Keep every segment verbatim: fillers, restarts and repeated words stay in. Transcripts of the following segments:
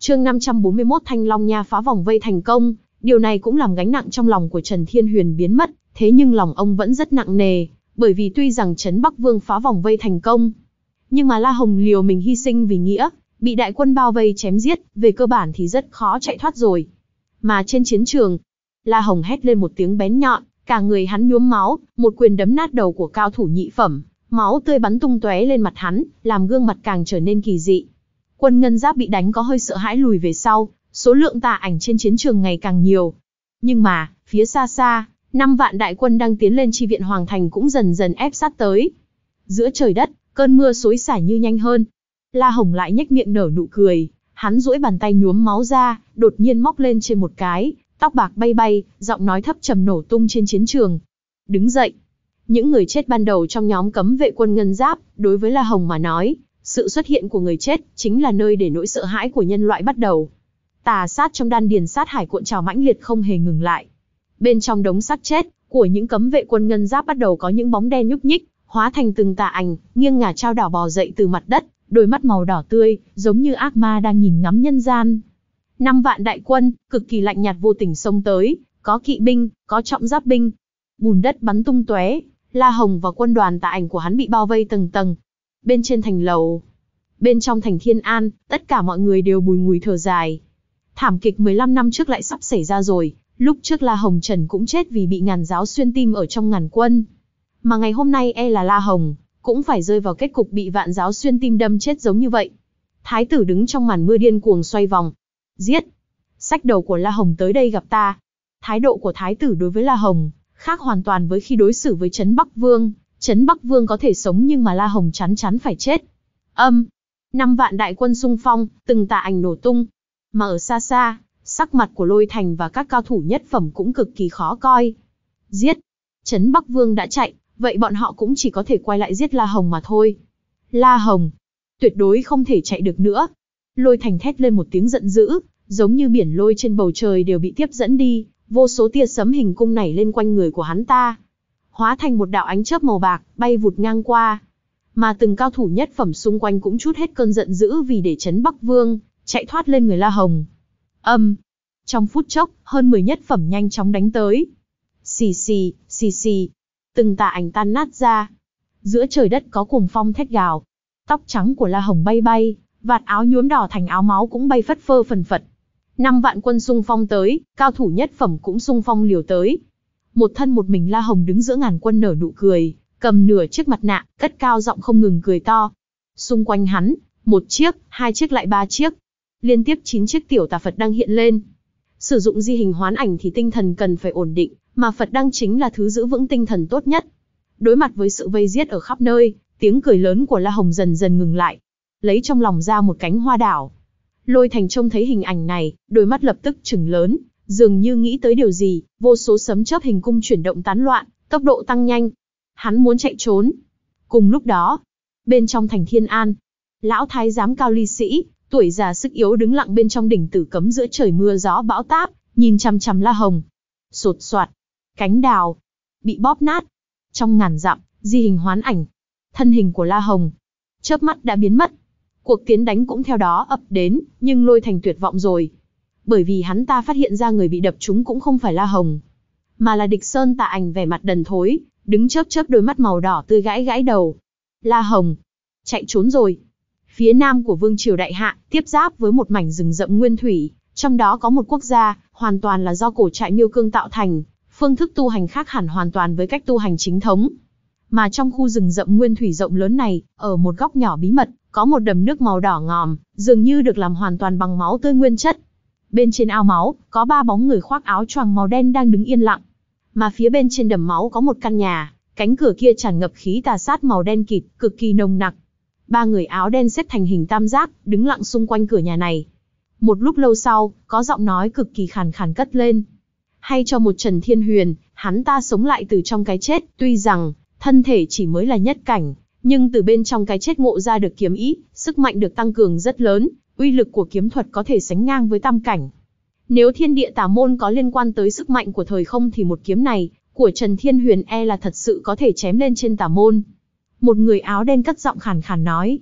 Chương năm trăm bốn mươi mốt Thanh Long Nha phá vòng vây thành công, điều này cũng làm gánh nặng trong lòng của Trần Thiên Huyền biến mất, thế nhưng lòng ông vẫn rất nặng nề, bởi vì tuy rằng Trấn Bắc Vương phá vòng vây thành công, nhưng mà La Hồng liều mình hy sinh vì nghĩa, bị đại quân bao vây chém giết, về cơ bản thì rất khó chạy thoát rồi. Mà trên chiến trường, La Hồng hét lên một tiếng bén nhọn, cả người hắn nhuốm máu, một quyền đấm nát đầu của cao thủ nhị phẩm, máu tươi bắn tung tóe lên mặt hắn, làm gương mặt càng trở nên kỳ dị. Quân Ngân Giáp bị đánh có hơi sợ hãi lùi về sau, số lượng tà ảnh trên chiến trường ngày càng nhiều. Nhưng mà, phía xa xa, năm vạn đại quân đang tiến lên chi viện Hoàng Thành cũng dần dần ép sát tới. Giữa trời đất, cơn mưa xối xả như nhanh hơn. La Hồng lại nhếch miệng nở nụ cười, hắn duỗi bàn tay nhuốm máu ra, đột nhiên móc lên trên một cái, tóc bạc bay bay, giọng nói thấp trầm nổ tung trên chiến trường. Đứng dậy. Những người chết ban đầu trong nhóm cấm vệ quân Ngân Giáp, đối với La Hồng mà nói, sự xuất hiện của người chết chính là nơi để nỗi sợ hãi của nhân loại bắt đầu. Tà sát trong đan điền sát hải cuộn trào mãnh liệt không hề ngừng lại. Bên trong đống xác chết của những cấm vệ quân Ngân Giáp bắt đầu có những bóng đen nhúc nhích, hóa thành từng tà ảnh, nghiêng ngả chao đảo bò dậy từ mặt đất, đôi mắt màu đỏ tươi, giống như ác ma đang nhìn ngắm nhân gian. Năm vạn đại quân, cực kỳ lạnh nhạt vô tình xông tới, có kỵ binh, có trọng giáp binh. Bùn đất bắn tung tóe, La Hồng và quân đoàn tà ảnh của hắn bị bao vây tầng tầng. Bên trên thành lầu, bên trong thành Thiên An, tất cả mọi người đều bùi ngùi thở dài. Thảm kịch mười lăm năm trước lại sắp xảy ra rồi, lúc trước La Hồng Trần cũng chết vì bị ngàn giáo xuyên tim ở trong ngàn quân. Mà ngày hôm nay e là La Hồng cũng phải rơi vào kết cục bị vạn giáo xuyên tim đâm chết giống như vậy. Thái tử đứng trong màn mưa điên cuồng xoay vòng. Giết! Xách đầu của La Hồng tới đây gặp ta. Thái độ của thái tử đối với La Hồng khác hoàn toàn với khi đối xử với Trấn Bắc Vương. Trấn Bắc Vương có thể sống nhưng mà La Hồng chắn chắn phải chết. Âm! Năm vạn đại quân xung phong, từng tà ảnh nổ tung. Mà ở xa xa, sắc mặt của Lôi Thành và các cao thủ nhất phẩm cũng cực kỳ khó coi. Giết! Trấn Bắc Vương đã chạy, vậy bọn họ cũng chỉ có thể quay lại giết La Hồng mà thôi. La Hồng! Tuyệt đối không thể chạy được nữa. Lôi Thành thét lên một tiếng giận dữ, giống như biển lôi trên bầu trời đều bị tiếp dẫn đi, vô số tia sấm hình cung nảy lên quanh người của hắn ta, hóa thành một đạo ánh chớp màu bạc, bay vụt ngang qua. Mà từng cao thủ nhất phẩm xung quanh cũng trút hết cơn giận dữ vì để Trấn Bắc Vương chạy thoát lên người La Hồng. Âm! Trong phút chốc, hơn mười nhất phẩm nhanh chóng đánh tới. Xì xì, xì xì. Từng tà ảnh tan nát ra. Giữa trời đất có cuồng phong thét gào. Tóc trắng của La Hồng bay bay, vạt áo nhuốm đỏ thành áo máu cũng bay phất phơ phần phật. Năm vạn quân xung phong tới, cao thủ nhất phẩm cũng xung phong liều tới. Một thân một mình La Hồng đứng giữa ngàn quân nở nụ cười, cầm nửa chiếc mặt nạ, cất cao giọng không ngừng cười to. Xung quanh hắn, một chiếc, hai chiếc lại ba chiếc. Liên tiếp chín chiếc tiểu tà Phật đăng hiện lên. Sử dụng di hình hoán ảnh thì tinh thần cần phải ổn định, mà Phật đăng chính là thứ giữ vững tinh thần tốt nhất. Đối mặt với sự vây giết ở khắp nơi, tiếng cười lớn của La Hồng dần dần ngừng lại. Lấy trong lòng ra một cánh hoa đảo. Lôi Thành trông thấy hình ảnh này, đôi mắt lập tức trừng lớn, dường như nghĩ tới điều gì, vô số sấm chớp hình cung chuyển động tán loạn, tốc độ tăng nhanh. Hắn muốn chạy trốn. Cùng lúc đó, bên trong thành Thiên An, lão thái giám Cao Ly Sĩ, tuổi già sức yếu đứng lặng bên trong đỉnh tử cấm giữa trời mưa gió bão táp, nhìn chằm chằm La Hồng. Sột soạt, cánh đào bị bóp nát. Trong ngàn dặm, di hình hoán ảnh, thân hình của La Hồng chớp mắt đã biến mất. Cuộc tiến đánh cũng theo đó ập đến, nhưng Lôi Thành tuyệt vọng rồi. Bởi vì hắn ta phát hiện ra người bị đập trúng cũng không phải La Hồng, mà là Địch Sơn tà ảnh vẻ mặt đần thối, đứng chớp chớp đôi mắt màu đỏ tươi gãi gãi đầu. La Hồng chạy trốn rồi. Phía nam của Vương triều Đại Hạ, tiếp giáp với một mảnh rừng rậm nguyên thủy, trong đó có một quốc gia, hoàn toàn là do cổ trại Miêu Cương tạo thành, phương thức tu hành khác hẳn hoàn toàn với cách tu hành chính thống. Mà trong khu rừng rậm nguyên thủy rộng lớn này, ở một góc nhỏ bí mật, có một đầm nước màu đỏ ngòm, dường như được làm hoàn toàn bằng máu tươi nguyên chất. Bên trên ao máu, có ba bóng người khoác áo choàng màu đen đang đứng yên lặng. Mà phía bên trên đầm máu có một căn nhà, cánh cửa kia tràn ngập khí tà sát màu đen kịt, cực kỳ nồng nặc. Ba người áo đen xếp thành hình tam giác, đứng lặng xung quanh cửa nhà này. Một lúc lâu sau, có giọng nói cực kỳ khàn khàn cất lên. Hay cho một Trần Thiên Huyền, hắn ta sống lại từ trong cái chết, tuy rằng thân thể chỉ mới là nhất cảnh, nhưng từ bên trong cái chết ngộ ra được kiếm ý, sức mạnh được tăng cường rất lớn, uy lực của kiếm thuật có thể sánh ngang với tam cảnh. Nếu thiên địa tà môn có liên quan tới sức mạnh của thời không thì một kiếm này, của Trần Thiên Huyền e là thật sự có thể chém lên trên tà môn. Một người áo đen cất giọng khàn khàn nói.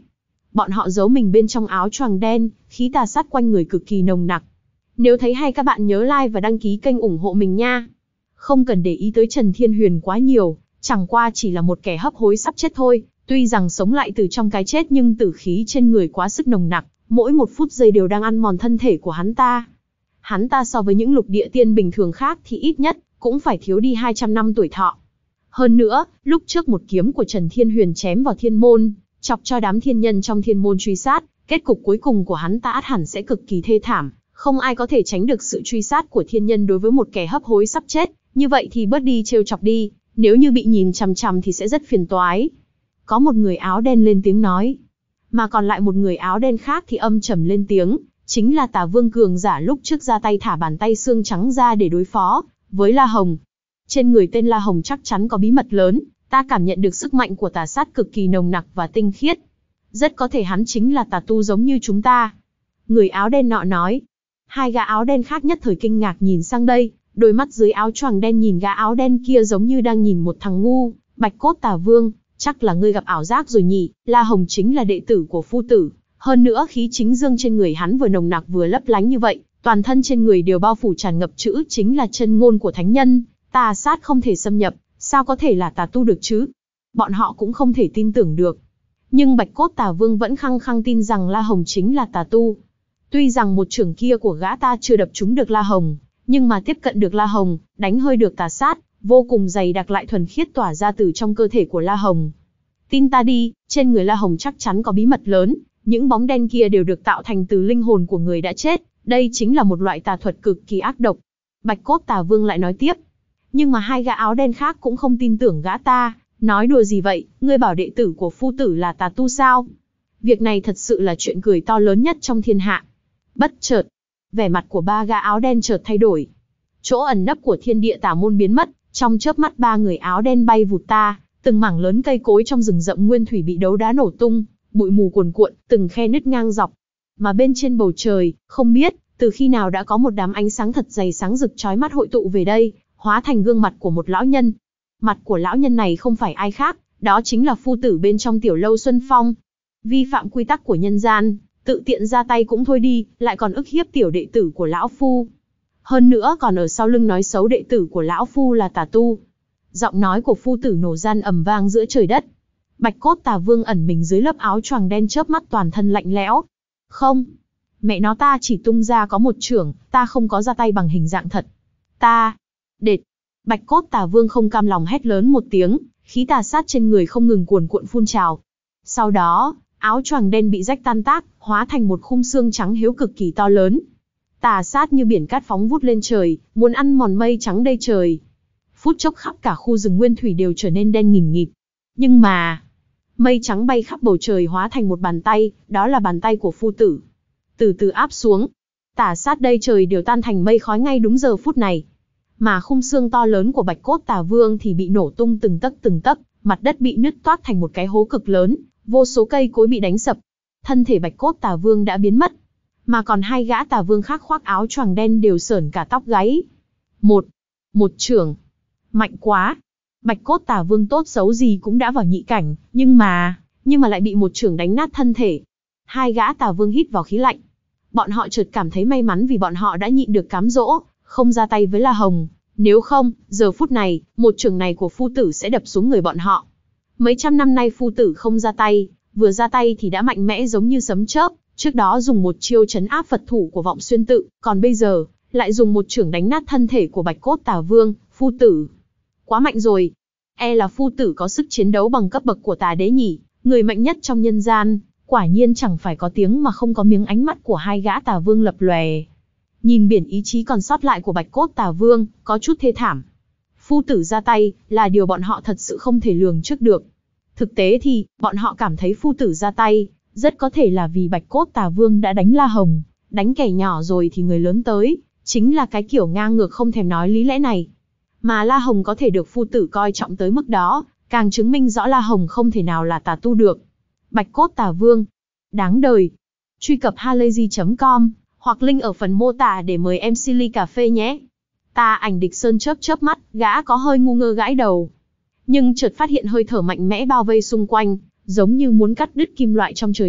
Bọn họ giấu mình bên trong áo choàng đen, khí tà sát quanh người cực kỳ nồng nặc. Nếu thấy hay các bạn nhớ like và đăng ký kênh ủng hộ mình nha. Không cần để ý tới Trần Thiên Huyền quá nhiều, chẳng qua chỉ là một kẻ hấp hối sắp chết thôi. Tuy rằng sống lại từ trong cái chết nhưng tử khí trên người quá sức nồng nặc, mỗi một phút giây đều đang ăn mòn thân thể của hắn ta. Hắn ta so với những lục địa tiên bình thường khác thì ít nhất cũng phải thiếu đi hai trăm năm tuổi thọ. Hơn nữa, lúc trước một kiếm của Trần Thiên Huyền chém vào thiên môn, chọc cho đám thiên nhân trong thiên môn truy sát, kết cục cuối cùng của hắn ta ắt hẳn sẽ cực kỳ thê thảm, không ai có thể tránh được sự truy sát của thiên nhân đối với một kẻ hấp hối sắp chết, như vậy thì bớt đi trêu chọc đi, nếu như bị nhìn chằm chằm thì sẽ rất phiền toái. Có một người áo đen lên tiếng nói, mà còn lại một người áo đen khác thì âm trầm lên tiếng, chính là Tà Vương cường giả lúc trước ra tay thả bàn tay xương trắng ra để đối phó với La Hồng. Trên người tên La Hồng chắc chắn có bí mật lớn, ta cảm nhận được sức mạnh của tà sát cực kỳ nồng nặc và tinh khiết. Rất có thể hắn chính là tà tu giống như chúng ta. Người áo đen nọ nói. Hai gã áo đen khác nhất thời kinh ngạc nhìn sang đây, đôi mắt dưới áo choàng đen nhìn gã áo đen kia giống như đang nhìn một thằng ngu. Bạch Cốt Tà Vương, chắc là ngươi gặp ảo giác rồi nhỉ, La Hồng chính là đệ tử của phu tử. Hơn nữa khí chính dương trên người hắn vừa nồng nặc vừa lấp lánh như vậy, toàn thân trên người đều bao phủ tràn ngập chữ chính là chân ngôn của thánh nhân. Tà sát không thể xâm nhập, sao có thể là tà tu được chứ? Bọn họ cũng không thể tin tưởng được. Nhưng Bạch Cốt Tà Vương vẫn khăng khăng tin rằng La Hồng chính là tà tu. Tuy rằng một chưởng kia của gã ta chưa đập trúng được La Hồng, nhưng mà tiếp cận được La Hồng, đánh hơi được tà sát, vô cùng dày đặc lại thuần khiết tỏa ra từ trong cơ thể của La Hồng. Tin ta đi, trên người La Hồng chắc chắn có bí mật lớn, những bóng đen kia đều được tạo thành từ linh hồn của người đã chết, đây chính là một loại tà thuật cực kỳ ác độc. Bạch Cốt Tà Vương lại nói tiếp. Nhưng mà hai gã áo đen khác cũng không tin tưởng gã ta, nói đùa gì vậy, ngươi bảo đệ tử của phu tử là tà tu sao? Việc này thật sự là chuyện cười to lớn nhất trong thiên hạ. Bất chợt, vẻ mặt của ba gã áo đen chợt thay đổi. Chỗ ẩn nấp của thiên địa tà môn biến mất, trong chớp mắt ba người áo đen bay vụt ta, từng mảng lớn cây cối trong rừng rậm nguyên thủy bị đấu đá nổ tung, bụi mù cuồn cuộn, từng khe nứt ngang dọc. Mà bên trên bầu trời, không biết từ khi nào đã có một đám ánh sáng thật dày sáng rực chói mắt hội tụ về đây, hóa thành gương mặt của một lão nhân. Mặt của lão nhân này không phải ai khác, đó chính là phu tử bên trong tiểu lâu Xuân Phong. Vi phạm quy tắc của nhân gian, tự tiện ra tay cũng thôi đi, lại còn ức hiếp tiểu đệ tử của lão phu. Hơn nữa còn ở sau lưng nói xấu đệ tử của lão phu là tà tu. Giọng nói của phu tử nổ gian ầm vang giữa trời đất. Bạch Cốt Tà Vương ẩn mình dưới lớp áo choàng đen chớp mắt toàn thân lạnh lẽo. Không, mẹ nó ta chỉ tung ra có một chưởng, ta không có ra tay bằng hình dạng thật. Ta, đệt. Bạch Cốt Tà Vương không cam lòng hét lớn một tiếng, khí tà sát trên người không ngừng cuồn cuộn phun trào. Sau đó, áo choàng đen bị rách tan tác, hóa thành một khung xương trắng hiếu cực kỳ to lớn. Tà sát như biển cát phóng vút lên trời, muốn ăn mòn mây trắng đầy trời. Phút chốc khắp cả khu rừng nguyên thủy đều trở nên đen nghìn nghịt. Nhưng mà, mây trắng bay khắp bầu trời hóa thành một bàn tay, đó là bàn tay của phu tử. Từ từ áp xuống, tà sát đầy trời đều tan thành mây khói ngay đúng giờ phút này. Mà khung xương to lớn của Bạch Cốt Tà Vương thì bị nổ tung từng tấc từng tấc, mặt đất bị nứt toác thành một cái hố cực lớn, vô số cây cối bị đánh sập. Thân thể Bạch Cốt Tà Vương đã biến mất, mà còn hai gã tà vương khác khoác áo choàng đen đều sởn cả tóc gáy. Một, một chưởng, mạnh quá. Bạch Cốt Tà Vương tốt xấu gì cũng đã vào nhị cảnh, nhưng mà, nhưng mà lại bị một chưởng đánh nát thân thể. Hai gã tà vương hít vào khí lạnh. Bọn họ chợt cảm thấy may mắn vì bọn họ đã nhịn được cám dỗ, không ra tay với La Hồng. Nếu không, giờ phút này, một chưởng này của phu tử sẽ đập xuống người bọn họ. Mấy trăm năm nay phu tử không ra tay, vừa ra tay thì đã mạnh mẽ giống như sấm chớp. Trước đó dùng một chiêu trấn áp Phật thủ của Vọng Xuyên Tự, còn bây giờ, lại dùng một chưởng đánh nát thân thể của Bạch Cốt Tà Vương, phu tử. Quá mạnh rồi. E là phu tử có sức chiến đấu bằng cấp bậc của tà đế nhỉ, người mạnh nhất trong nhân gian, quả nhiên chẳng phải có tiếng mà không có miếng. Ánh mắt của hai gã tà vương lập lòe. Nhìn biển ý chí còn sót lại của Bạch Cốt Tà Vương, có chút thê thảm. Phu tử ra tay, là điều bọn họ thật sự không thể lường trước được. Thực tế thì, bọn họ cảm thấy phu tử ra tay, rất có thể là vì Bạch Cốt Tà Vương đã đánh La Hồng, đánh kẻ nhỏ rồi thì người lớn tới, chính là cái kiểu ngang ngược không thèm nói lý lẽ này. Mà La Hồng có thể được phu tử coi trọng tới mức đó, càng chứng minh rõ La Hồng không thể nào là tà tu được. Bạch Cốt Tà Vương, đáng đời. Truy cập halayzi chấm com, hoặc link ở phần mô tả để mời em xê ly cà phê nhé. Tà Ảnh Địch Sơn chớp chớp mắt, gã có hơi ngu ngơ gãi đầu. Nhưng chợt phát hiện hơi thở mạnh mẽ bao vây xung quanh, giống như muốn cắt đứt kim loại trong trời đất,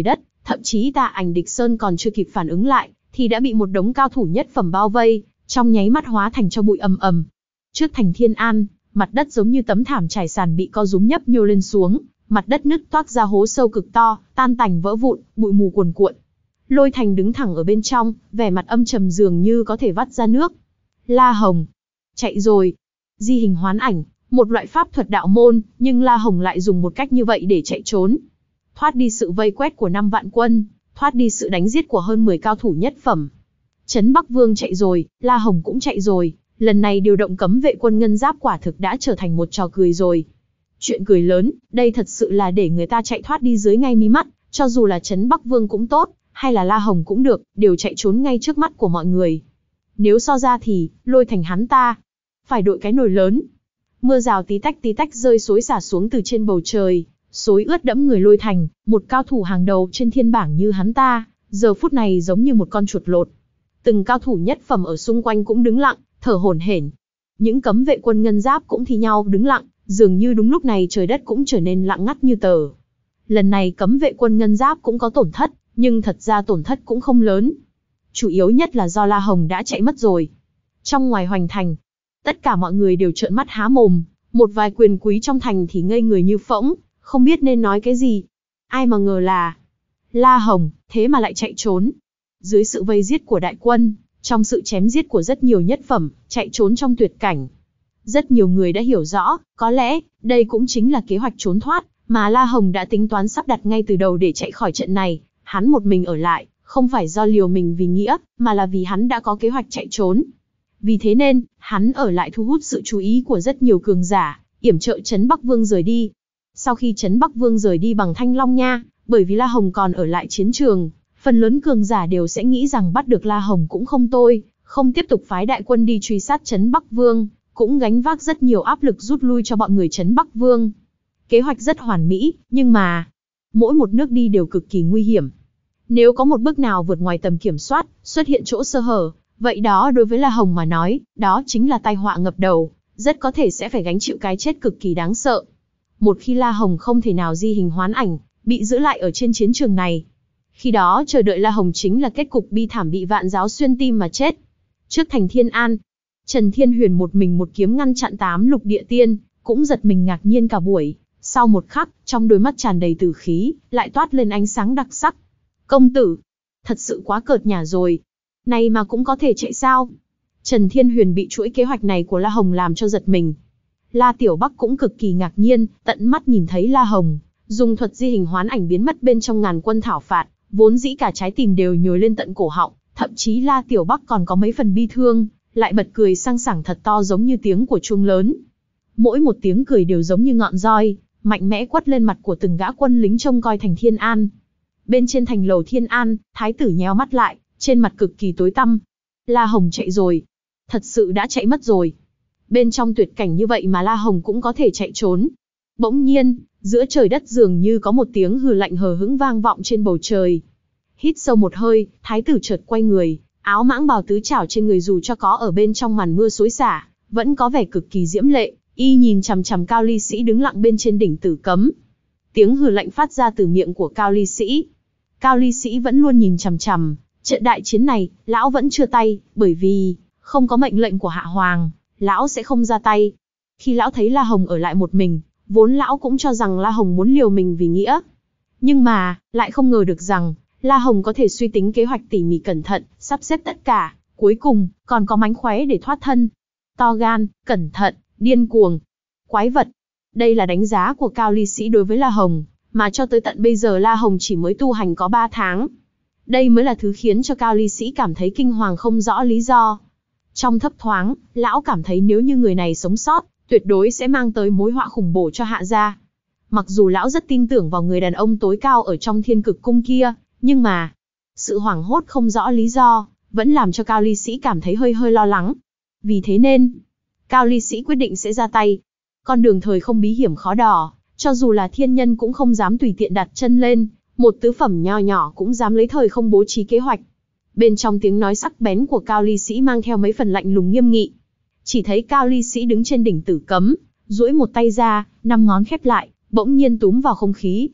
Thậm chí Tà Ảnh Địch Sơn còn chưa kịp phản ứng lại, thì đã bị một đống cao thủ nhất phẩm bao vây, trong nháy mắt hóa thành cho bụi ầm ầm. Trước thành Thiên An, mặt đất giống như tấm thảm trải sàn bị co rúm nhấp nhô lên xuống, mặt đất nứt toác ra hố sâu cực to, tan tành vỡ vụn, bụi mù cuồn cuộn. Lôi Thành đứng thẳng ở bên trong, vẻ mặt âm trầm dường như có thể vắt ra nước. La Hồng, chạy rồi. Di hình hoán ảnh, một loại pháp thuật đạo môn, nhưng La Hồng lại dùng một cách như vậy để chạy trốn. Thoát đi sự vây quét của năm vạn quân, thoát đi sự đánh giết của hơn mười cao thủ nhất phẩm. Trấn Bắc Vương chạy rồi, La Hồng cũng chạy rồi, lần này điều động cấm vệ quân ngân giáp quả thực đã trở thành một trò cười rồi. Chuyện cười lớn, đây thật sự là để người ta chạy thoát đi dưới ngay mí mắt, cho dù là Trấn Bắc Vương cũng tốt, hay là La Hồng cũng được, đều chạy trốn ngay trước mắt của mọi người. Nếu so ra thì, Lôi Thành hắn ta phải đội cái nồi lớn. Mưa rào tí tách tí tách rơi xối xả xuống từ trên bầu trời, xối ướt đẫm người Lôi Thành, một cao thủ hàng đầu trên thiên bảng như hắn ta, giờ phút này giống như một con chuột lột. Từng cao thủ nhất phẩm ở xung quanh cũng đứng lặng, thở hổn hển. Những cấm vệ quân ngân giáp cũng thi nhau đứng lặng, dường như đúng lúc này trời đất cũng trở nên lặng ngắt như tờ. Lần này cấm vệ quân ngân giáp cũng có tổn thất, nhưng thật ra tổn thất cũng không lớn. Chủ yếu nhất là do La Hồng đã chạy mất rồi. Trong ngoài hoành thành, tất cả mọi người đều trợn mắt há mồm, một vài quyền quý trong thành thì ngây người như phỗng, không biết nên nói cái gì. Ai mà ngờ là La Hồng, thế mà lại chạy trốn. Dưới sự vây giết của đại quân, trong sự chém giết của rất nhiều nhất phẩm, chạy trốn trong tuyệt cảnh. Rất nhiều người đã hiểu rõ, có lẽ, đây cũng chính là kế hoạch trốn thoát, mà La Hồng đã tính toán sắp đặt ngay từ đầu để chạy khỏi trận này. Hắn một mình ở lại, không phải do liều mình vì nghĩa, mà là vì hắn đã có kế hoạch chạy trốn. Vì thế nên, hắn ở lại thu hút sự chú ý của rất nhiều cường giả, yểm trợ Trấn Bắc Vương rời đi. Sau khi Trấn Bắc Vương rời đi bằng Thanh Long Nha, bởi vì La Hồng còn ở lại chiến trường, phần lớn cường giả đều sẽ nghĩ rằng bắt được La Hồng cũng không tồi, không tiếp tục phái đại quân đi truy sát Trấn Bắc Vương, cũng gánh vác rất nhiều áp lực rút lui cho bọn người Trấn Bắc Vương. Kế hoạch rất hoàn mỹ, nhưng mà mỗi một nước đi đều cực kỳ nguy hiểm. Nếu có một bước nào vượt ngoài tầm kiểm soát, xuất hiện chỗ sơ hở, vậy đó đối với La Hồng mà nói, đó chính là tai họa ngập đầu, rất có thể sẽ phải gánh chịu cái chết cực kỳ đáng sợ. Một khi La Hồng không thể nào di hình hoán ảnh, bị giữ lại ở trên chiến trường này, khi đó chờ đợi La Hồng chính là kết cục bi thảm bị vạn giáo xuyên tim mà chết. Trước thành Thiên An, Trần Thiên Huyền một mình một kiếm ngăn chặn tám lục địa tiên, cũng giật mình ngạc nhiên cả buổi. Sau một khắc, trong đôi mắt tràn đầy tử khí, lại toát lên ánh sáng đặc sắc. Công tử, thật sự quá cợt nhả rồi. Này mà cũng có thể chạy sao? Trần Thiên Huyền bị chuỗi kế hoạch này của La Hồng làm cho giật mình. La Tiểu Bắc cũng cực kỳ ngạc nhiên, tận mắt nhìn thấy La Hồng dùng thuật di hình hoán ảnh biến mất bên trong ngàn quân thảo phạt, vốn dĩ cả trái tim đều nhồi lên tận cổ họng, thậm chí La Tiểu Bắc còn có mấy phần bi thương, lại bật cười sang sảng thật to giống như tiếng của chuông lớn. Mỗi một tiếng cười đều giống như ngọn roi, mạnh mẽ quất lên mặt của từng gã quân lính trông coi thành Thiên An. Bên trên thành lầu Thiên An, thái tử nheo mắt lại, trên mặt cực kỳ tối tăm. La Hồng chạy rồi. Thật sự đã chạy mất rồi. Bên trong tuyệt cảnh như vậy mà La Hồng cũng có thể chạy trốn. Bỗng nhiên, giữa trời đất dường như có một tiếng hừ lạnh hờ hững vang vọng trên bầu trời. Hít sâu một hơi, thái tử chợt quay người, áo mãng bào tứ trảo trên người dù cho có ở bên trong màn mưa xối xả, vẫn có vẻ cực kỳ diễm lệ, y nhìn chằm chằm Cao Ly Sĩ đứng lặng bên trên đỉnh Tử Cấm. Tiếng hừ lạnh phát ra từ miệng của Cao Ly Sĩ. Cao Ly Sĩ vẫn luôn nhìn chằm chằm, trận đại chiến này, lão vẫn chưa tay, bởi vì không có mệnh lệnh của Hạ Hoàng, lão sẽ không ra tay. Khi lão thấy La Hồng ở lại một mình, vốn lão cũng cho rằng La Hồng muốn liều mình vì nghĩa. Nhưng mà, lại không ngờ được rằng, La Hồng có thể suy tính kế hoạch tỉ mỉ cẩn thận, sắp xếp tất cả, cuối cùng, còn có mánh khóe để thoát thân. To gan, cẩn thận, điên cuồng, quái vật. Đây là đánh giá của Cao Ly Sĩ đối với La Hồng, mà cho tới tận bây giờ La Hồng chỉ mới tu hành có ba tháng. Đây mới là thứ khiến cho Cao Ly Sĩ cảm thấy kinh hoàng không rõ lý do. Trong thấp thoáng, lão cảm thấy nếu như người này sống sót, tuyệt đối sẽ mang tới mối họa khủng bố cho Hạ gia. Mặc dù lão rất tin tưởng vào người đàn ông tối cao ở trong Thiên Cực Cung kia, nhưng mà, sự hoảng hốt không rõ lý do, vẫn làm cho Cao Ly Sĩ cảm thấy hơi hơi lo lắng. Vì thế nên, Cao Ly Sĩ quyết định sẽ ra tay. Con đường thời không bí hiểm khó đỏ, cho dù là thiên nhân cũng không dám tùy tiện đặt chân lên, một tứ phẩm nho nhỏ cũng dám lấy thời không bố trí kế hoạch. Bên trong tiếng nói sắc bén của Cao Ly Sĩ mang theo mấy phần lạnh lùng nghiêm nghị. Chỉ thấy Cao Ly Sĩ đứng trên đỉnh Tử Cấm, duỗi một tay ra, năm ngón khép lại, bỗng nhiên túm vào không khí.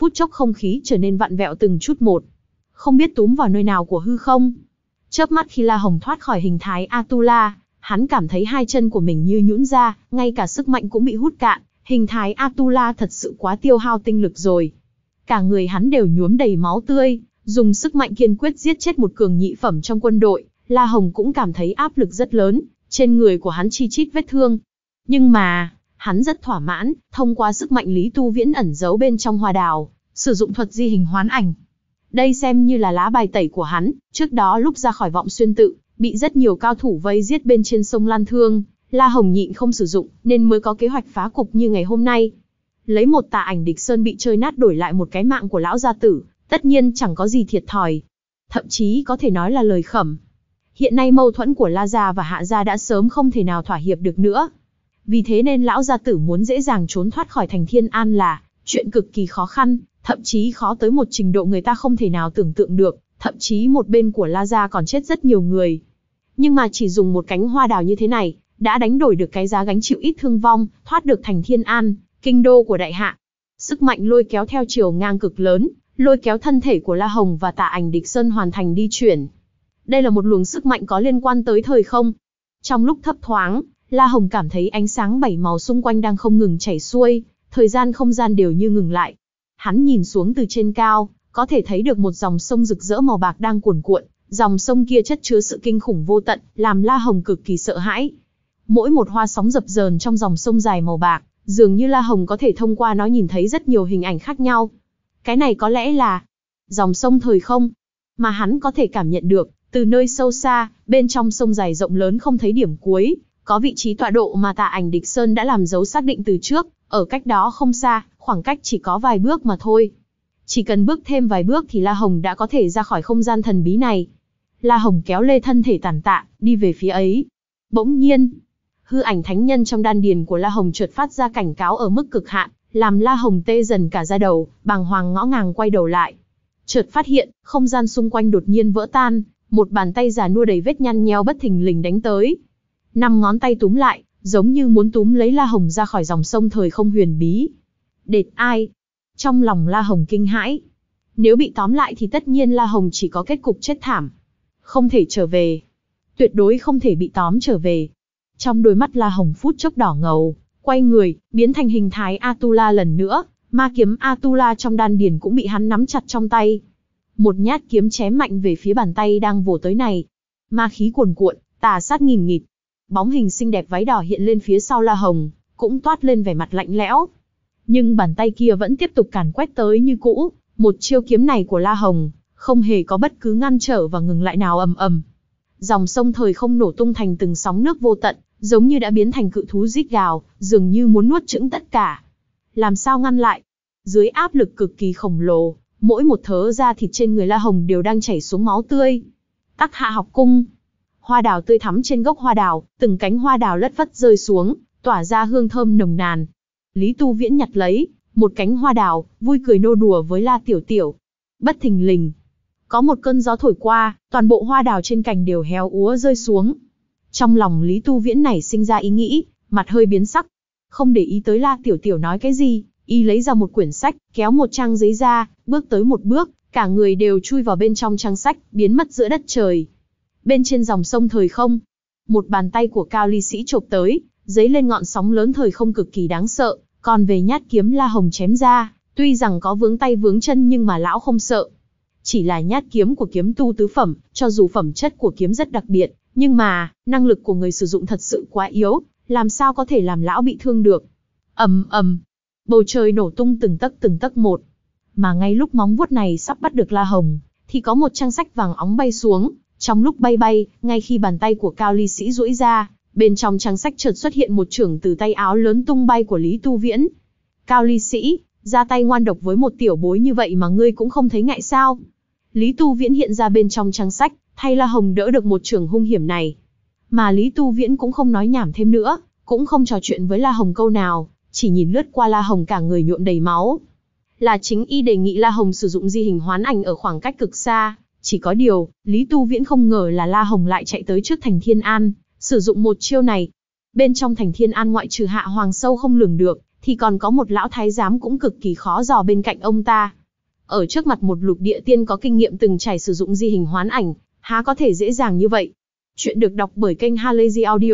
phút chốc không khí trở nên vặn vẹo từng chút một, không biết túm vào nơi nào của hư không. Chớp mắt khi La Hồng thoát khỏi hình thái Atula, hắn cảm thấy hai chân của mình như nhũn ra, ngay cả sức mạnh cũng bị hút cạn, hình thái Atula thật sự quá tiêu hao tinh lực rồi. Cả người hắn đều nhuốm đầy máu tươi, dùng sức mạnh kiên quyết giết chết một cường nhị phẩm trong quân đội, La Hồng cũng cảm thấy áp lực rất lớn, trên người của hắn chi chít vết thương. Nhưng mà, hắn rất thỏa mãn, thông qua sức mạnh Lý Tu Viễn ẩn giấu bên trong hoa đào, sử dụng thuật di hình hoán ảnh. Đây xem như là lá bài tẩy của hắn, trước đó lúc ra khỏi Vọng Xuyên tự, bị rất nhiều cao thủ vây giết bên trên sông Lan Thương, La Hồng nhịn không sử dụng, nên mới có kế hoạch phá cục như ngày hôm nay. Lấy một Tà Ảnh Địch Sơn bị chơi nát đổi lại một cái mạng của lão gia tử, tất nhiên chẳng có gì thiệt thòi. Thậm chí có thể nói là lời khẩm. Hiện nay mâu thuẫn của La gia và Hạ gia đã sớm không thể nào thỏa hiệp được nữa. Vì thế nên lão gia tử muốn dễ dàng trốn thoát khỏi thành Thiên An là chuyện cực kỳ khó khăn, thậm chí khó tới một trình độ người ta không thể nào tưởng tượng được, thậm chí một bên của La gia còn chết rất nhiều người. Nhưng mà chỉ dùng một cánh hoa đào như thế này, đã đánh đổi được cái giá gánh chịu ít thương vong, thoát được thành Thiên An, kinh đô của đại hạ. Sức mạnh lôi kéo theo chiều ngang cực lớn, lôi kéo thân thể của La Hồng và Tà Ảnh Địch Sơn hoàn thành đi chuyển. Đây là một luồng sức mạnh có liên quan tới thời không. Trong lúc thấp thoáng, La Hồng cảm thấy ánh sáng bảy màu xung quanh đang không ngừng chảy xuôi, thời gian không gian đều như ngừng lại. Hắn nhìn xuống từ trên cao, có thể thấy được một dòng sông rực rỡ màu bạc đang cuồn cuộn, dòng sông kia chất chứa sự kinh khủng vô tận, làm La Hồng cực kỳ sợ hãi. Mỗi một hoa sóng dập dờn trong dòng sông dài màu bạc, dường như La Hồng có thể thông qua nó nhìn thấy rất nhiều hình ảnh khác nhau. Cái này có lẽ là dòng sông thời không, mà hắn có thể cảm nhận được, từ nơi sâu xa, bên trong sông dài rộng lớn không thấy điểm cuối, có vị trí tọa độ mà Tà Ảnh Địch Sơn đã làm dấu xác định từ trước, ở cách đó không xa, khoảng cách chỉ có vài bước mà thôi. Chỉ cần bước thêm vài bước thì La Hồng đã có thể ra khỏi không gian thần bí này. La Hồng kéo lê thân thể tàn tạ, đi về phía ấy. Bỗng nhiên, hư ảnh thánh nhân trong đan điền của La Hồng chợt phát ra cảnh cáo ở mức cực hạn, làm La Hồng tê dần cả da đầu, bàng hoàng ngõ ngàng quay đầu lại. Chợt phát hiện, không gian xung quanh đột nhiên vỡ tan, một bàn tay già nua đầy vết nhăn nheo bất thình lình đánh tới. Năm ngón tay túm lại, giống như muốn túm lấy La Hồng ra khỏi dòng sông thời không huyền bí. Đệt ai? Trong lòng La Hồng kinh hãi. Nếu bị tóm lại thì tất nhiên La Hồng chỉ có kết cục chết thảm. Không thể trở về. Tuyệt đối không thể bị tóm trở về. Trong đôi mắt La Hồng phút chốc đỏ ngầu, quay người, biến thành hình thái Atula lần nữa, ma kiếm Atula trong đan điền cũng bị hắn nắm chặt trong tay. Một nhát kiếm chém mạnh về phía bàn tay đang vồ tới này. Ma khí cuồn cuộn, tà sát nghìn nghịt. Bóng hình xinh đẹp váy đỏ hiện lên phía sau La Hồng, cũng toát lên vẻ mặt lạnh lẽo. Nhưng bàn tay kia vẫn tiếp tục càn quét tới như cũ, một chiêu kiếm này của La Hồng, không hề có bất cứ ngăn trở và ngừng lại nào. Ầm ầm. Dòng sông thời không nổ tung thành từng sóng nước vô tận, giống như đã biến thành cự thú rít gào, dường như muốn nuốt chửng tất cả. Làm sao ngăn lại? Dưới áp lực cực kỳ khổng lồ, mỗi một thớ da thịt trên người La Hồng đều đang chảy xuống máu tươi. Tắc Hạ học cung. Hoa đào tươi thắm trên gốc hoa đào, từng cánh hoa đào lất phất rơi xuống, tỏa ra hương thơm nồng nàn. Lý Tu Viễn nhặt lấy một cánh hoa đào, vui cười nô đùa với La Tiểu Tiểu. Bất thình lình, có một cơn gió thổi qua, toàn bộ hoa đào trên cành đều héo úa rơi xuống. Trong lòng Lý Tu Viễn này sinh ra ý nghĩ, mặt hơi biến sắc. Không để ý tới La Tiểu Tiểu nói cái gì, y lấy ra một quyển sách, kéo một trang giấy ra, bước tới một bước, cả người đều chui vào bên trong trang sách, biến mất giữa đất trời. Bên trên dòng sông thời không, một bàn tay của Cao Ly Sĩ chộp tới, dấy lên ngọn sóng lớn thời không cực kỳ đáng sợ, còn về nhát kiếm La Hồng chém ra, tuy rằng có vướng tay vướng chân nhưng mà lão không sợ. Chỉ là nhát kiếm của kiếm tu tứ phẩm, cho dù phẩm chất của kiếm rất đặc biệt, nhưng mà, năng lực của người sử dụng thật sự quá yếu, làm sao có thể làm lão bị thương được. Ầm ầm, bầu trời nổ tung từng tấc từng tấc một. Mà ngay lúc móng vuốt này sắp bắt được La Hồng, thì có một trang sách vàng óng bay xuống. Trong lúc bay bay, ngay khi bàn tay của Cao Ly Sĩ duỗi ra, bên trong trang sách chợt xuất hiện một chưởng từ tay áo lớn tung bay của Lý Tu Viễn. Cao Ly Sĩ, ra tay ngoan độc với một tiểu bối như vậy mà ngươi cũng không thấy ngại sao? Lý Tu Viễn hiện ra bên trong trang sách, thay La Hồng đỡ được một chưởng hung hiểm này. Mà Lý Tu Viễn cũng không nói nhảm thêm nữa, cũng không trò chuyện với La Hồng câu nào, chỉ nhìn lướt qua La Hồng cả người nhuộm đầy máu. Là chính y đề nghị La Hồng sử dụng di hình hoán ảnh ở khoảng cách cực xa. Chỉ có điều, Lý Tu Viễn không ngờ là La Hồng lại chạy tới trước thành Thiên An, sử dụng một chiêu này. Bên trong thành Thiên An ngoại trừ Hạ Hoàng sâu không lường được, thì còn có một lão thái giám cũng cực kỳ khó dò bên cạnh ông ta. Ở trước mặt một lục địa tiên có kinh nghiệm từng trải sử dụng di hình hoán ảnh, há có thể dễ dàng như vậy. Chuyện được đọc bởi kênh Halazy Audio.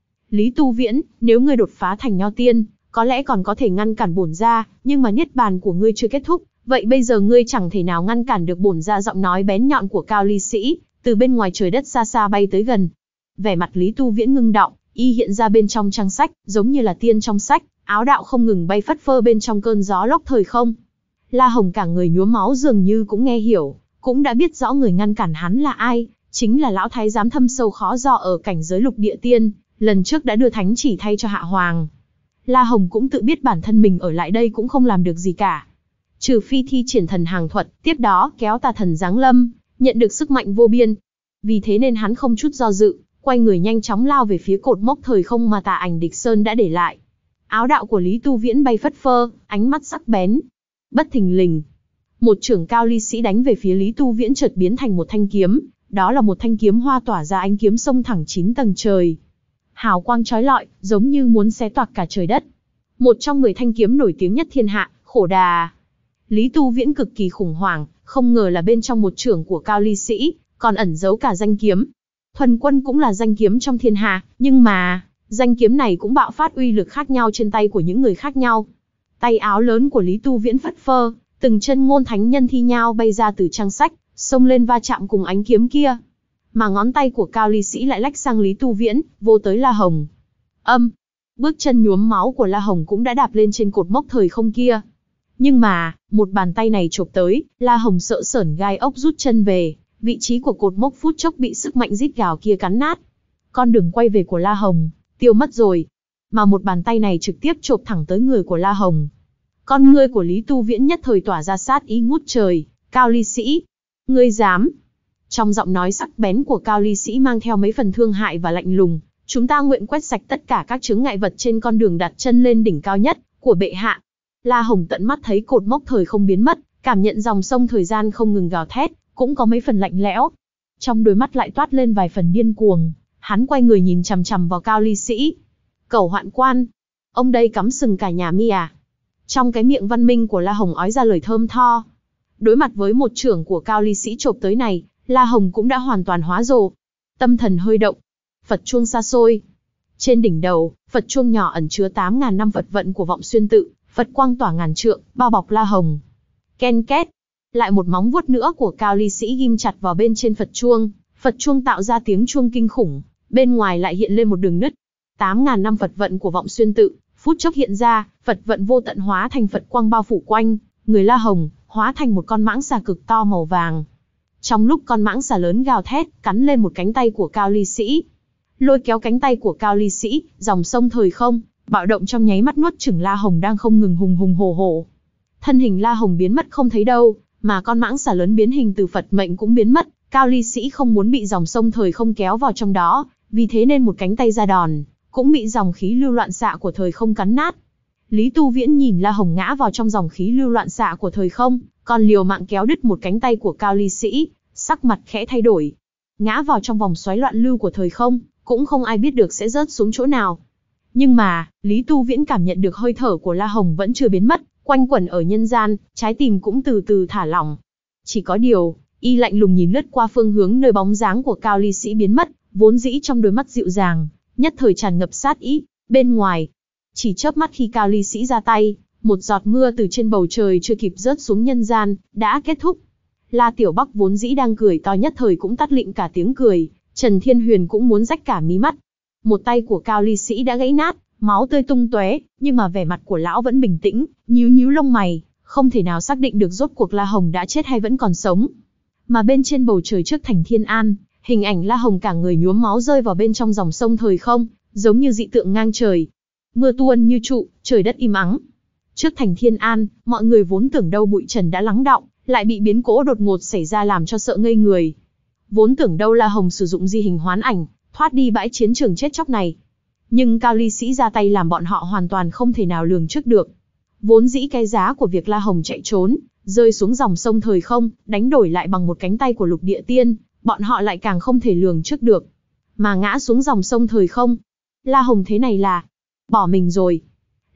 Lý Tu Viễn, nếu ngươi đột phá thành nho tiên, có lẽ còn có thể ngăn cản bổn gia, nhưng mà niết bàn của ngươi chưa kết thúc, vậy bây giờ ngươi chẳng thể nào ngăn cản được bổn gia. Giọng nói bén nhọn của Cao Ly Sĩ, từ bên ngoài trời đất xa xa bay tới gần. Vẻ mặt Lý Tu Viễn ngưng động, y hiện ra bên trong trang sách, giống như là tiên trong sách, áo đạo không ngừng bay phất phơ bên trong cơn gió lốc thời không. La Hồng cả người nhuốm máu dường như cũng nghe hiểu, cũng đã biết rõ người ngăn cản hắn là ai, chính là lão thái giám thâm sâu khó dò ở cảnh giới lục địa tiên, lần trước đã đưa thánh chỉ thay cho Hạ Hoàng. La Hồng cũng tự biết bản thân mình ở lại đây cũng không làm được gì cả. Trừ phi thi triển thần hàng thuật, tiếp đó kéo tà thần giáng lâm, nhận được sức mạnh vô biên. Vì thế nên hắn không chút do dự, quay người nhanh chóng lao về phía cột mốc thời không mà Tà Ảnh Địch Sơn đã để lại. Áo đạo của Lý Tu Viễn bay phất phơ, ánh mắt sắc bén. Bất thình lình, một chưởng Cao Ly Sĩ đánh về phía Lý Tu Viễn chợt biến thành một thanh kiếm, đó là một thanh kiếm hoa tỏa ra ánh kiếm xông thẳng chín tầng trời. Hào quang chói lọi, giống như muốn xé toạc cả trời đất. Một trong mười thanh kiếm nổi tiếng nhất thiên hạ, Khổ Đà. Lý Tu Viễn cực kỳ khủng hoảng, không ngờ là bên trong một chưởng của Cao Ly Sĩ, còn ẩn giấu cả danh kiếm. Thuần Quân cũng là danh kiếm trong thiên hạ, nhưng mà, danh kiếm này cũng bạo phát uy lực khác nhau trên tay của những người khác nhau. Tay áo lớn của Lý Tu Viễn phất phơ, từng chân ngôn thánh nhân thi nhau bay ra từ trang sách, xông lên va chạm cùng ánh kiếm kia. Mà ngón tay của Cao Ly Sĩ lại lách sang Lý Tu Viễn, vô tới La Hồng. Âm, bước chân nhuốm máu của La Hồng cũng đã đạp lên trên cột mốc thời không kia. Nhưng mà, một bàn tay này chộp tới, La Hồng sợ sởn gai ốc rút chân về, vị trí của cột mốc phút chốc bị sức mạnh rít gào kia cắn nát. Con đường quay về của La Hồng, tiêu mất rồi. Mà một bàn tay này trực tiếp chộp thẳng tới người của La Hồng. Con ngươi của Lý Tu Viễn nhất thời tỏa ra sát ý ngút trời. Cao Ly Sĩ, ngươi dám? Trong giọng nói sắc bén của Cao Ly Sĩ mang theo mấy phần thương hại và lạnh lùng. Chúng ta nguyện quét sạch tất cả các chướng ngại vật trên con đường đặt chân lên đỉnh cao nhất của bệ hạ. La Hồng tận mắt thấy cột mốc thời không biến mất, cảm nhận dòng sông thời gian không ngừng gào thét, cũng có mấy phần lạnh lẽo. Trong đôi mắt lại toát lên vài phần điên cuồng, hắn quay người nhìn chằm chằm vào Cao Ly Sĩ. Cẩu hoạn quan, ông đây cắm sừng cả nhà mi à? Trong cái miệng văn minh của La Hồng ói ra lời thơm tho. Đối mặt với một chưởng của Cao Ly Sĩ chộp tới này, La Hồng cũng đã hoàn toàn hóa rồ. Tâm thần hơi động, Phật chuông xa xôi. Trên đỉnh đầu, Phật chuông nhỏ ẩn chứa tám ngàn năm Phật vận của Vọng Xuyên tự, Phật quang tỏa ngàn trượng, bao bọc La Hồng. Ken két, lại một móng vuốt nữa của Cao Ly Sĩ ghim chặt vào bên trên Phật chuông, Phật chuông tạo ra tiếng chuông kinh khủng, bên ngoài lại hiện lên một đường nứt. tám ngàn năm Phật vận của Vọng Xuyên tự, phút chốc hiện ra, Phật vận vô tận hóa thành Phật quang bao phủ quanh người La Hồng, hóa thành một con mãng xà cực to màu vàng. Trong lúc con mãng xà lớn gào thét, cắn lên một cánh tay của Cao Ly Sĩ, lôi kéo cánh tay của Cao Ly Sĩ, dòng sông thời không bạo động trong nháy mắt nuốt chửng La Hồng đang không ngừng hùng hùng hổ hổ. Thân hình La Hồng biến mất không thấy đâu, mà con mãng xà lớn biến hình từ Phật mệnh cũng biến mất. Cao Ly Sĩ không muốn bị dòng sông thời không kéo vào trong đó, vì thế nên một cánh tay ra đòn, cũng bị dòng khí lưu loạn xạ của thời không cắn nát. Lý Tu Viễn nhìn La Hồng ngã vào trong dòng khí lưu loạn xạ của thời không, còn liều mạng kéo đứt một cánh tay của Cao Ly Sĩ, sắc mặt khẽ thay đổi. Ngã vào trong vòng xoáy loạn lưu của thời không, cũng không ai biết được sẽ rớt xuống chỗ nào. Nhưng mà, Lý Tu Viễn cảm nhận được hơi thở của La Hồng vẫn chưa biến mất, quanh quẩn ở nhân gian, trái tim cũng từ từ thả lỏng. Chỉ có điều, y lạnh lùng nhìn lướt qua phương hướng nơi bóng dáng của Cao Ly Sĩ biến mất, vốn dĩ trong đôi mắt dịu dàng, nhất thời tràn ngập sát ý. Bên ngoài, chỉ chớp mắt khi Cao Ly Sĩ ra tay, một giọt mưa từ trên bầu trời chưa kịp rớt xuống nhân gian, đã kết thúc. La Tiểu Bắc vốn dĩ đang cười to nhất thời cũng tắt lịm cả tiếng cười, Trần Thiên Huyền cũng muốn rách cả mí mắt. Một tay của Cao Ly Sĩ đã gãy nát, máu tươi tung tóe, nhưng mà vẻ mặt của lão vẫn bình tĩnh, nhíu nhíu lông mày, không thể nào xác định được rốt cuộc La Hồng đã chết hay vẫn còn sống. Mà bên trên bầu trời trước thành Thiên An, hình ảnh La Hồng cả người nhuốm máu rơi vào bên trong dòng sông thời không, giống như dị tượng ngang trời. Mưa tuôn như trụ, trời đất im ắng. Trước thành Thiên An, mọi người vốn tưởng đâu bụi trần đã lắng đọng, lại bị biến cố đột ngột xảy ra làm cho sợ ngây người. Vốn tưởng đâu La Hồng sử dụng di hình hoán ảnh, thoát đi bãi chiến trường chết chóc này. Nhưng Cao Ly Sĩ ra tay làm bọn họ hoàn toàn không thể nào lường trước được. Vốn dĩ cái giá của việc La Hồng chạy trốn, rơi xuống dòng sông thời không, đánh đổi lại bằng một cánh tay của lục địa tiên, bọn họ lại càng không thể lường trước được. Mà ngã xuống dòng sông thời không, La Hồng thế này là bỏ mình rồi.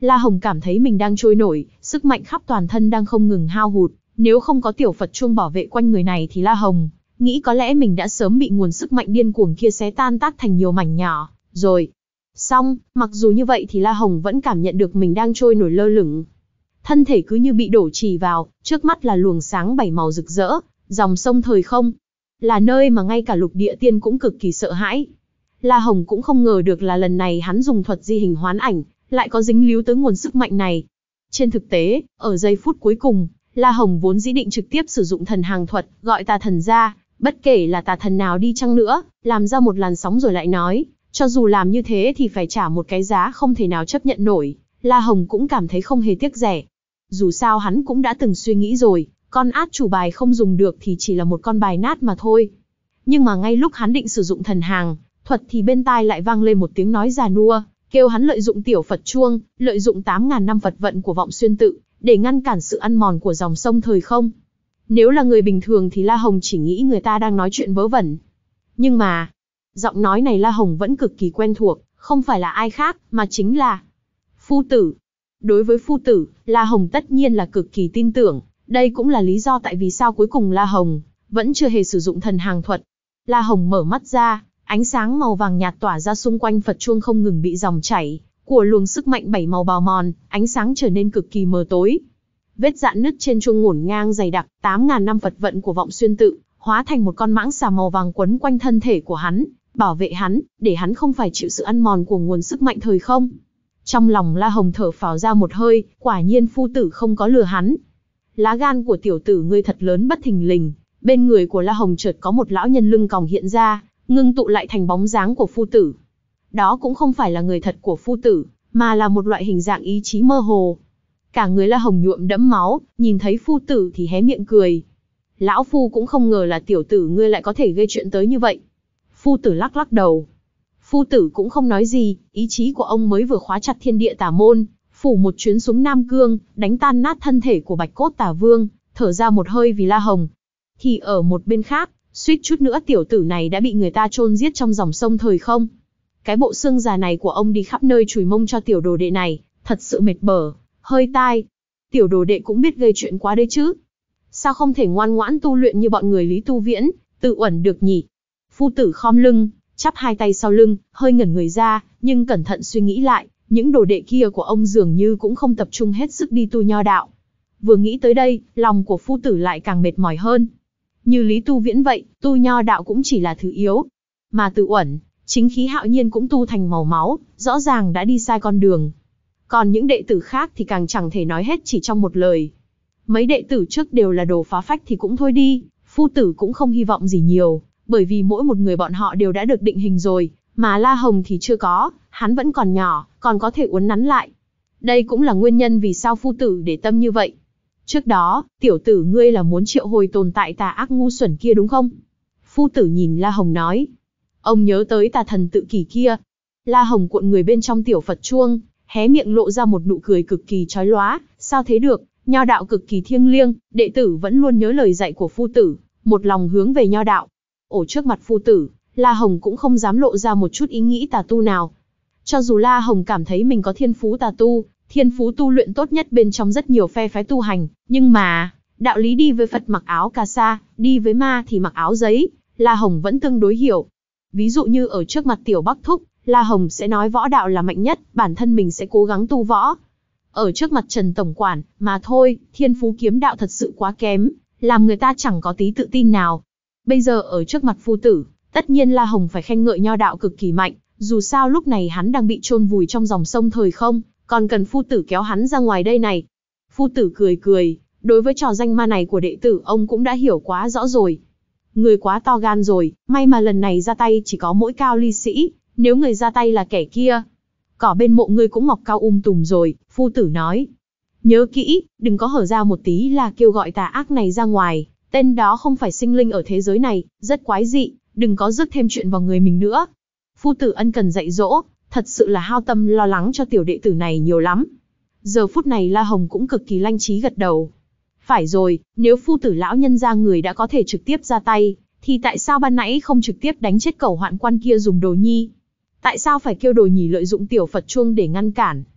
La Hồng cảm thấy mình đang trôi nổi, sức mạnh khắp toàn thân đang không ngừng hao hụt. Nếu không có tiểu Phật chuông bảo vệ quanh người này thì La Hồng nghĩ có lẽ mình đã sớm bị nguồn sức mạnh điên cuồng kia xé tan tác thành nhiều mảnh nhỏ, rồi. Xong, mặc dù như vậy thì La Hồng vẫn cảm nhận được mình đang trôi nổi lơ lửng. Thân thể cứ như bị đổ chì vào, trước mắt là luồng sáng bảy màu rực rỡ, dòng sông thời không. Là nơi mà ngay cả lục địa tiên cũng cực kỳ sợ hãi. La Hồng cũng không ngờ được là lần này hắn dùng thuật di hình hoán ảnh, lại có dính líu tới nguồn sức mạnh này. Trên thực tế, ở giây phút cuối cùng, La Hồng vốn dĩ định trực tiếp sử dụng thần hàng thuật, gọi tà thần ra, bất kể là tà thần nào đi chăng nữa, làm ra một làn sóng rồi lại nói, cho dù làm như thế thì phải trả một cái giá không thể nào chấp nhận nổi, La Hồng cũng cảm thấy không hề tiếc rẻ. Dù sao hắn cũng đã từng suy nghĩ rồi, con át chủ bài không dùng được thì chỉ là một con bài nát mà thôi. Nhưng mà ngay lúc hắn định sử dụng thần hàng thuật thì bên tai lại vang lên một tiếng nói già nua, kêu hắn lợi dụng tiểu Phật chuông, lợi dụng tám ngàn năm Phật vận của vọng xuyên tự, để ngăn cản sự ăn mòn của dòng sông thời không. Nếu là người bình thường thì La Hồng chỉ nghĩ người ta đang nói chuyện vớ vẩn. Nhưng mà, giọng nói này La Hồng vẫn cực kỳ quen thuộc, không phải là ai khác, mà chính là Phu Tử. Đối với Phu Tử, La Hồng tất nhiên là cực kỳ tin tưởng, đây cũng là lý do tại vì sao cuối cùng La Hồng vẫn chưa hề sử dụng thần hàng thuật. La Hồng mở mắt ra, ánh sáng màu vàng nhạt tỏa ra xung quanh Phật chuông không ngừng bị dòng chảy của luồng sức mạnh bảy màu bào mòn, ánh sáng trở nên cực kỳ mờ tối. Vết rạn nứt trên chuông ngổn ngang dày đặc, tám ngàn năm Phật vận của vọng xuyên tự, hóa thành một con mãng xà màu vàng quấn quanh thân thể của hắn, bảo vệ hắn, để hắn không phải chịu sự ăn mòn của nguồn sức mạnh thời không. Trong lòng La Hồng thở phào ra một hơi, quả nhiên Phu Tử không có lừa hắn. Lá gan của tiểu tử ngươi thật lớn bất thình lình. Bên người của La Hồng chợt có một lão nhân lưng còng hiện ra, ngưng tụ lại thành bóng dáng của Phu Tử. Đó cũng không phải là người thật của Phu Tử, mà là một loại hình dạng ý chí mơ hồ. Cả người La Hồng nhuộm đẫm máu, nhìn thấy Phu Tử thì hé miệng cười. Lão Phu cũng không ngờ là tiểu tử ngươi lại có thể gây chuyện tới như vậy. Phu Tử lắc lắc đầu. Phu Tử cũng không nói gì, ý chí của ông mới vừa khóa chặt thiên địa tà môn, phủ một chuyến xuống Nam Cương, đánh tan nát thân thể của Bạch Cốt Tà Vương, thở ra một hơi vì La Hồng. Thì ở một bên khác, suýt chút nữa tiểu tử này đã bị người ta chôn giết trong dòng sông thời không. Cái bộ xương già này của ông đi khắp nơi chùi mông cho tiểu đồ đệ này, thật sự mệt bở, hơi tai. Tiểu đồ đệ cũng biết gây chuyện quá đấy chứ. Sao không thể ngoan ngoãn tu luyện như bọn người Lý Tu Viễn, tự uẩn được nhỉ? Phu Tử khom lưng, chắp hai tay sau lưng, hơi ngẩn người ra, nhưng cẩn thận suy nghĩ lại, những đồ đệ kia của ông dường như cũng không tập trung hết sức đi tu nho đạo. Vừa nghĩ tới đây, lòng của Phu Tử lại càng mệt mỏi hơn. Như Lý Tu Viễn vậy, tu nho đạo cũng chỉ là thứ yếu. Mà Tự Uẩn, chính khí hạo nhiên cũng tu thành màu máu, rõ ràng đã đi sai con đường. Còn những đệ tử khác thì càng chẳng thể nói hết chỉ trong một lời. Mấy đệ tử trước đều là đồ phá phách thì cũng thôi đi, Phu Tử cũng không hy vọng gì nhiều, bởi vì mỗi một người bọn họ đều đã được định hình rồi, mà La Hồng thì chưa có, hắn vẫn còn nhỏ, còn có thể uốn nắn lại. Đây cũng là nguyên nhân vì sao Phu Tử để tâm như vậy. Trước đó, tiểu tử ngươi là muốn triệu hồi tồn tại tà ác ngu xuẩn kia đúng không? Phu Tử nhìn La Hồng nói. Ông nhớ tới tà thần tự kỷ kia. La Hồng cuộn người bên trong tiểu Phật chuông, hé miệng lộ ra một nụ cười cực kỳ chói lóa. Sao thế được, nho đạo cực kỳ thiêng liêng, đệ tử vẫn luôn nhớ lời dạy của Phu Tử, một lòng hướng về nho đạo. Ở trước mặt Phu Tử, La Hồng cũng không dám lộ ra một chút ý nghĩ tà tu nào. Cho dù La Hồng cảm thấy mình có thiên phú tà tu, thiên phú tu luyện tốt nhất bên trong rất nhiều phe phái tu hành, nhưng mà, đạo lý đi với Phật mặc áo cà sa, đi với ma thì mặc áo giấy, La Hồng vẫn tương đối hiểu. Ví dụ như ở trước mặt Tiểu Bắc Thúc, La Hồng sẽ nói võ đạo là mạnh nhất, bản thân mình sẽ cố gắng tu võ. Ở trước mặt Trần Tổng Quản, mà thôi, thiên phú kiếm đạo thật sự quá kém, làm người ta chẳng có tí tự tin nào. Bây giờ ở trước mặt Phu Tử, tất nhiên La Hồng phải khen ngợi nho đạo cực kỳ mạnh, dù sao lúc này hắn đang bị chôn vùi trong dòng sông thời không, còn cần Phu Tử kéo hắn ra ngoài đây này. Phu Tử cười cười, đối với trò danh ma này của đệ tử ông cũng đã hiểu quá rõ rồi. Người quá to gan rồi, may mà lần này ra tay chỉ có mỗi Cao Ly Sĩ, nếu người ra tay là kẻ kia. Cỏ bên mộ ngươi cũng mọc cao um tùm rồi, Phu Tử nói. Nhớ kỹ, đừng có hở ra một tí là kêu gọi tà ác này ra ngoài, tên đó không phải sinh linh ở thế giới này, rất quái dị, đừng có rước thêm chuyện vào người mình nữa. Phu Tử ân cần dạy dỗ, thật sự là hao tâm lo lắng cho tiểu đệ tử này nhiều lắm. Giờ phút này La Hồng cũng cực kỳ lanh trí gật đầu. Phải rồi, nếu Phu Tử lão nhân gia người đã có thể trực tiếp ra tay, thì tại sao ban nãy không trực tiếp đánh chết cẩu hoạn quan kia dùng đồ nhi? Tại sao phải kêu đồ nhì lợi dụng tiểu Phật chuông để ngăn cản?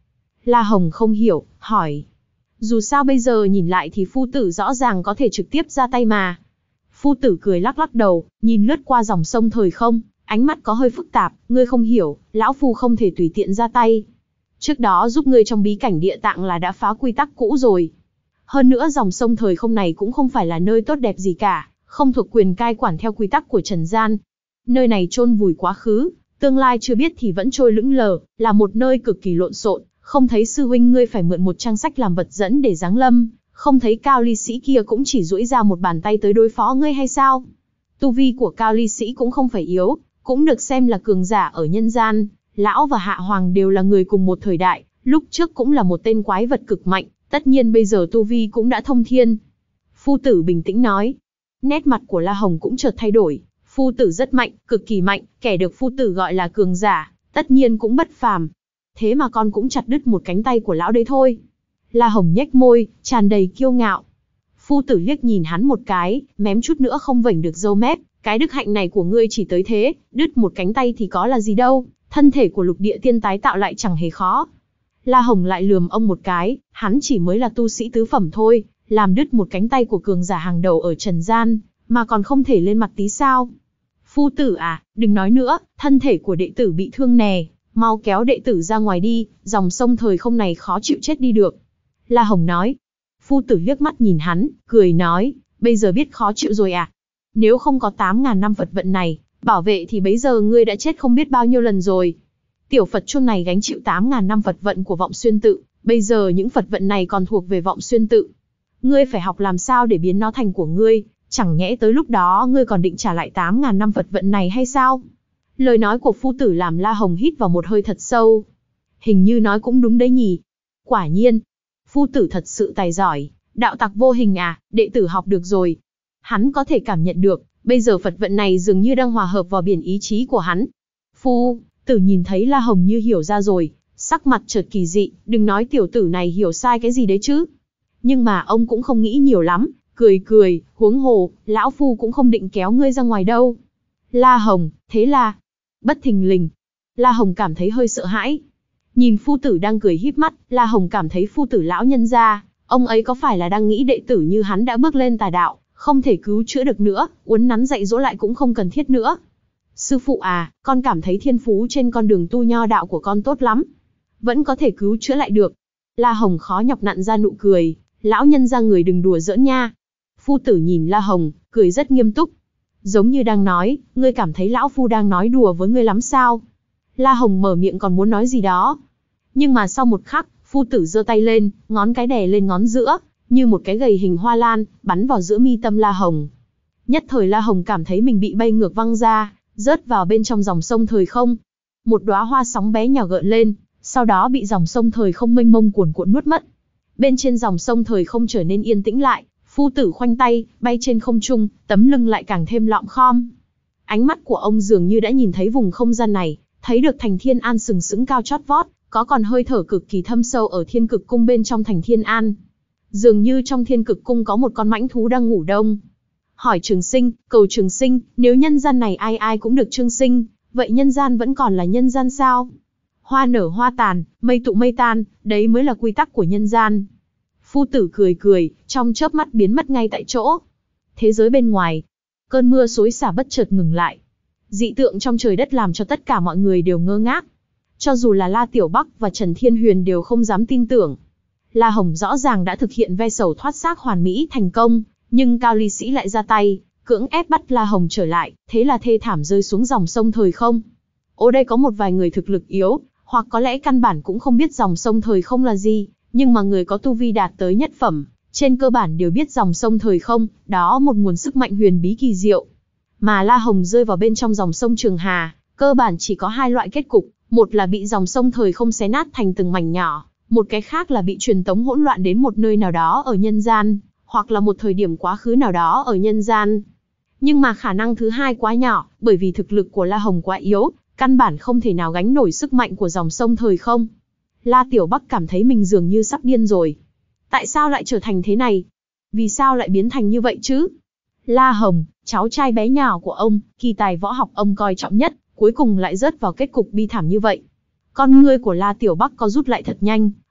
La Hồng không hiểu, hỏi. Dù sao bây giờ nhìn lại thì phu tử rõ ràng có thể trực tiếp ra tay mà. Phu tử cười lắc lắc đầu, nhìn lướt qua dòng sông thời không, ánh mắt có hơi phức tạp, ngươi không hiểu, lão phu không thể tùy tiện ra tay. Trước đó giúp ngươi trong bí cảnh địa tạng là đã phá quy tắc cũ rồi. Hơn nữa dòng sông thời không này cũng không phải là nơi tốt đẹp gì cả, không thuộc quyền cai quản theo quy tắc của trần gian. Nơi này chôn vùi quá khứ, tương lai chưa biết thì vẫn trôi lững lờ, là một nơi cực kỳ lộn xộn, không thấy sư huynh ngươi phải mượn một trang sách làm vật dẫn để giáng lâm, không thấy Cao Ly Sĩ kia cũng chỉ duỗi ra một bàn tay tới đối phó ngươi hay sao? Tu vi của Cao Ly Sĩ cũng không phải yếu, cũng được xem là cường giả ở nhân gian, lão và Hạ Hoàng đều là người cùng một thời đại, lúc trước cũng là một tên quái vật cực mạnh, tất nhiên bây giờ tu vi cũng đã thông thiên. Phu tử bình tĩnh nói. Nét mặt của La Hồng cũng chợt thay đổi, phu tử rất mạnh, cực kỳ mạnh, kẻ được phu tử gọi là cường giả, tất nhiên cũng bất phàm. Thế mà con cũng chặt đứt một cánh tay của lão đấy thôi. La Hồng nhếch môi, tràn đầy kiêu ngạo. Phu tử liếc nhìn hắn một cái, mém chút nữa không vểnh được râu mép, cái đức hạnh này của ngươi chỉ tới thế, đứt một cánh tay thì có là gì đâu, thân thể của lục địa tiên tái tạo lại chẳng hề khó. La Hồng lại lườm ông một cái, hắn chỉ mới là tu sĩ tứ phẩm thôi, làm đứt một cánh tay của cường giả hàng đầu ở trần gian, mà còn không thể lên mặt tí sao. Phu tử à, đừng nói nữa, thân thể của đệ tử bị thương nè, mau kéo đệ tử ra ngoài đi, dòng sông thời không này khó chịu chết đi được. La Hồng nói. Phu tử liếc mắt nhìn hắn, cười nói, bây giờ biết khó chịu rồi à? Nếu không có tám ngàn năm Phật vận này, bảo vệ thì bấy giờ ngươi đã chết không biết bao nhiêu lần rồi. Tiểu Phật chuông này gánh chịu tám ngàn năm Phật vận của Vọng Xuyên tự, bây giờ những Phật vận này còn thuộc về Vọng Xuyên tự. Ngươi phải học làm sao để biến nó thành của ngươi, chẳng nhẽ tới lúc đó ngươi còn định trả lại tám ngàn năm Phật vận này hay sao? Lời nói của phu tử làm La Hồng hít vào một hơi thật sâu. Hình như nói cũng đúng đấy nhỉ. Quả nhiên, phu tử thật sự tài giỏi, đạo tặc vô hình à, đệ tử học được rồi. Hắn có thể cảm nhận được, bây giờ Phật vận này dường như đang hòa hợp vào biển ý chí của hắn. Phu tử nhìn thấy La Hồng như hiểu ra rồi, sắc mặt chợt kỳ dị, đừng nói tiểu tử này hiểu sai cái gì đấy chứ. Nhưng mà ông cũng không nghĩ nhiều lắm, cười cười, huống hồ, lão phu cũng không định kéo ngươi ra ngoài đâu. La Hồng, thế là, bất thình lình, La Hồng cảm thấy hơi sợ hãi. Nhìn phu tử đang cười híp mắt, La Hồng cảm thấy phu tử lão nhân gia, ông ấy có phải là đang nghĩ đệ tử như hắn đã bước lên tà đạo, không thể cứu chữa được nữa, uốn nắn dạy dỗ lại cũng không cần thiết nữa. Sư phụ à, con cảm thấy thiên phú trên con đường tu nho đạo của con tốt lắm, vẫn có thể cứu chữa lại được. La Hồng khó nhọc nặn ra nụ cười, lão nhân gia người đừng đùa giỡn nha. Phu tử nhìn La Hồng, cười rất nghiêm túc, giống như đang nói, ngươi cảm thấy lão phu đang nói đùa với ngươi lắm sao? La Hồng mở miệng còn muốn nói gì đó, nhưng mà sau một khắc, phu tử giơ tay lên, ngón cái đè lên ngón giữa, như một cái gầy hình hoa lan, bắn vào giữa mi tâm La Hồng. Nhất thời La Hồng cảm thấy mình bị bay ngược văng ra, rớt vào bên trong dòng sông thời không. Một đóa hoa sóng bé nhỏ gợn lên, sau đó bị dòng sông thời không mênh mông cuồn cuộn nuốt mất. Bên trên dòng sông thời không trở nên yên tĩnh lại, phu tử khoanh tay, bay trên không trung, tấm lưng lại càng thêm lọm khom. Ánh mắt của ông dường như đã nhìn thấy vùng không gian này, thấy được thành Thiên An sừng sững cao chót vót, có còn hơi thở cực kỳ thâm sâu ở Thiên Cực Cung bên trong thành Thiên An. Dường như trong Thiên Cực Cung có một con mãnh thú đang ngủ đông. Hỏi Trường Sinh, cầu Trường Sinh, nếu nhân gian này ai ai cũng được Trường Sinh, vậy nhân gian vẫn còn là nhân gian sao? Hoa nở hoa tàn, mây tụ mây tan, đấy mới là quy tắc của nhân gian. Phu tử cười cười, trong chớp mắt biến mất ngay tại chỗ. Thế giới bên ngoài, cơn mưa xối xả bất chợt ngừng lại. Dị tượng trong trời đất làm cho tất cả mọi người đều ngơ ngác. Cho dù là La Tiểu Bắc và Trần Thiên Huyền đều không dám tin tưởng. La Hồng rõ ràng đã thực hiện ve sầu thoát xác hoàn mỹ thành công, nhưng Cao Ly Sĩ lại ra tay, cưỡng ép bắt La Hồng trở lại, thế là thê thảm rơi xuống dòng sông thời không. Ở đây có một vài người thực lực yếu, hoặc có lẽ căn bản cũng không biết dòng sông thời không là gì, nhưng mà người có tu vi đạt tới nhất phẩm, trên cơ bản đều biết dòng sông thời không, đó một nguồn sức mạnh huyền bí kỳ diệu. Mà La Hồng rơi vào bên trong dòng sông Trường Hà, cơ bản chỉ có hai loại kết cục, một là bị dòng sông thời không xé nát thành từng mảnh nhỏ, một cái khác là bị truyền tống hỗn loạn đến một nơi nào đó ở nhân gian, hoặc là một thời điểm quá khứ nào đó ở nhân gian. Nhưng mà khả năng thứ hai quá nhỏ, bởi vì thực lực của La Hồng quá yếu, căn bản không thể nào gánh nổi sức mạnh của dòng sông thời không. La Tiểu Bắc cảm thấy mình dường như sắp điên rồi. Tại sao lại trở thành thế này? Vì sao lại biến thành như vậy chứ? La Hồng, cháu trai bé nhỏ của ông, kỳ tài võ học ông coi trọng nhất, cuối cùng lại rớt vào kết cục bi thảm như vậy. Con ngươi của La Tiểu Bắc có rút lại thật nhanh,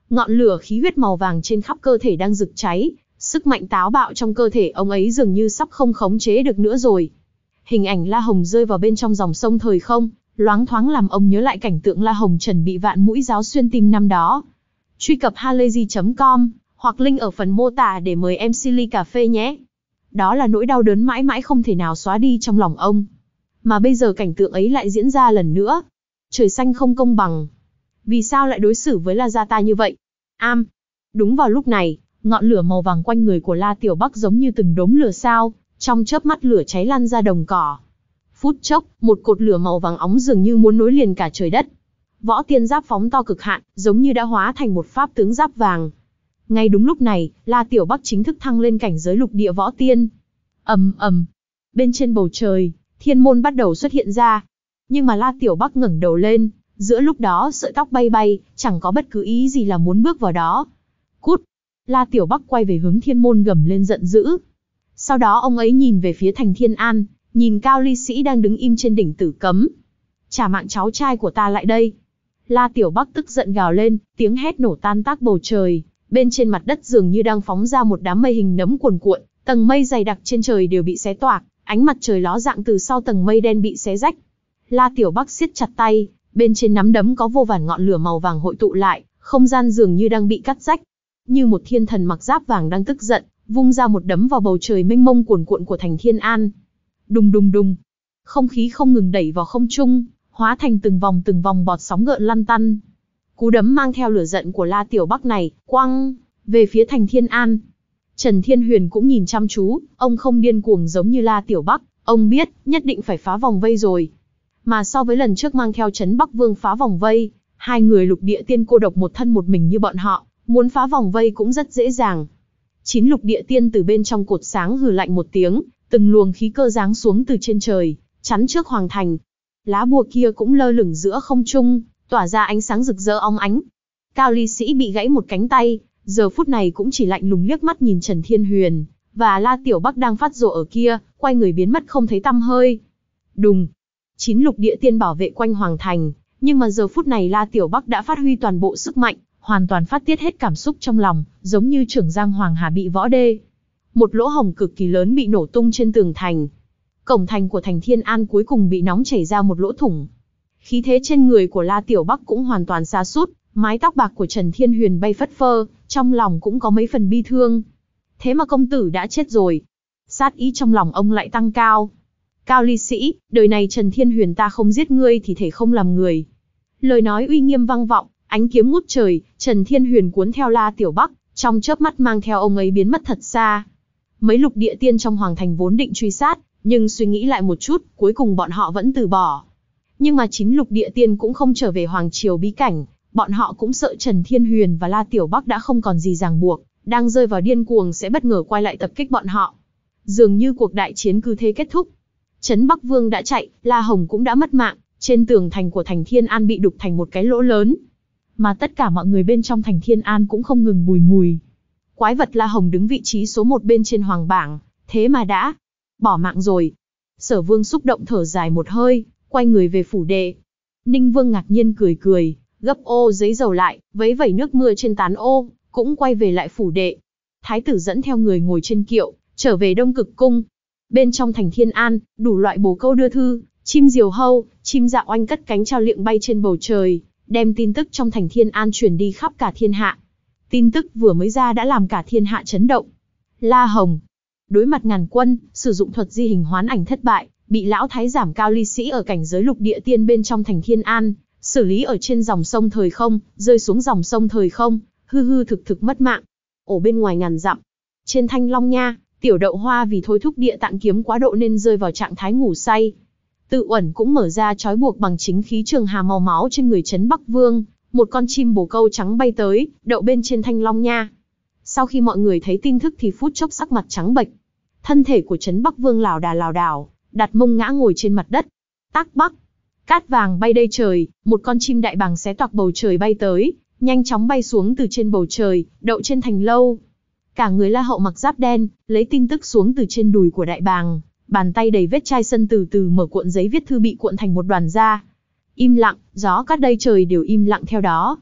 Ngọn lửa khí huyết màu vàng trên khắp cơ thể đang rực cháy, sức mạnh táo bạo trong cơ thể ông ấy dường như sắp không khống chế được nữa rồi. Hình ảnh La Hồng rơi vào bên trong dòng sông thời không, loáng thoáng làm ông nhớ lại cảnh tượng La Hồng Trần bị vạn mũi giáo xuyên tim năm đó. Truy cập halayzi chấm com hoặc link ở phần mô tả để mời em xê ly cà phê nhé. Đó là nỗi đau đớn mãi mãi không thể nào xóa đi trong lòng ông. Mà bây giờ cảnh tượng ấy lại diễn ra lần nữa. Trời xanh không công bằng. Vì sao lại đối xử với La Gia ta như vậy? Am. Đúng vào lúc này, ngọn lửa màu vàng quanh người của La Tiểu Bắc giống như từng đốm lửa sao, trong chớp mắt lửa cháy lan ra đồng cỏ. Phút chốc, một cột lửa màu vàng óng dường như muốn nối liền cả trời đất. Võ tiên giáp phóng to cực hạn, giống như đã hóa thành một pháp tướng giáp vàng. Ngay đúng lúc này, La Tiểu Bắc chính thức thăng lên cảnh giới lục địa võ tiên. Ầm ầm. Bên trên bầu trời, thiên môn bắt đầu xuất hiện ra. Nhưng mà La Tiểu Bắc ngẩng đầu lên, giữa lúc đó sợi tóc bay bay, chẳng có bất cứ ý gì là muốn bước vào đó. Cút! La Tiểu Bắc quay về hướng thiên môn gầm lên giận dữ. Sau đó ông ấy nhìn về phía thành Thiên An, nhìn Cao Ly Sĩ đang đứng im trên đỉnh tử cấm. Trả mạng cháu trai của ta lại đây. La Tiểu Bắc tức giận gào lên, tiếng hét nổ tan tác bầu trời. Bên trên mặt đất dường như đang phóng ra một đám mây hình nấm cuồn cuộn, tầng mây dày đặc trên trời đều bị xé toạc, ánh mặt trời ló dạng từ sau tầng mây đen bị xé rách. La Tiểu Bắc siết chặt tay, bên trên nắm đấm có vô vàn ngọn lửa màu vàng hội tụ lại, không gian dường như đang bị cắt rách. Như một thiên thần mặc giáp vàng đang tức giận, vung ra một đấm vào bầu trời mênh mông cuồn cuộn của thành Thiên An. Đùng đùng đùng, không khí không ngừng đẩy vào không trung, hóa thành từng vòng từng vòng bọt sóng gợn lăn tăn. Cú đấm mang theo lửa giận của La Tiểu Bắc này, quăng về phía thành Thiên An. Trần Thiên Huyền cũng nhìn chăm chú, ông không điên cuồng giống như La Tiểu Bắc, ông biết, nhất định phải phá vòng vây rồi. Mà so với lần trước mang theo Trấn Bắc Vương phá vòng vây, hai người lục địa tiên cô độc một thân một mình như bọn họ, muốn phá vòng vây cũng rất dễ dàng. Chín lục địa tiên từ bên trong cột sáng hừ lạnh một tiếng, từng luồng khí cơ giáng xuống từ trên trời, chắn trước hoàng thành. Lá bùa kia cũng lơ lửng giữa không trung, tỏa ra ánh sáng rực rỡ óng ánh. Cao Ly Sĩ bị gãy một cánh tay, giờ phút này cũng chỉ lạnh lùng liếc mắt nhìn Trần Thiên Huyền, và La Tiểu Bắc đang phát rồ ở kia, quay người biến mất không thấy tăm hơi. Đùng! Chín lục địa tiên bảo vệ quanh hoàng thành, nhưng mà giờ phút này La Tiểu Bắc đã phát huy toàn bộ sức mạnh, hoàn toàn phát tiết hết cảm xúc trong lòng, giống như trưởng giang Hoàng Hà bị võ đê. Một lỗ hổng cực kỳ lớn bị nổ tung trên tường thành. Cổng thành của thành Thiên An cuối cùng bị nóng chảy ra một lỗ thủng. Khí thế trên người của La Tiểu Bắc cũng hoàn toàn sa sút, mái tóc bạc của Trần Thiên Huyền bay phất phơ, trong lòng cũng có mấy phần bi thương. Thế mà công tử đã chết rồi. Sát ý trong lòng ông lại tăng cao. Cao Ly Sĩ, đời này Trần Thiên Huyền ta không giết ngươi thì thể không làm người. Lời nói uy nghiêm vang vọng, ánh kiếm ngút trời, Trần Thiên Huyền cuốn theo La Tiểu Bắc, trong chớp mắt mang theo ông ấy biến mất thật xa. Mấy lục địa tiên trong hoàng thành vốn định truy sát, nhưng suy nghĩ lại một chút, cuối cùng bọn họ vẫn từ bỏ. Nhưng mà chính lục địa tiên cũng không trở về hoàng triều bí cảnh, bọn họ cũng sợ Trần Thiên Huyền và La Tiểu Bắc đã không còn gì ràng buộc, đang rơi vào điên cuồng sẽ bất ngờ quay lại tập kích bọn họ. Dường như cuộc đại chiến cứ thế kết thúc. Trấn Bắc Vương đã chạy, La Hồng cũng đã mất mạng, trên tường thành của thành Thiên An bị đục thành một cái lỗ lớn. Mà tất cả mọi người bên trong thành Thiên An cũng không ngừng bùi ngùi. Quái vật La Hồng đứng vị trí số một bên trên hoàng bảng, thế mà đã bỏ mạng rồi. Sở Vương xúc động thở dài một hơi, quay người về phủ đệ. Ninh Vương ngạc nhiên cười cười, gấp ô giấy dầu lại, vấy vẩy nước mưa trên tán ô, cũng quay về lại phủ đệ. Thái tử dẫn theo người ngồi trên kiệu, trở về Đông Cực Cung. Bên trong thành Thiên An, đủ loại bồ câu đưa thư, chim diều hâu, chim dạ oanh cất cánh trao liệng bay trên bầu trời, đem tin tức trong thành Thiên An truyền đi khắp cả thiên hạ. Tin tức vừa mới ra đã làm cả thiên hạ chấn động. La Hồng đối mặt ngàn quân, sử dụng thuật di hình hoán ảnh thất bại, bị lão thái giảm Cao Ly Sĩ ở cảnh giới lục địa tiên bên trong thành Thiên An, xử lý ở trên dòng sông thời không, rơi xuống dòng sông thời không, hư hư thực thực mất mạng. Ở bên ngoài ngàn dặm, trên Thanh Long Nha, Tiểu Đậu Hoa vì thôi thúc địa tạng kiếm quá độ nên rơi vào trạng thái ngủ say. Tự Uẩn cũng mở ra trói buộc bằng chính khí trường hà màu máu trên người Trấn Bắc Vương, một con chim bồ câu trắng bay tới, đậu bên trên Thanh Long Nha. Sau khi mọi người thấy tin tức thì phút chốc sắc mặt trắng bệch. Thân thể của Trấn Bắc Vương lảo đà lảo đảo, đặt mông ngã ngồi trên mặt đất. Tác Bắc, cát vàng bay đầy trời, một con chim đại bàng xé toạc bầu trời bay tới, nhanh chóng bay xuống từ trên bầu trời, đậu trên thành lâu. Cả người La Hậu mặc giáp đen, lấy tin tức xuống từ trên đùi của đại bàng, bàn tay đầy vết chai sân từ từ mở cuộn giấy viết thư bị cuộn thành một đoàn ra. Im lặng, gió cát đây trời đều im lặng theo đó.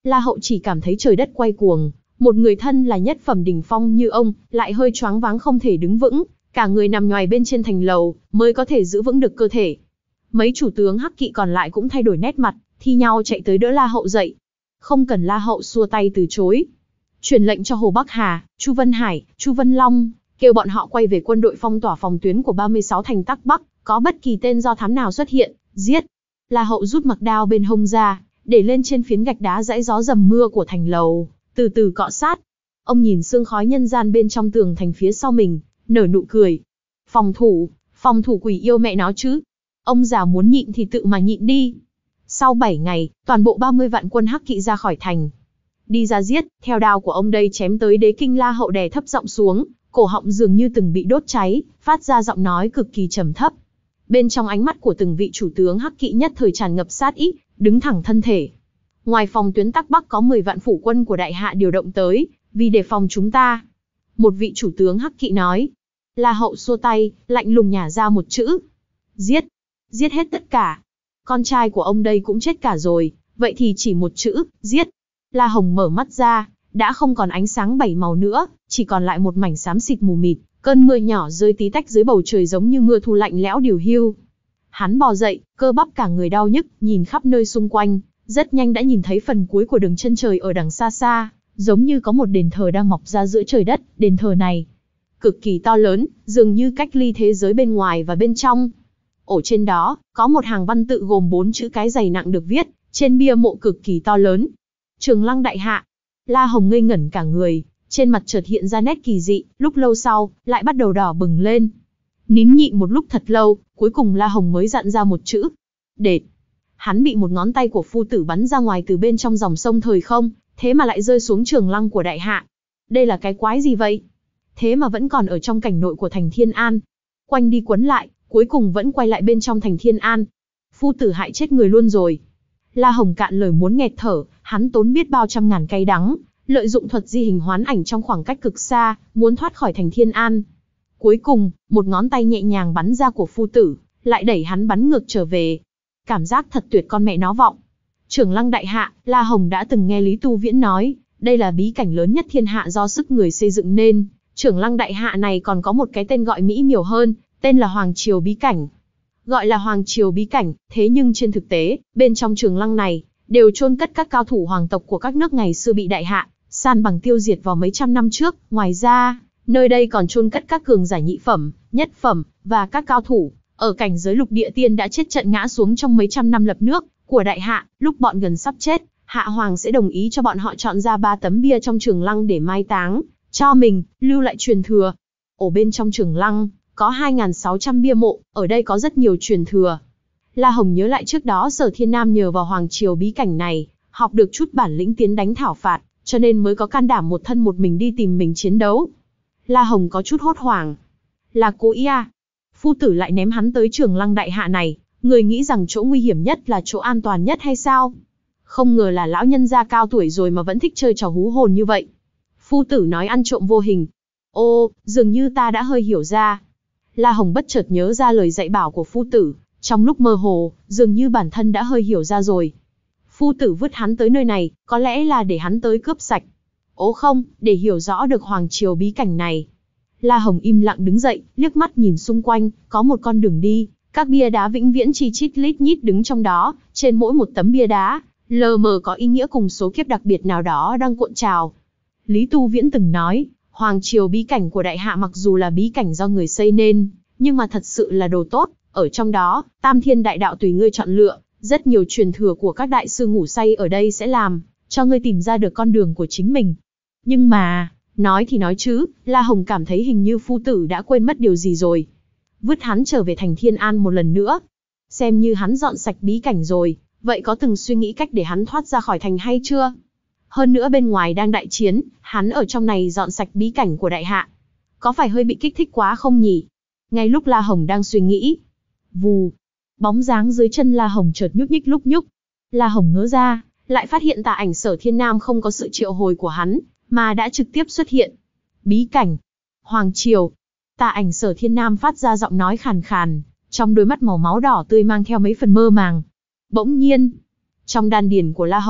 La Hậu chỉ cảm thấy trời đất quay cuồng, một người thân là nhất phẩm đỉnh phong như ông, lại hơi choáng váng không thể đứng vững, cả người nằm nhoài bên trên thành lầu, mới có thể giữ vững được cơ thể. Mấy chủ tướng Hắc Kỵ còn lại cũng thay đổi nét mặt, thi nhau chạy tới đỡ La Hậu dậy. Không cần La Hậu xua tay từ chối. Truyền lệnh cho Hồ Bắc Hà, Chu Vân Hải, Chu Vân Long, kêu bọn họ quay về quân đội phong tỏa phòng tuyến của ba mươi sáu thành Tắc Bắc, có bất kỳ tên do thám nào xuất hiện, giết. La Hậu rút mặc đao bên hông ra, để lên trên phiến gạch đá dãy gió dầm mưa của thành lầu, từ từ cọ sát. Ông nhìn sương khói nhân gian bên trong tường thành phía sau mình, nở nụ cười. Phòng thủ, phòng thủ quỷ yêu mẹ nó chứ. Ông già muốn nhịn thì tự mà nhịn đi. Sau bảy ngày, toàn bộ ba mươi vạn quân Hắc Kỵ ra khỏi thành. Đi ra giết, theo đao của ông đây chém tới đế kinh. La Hậu đè thấp giọng xuống, cổ họng dường như từng bị đốt cháy, phát ra giọng nói cực kỳ trầm thấp. Bên trong ánh mắt của từng vị chủ tướng Hắc Kỵ nhất thời tràn ngập sát ý, đứng thẳng thân thể. Ngoài phòng tuyến Tắc Bắc có mười vạn phủ quân của đại hạ điều động tới, vì đề phòng chúng ta. Một vị chủ tướng Hắc Kỵ nói. La Hậu xua tay, lạnh lùng nhả ra một chữ. Giết. Giết hết tất cả. Con trai của ông đây cũng chết cả rồi, vậy thì chỉ một chữ, giết. La Hồng mở mắt ra, đã không còn ánh sáng bảy màu nữa, chỉ còn lại một mảnh xám xịt mù mịt, cơn mưa nhỏ rơi tí tách dưới bầu trời giống như mưa thu lạnh lẽo điều hiu. Hắn bò dậy, cơ bắp cả người đau nhức, nhìn khắp nơi xung quanh, rất nhanh đã nhìn thấy phần cuối của đường chân trời ở đằng xa xa, giống như có một đền thờ đang mọc ra giữa trời đất. Đền thờ này cực kỳ to lớn, dường như cách ly thế giới bên ngoài và bên trong. Ở trên đó, có một hàng văn tự gồm bốn chữ cái dày nặng được viết, trên bia mộ cực kỳ to lớn. Trường Lăng đại hạ. La Hồng ngây ngẩn cả người, trên mặt chợt hiện ra nét kỳ dị, lúc lâu sau, lại bắt đầu đỏ bừng lên. Nín nhịn một lúc thật lâu, cuối cùng La Hồng mới dặn ra một chữ. Đệt. Hắn bị một ngón tay của phu tử bắn ra ngoài từ bên trong dòng sông thời không, thế mà lại rơi xuống Trường Lăng của đại hạ. Đây là cái quái gì vậy? Thế mà vẫn còn ở trong cảnh nội của thành Thiên An. Quanh đi quấn lại, cuối cùng vẫn quay lại bên trong thành Thiên An. Phu tử hại chết người luôn rồi. La Hồng cạn lời muốn nghẹt thở, hắn tốn biết bao trăm ngàn cay đắng, lợi dụng thuật di hình hoán ảnh trong khoảng cách cực xa, muốn thoát khỏi thành Thiên An. Cuối cùng, một ngón tay nhẹ nhàng bắn ra của phu tử, lại đẩy hắn bắn ngược trở về. Cảm giác thật tuyệt con mẹ nó vọng. Trường Lăng đại hạ, La Hồng đã từng nghe Lý Tu Viễn nói, đây là bí cảnh lớn nhất thiên hạ do sức người xây dựng nên. Trường Lăng đại hạ này còn có một cái tên gọi mỹ miều hơn, tên là Hoàng Triều bí cảnh. Gọi là Hoàng Triều bí cảnh, thế nhưng trên thực tế, bên trong Trường Lăng này, đều chôn cất các cao thủ hoàng tộc của các nước ngày xưa bị đại hạ san bằng tiêu diệt vào mấy trăm năm trước. Ngoài ra, nơi đây còn chôn cất các cường giả nhị phẩm, nhất phẩm, và các cao thủ ở cảnh giới lục địa tiên đã chết trận ngã xuống trong mấy trăm năm lập nước của đại hạ. Lúc bọn gần sắp chết, hạ hoàng sẽ đồng ý cho bọn họ chọn ra ba tấm bia trong Trường Lăng để mai táng cho mình, lưu lại truyền thừa. Ở bên trong Trường Lăng có hai nghìn sáu trăm bia mộ, ở đây có rất nhiều truyền thừa. La Hồng nhớ lại trước đó Sở Thiên Nam nhờ vào Hoàng Triều bí cảnh này, học được chút bản lĩnh tiến đánh thảo phạt, cho nên mới có can đảm một thân một mình đi tìm mình chiến đấu. La Hồng có chút hốt hoảng. Là cố ý à? Phu tử lại ném hắn tới Trường Lăng đại hạ này, người nghĩ rằng chỗ nguy hiểm nhất là chỗ an toàn nhất hay sao? Không ngờ là lão nhân gia cao tuổi rồi mà vẫn thích chơi trò hú hồn như vậy. Phu tử nói ăn trộm vô hình. Ô, dường như ta đã hơi hiểu ra. La Hồng bất chợt nhớ ra lời dạy bảo của phu tử, trong lúc mơ hồ, dường như bản thân đã hơi hiểu ra rồi. Phu tử vứt hắn tới nơi này, có lẽ là để hắn tới cướp sạch. Ố không, để hiểu rõ được Hoàng Triều bí cảnh này. La Hồng im lặng đứng dậy, liếc mắt nhìn xung quanh, có một con đường đi, các bia đá vĩnh viễn chi chít lít nhít đứng trong đó, trên mỗi một tấm bia đá, lờ mờ có ý nghĩa cùng số kiếp đặc biệt nào đó đang cuộn trào. Lý Tu Viễn từng nói, Hoàng Triều bí cảnh của đại hạ mặc dù là bí cảnh do người xây nên, nhưng mà thật sự là đồ tốt, ở trong đó, Tam Thiên đại đạo tùy ngươi chọn lựa, rất nhiều truyền thừa của các đại sư ngủ say ở đây sẽ làm cho ngươi tìm ra được con đường của chính mình. Nhưng mà, nói thì nói chứ, La Hồng cảm thấy hình như phu tử đã quên mất điều gì rồi. Vứt hắn trở về thành Thiên An một lần nữa. Xem như hắn dọn sạch bí cảnh rồi, vậy có từng suy nghĩ cách để hắn thoát ra khỏi thành hay chưa? Hơn nữa bên ngoài đang đại chiến, hắn ở trong này dọn sạch bí cảnh của đại hạ. Có phải hơi bị kích thích quá không nhỉ? Ngay lúc La Hồng đang suy nghĩ, vù, bóng dáng dưới chân La Hồng chợt nhúc nhích lúc nhúc. La Hồng ngớ ra, lại phát hiện tà ảnh Sở Thiên Nam không có sự triệu hồi của hắn, mà đã trực tiếp xuất hiện. Bí cảnh, Hoàng Triều. Tà ảnh Sở Thiên Nam phát ra giọng nói khàn khàn, trong đôi mắt màu máu đỏ tươi mang theo mấy phần mơ màng. Bỗng nhiên, trong đan điền của La Hồng,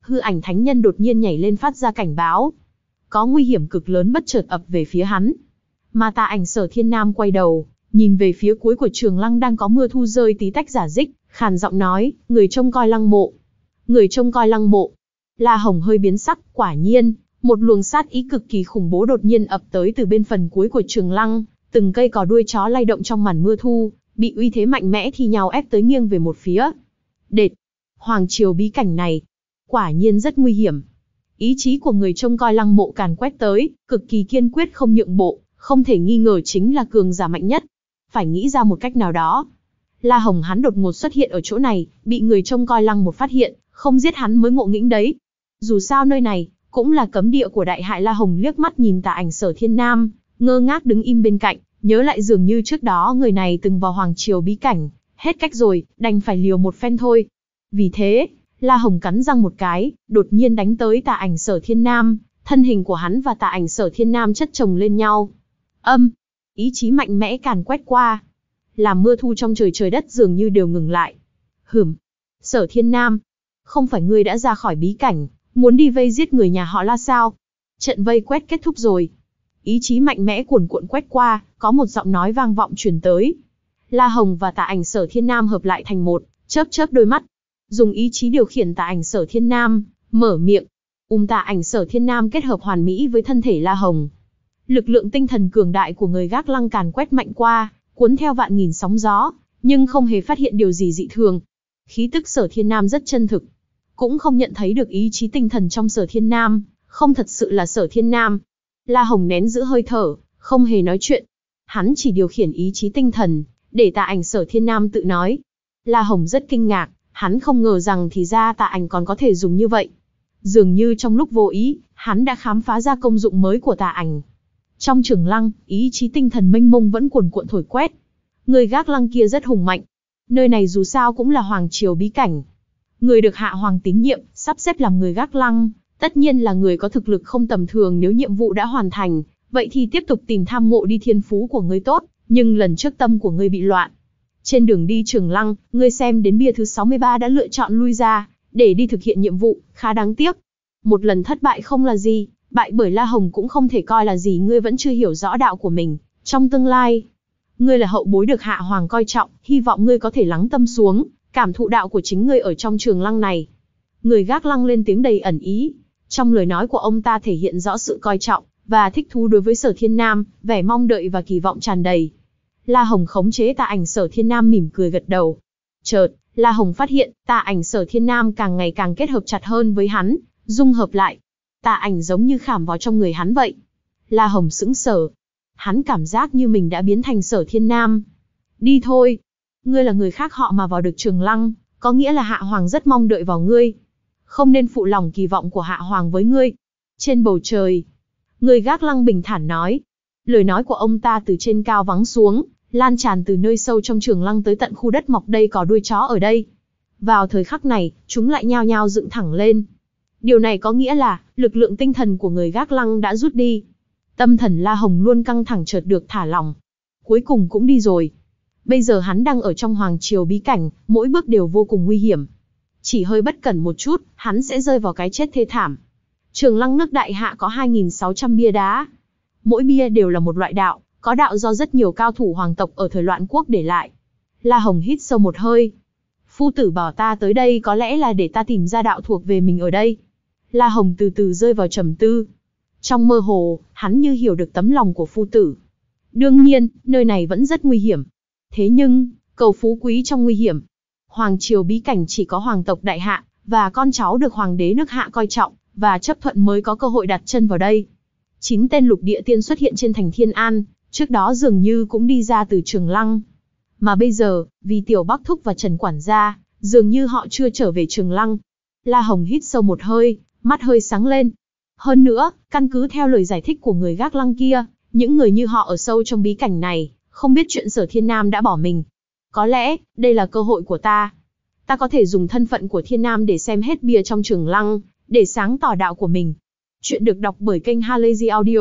hư ảnh thánh nhân đột nhiên nhảy lên phát ra cảnh báo. Có nguy hiểm cực lớn bất chợt ập về phía hắn. Mà Tà Ảnh Sở Thiên Nam quay đầu, nhìn về phía cuối của trường lăng đang có mưa thu rơi tí tách rả rích, khàn giọng nói, người trông coi lăng mộ. Người trông coi lăng mộ. La Hồng hơi biến sắc, quả nhiên, một luồng sát ý cực kỳ khủng bố đột nhiên ập tới từ bên phần cuối của trường lăng, từng cây cỏ đuôi chó lay động trong màn mưa thu, bị uy thế mạnh mẽ thì nhào ép tới nghiêng về một phía. Đệt, hoàng triều bí cảnh này, quả nhiên rất nguy hiểm. Ý chí của người trông coi lăng mộ càn quét tới, cực kỳ kiên quyết không nhượng bộ, không thể nghi ngờ chính là cường giả mạnh nhất. Phải nghĩ ra một cách nào đó. La Hồng hắn đột ngột xuất hiện ở chỗ này, bị người trông coi lăng một phát hiện, không giết hắn mới ngộ nghĩnh đấy. Dù sao nơi này, cũng là cấm địa của đại hại. La Hồng liếc mắt nhìn Tà Ảnh Sở Thiên Nam, ngơ ngác đứng im bên cạnh, nhớ lại dường như trước đó người này từng vào hoàng triều bí cảnh, hết cách rồi, đành phải liều một phen thôi. Vì thế, La Hồng cắn răng một cái, đột nhiên đánh tới Tà Ảnh Sở Thiên Nam, thân hình của hắn và Tà Ảnh Sở Thiên Nam chất chồng lên nhau. Âm, ý chí mạnh mẽ càn quét qua, làm mưa thu trong trời trời đất dường như đều ngừng lại. Hửm, Sở Thiên Nam, không phải ngươi đã ra khỏi bí cảnh, muốn đi vây giết người nhà họ La sao? Trận vây quét kết thúc rồi. Ý chí mạnh mẽ cuồn cuộn quét qua, có một giọng nói vang vọng truyền tới. La Hồng và Tà Ảnh Sở Thiên Nam hợp lại thành một, chớp chớp đôi mắt, dùng ý chí điều khiển Tà Ảnh Sở Thiên Nam, mở miệng. Ùm Tà Ảnh Sở Thiên Nam kết hợp hoàn mỹ với thân thể La Hồng. Lực lượng tinh thần cường đại của người gác lăng càn quét mạnh qua, cuốn theo vạn nghìn sóng gió, nhưng không hề phát hiện điều gì dị thường. Khí tức Sở Thiên Nam rất chân thực, cũng không nhận thấy được ý chí tinh thần trong Sở Thiên Nam, không thật sự là Sở Thiên Nam. La Hồng nén giữ hơi thở, không hề nói chuyện. Hắn chỉ điều khiển ý chí tinh thần, để Tà Ảnh Sở Thiên Nam tự nói. La Hồng rất kinh ngạc, hắn không ngờ rằng thì ra Tà Ảnh còn có thể dùng như vậy. Dường như trong lúc vô ý, hắn đã khám phá ra công dụng mới của Tà Ảnh. Trong trường lăng, ý chí tinh thần mênh mông vẫn cuồn cuộn thổi quét. Người gác lăng kia rất hùng mạnh. Nơi này dù sao cũng là hoàng triều bí cảnh. Người được hạ hoàng tín nhiệm, sắp xếp làm người gác lăng, tất nhiên là người có thực lực không tầm thường. Nếu nhiệm vụ đã hoàn thành, vậy thì tiếp tục tìm tham ngộ đi. Thiên phú của ngươi tốt, nhưng lần trước tâm của ngươi bị loạn. Trên đường đi trường lăng, ngươi xem đến bia thứ sáu mươi ba đã lựa chọn lui ra, để đi thực hiện nhiệm vụ, khá đáng tiếc. Một lần thất bại không là gì, bại bởi La Hồng cũng không thể coi là gì. Ngươi vẫn chưa hiểu rõ đạo của mình. Trong tương lai, ngươi là hậu bối được hạ hoàng coi trọng, hy vọng ngươi có thể lắng tâm xuống, cảm thụ đạo của chính ngươi ở trong trường lăng này. Người gác lăng lên tiếng đầy ẩn ý. Trong lời nói của ông ta thể hiện rõ sự coi trọng và thích thú đối với Sở Thiên Nam, vẻ mong đợi và kỳ vọng tràn đầy. La Hồng khống chế Tà Ảnh Sở Thiên Nam mỉm cười gật đầu. Chợt, La Hồng phát hiện, Tà Ảnh Sở Thiên Nam càng ngày càng kết hợp chặt hơn với hắn, dung hợp lại. Tà Ảnh giống như khảm vào trong người hắn vậy. La Hồng sững sờ. Hắn cảm giác như mình đã biến thành Sở Thiên Nam. Đi thôi. Ngươi là người khác họ mà vào được trường lăng, có nghĩa là Hạ Hoàng rất mong đợi vào ngươi. Không nên phụ lòng kỳ vọng của Hạ Hoàng với ngươi. Trên bầu trời, người gác lăng bình thản nói. Lời nói của ông ta từ trên cao vắng xuống, lan tràn từ nơi sâu trong trường lăng tới tận khu đất mọc đầy cỏ đuôi chó ở đây. Vào thời khắc này, chúng lại nhao nhao dựng thẳng lên. Điều này có nghĩa là, lực lượng tinh thần của người gác lăng đã rút đi. Tâm thần La Hồng luôn căng thẳng chợt được thả lỏng. Cuối cùng cũng đi rồi. Bây giờ hắn đang ở trong hoàng triều bí cảnh, mỗi bước đều vô cùng nguy hiểm. Chỉ hơi bất cẩn một chút, hắn sẽ rơi vào cái chết thê thảm. Trường lăng nước Đại Hạ có hai nghìn sáu trăm bia đá. Mỗi bia đều là một loại đạo, có đạo do rất nhiều cao thủ hoàng tộc ở thời loạn quốc để lại. La Hồng hít sâu một hơi. Phu tử bảo ta tới đây có lẽ là để ta tìm ra đạo thuộc về mình ở đây. La Hồng từ từ rơi vào trầm tư. Trong mơ hồ, hắn như hiểu được tấm lòng của phu tử. Đương nhiên, nơi này vẫn rất nguy hiểm. Thế nhưng, cầu phú quý trong nguy hiểm. Hoàng triều bí cảnh chỉ có hoàng tộc Đại Hạ, và con cháu được hoàng đế nước Hạ coi trọng, và chấp thuận mới có cơ hội đặt chân vào đây. Chín tên lục địa tiên xuất hiện trên thành Thiên An, trước đó dường như cũng đi ra từ trường lăng. Mà bây giờ, vì Tiểu Bắc Thúc và Trần Quản gia, dường như họ chưa trở về trường lăng. La Hồng hít sâu một hơi, mắt hơi sáng lên. Hơn nữa, căn cứ theo lời giải thích của người gác lăng kia, những người như họ ở sâu trong bí cảnh này, không biết chuyện Sở Thiên Nam đã bỏ mình. Có lẽ, đây là cơ hội của ta. Ta có thể dùng thân phận của Thiên Nam để xem hết bia trong trường lăng, để sáng tỏ đạo của mình. Chuyện được đọc bởi kênh Halazy Audio.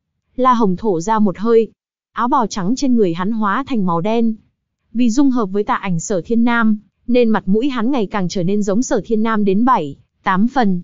La Hồng thổ ra một hơi. Áo bào trắng trên người hắn hóa thành màu đen. Vì dung hợp với Tà Ảnh Sở Thiên Nam, nên mặt mũi hắn ngày càng trở nên giống Sở Thiên Nam đến bảy, tám phần.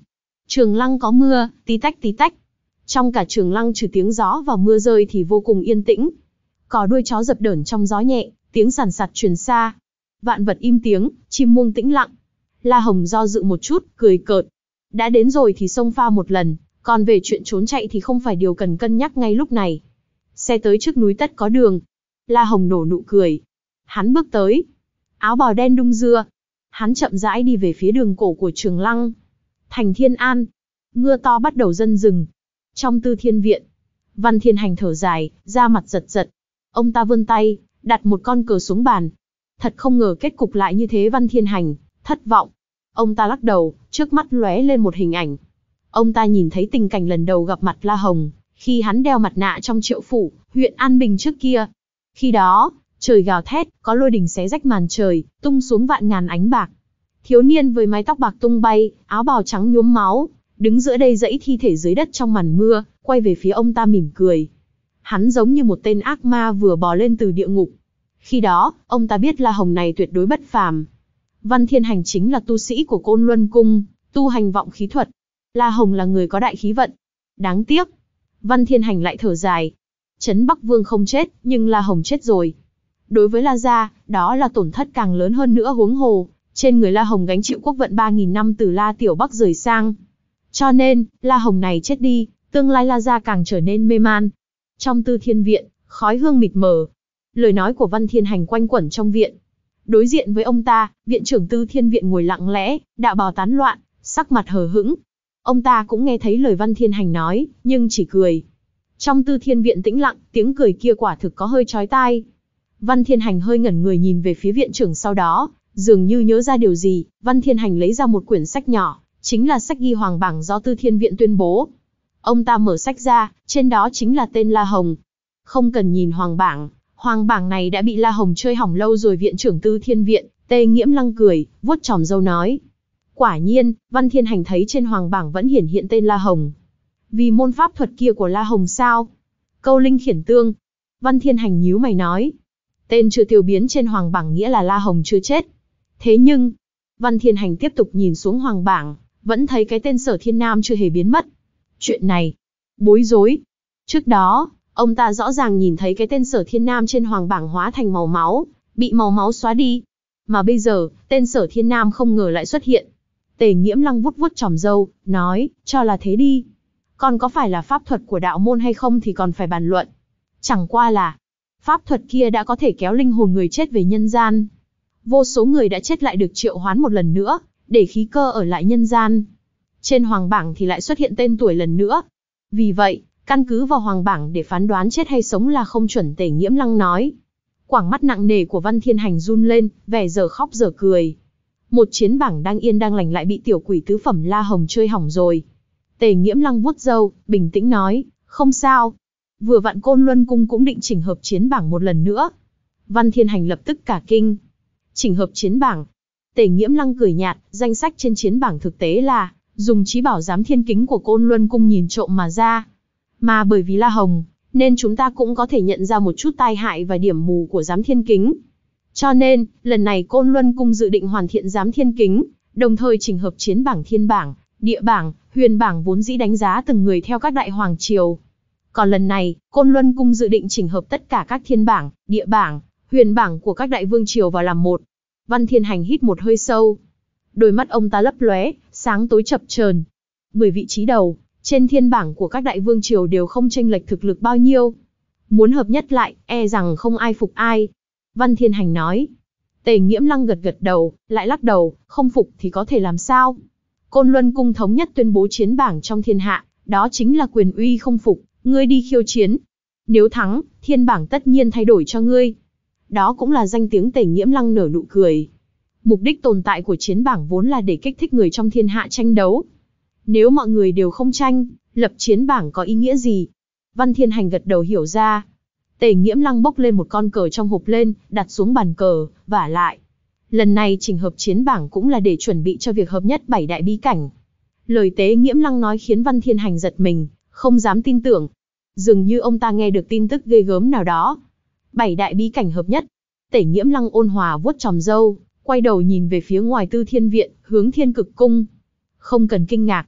Trường lăng có mưa, tí tách tí tách. Trong cả trường lăng trừ tiếng gió và mưa rơi thì vô cùng yên tĩnh. Cò đuôi chó dập đởn trong gió nhẹ, tiếng sàn sạt truyền xa. Vạn vật im tiếng, chim muông tĩnh lặng. La Hồng do dự một chút, cười cợt. Đã đến rồi thì xông pha một lần, còn về chuyện trốn chạy thì không phải điều cần cân nhắc ngay lúc này. Xe tới trước núi tất có đường. La Hồng nổ nụ cười. Hắn bước tới. Áo bào đen đung dưa. Hắn chậm rãi đi về phía đường cổ của Trường Lăng. Thành Thiên An. Mưa to bắt đầu dần dừng. Trong Tư Thiên Viện, Văn Thiên Hành thở dài, da mặt giật giật. Ông ta vươn tay, đặt một con cờ xuống bàn. Thật không ngờ kết cục lại như thế. Văn Thiên Hành thất vọng. Ông ta lắc đầu, trước mắt lóe lên một hình ảnh. Ông ta nhìn thấy tình cảnh lần đầu gặp mặt La Hồng, khi hắn đeo mặt nạ trong Triệu phủ, huyện An Bình trước kia. Khi đó, trời gào thét, có lôi đình xé rách màn trời, tung xuống vạn ngàn ánh bạc. Thiếu niên với mái tóc bạc tung bay, áo bào trắng nhuốm máu, đứng giữa đây dãy thi thể dưới đất trong màn mưa, quay về phía ông ta mỉm cười. Hắn giống như một tên ác ma vừa bò lên từ địa ngục. Khi đó, ông ta biết La Hồng này tuyệt đối bất phàm. Văn Thiên Hành chính là tu sĩ của Côn Luân Cung, tu hành vọng khí thuật. La Hồng là người có đại khí vận. Đáng tiếc. Văn Thiên Hành lại thở dài. Trấn Bắc Vương không chết, nhưng La Hồng chết rồi. Đối với La gia, đó là tổn thất càng lớn hơn nữa, huống hồ. Trên người La Hồng gánh chịu quốc vận ba nghìn năm từ La Tiểu Bắc rời sang. Cho nên, La Hồng này chết đi, tương lai La gia càng trở nên mê man. Trong Tư Thiên Viện, khói hương mịt mờ. Lời nói của Văn Thiên Hành quanh quẩn trong viện. Đối diện với ông ta, viện trưởng Tư Thiên Viện ngồi lặng lẽ, đạo bào tán loạn, sắc mặt hờ hững. Ông ta cũng nghe thấy lời Văn Thiên Hành nói, nhưng chỉ cười. Trong Tư Thiên Viện tĩnh lặng, tiếng cười kia quả thực có hơi chói tai. Văn Thiên Hành hơi ngẩn người nhìn về phía viện trưởng, sau đó, dường như nhớ ra điều gì, Văn Thiên Hành lấy ra một quyển sách nhỏ, chính là sách ghi hoàng bảng do Tư Thiên Viện tuyên bố. Ông ta mở sách ra, trên đó chính là tên La Hồng. Không cần nhìn hoàng bảng, hoàng bảng này đã bị La Hồng chơi hỏng lâu rồi. Viện trưởng Tư Thiên Viện, Tề Nghiễm Lăng cười, vuốt chòm râu nói. Quả nhiên, Văn Thiên Hành thấy trên hoàng bảng vẫn hiển hiện tên La Hồng. Vì môn pháp thuật kia của La Hồng sao? Câu linh khiển tương. Văn Thiên Hành nhíu mày nói. Tên chưa tiêu biến trên hoàng bảng nghĩa là La Hồng chưa chết. Thế nhưng, Văn Thiên Hành tiếp tục nhìn xuống hoàng bảng, vẫn thấy cái tên Sở Thiên Nam chưa hề biến mất. Chuyện này, bối rối. Trước đó, ông ta rõ ràng nhìn thấy cái tên Sở Thiên Nam trên hoàng bảng hóa thành màu máu, bị màu máu xóa đi. Mà bây giờ, tên Sở Thiên Nam không ngờ lại xuất hiện. Tề Nghiễm Lăng vuốt vuốt chòm râu, nói, cho là thế đi. Còn có phải là pháp thuật của đạo môn hay không thì còn phải bàn luận. Chẳng qua là, pháp thuật kia đã có thể kéo linh hồn người chết về nhân gian. Vô số người đã chết lại được triệu hoán một lần nữa, để khí cơ ở lại nhân gian. Trên hoàng bảng thì lại xuất hiện tên tuổi lần nữa. Vì vậy, căn cứ vào hoàng bảng để phán đoán chết hay sống là không chuẩn, Tề Nghiễm Lăng nói. Quầng mắt nặng nề của Văn Thiên Hành run lên, vẻ giờ khóc giờ cười. Một chiến bảng đang yên đang lành lại bị tiểu quỷ tứ phẩm La Hồng chơi hỏng rồi. Tề Nghiễm Lăng vuốt râu, bình tĩnh nói, không sao. Vừa vặn Côn Luân Cung cũng định chỉnh hợp chiến bảng một lần nữa. Văn Thiên Hành lập tức cả kinh. Chỉnh hợp chiến bảng. Tề Nghiễm Lăng cười nhạt, danh sách trên chiến bảng thực tế là dùng trí bảo giám thiên kính của Côn Luân Cung nhìn trộm mà ra. Mà bởi vì La Hồng, nên chúng ta cũng có thể nhận ra một chút tai hại và điểm mù của giám thiên kính. Cho nên, lần này Côn Luân Cung dự định hoàn thiện giám thiên kính, đồng thời chỉnh hợp chiến bảng, thiên bảng, địa bảng, huyền bảng vốn dĩ đánh giá từng người theo các đại hoàng triều. Còn lần này, Côn Luân Cung dự định chỉnh hợp tất cả các thiên bảng, địa bảng, huyền bảng của các đại vương triều vào làm một. Văn Thiên Hành hít một hơi sâu. Đôi mắt ông ta lấp lóe, sáng tối chập chờn. Mười vị trí đầu, trên thiên bảng của các đại vương triều đều không chênh lệch thực lực bao nhiêu. Muốn hợp nhất lại, e rằng không ai phục ai. Văn Thiên Hành nói. Tề Nghiễm Lăng gật gật đầu, lại lắc đầu, không phục thì có thể làm sao? Côn Luân Cung thống nhất tuyên bố chiến bảng trong thiên hạ, đó chính là quyền uy không phục, ngươi đi khiêu chiến. Nếu thắng, thiên bảng tất nhiên thay đổi cho ngươi. Đó cũng là danh tiếng. Tề Nghiễm Lăng nở nụ cười. Mục đích tồn tại của chiến bảng vốn là để kích thích người trong thiên hạ tranh đấu. Nếu mọi người đều không tranh, lập chiến bảng có ý nghĩa gì? Văn Thiên Hành gật đầu hiểu ra. Tề Nghiễm Lăng bốc lên một con cờ trong hộp lên, đặt xuống bàn cờ, vả lại. Lần này chỉnh hợp chiến bảng cũng là để chuẩn bị cho việc hợp nhất bảy đại bí cảnh. Lời Tề Nghiễm Lăng nói khiến Văn Thiên Hành giật mình, không dám tin tưởng. Dường như ông ta nghe được tin tức ghê gớm nào đó. Bảy đại bí cảnh hợp nhất. Tề Nghiễm Lăng ôn hòa vuốt chòm râu, quay đầu nhìn về phía ngoài Tư Thiên Viện, hướng Thiên Cực Cung. Không cần kinh ngạc.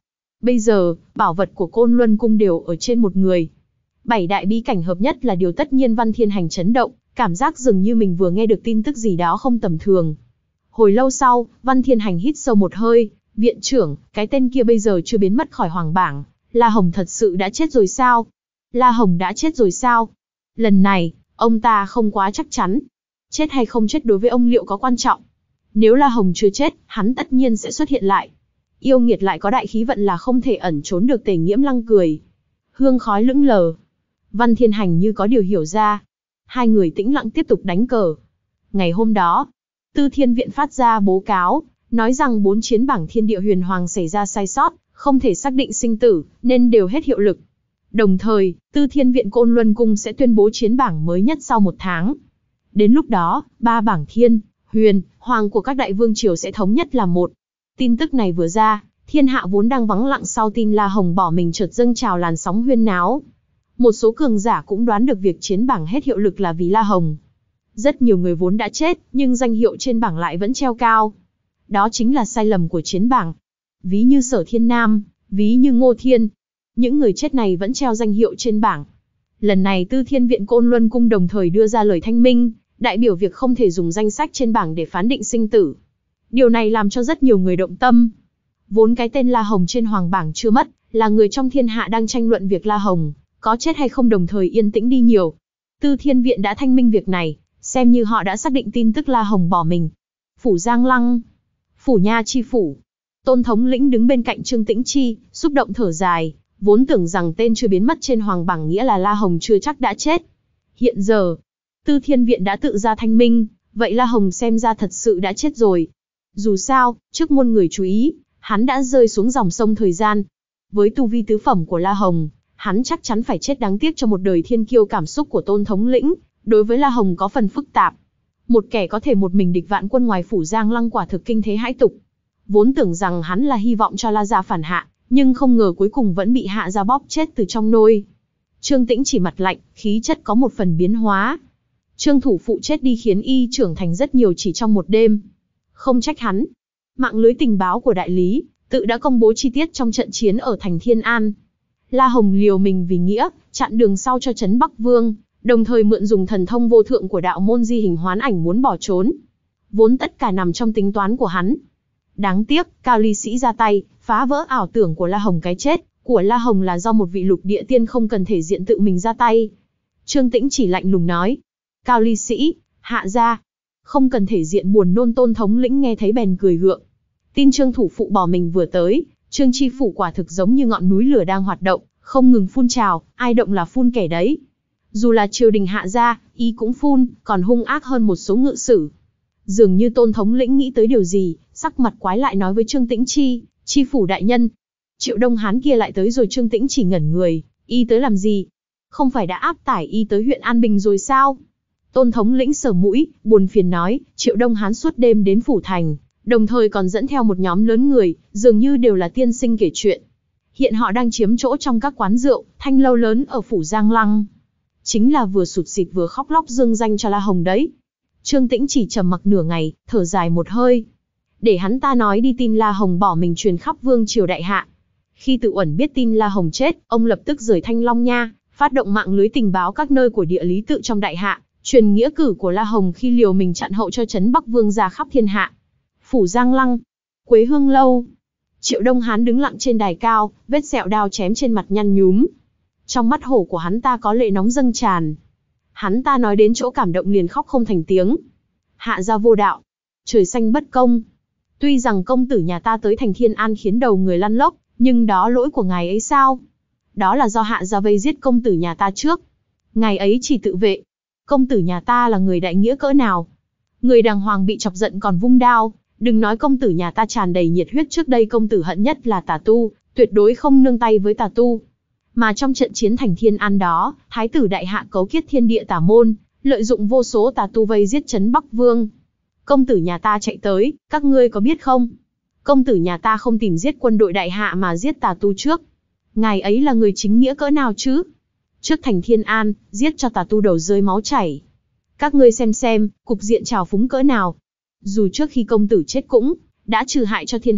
Bây giờ, bảo vật của Côn Luân Cung đều ở trên một người. Bảy đại bí cảnh hợp nhất là điều tất nhiên Văn Thiên Hành chấn động, cảm giác dường như mình vừa nghe được tin tức gì đó không tầm thường. Hồi lâu sau, Văn Thiên Hành hít sâu một hơi, viện trưởng, cái tên kia bây giờ chưa biến mất khỏi hoàng bảng, La Hồng thật sự đã chết rồi sao? La Hồng đã chết rồi sao? Lần này, ông ta không quá chắc chắn. Chết hay không chết đối với ông liệu có quan trọng? Nếu La Hồng chưa chết, hắn tất nhiên sẽ xuất hiện lại. Yêu nghiệt lại có đại khí vận là không thể ẩn trốn được. Tề Nghiễm Lăng cười. Hương khói lững lờ. Văn Thiên Hành như có điều hiểu ra. Hai người tĩnh lặng tiếp tục đánh cờ. Ngày hôm đó, Tư Thiên Viện phát ra báo cáo, nói rằng bốn chiến bảng thiên địa huyền hoàng xảy ra sai sót, không thể xác định sinh tử, nên đều hết hiệu lực. Đồng thời, Tư Thiên Viện Côn Luân Cung sẽ tuyên bố chiến bảng mới nhất sau một tháng. Đến lúc đó, ba bảng thiên, huyền, hoàng của các đại vương triều sẽ thống nhất làm một. Tin tức này vừa ra, thiên hạ vốn đang vắng lặng sau tin La Hồng bỏ mình chợt dâng trào làn sóng huyên náo. Một số cường giả cũng đoán được việc chiến bảng hết hiệu lực là vì La Hồng. Rất nhiều người vốn đã chết, nhưng danh hiệu trên bảng lại vẫn treo cao. Đó chính là sai lầm của chiến bảng. Ví như Sở Thiên Nam, ví như Ngô Thiên. Những người chết này vẫn treo danh hiệu trên bảng. Lần này Tư Thiên Viện Côn Luân Cung đồng thời đưa ra lời thanh minh, đại biểu việc không thể dùng danh sách trên bảng để phán định sinh tử. Điều này làm cho rất nhiều người động tâm. Vốn cái tên La Hồng trên hoàng bảng chưa mất, là người trong thiên hạ đang tranh luận việc La Hồng có chết hay không đồng thời yên tĩnh đi nhiều. Tư Thiên Viện đã thanh minh việc này, xem như họ đã xác định tin tức La Hồng bỏ mình. Phủ Giang Lăng, Phủ Nha Chi Phủ. Tôn thống lĩnh đứng bên cạnh Trương Tĩnh Chi, xúc động thở dài, vốn tưởng rằng tên chưa biến mất trên hoàng bảng nghĩa là La Hồng chưa chắc đã chết. Hiện giờ, Tư Thiên Viện đã tự ra thanh minh, vậy La Hồng xem ra thật sự đã chết rồi. Dù sao, trước muôn người chú ý, hắn đã rơi xuống dòng sông thời gian. Với tu vi tứ phẩm của La Hồng, hắn chắc chắn phải chết đáng tiếc cho một đời thiên kiêu. Cảm xúc của Tôn thống lĩnh đối với La Hồng có phần phức tạp. Một kẻ có thể một mình địch vạn quân ngoài Phủ Giang Lăng quả thực kinh thế hãi tục. Vốn tưởng rằng hắn là hy vọng cho La gia phản hạ, nhưng không ngờ cuối cùng vẫn bị Hạ gia bóp chết từ trong nôi. Trương Tĩnh chỉ mặt lạnh, khí chất có một phần biến hóa. Trương thủ phụ chết đi khiến y trưởng thành rất nhiều chỉ trong một đêm. Không trách hắn. Mạng lưới tình báo của đại lý tự đã công bố chi tiết trong trận chiến ở thành Thiên An. La Hồng liều mình vì nghĩa, chặn đường sau cho trấn Bắc Vương, đồng thời mượn dùng thần thông vô thượng của đạo môn di hình hoán ảnh muốn bỏ trốn. Vốn tất cả nằm trong tính toán của hắn. Đáng tiếc, Cao Ly Sĩ ra tay, phá vỡ ảo tưởng của La Hồng. Cái chết của La Hồng là do một vị lục địa tiên không cần thể diện tự mình ra tay. Trương Tĩnh chỉ lạnh lùng nói. Cao Ly Sĩ, Hạ gia, không cần thể diện buồn nôn. Tôn thống lĩnh nghe thấy bèn cười gượng. Tin Trương thủ phụ bỏ mình vừa tới, Trương chi phủ quả thực giống như ngọn núi lửa đang hoạt động, không ngừng phun trào, ai động là phun kẻ đấy. Dù là triều đình Hạ gia, y cũng phun, còn hung ác hơn một số ngự sử. Dường như Tôn thống lĩnh nghĩ tới điều gì, sắc mặt quái lại nói với Trương Tĩnh Chi, chi phủ đại nhân. Triệu Đông Hán kia lại tới rồi. Trương Tĩnh chỉ ngẩn người, y tới làm gì? Không phải đã áp tải y tới huyện An Bình rồi sao? Tôn thống lĩnh sờ mũi, buồn phiền nói, Triệu Đông Hán suốt đêm đến phủ thành, đồng thời còn dẫn theo một nhóm lớn người, dường như đều là tiên sinh kể chuyện. Hiện họ đang chiếm chỗ trong các quán rượu, thanh lâu lớn ở phủ Giang Lăng. Chính là vừa sụt sịt vừa khóc lóc dương danh cho La Hồng đấy. Trương Tĩnh chỉ trầm mặc nửa ngày, thở dài một hơi. Để hắn ta nói đi tin La Hồng bỏ mình truyền khắp vương triều đại hạ. Khi Tự Uẩn biết tin La Hồng chết, ông lập tức rời Thanh Long Nha, phát động mạng lưới tình báo các nơi của địa lý tự trong đại hạ, truyền nghĩa cử của La Hồng khi liều mình chặn hậu cho trấn Bắc Vương ra khắp thiên hạ. Phủ Giang Lăng, Quế Hương lâu. Triệu Đông Hán đứng lặng trên đài cao, vết sẹo đao chém trên mặt nhăn nhúm. Trong mắt hổ của hắn ta có lệ nóng dâng tràn. Hắn ta nói đến chỗ cảm động liền khóc không thành tiếng. Hạ gia vô đạo, trời xanh bất công. Tuy rằng công tử nhà ta tới thành Thiên An khiến đầu người lăn lóc, nhưng đó lỗi của ngài ấy sao? Đó là do Hạ gia vây giết công tử nhà ta trước. Ngài ấy chỉ tự vệ. Công tử nhà ta là người đại nghĩa cỡ nào? Người đàng hoàng bị chọc giận còn vung đao. Đừng nói công tử nhà ta tràn đầy nhiệt huyết, trước đây công tử hận nhất là tà tu, tuyệt đối không nương tay với tà tu. Mà trong trận chiến thành Thiên An đó, Thái tử đại hạ cấu kết thiên địa tà môn, lợi dụng vô số tà tu vây giết trấn Bắc Vương. Công tử nhà ta chạy tới, các ngươi có biết không? Công tử nhà ta không tìm giết quân đội đại hạ mà giết tà tu trước. Ngài ấy là người chính nghĩa cỡ nào chứ? Trước thành Thiên An, giết cho tà tu đầu rơi máu chảy. Các ngươi xem xem, cục diện trào phúng cỡ nào. Dù trước khi công tử chết cũng đã trừ hại cho thiên hạ,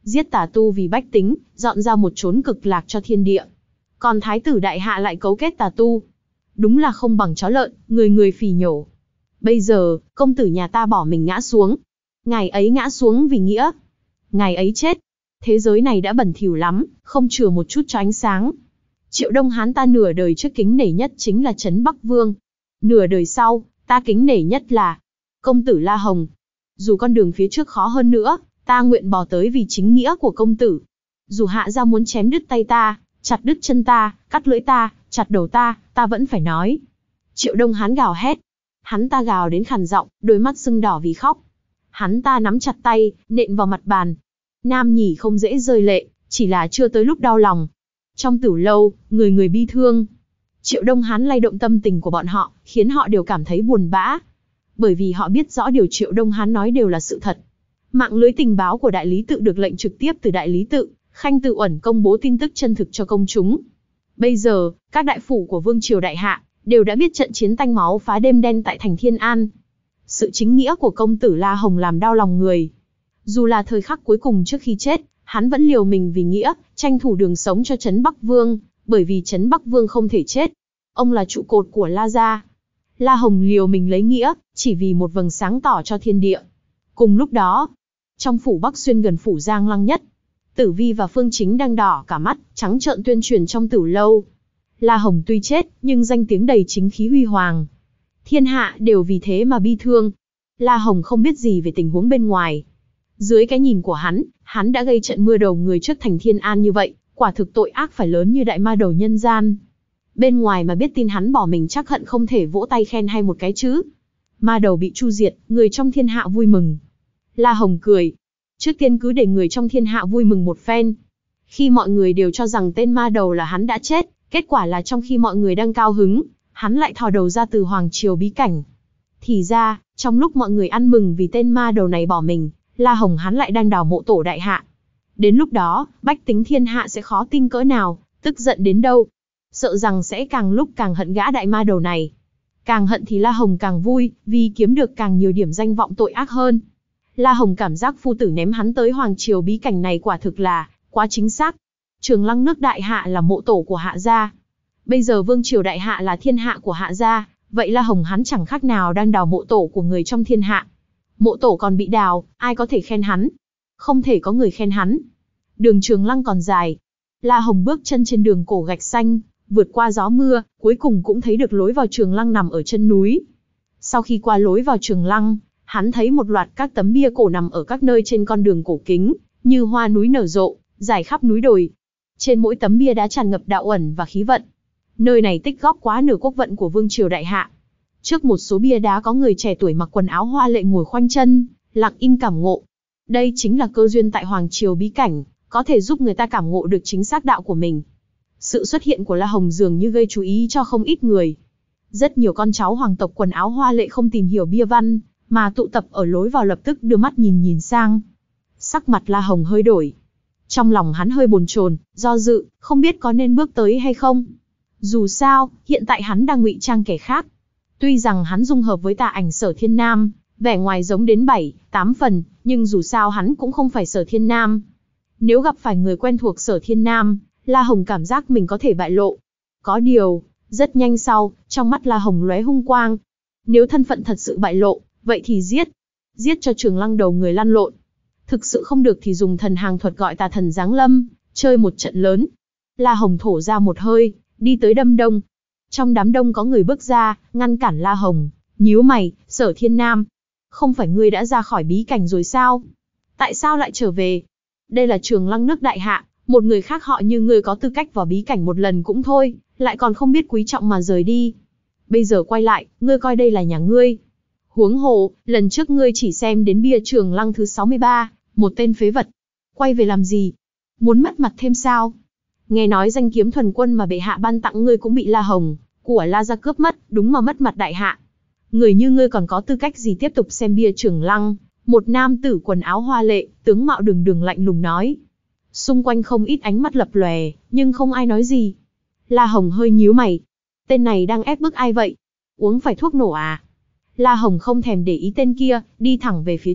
giết tà tu vì bách tính, dọn ra một chốn cực lạc cho thiên địa. Còn thái tử đại hạ lại cấu kết tà tu. Đúng là không bằng chó lợn, người người phì nhổ. Bây giờ, công tử nhà ta bỏ mình ngã xuống. Ngài ấy ngã xuống vì nghĩa. Ngài ấy chết. Thế giới này đã bẩn thỉu lắm, không chừa một chút cho ánh sáng. Triệu Đông Hán ta nửa đời trước kính nể nhất chính là Trấn Bắc Vương. Nửa đời sau, ta kính nể nhất là công tử La Hồng. Dù con đường phía trước khó hơn nữa, ta nguyện bò tới vì chính nghĩa của công tử. Dù hạ gia muốn chém đứt tay ta, chặt đứt chân ta, cắt lưỡi ta, chặt đầu ta, ta vẫn phải nói. Triệu Đông Hán gào hét. Hắn ta gào đến khàn giọng, đôi mắt sưng đỏ vì khóc. Hắn ta nắm chặt tay, nện vào mặt bàn. Nam nhỉ không dễ rơi lệ, chỉ là chưa tới lúc đau lòng. Trong tử lâu, người người bi thương. Triệu Đông Hán lay động tâm tình của bọn họ, khiến họ đều cảm thấy buồn bã. Bởi vì họ biết rõ điều Triệu Đông Hán nói đều là sự thật. Mạng lưới tình báo của Đại Lý Tự được lệnh trực tiếp từ Đại Lý Tự, Khanh Tự Uẩn công bố tin tức chân thực cho công chúng. Bây giờ, các đại phủ của Vương Triều Đại Hạ đều đã biết trận chiến tanh máu phá đêm đen tại thành Thiên An. Sự chính nghĩa của công tử La Hồng làm đau lòng người. Dù là thời khắc cuối cùng trước khi chết, hắn vẫn liều mình vì nghĩa, tranh thủ đường sống cho Trấn Bắc Vương, bởi vì Trấn Bắc Vương không thể chết. Ông là trụ cột của La gia. La Hồng liều mình lấy nghĩa, chỉ vì một vầng sáng tỏ cho thiên địa. Cùng lúc đó, trong phủ Bắc Xuyên gần phủ Giang Lăng nhất, Tử Vi và Phương Chính đang đỏ cả mắt, trắng trợn tuyên truyền trong tử lâu. La Hồng tuy chết, nhưng danh tiếng đầy chính khí huy hoàng. Thiên hạ đều vì thế mà bi thương. La Hồng không biết gì về tình huống bên ngoài. Dưới cái nhìn của hắn, hắn đã gây trận mưa đầu người trước thành Thiên An như vậy, quả thực tội ác phải lớn như đại ma đầu nhân gian. Bên ngoài mà biết tin hắn bỏ mình chắc hận không thể vỗ tay khen hay một cái chứ. Ma đầu bị chu diệt, người trong thiên hạ vui mừng. La Hồng cười. Trước tiên cứ để người trong thiên hạ vui mừng một phen. Khi mọi người đều cho rằng tên ma đầu là hắn đã chết, kết quả là trong khi mọi người đang cao hứng, hắn lại thò đầu ra từ Hoàng Triều bí cảnh. Thì ra, trong lúc mọi người ăn mừng vì tên ma đầu này bỏ mình, La Hồng hắn lại đang đào mộ tổ đại hạ. Đến lúc đó, bách tính thiên hạ sẽ khó tin cỡ nào, tức giận đến đâu. Sợ rằng sẽ càng lúc càng hận gã đại ma đầu này. Càng hận thì La Hồng càng vui, vì kiếm được càng nhiều điểm danh vọng tội ác hơn. La Hồng cảm giác phu tử ném hắn tới Hoàng Triều bí cảnh này quả thực là quá chính xác. Trường Lăng nước đại hạ là mộ tổ của Hạ gia. Bây giờ Vương Triều đại hạ là thiên hạ của Hạ gia, vậy La Hồng hắn chẳng khác nào đang đào mộ tổ của người trong thiên hạ. Mộ tổ còn bị đào, ai có thể khen hắn? Không thể có người khen hắn. Đường Trường Lăng còn dài. La Hồng bước chân trên đường cổ gạch xanh, vượt qua gió mưa, cuối cùng cũng thấy được lối vào Trường Lăng nằm ở chân núi. Sau khi qua lối vào Trường Lăng, hắn thấy một loạt các tấm bia cổ nằm ở các nơi trên con đường cổ kính, như hoa núi nở rộ, rải khắp núi đồi. Trên mỗi tấm bia đá tràn ngập đạo ẩn và khí vận. Nơi này tích góp quá nửa quốc vận của Vương Triều Đại Hạ. Trước một số bia đá có người trẻ tuổi mặc quần áo hoa lệ ngồi khoanh chân, lặng im cảm ngộ. Đây chính là cơ duyên tại Hoàng Triều bí cảnh, có thể giúp người ta cảm ngộ được chính xác đạo của mình. Sự xuất hiện của La Hồng dường như gây chú ý cho không ít người. Rất nhiều con cháu hoàng tộc quần áo hoa lệ không tìm hiểu bia văn, mà tụ tập ở lối vào lập tức đưa mắt nhìn nhìn sang. Sắc mặt La Hồng hơi đổi. Trong lòng hắn hơi bồn chồn, do dự, không biết có nên bước tới hay không. Dù sao, hiện tại hắn đang ngụy trang kẻ khác. Tuy rằng hắn dung hợp với tà ảnh Sở Thiên Nam, vẻ ngoài giống đến bảy, tám phần, nhưng dù sao hắn cũng không phải Sở Thiên Nam. Nếu gặp phải người quen thuộc Sở Thiên Nam, La Hồng cảm giác mình có thể bại lộ. Có điều, rất nhanh sau, trong mắt La Hồng lóe hung quang. Nếu thân phận thật sự bại lộ, vậy thì giết. Giết cho Trường Lăng đầu người lăn lộn. Thực sự không được thì dùng thần hàng thuật gọi tà thần giáng lâm, chơi một trận lớn. La Hồng thổ ra một hơi, đi tới đám đông. Trong đám đông có người bước ra, ngăn cản La Hồng, nhíu mày, Sở Thiên Nam. Không phải ngươi đã ra khỏi bí cảnh rồi sao? Tại sao lại trở về? Đây là Trường Lăng nước đại hạ, một người khác họ như ngươi có tư cách vào bí cảnh một lần cũng thôi, lại còn không biết quý trọng mà rời đi. Bây giờ quay lại, ngươi coi đây là nhà ngươi. Huống hồ, lần trước ngươi chỉ xem đến bia Trường Lăng thứ sáu mươi ba, một tên phế vật. Quay về làm gì? Muốn mất mặt thêm sao? Nghe nói danh kiếm thuần quân mà bệ hạ ban tặng ngươi cũng bị La Hồng của La gia cướp mất, đúng mà mất mặt đại hạ. Người như ngươi còn có tư cách gì tiếp tục xem bia Trường Lăng? Một nam tử quần áo hoa lệ, tướng mạo đường đường lạnh lùng nói. Xung quanh không ít ánh mắt lập lòe, nhưng không ai nói gì. La Hồng hơi nhíu mày. Tên này đang ép bức ai vậy? Uống phải thuốc nổ à? La Hồng không thèm để ý tên kia, đi thẳng về phía trước,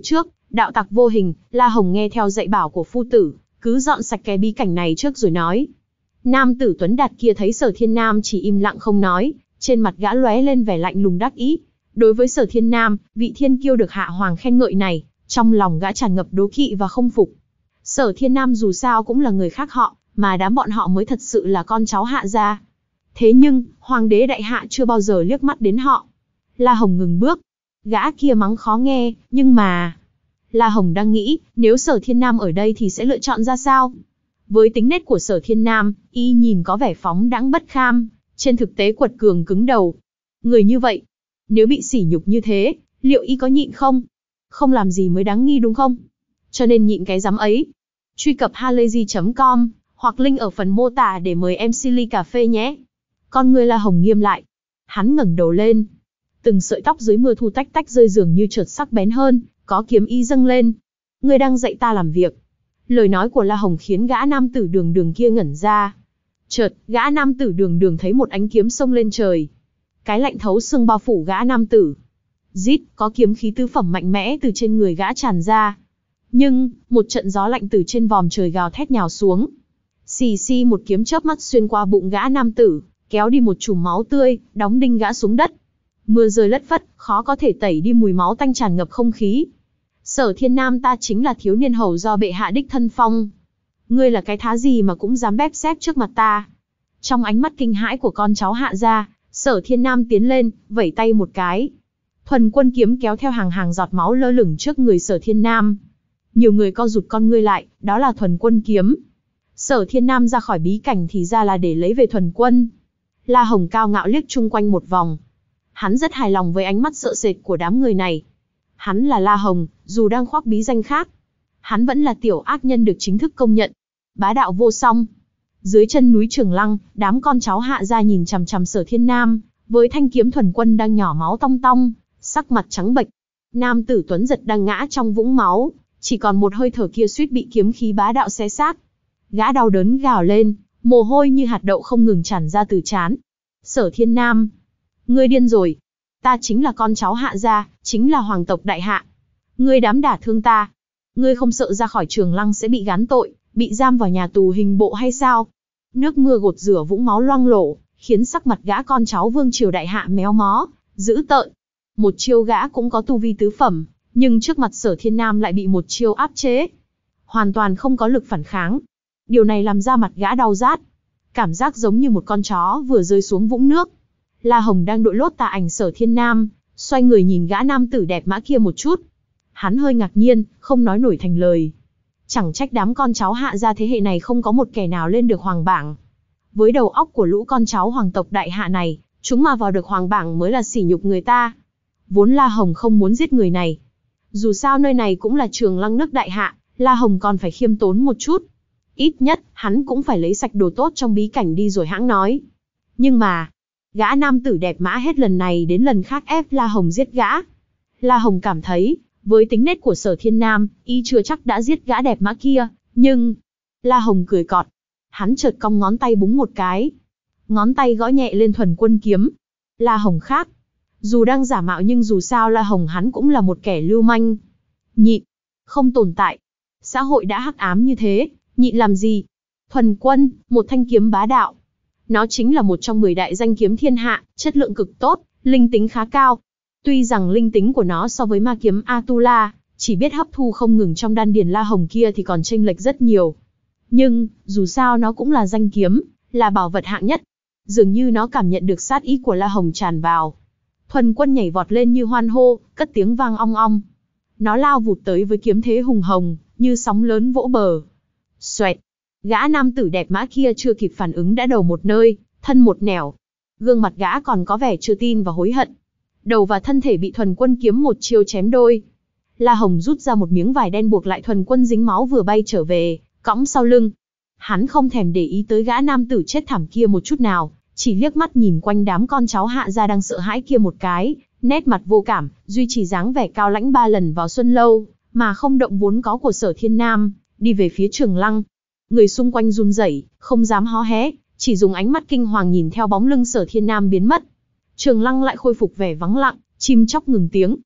đạo tặc vô hình, La Hồng nghe theo dạy bảo của phu tử, cứ dọn sạch cái bí cảnh này trước rồi nói. Nam tử tuấn đạt kia thấy Sở Thiên Nam chỉ im lặng không nói, trên mặt gã lóe lên vẻ lạnh lùng đắc ý. Đối với Sở Thiên Nam, vị thiên kiêu được hạ hoàng khen ngợi này, trong lòng gã tràn ngập đố kỵ và không phục. Sở Thiên Nam dù sao cũng là người khác họ, mà đám bọn họ mới thật sự là con cháu Hạ gia. Thế nhưng, hoàng đế đại hạ chưa bao giờ liếc mắt đến họ. La Hồng ngừng bước. Gã kia mắng khó nghe, nhưng mà... La Hồng đang nghĩ, nếu Sở Thiên Nam ở đây thì sẽ lựa chọn ra sao? Với tính nết của Sở Thiên Nam, y nhìn có vẻ phóng đãng bất kham, trên thực tế quật cường cứng đầu. Người như vậy, nếu bị sỉ nhục như thế, liệu y có nhịn không? Không làm gì mới đáng nghi đúng không? Cho nên nhịn cái dám ấy. Truy cập halayzi chấm com, hoặc link ở phần mô tả để mời em xê ly cà phê nhé. Con người La Hồng nghiêm lại. Hắn ngẩng đầu lên. Từng sợi tóc dưới mưa thu tách tách rơi dường như chợt sắc bén hơn, có kiếm ý dâng lên. Ngươi đang dạy ta làm việc. Lời nói của La Hồng khiến gã nam tử đường đường kia ngẩn ra. Chợt, gã nam tử đường đường thấy một ánh kiếm xông lên trời. Cái lạnh thấu xương bao phủ gã nam tử. Rít, có kiếm khí tứ phẩm mạnh mẽ từ trên người gã tràn ra. Nhưng, một trận gió lạnh từ trên vòm trời gào thét nhào xuống. Xì xì một kiếm chớp mắt xuyên qua bụng gã nam tử, kéo đi một chùm máu tươi, đóng đinh gã xuống đất. Mưa rơi lất phất, khó có thể tẩy đi mùi máu tanh tràn ngập không khí. Sở Thiên Nam ta chính là thiếu niên hầu do bệ hạ đích thân phong. Ngươi là cái thá gì mà cũng dám bép xép trước mặt ta? Trong ánh mắt kinh hãi của con cháu Hạ gia, Sở Thiên Nam tiến lên, vẩy tay một cái. Thuần quân kiếm kéo theo hàng hàng giọt máu lơ lửng trước người Sở Thiên Nam. Nhiều người co rụt con ngươi lại, đó là thuần quân kiếm. Sở Thiên Nam ra khỏi bí cảnh thì ra là để lấy về thuần quân. La Hồng cao ngạo liếc chung quanh một vòng. Hắn rất hài lòng với ánh mắt sợ sệt của đám người này. Hắn là La Hồng, dù đang khoác bí danh khác. Hắn vẫn là tiểu ác nhân được chính thức công nhận. Bá đạo vô song. Dưới chân núi Trường Lăng, đám con cháu Hạ gia nhìn chằm chằm Sở Thiên Nam, với thanh kiếm thuần quân đang nhỏ máu tong tong, sắc mặt trắng bệch. Nam tử tuấn giật đang ngã trong vũng máu, chỉ còn một hơi thở kia suýt bị kiếm khí bá đạo xé xác. Gã đau đớn gào lên, mồ hôi như hạt đậu không ngừng tràn ra từ trán. Sở Thiên Nam, ngươi điên rồi. Ta chính là con cháu Hạ gia, chính là hoàng tộc đại hạ. Ngươi dám đả thương ta. Ngươi không sợ ra khỏi Trường Lăng sẽ bị gán tội, bị giam vào nhà tù hình bộ hay sao? Nước mưa gột rửa vũng máu loang lổ, khiến sắc mặt gã con cháu vương triều đại hạ méo mó, dữ tợn. Một chiêu gã cũng có tu vi tứ phẩm, nhưng trước mặt Sở Thiên Nam lại bị một chiêu áp chế. Hoàn toàn không có lực phản kháng. Điều này làm da mặt gã đau rát. Cảm giác giống như một con chó vừa rơi xuống vũng nước. La Hồng đang đội lốt tà ảnh Sở Thiên Nam, xoay người nhìn gã nam tử đẹp mã kia một chút. Hắn hơi ngạc nhiên, không nói nổi thành lời. Chẳng trách đám con cháu Hạ gia thế hệ này không có một kẻ nào lên được hoàng bảng. Với đầu óc của lũ con cháu hoàng tộc đại hạ này, chúng mà vào được hoàng bảng mới là sỉ nhục người ta. Vốn La Hồng không muốn giết người này. Dù sao nơi này cũng là Trường Lăng nước đại hạ, La Hồng còn phải khiêm tốn một chút. Ít nhất, hắn cũng phải lấy sạch đồ tốt trong bí cảnh đi rồi hãng nói. Nhưng mà, gã nam tử đẹp mã hết lần này đến lần khác ép La Hồng giết gã. La Hồng cảm thấy, với tính nết của Sở Thiên Nam, y chưa chắc đã giết gã đẹp mã kia, nhưng... La Hồng cười cọt. Hắn chợt cong ngón tay búng một cái. Ngón tay gõ nhẹ lên thuần quân kiếm. La Hồng khác. Dù đang giả mạo nhưng dù sao La Hồng hắn cũng là một kẻ lưu manh. Nhịn. Không tồn tại. Xã hội đã hắc ám như thế, nhịn làm gì? Thuần quân, một thanh kiếm bá đạo. Nó chính là một trong mười đại danh kiếm thiên hạ, chất lượng cực tốt, linh tính khá cao. Tuy rằng linh tính của nó so với ma kiếm Atula, chỉ biết hấp thu không ngừng trong đan điền La Hồng kia thì còn chênh lệch rất nhiều. Nhưng, dù sao nó cũng là danh kiếm, là bảo vật hạng nhất. Dường như nó cảm nhận được sát ý của La Hồng tràn vào. Thuần quân nhảy vọt lên như hoan hô, cất tiếng vang ong ong. Nó lao vụt tới với kiếm thế hùng hồng, như sóng lớn vỗ bờ. Xoẹt! Gã nam tử đẹp mã kia chưa kịp phản ứng đã đầu một nơi, thân một nẻo. Gương mặt gã còn có vẻ chưa tin và hối hận. Đầu và thân thể bị thuần quân kiếm một chiêu chém đôi. La Hồng rút ra một miếng vải đen buộc lại thuần quân dính máu vừa bay trở về, cõng sau lưng. Hắn không thèm để ý tới gã nam tử chết thảm kia một chút nào, chỉ liếc mắt nhìn quanh đám con cháu Hạ gia đang sợ hãi kia một cái, nét mặt vô cảm, duy trì dáng vẻ cao lãnh ba lần vào xuân lâu, mà không động vốn có của Sở Thiên Nam, đi về phía Trường Lăng. Người xung quanh run rẩy, không dám hó hé, chỉ dùng ánh mắt kinh hoàng nhìn theo bóng lưng Sở Thiên Nam biến mất. Trường Lăng lại khôi phục vẻ vắng lặng, chim chóc ngừng tiếng.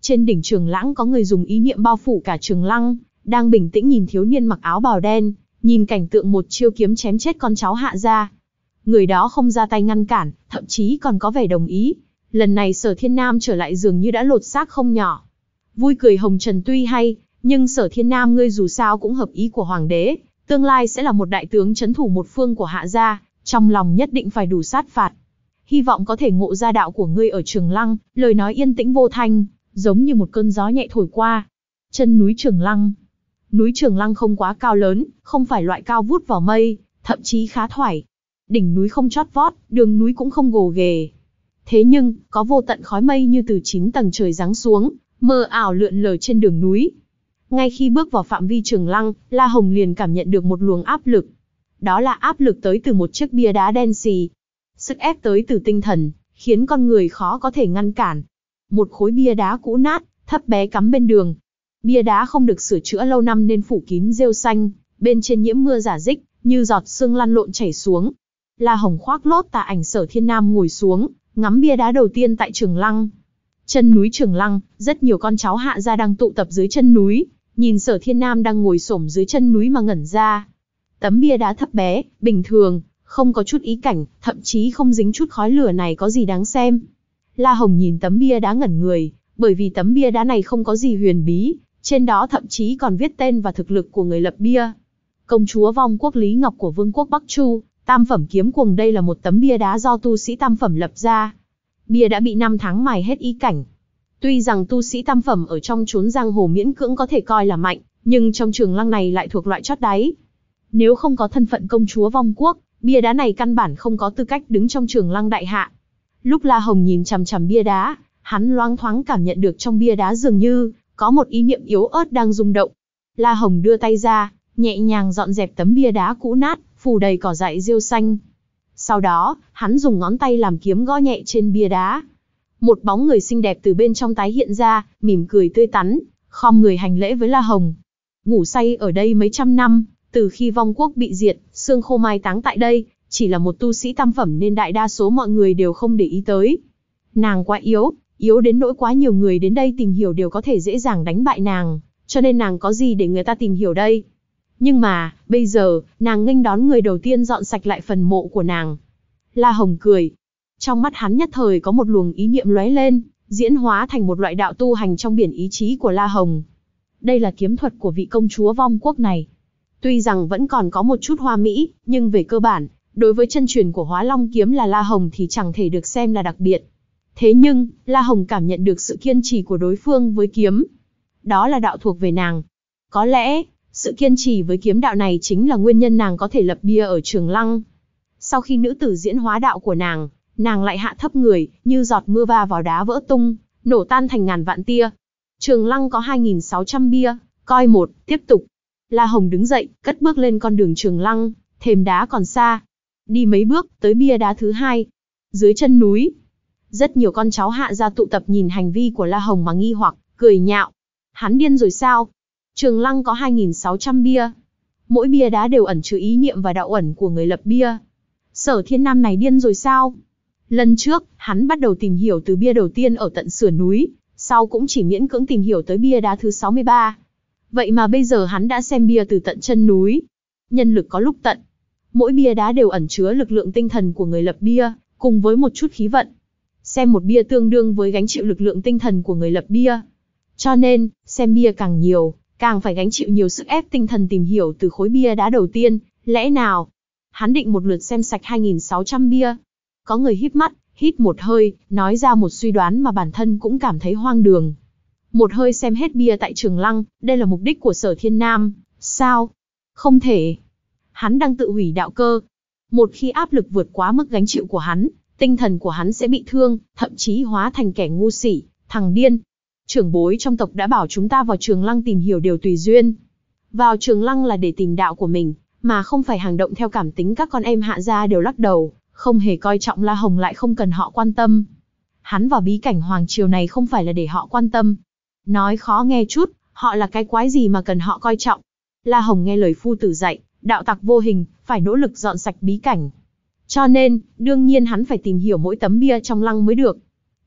Trên đỉnh Trường Lãng có người dùng ý niệm bao phủ cả Trường Lăng, đang bình tĩnh nhìn thiếu niên mặc áo bào đen, nhìn cảnh tượng một chiêu kiếm chém chết con cháu Hạ gia. Người đó không ra tay ngăn cản, thậm chí còn có vẻ đồng ý. Lần này Sở Thiên Nam trở lại dường như đã lột xác không nhỏ. Vui cười hồng trần tuy hay, nhưng Sở Thiên Nam ngươi dù sao cũng hợp ý của hoàng đế, tương lai sẽ là một đại tướng trấn thủ một phương của Hạ gia, trong lòng nhất định phải đủ sát phạt. Hy vọng có thể ngộ ra đạo của ngươi ở Trường Lăng. Lời nói yên tĩnh vô thanh, giống như một cơn gió nhẹ thổi qua. Chân núi Trường Lăng. Núi Trường Lăng không quá cao lớn, không phải loại cao vút vào mây, thậm chí khá thoải. Đỉnh núi không chót vót, đường núi cũng không gồ ghề. Thế nhưng, có vô tận khói mây như từ chín tầng trời giáng xuống, mờ ảo lượn lờ trên đường núi. Ngay khi bước vào phạm vi Trường Lăng, La Hồng liền cảm nhận được một luồng áp lực. Đó là áp lực tới từ một chiếc bia đá đen xì. Sức ép tới từ tinh thần, khiến con người khó có thể ngăn cản. Một khối bia đá cũ nát, thấp bé cắm bên đường. Bia đá không được sửa chữa lâu năm nên phủ kín rêu xanh, bên trên nhiễm mưa rả rích, như giọt sương lăn lộn chảy xuống. La Hồng khoác lốt tà ảnh Sở Thiên Nam ngồi xuống, ngắm bia đá đầu tiên tại Trường Lăng. Chân núi Trường Lăng, rất nhiều con cháu Hạ gia đang tụ tập dưới chân núi, nhìn Sở Thiên Nam đang ngồi xổm dưới chân núi mà ngẩn ra. Tấm bia đá thấp bé, bình thường, không có chút ý cảnh, thậm chí không dính chút khói lửa này có gì đáng xem. La Hồng nhìn tấm bia đá ngẩn người, bởi vì tấm bia đá này không có gì huyền bí, trên đó thậm chí còn viết tên và thực lực của người lập bia. Công chúa vong quốc Lý Ngọc của Vương quốc Bắc Chu, tam phẩm kiếm cuồng. Đây là một tấm bia đá do tu sĩ tam phẩm lập ra. Bia đã bị năm tháng mài hết ý cảnh. Tuy rằng tu sĩ tam phẩm ở trong chốn giang hồ miễn cưỡng có thể coi là mạnh, nhưng trong Trường Lăng này lại thuộc loại chót đáy. Nếu không có thân phận công chúa vong quốc, bia đá này căn bản không có tư cách đứng trong Trường Lăng đại hạ. Lúc La Hồng nhìn chằm chằm bia đá, hắn loáng thoáng cảm nhận được trong bia đá dường như có một ý niệm yếu ớt đang rung động. La Hồng đưa tay ra, nhẹ nhàng dọn dẹp tấm bia đá cũ nát, phủ đầy cỏ dại rêu xanh. Sau đó, hắn dùng ngón tay làm kiếm gõ nhẹ trên bia đá. Một bóng người xinh đẹp từ bên trong tái hiện ra, mỉm cười tươi tắn, khom người hành lễ với La Hồng. Ngủ say ở đây mấy trăm năm, từ khi vong quốc bị diệt, xương khô mai táng tại đây, chỉ là một tu sĩ tam phẩm nên đại đa số mọi người đều không để ý tới. Nàng quá yếu, yếu đến nỗi quá nhiều người đến đây tìm hiểu đều có thể dễ dàng đánh bại nàng, cho nên nàng có gì để người ta tìm hiểu đây. Nhưng mà, bây giờ, nàng nghênh đón người đầu tiên dọn sạch lại phần mộ của nàng. La Hồng cười. Trong mắt hắn nhất thời có một luồng ý niệm lóe lên, diễn hóa thành một loại đạo tu hành trong biển ý chí của La Hồng. Đây là kiếm thuật của vị công chúa vong quốc này. Tuy rằng vẫn còn có một chút hoa mỹ, nhưng về cơ bản, đối với chân truyền của Hóa Long kiếm là La Hồng thì chẳng thể được xem là đặc biệt. Thế nhưng, La Hồng cảm nhận được sự kiên trì của đối phương với kiếm. Đó là đạo thuộc về nàng. Có lẽ, sự kiên trì với kiếm đạo này chính là nguyên nhân nàng có thể lập bia ở Trường Lăng. Sau khi nữ tử diễn hóa đạo của nàng, nàng lại hạ thấp người, như giọt mưa va vào đá vỡ tung, nổ tan thành ngàn vạn tia. Trường Lăng có hai nghìn sáu trăm bia, coi một, tiếp tục. La Hồng đứng dậy, cất bước lên con đường Trường Lăng, thềm đá còn xa. Đi mấy bước, tới bia đá thứ hai. Dưới chân núi, rất nhiều con cháu Hạ gia tụ tập nhìn hành vi của La Hồng mà nghi hoặc, cười nhạo. Hắn điên rồi sao? Trường Lăng có hai nghìn sáu trăm bia. Mỗi bia đá đều ẩn chứa ý niệm và đạo ẩn của người lập bia. Sở Thiên Nam này điên rồi sao? Lần trước, hắn bắt đầu tìm hiểu từ bia đầu tiên ở tận sườn núi, sau cũng chỉ miễn cưỡng tìm hiểu tới bia đá thứ sáu mươi ba. Vậy mà bây giờ hắn đã xem bia từ tận chân núi. Nhân lực có lúc tận. Mỗi bia đá đều ẩn chứa lực lượng tinh thần của người lập bia, cùng với một chút khí vận. Xem một bia tương đương với gánh chịu lực lượng tinh thần của người lập bia. Cho nên, xem bia càng nhiều, càng phải gánh chịu nhiều sức ép tinh thần tìm hiểu từ khối bia đá đầu tiên. Lẽ nào? Hắn định một lượt xem sạch hai nghìn sáu trăm bia. Có người híp mắt, hít một hơi, nói ra một suy đoán mà bản thân cũng cảm thấy hoang đường. Một hơi xem hết bia tại Trường Lăng, đây là mục đích của Sở Thiên Nam, sao? Không thể. Hắn đang tự hủy đạo cơ. Một khi áp lực vượt quá mức gánh chịu của hắn, tinh thần của hắn sẽ bị thương, thậm chí hóa thành kẻ ngu xuẩn, thằng điên. Trưởng bối trong tộc đã bảo chúng ta vào Trường Lăng tìm hiểu điều tùy duyên. Vào Trường Lăng là để tìm đạo của mình, mà không phải hành động theo cảm tính. Các con em Hạ gia đều lắc đầu, không hề coi trọng La Hồng, lại không cần họ quan tâm. Hắn vào bí cảnh hoàng triều này không phải là để họ quan tâm. Nói khó nghe chút, họ là cái quái gì mà cần họ coi trọng. La Hồng nghe lời phu tử dạy, đạo tặc vô hình, phải nỗ lực dọn sạch bí cảnh. Cho nên, đương nhiên hắn phải tìm hiểu mỗi tấm bia trong lăng mới được.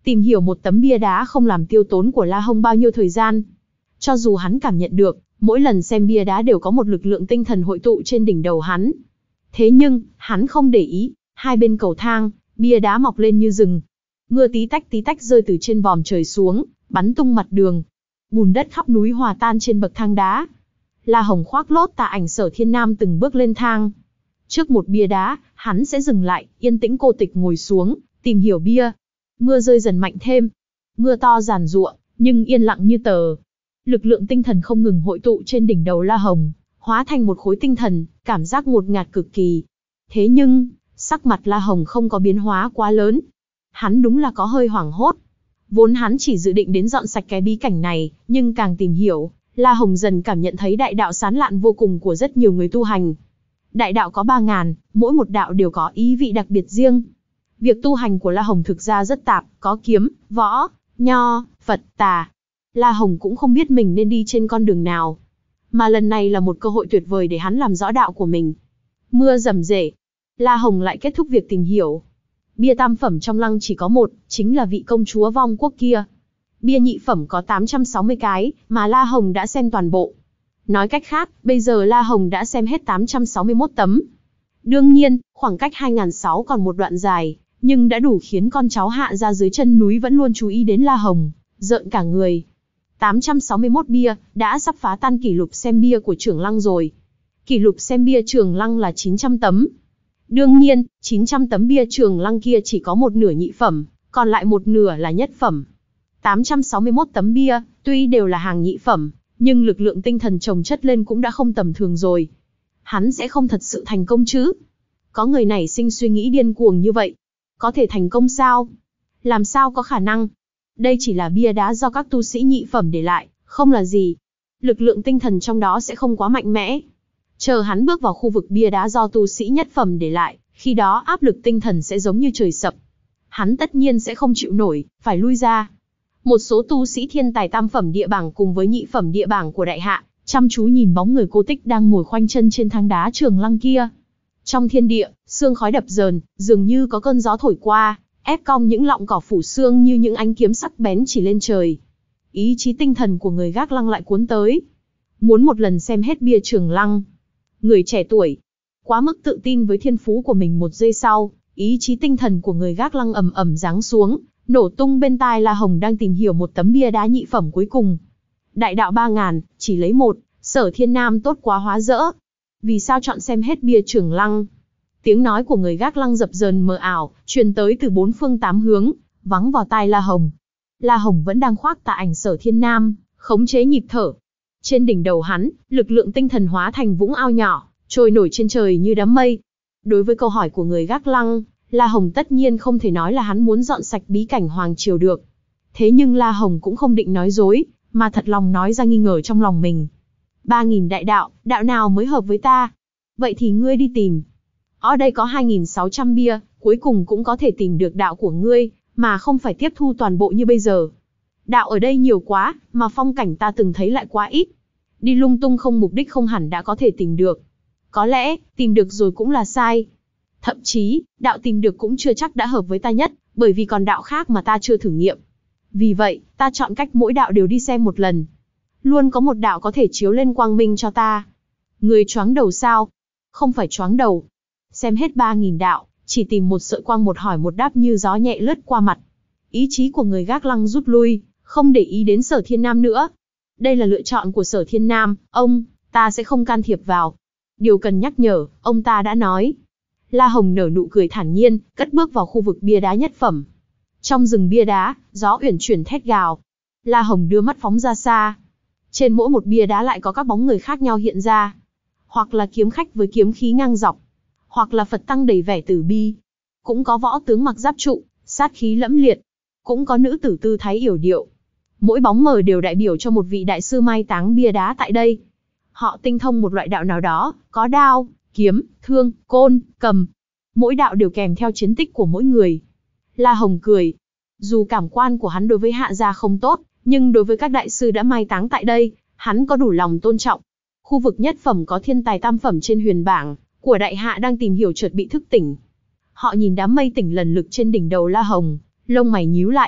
Tìm hiểu một tấm bia đá không làm tiêu tốn của La Hồng bao nhiêu thời gian. Cho dù hắn cảm nhận được, mỗi lần xem bia đá đều có một lực lượng tinh thần hội tụ trên đỉnh đầu hắn. Thế nhưng, hắn không để ý, hai bên cầu thang, bia đá mọc lên như rừng. Mưa tí tách tí tách rơi từ trên vòm trời xuống, bắn tung mặt đường. Bùn đất khắp núi hòa tan trên bậc thang đá. La Hồng khoác lốt tà ảnh Sở Thiên Nam từng bước lên thang. Trước một bia đá, hắn sẽ dừng lại, yên tĩnh cô tịch ngồi xuống, tìm hiểu bia. Mưa rơi dần mạnh thêm. Mưa to giàn giụa, nhưng yên lặng như tờ. Lực lượng tinh thần không ngừng hội tụ trên đỉnh đầu La Hồng, hóa thành một khối tinh thần, cảm giác ngột ngạt cực kỳ. Thế nhưng, sắc mặt La Hồng không có biến hóa quá lớn. Hắn đúng là có hơi hoảng hốt. Vốn hắn chỉ dự định đến dọn sạch cái bí cảnh này, nhưng càng tìm hiểu, La Hồng dần cảm nhận thấy đại đạo sán lạn vô cùng của rất nhiều người tu hành. Đại đạo có ba ngàn, mỗi một đạo đều có ý vị đặc biệt riêng. Việc tu hành của La Hồng thực ra rất tạp, có kiếm, võ, nho, Phật, tà. La Hồng cũng không biết mình nên đi trên con đường nào. Mà lần này là một cơ hội tuyệt vời để hắn làm rõ đạo của mình. Mưa rầm rể. La Hồng lại kết thúc việc tìm hiểu. Bia tam phẩm trong lăng chỉ có một, chính là vị công chúa vong quốc kia. Bia nhị phẩm có tám trăm sáu mươi cái, mà La Hồng đã xem toàn bộ. Nói cách khác, bây giờ La Hồng đã xem hết tám trăm sáu mươi mốt tấm. Đương nhiên, khoảng cách hai nghìn sáu trăm còn một đoạn dài, nhưng đã đủ khiến con cháu Hạ gia dưới chân núi vẫn luôn chú ý đến La Hồng, rợn cả người. tám trăm sáu mươi mốt bia, đã sắp phá tan kỷ lục xem bia của Trường Lăng rồi. Kỷ lục xem bia Trường Lăng là chín trăm tấm. Đương nhiên, chín trăm tấm bia Trường Lăng kia chỉ có một nửa nhị phẩm, còn lại một nửa là nhất phẩm. tám trăm sáu mươi mốt tấm bia, tuy đều là hàng nhị phẩm, nhưng lực lượng tinh thần chồng chất lên cũng đã không tầm thường rồi. Hắn sẽ không thật sự thành công chứ? Có người nảy sinh suy nghĩ điên cuồng như vậy. Có thể thành công sao? Làm sao có khả năng? Đây chỉ là bia đá do các tu sĩ nhị phẩm để lại, không là gì. Lực lượng tinh thần trong đó sẽ không quá mạnh mẽ. Chờ hắn bước vào khu vực bia đá do tu sĩ nhất phẩm để lại, khi đó áp lực tinh thần sẽ giống như trời sập. Hắn tất nhiên sẽ không chịu nổi, phải lui ra. Một số tu sĩ thiên tài tam phẩm địa bảng cùng với nhị phẩm địa bảng của đại hạ, chăm chú nhìn bóng người cô Tích đang ngồi khoanh chân trên thang đá Trường Lăng kia. Trong thiên địa, sương khói đập dờn, dường như có cơn gió thổi qua, ép cong những lọng cỏ phủ sương như những ánh kiếm sắc bén chỉ lên trời. Ý chí tinh thần của người gác lăng lại cuốn tới. Muốn một lần xem hết bia Trường Lăng. Người trẻ tuổi, quá mức tự tin với thiên phú của mình, một giây sau, ý chí tinh thần của người gác lăng ầm ầm giáng xuống, nổ tung bên tai La Hồng đang tìm hiểu một tấm bia đá nhị phẩm cuối cùng. Đại đạo ba ngàn, chỉ lấy một, Sở Thiên Nam tốt quá hóa dỡ. Vì sao chọn xem hết bia Trường Lăng? Tiếng nói của người gác lăng dập dờn mờ ảo, truyền tới từ bốn phương tám hướng, vắng vào tai La Hồng. La Hồng vẫn đang khoác tà ảnh Sở Thiên Nam, khống chế nhịp thở. Trên đỉnh đầu hắn, lực lượng tinh thần hóa thành vũng ao nhỏ, trôi nổi trên trời như đám mây. Đối với câu hỏi của người gác lăng, La Hồng tất nhiên không thể nói là hắn muốn dọn sạch bí cảnh Hoàng Triều được. Thế nhưng La Hồng cũng không định nói dối, mà thật lòng nói ra nghi ngờ trong lòng mình. Ba nghìn đại đạo, đạo nào mới hợp với ta? Vậy thì ngươi đi tìm. Ở đây có hai nghìn sáu trăm bia, cuối cùng cũng có thể tìm được đạo của ngươi, mà không phải tiếp thu toàn bộ như bây giờ. Đạo ở đây nhiều quá, mà phong cảnh ta từng thấy lại quá ít. Đi lung tung không mục đích không hẳn đã có thể tìm được. Có lẽ, tìm được rồi cũng là sai. Thậm chí, đạo tìm được cũng chưa chắc đã hợp với ta nhất, bởi vì còn đạo khác mà ta chưa thử nghiệm. Vì vậy, ta chọn cách mỗi đạo đều đi xem một lần. Luôn có một đạo có thể chiếu lên quang minh cho ta. Người choáng đầu sao? Không phải choáng đầu. Xem hết ba nghìn đạo, chỉ tìm một sợi quang một hỏi một đáp như gió nhẹ lướt qua mặt. Ý chí của người gác lăng rút lui, không để ý đến Sở Thiên Nam nữa. Đây là lựa chọn của Sở Thiên Nam, ông, ta sẽ không can thiệp vào. Điều cần nhắc nhở, ông ta đã nói. La Hồng nở nụ cười thản nhiên, cất bước vào khu vực bia đá nhất phẩm. Trong rừng bia đá, gió uyển chuyển thét gào. La Hồng đưa mắt phóng ra xa. Trên mỗi một bia đá lại có các bóng người khác nhau hiện ra. Hoặc là kiếm khách với kiếm khí ngang dọc. Hoặc là Phật tăng đầy vẻ tử bi. Cũng có võ tướng mặc giáp trụ, sát khí lẫm liệt. Cũng có nữ tử tư thái yểu điệu. Mỗi bóng mờ đều đại biểu cho một vị đại sư mai táng bia đá tại đây. Họ tinh thông một loại đạo nào đó, có đao, kiếm, thương, côn, cầm. Mỗi đạo đều kèm theo chiến tích của mỗi người. La Hồng cười. Dù cảm quan của hắn đối với Hạ gia không tốt, nhưng đối với các đại sư đã mai táng tại đây, hắn có đủ lòng tôn trọng. Khu vực nhất phẩm có thiên tài tam phẩm trên huyền bảng của đại hạ đang tìm hiểu chợt bị thức tỉnh. Họ nhìn đám mây tỉnh lần lực trên đỉnh đầu La Hồng, lông mày nhíu lại.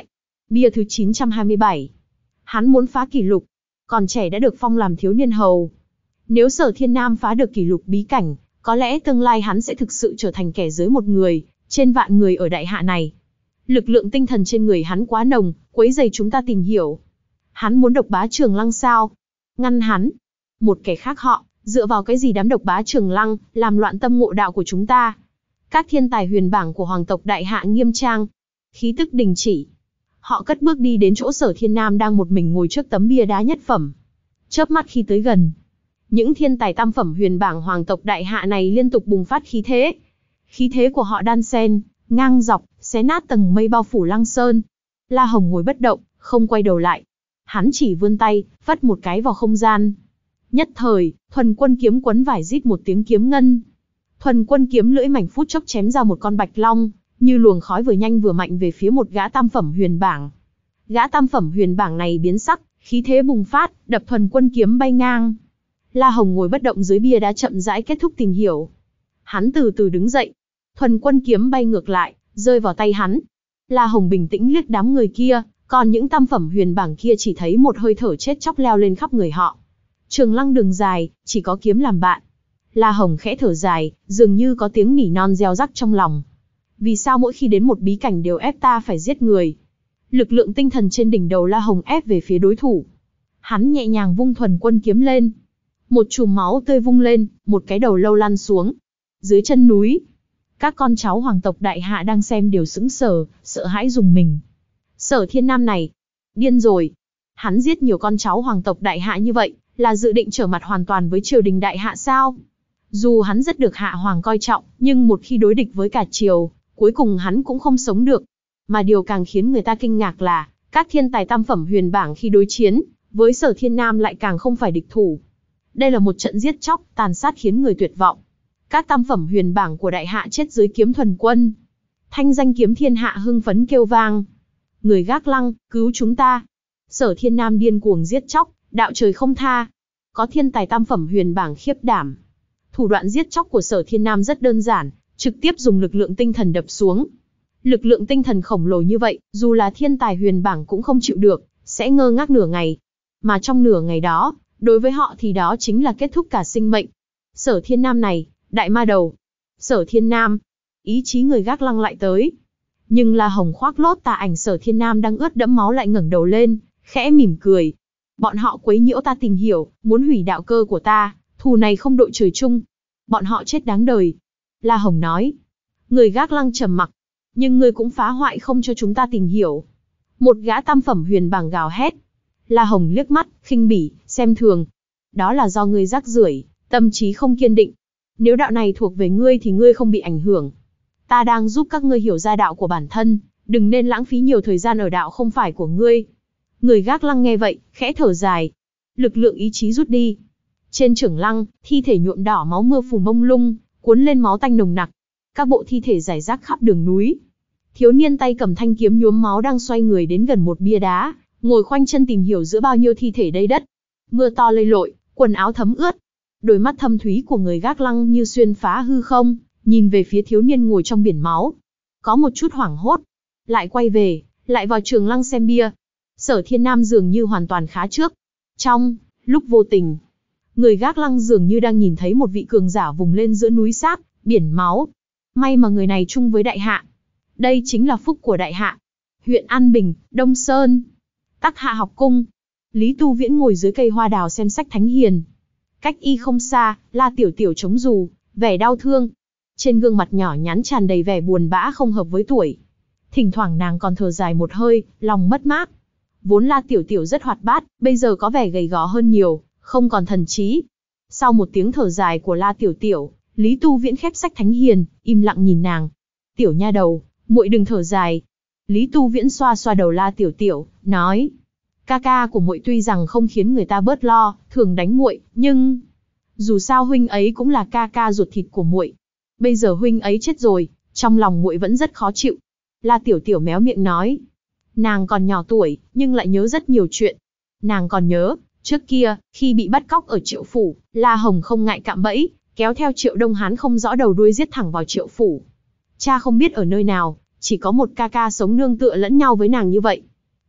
Bia thứ chín trăm hai mươi bảy. Hắn muốn phá kỷ lục. Còn trẻ đã được phong làm thiếu niên hầu. Nếu Sở Thiên Nam phá được kỷ lục bí cảnh, có lẽ tương lai hắn sẽ thực sự trở thành kẻ dưới một người, trên vạn người ở đại hạ này. Lực lượng tinh thần trên người hắn quá nồng, quấy rầy chúng ta tìm hiểu. Hắn muốn độc bá Trường Lăng sao? Ngăn hắn. Một kẻ khác họ, dựa vào cái gì đám độc bá Trường Lăng, làm loạn tâm ngộ đạo của chúng ta? Các thiên tài huyền bảng của hoàng tộc đại hạ nghiêm trang. Khí tức đình chỉ. Họ cất bước đi đến chỗ Sở Thiên Nam đang một mình ngồi trước tấm bia đá nhất phẩm. Chớp mắt khi tới gần, những thiên tài tam phẩm huyền bảng hoàng tộc đại hạ này liên tục bùng phát khí thế. Khí thế của họ đan xen, ngang dọc, xé nát tầng mây bao phủ Lăng Sơn. La Hồng ngồi bất động, không quay đầu lại. Hắn chỉ vươn tay, phất một cái vào không gian. Nhất thời, thuần quân kiếm quấn vải rít một tiếng kiếm ngân. Thuần quân kiếm lưỡi mảnh phút chốc chém ra một con bạch long, như luồng khói vừa nhanh vừa mạnh về phía một gã tam phẩm huyền bảng. Gã tam phẩm huyền bảng này biến sắc, khí thế bùng phát, đập thuần quân kiếm bay ngang. La Hồng ngồi bất động dưới bia đá chậm rãi kết thúc tìm hiểu. Hắn từ từ đứng dậy. Thuần quân kiếm bay ngược lại, rơi vào tay hắn. La Hồng bình tĩnh liếc đám người kia, còn những tam phẩm huyền bảng kia chỉ thấy một hơi thở chết chóc leo lên khắp người họ. Trường Lăng đường dài, chỉ có kiếm làm bạn. La Hồng khẽ thở dài, dường như có tiếng nỉ non reo rắc trong lòng. Vì sao mỗi khi đến một bí cảnh đều ép ta phải giết người? Lực lượng tinh thần trên đỉnh đầu La Hồng ép về phía đối thủ. Hắn nhẹ nhàng vung thuần quân kiếm lên. Một chùm máu tươi vung lên, một cái đầu lâu lăn xuống. Dưới chân núi, các con cháu hoàng tộc đại hạ đang xem đều sững sờ, sợ hãi rùng mình. Sở Thiên Nam này, điên rồi. Hắn giết nhiều con cháu hoàng tộc đại hạ như vậy, là dự định trở mặt hoàn toàn với triều đình đại hạ sao? Dù hắn rất được hạ hoàng coi trọng, nhưng một khi đối địch với cả triều, cuối cùng hắn cũng không sống được. Mà điều càng khiến người ta kinh ngạc là, các thiên tài tam phẩm huyền bảng khi đối chiến, với Sở Thiên Nam lại càng không phải địch thủ. Đây là một trận giết chóc, tàn sát khiến người tuyệt vọng. Các tam phẩm huyền bảng của đại hạ chết dưới kiếm thuần quân. Thanh danh kiếm thiên hạ hưng phấn kêu vang. Người gác lăng, cứu chúng ta. Sở Thiên Nam điên cuồng giết chóc, đạo trời không tha. Có thiên tài tam phẩm huyền bảng khiếp đảm. Thủ đoạn giết chóc của Sở Thiên Nam rất đơn giản, trực tiếp dùng lực lượng tinh thần đập xuống. Lực lượng tinh thần khổng lồ như vậy, dù là thiên tài huyền bảng cũng không chịu được, sẽ ngơ ngác nửa ngày. Mà trong nửa ngày đó, đối với họ thì đó chính là kết thúc cả sinh mệnh. Sở Thiên Nam này, đại ma đầu. Sở Thiên Nam, ý chí người gác lăng lại tới. Nhưng La Hồng khoác lốt tà ảnh Sở Thiên Nam đang ướt đẫm máu lại ngẩng đầu lên, khẽ mỉm cười. Bọn họ quấy nhiễu ta tìm hiểu, muốn hủy đạo cơ của ta, thù này không đội trời chung. Bọn họ chết đáng đời. La Hồng nói. Người gác lăng trầm mặc. Nhưng ngươi cũng phá hoại không cho chúng ta tìm hiểu. Một gã tam phẩm huyền bảng gào hét. La Hồng liếc mắt, khinh bỉ, xem thường. Đó là do ngươi rác rưởi, tâm trí không kiên định. Nếu đạo này thuộc về ngươi thì ngươi không bị ảnh hưởng. Ta đang giúp các ngươi hiểu ra đạo của bản thân, đừng nên lãng phí nhiều thời gian ở đạo không phải của ngươi. Người gác lăng nghe vậy, khẽ thở dài. Lực lượng ý chí rút đi. Trên Trường Lăng, thi thể nhuộm đỏ máu mưa phùn mông lung, cuốn lên máu tanh nồng nặc. Các bộ thi thể rải rác khắp đường núi. Thiếu niên tay cầm thanh kiếm nhuốm máu đang xoay người đến gần một bia đá, ngồi khoanh chân tìm hiểu giữa bao nhiêu thi thể đầy đất. Mưa to lây lội, quần áo thấm ướt. Đôi mắt thâm thúy của người gác lăng như xuyên phá hư không, nhìn về phía thiếu niên ngồi trong biển máu. Có một chút hoảng hốt. Lại quay về, lại vào Trường Lăng xem bia. Sở Thiên Nam dường như hoàn toàn khá trước. Trong lúc vô tình, người gác lăng dường như đang nhìn thấy một vị cường giả vùng lên giữa núi xác, biển máu. May mà người này chung với đại hạ. Đây chính là phúc của đại hạ. Huyện An Bình, Đông Sơn, Tắc Hạ học cung. Lý Tu Viễn ngồi dưới cây hoa đào xem sách thánh hiền. Cách y không xa, La Tiểu Tiểu chống dù, vẻ đau thương. Trên gương mặt nhỏ nhắn tràn đầy vẻ buồn bã không hợp với tuổi. Thỉnh thoảng nàng còn thở dài một hơi, lòng mất mát. Vốn La Tiểu Tiểu rất hoạt bát, bây giờ có vẻ gầy gò hơn nhiều, không còn thần trí. Sau một tiếng thở dài của La Tiểu Tiểu, Lý Tu Viễn khép sách thánh hiền, im lặng nhìn nàng. Tiểu nha đầu, muội đừng thở dài. Lý Tu Viễn xoa xoa đầu La Tiểu Tiểu, nói. Ca ca của muội tuy rằng không khiến người ta bớt lo, thường đánh muội, nhưng dù sao huynh ấy cũng là ca ca ruột thịt của muội. Bây giờ huynh ấy chết rồi, trong lòng muội vẫn rất khó chịu. La Tiểu Tiểu méo miệng nói. Nàng còn nhỏ tuổi, nhưng lại nhớ rất nhiều chuyện. Nàng còn nhớ, trước kia, khi bị bắt cóc ở Triệu phủ, La Hồng không ngại cạm bẫy, kéo theo Triệu Đông Hán không rõ đầu đuôi giết thẳng vào Triệu phủ. Cha không biết ở nơi nào, chỉ có một ca ca sống nương tựa lẫn nhau với nàng như vậy.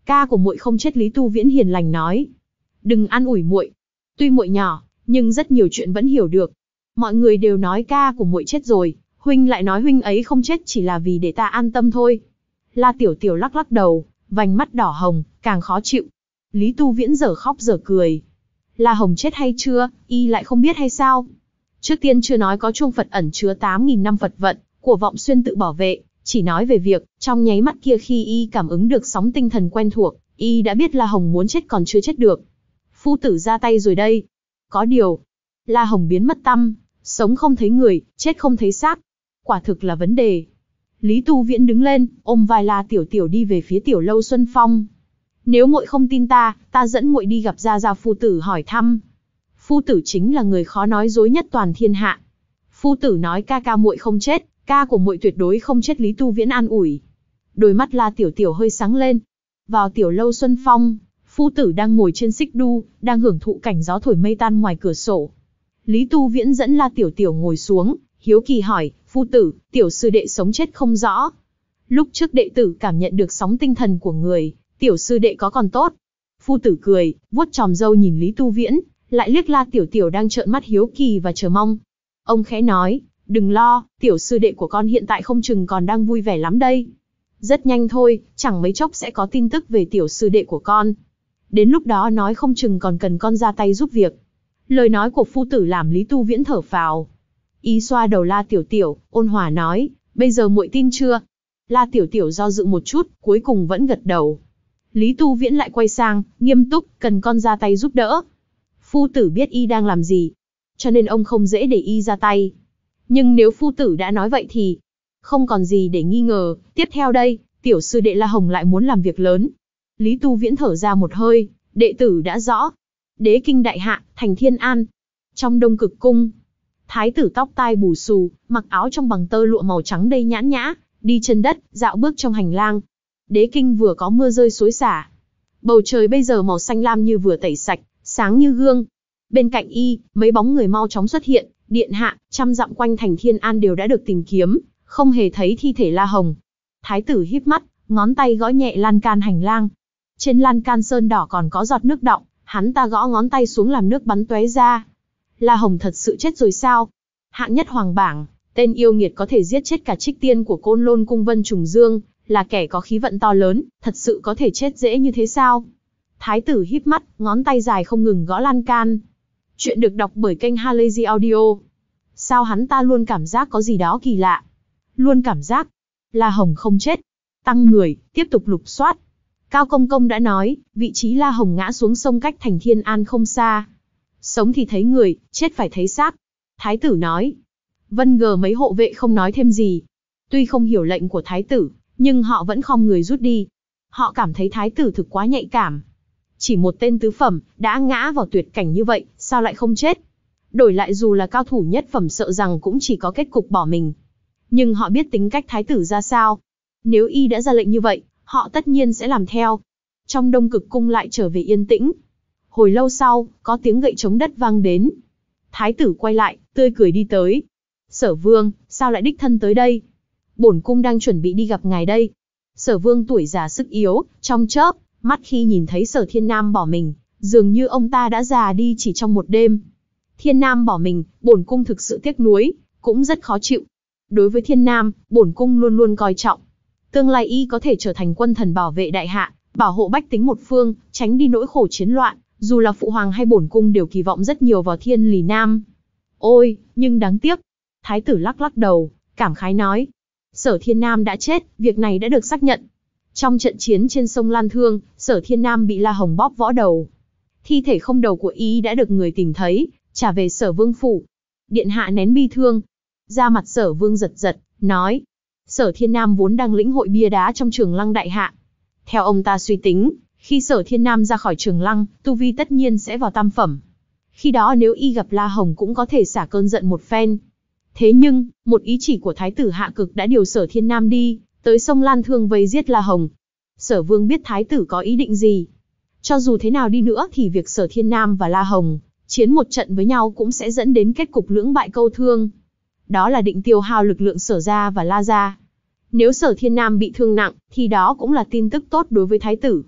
Ca của muội không chết. Lý Tu Viễn hiền lành nói. Đừng an ủi muội. Tuy muội nhỏ, nhưng rất nhiều chuyện vẫn hiểu được. Mọi người đều nói ca của muội chết rồi, huynh lại nói huynh ấy không chết chỉ là vì để ta an tâm thôi. La Tiểu Tiểu lắc lắc đầu, vành mắt đỏ hồng, càng khó chịu. Lý Tu Viễn dở khóc dở cười. La Hồng chết hay chưa, y lại không biết hay sao? Trước tiên chưa nói có chuông Phật ẩn chứa tám nghìn năm Phật vận, của Vọng Xuyên tự bảo vệ, chỉ nói về việc, trong nháy mắt kia khi y cảm ứng được sóng tinh thần quen thuộc, y đã biết La Hồng muốn chết còn chưa chết được. Phu tử ra tay rồi đây. Có điều, La Hồng biến mất tăm, sống không thấy người, chết không thấy xác. Quả thực là vấn đề. Lý Tu Viễn đứng lên, ôm vai La Tiểu Tiểu đi về phía tiểu lâu Xuân Phong. Nếu muội không tin ta, ta dẫn muội đi gặp Gia Gia phu tử hỏi thăm. Phu tử chính là người khó nói dối nhất toàn thiên hạ. Phu tử nói ca ca muội không chết, ca của muội tuyệt đối không chết. Lý Tu Viễn an ủi. Đôi mắt La Tiểu Tiểu hơi sáng lên. Vào tiểu lâu Xuân Phong, phu tử đang ngồi trên xích đu, đang hưởng thụ cảnh gió thổi mây tan ngoài cửa sổ. Lý Tu Viễn dẫn La Tiểu Tiểu ngồi xuống, hiếu kỳ hỏi, phu tử, tiểu sư đệ sống chết không rõ. Lúc trước đệ tử cảm nhận được sóng tinh thần của người, tiểu sư đệ có còn tốt. Phu tử cười, vuốt chòm râu nhìn Lý Tu Viễn, lại liếc La Tiểu Tiểu đang trợn mắt hiếu kỳ và chờ mong. Ông khẽ nói, đừng lo, tiểu sư đệ của con hiện tại không chừng còn đang vui vẻ lắm đây. Rất nhanh thôi, chẳng mấy chốc sẽ có tin tức về tiểu sư đệ của con. Đến lúc đó nói không chừng còn cần con ra tay giúp việc. Lời nói của phu tử làm Lý Tu Viễn thở phào. Y xoa đầu La Tiểu Tiểu, ôn hòa nói, bây giờ muội tin chưa? La Tiểu Tiểu do dự một chút, cuối cùng vẫn gật đầu. Lý Tu Viễn lại quay sang, nghiêm túc, cần con ra tay giúp đỡ. Phu tử biết y đang làm gì, cho nên ông không dễ để y ra tay. Nhưng nếu phu tử đã nói vậy thì không còn gì để nghi ngờ. Tiếp theo đây, tiểu sư đệ La Hồng lại muốn làm việc lớn. Lý Tu Viễn thở ra một hơi, đệ tử đã rõ. Đế kinh đại hạ, thành Thiên An. Trong Đông Cực cung, thái tử tóc tai bù xù, mặc áo trong bằng tơ lụa màu trắng đầy nhãn nhã, đi chân đất, dạo bước trong hành lang. Đế kinh vừa có mưa rơi xối xả. Bầu trời bây giờ màu xanh lam như vừa tẩy sạch, sáng như gương. Bên cạnh y, mấy bóng người mau chóng xuất hiện, điện hạ, trăm dặm quanh thành Thiên An đều đã được tìm kiếm, không hề thấy thi thể La Hồng. Thái tử híp mắt, ngón tay gõ nhẹ lan can hành lang. Trên lan can sơn đỏ còn có giọt nước đọng, hắn ta gõ ngón tay xuống làm nước bắn tóe ra. La Hồng thật sự chết rồi sao? Hạng nhất hoàng bảng, tên yêu nghiệt có thể giết chết cả trích tiên của Côn Lôn cung Vân Trùng Dương, là kẻ có khí vận to lớn, thật sự có thể chết dễ như thế sao? Thái tử híp mắt, ngón tay dài không ngừng gõ lan can. Chuyện được đọc bởi kênh Halazy Audio. Sao hắn ta luôn cảm giác có gì đó kỳ lạ? Luôn cảm giác La Hồng không chết. Tăng người, tiếp tục lục soát. Cao Công Công đã nói, vị trí La Hồng ngã xuống sông cách thành Thiên An không xa. Sống thì thấy người, chết phải thấy xác. Thái tử nói. Vân gờ mấy hộ vệ không nói thêm gì. Tuy không hiểu lệnh của thái tử, nhưng họ vẫn khom người rút đi. Họ cảm thấy thái tử thực quá nhạy cảm. Chỉ một tên tứ phẩm, đã ngã vào tuyệt cảnh như vậy, sao lại không chết? Đổi lại dù là cao thủ nhất phẩm sợ rằng cũng chỉ có kết cục bỏ mình. Nhưng họ biết tính cách thái tử ra sao. Nếu y đã ra lệnh như vậy, họ tất nhiên sẽ làm theo. Trong Đông Cực cung lại trở về yên tĩnh. Hồi lâu sau, có tiếng gậy chống đất vang đến. Thái tử quay lại, tươi cười đi tới. Sở vương, sao lại đích thân tới đây? Bổn cung đang chuẩn bị đi gặp ngài đây. Sở vương tuổi già sức yếu, trong chớp mắt khi nhìn thấy Sở Thiên Nam bỏ mình, dường như ông ta đã già đi chỉ trong một đêm. Thiên Nam bỏ mình, bổn cung thực sự tiếc nuối, cũng rất khó chịu. Đối với Thiên Nam, bổn cung luôn luôn coi trọng. Tương lai y có thể trở thành quân thần bảo vệ đại hạ, bảo hộ bách tính một phương, tránh đi nỗi khổ chiến loạn, dù là phụ hoàng hay bổn cung đều kỳ vọng rất nhiều vào Thiên Lì Nam. Ôi, nhưng đáng tiếc. Thái tử lắc lắc đầu, cảm khái nói. Sở Thiên Nam đã chết, việc này đã được xác nhận. Trong trận chiến trên sông Lan Thương, Sở Thiên Nam bị La Hồng bóp võ đầu. Thi thể không đầu của y đã được người tìm thấy, trả về Sở Vương phủ. Điện hạ nén bi thương. Da mặt Sở Vương giật giật, nói. Sở Thiên Nam vốn đang lĩnh hội bia đá trong Trường Lăng đại hạ. Theo ông ta suy tính, khi Sở Thiên Nam ra khỏi Trường Lăng, tu vi tất nhiên sẽ vào tam phẩm. Khi đó nếu y gặp La Hồng cũng có thể xả cơn giận một phen. Thế nhưng, một ý chỉ của Thái tử Hạ Cực đã điều Sở Thiên Nam đi, tới sông Lan Thương vây giết La Hồng. Sở Vương biết Thái tử có ý định gì. Cho dù thế nào đi nữa thì việc Sở Thiên Nam và La Hồng chiến một trận với nhau cũng sẽ dẫn đến kết cục lưỡng bại câu thương. Đó là định tiêu hao lực lượng Sở gia và La gia. Nếu Sở Thiên Nam bị thương nặng, thì đó cũng là tin tức tốt đối với Thái tử.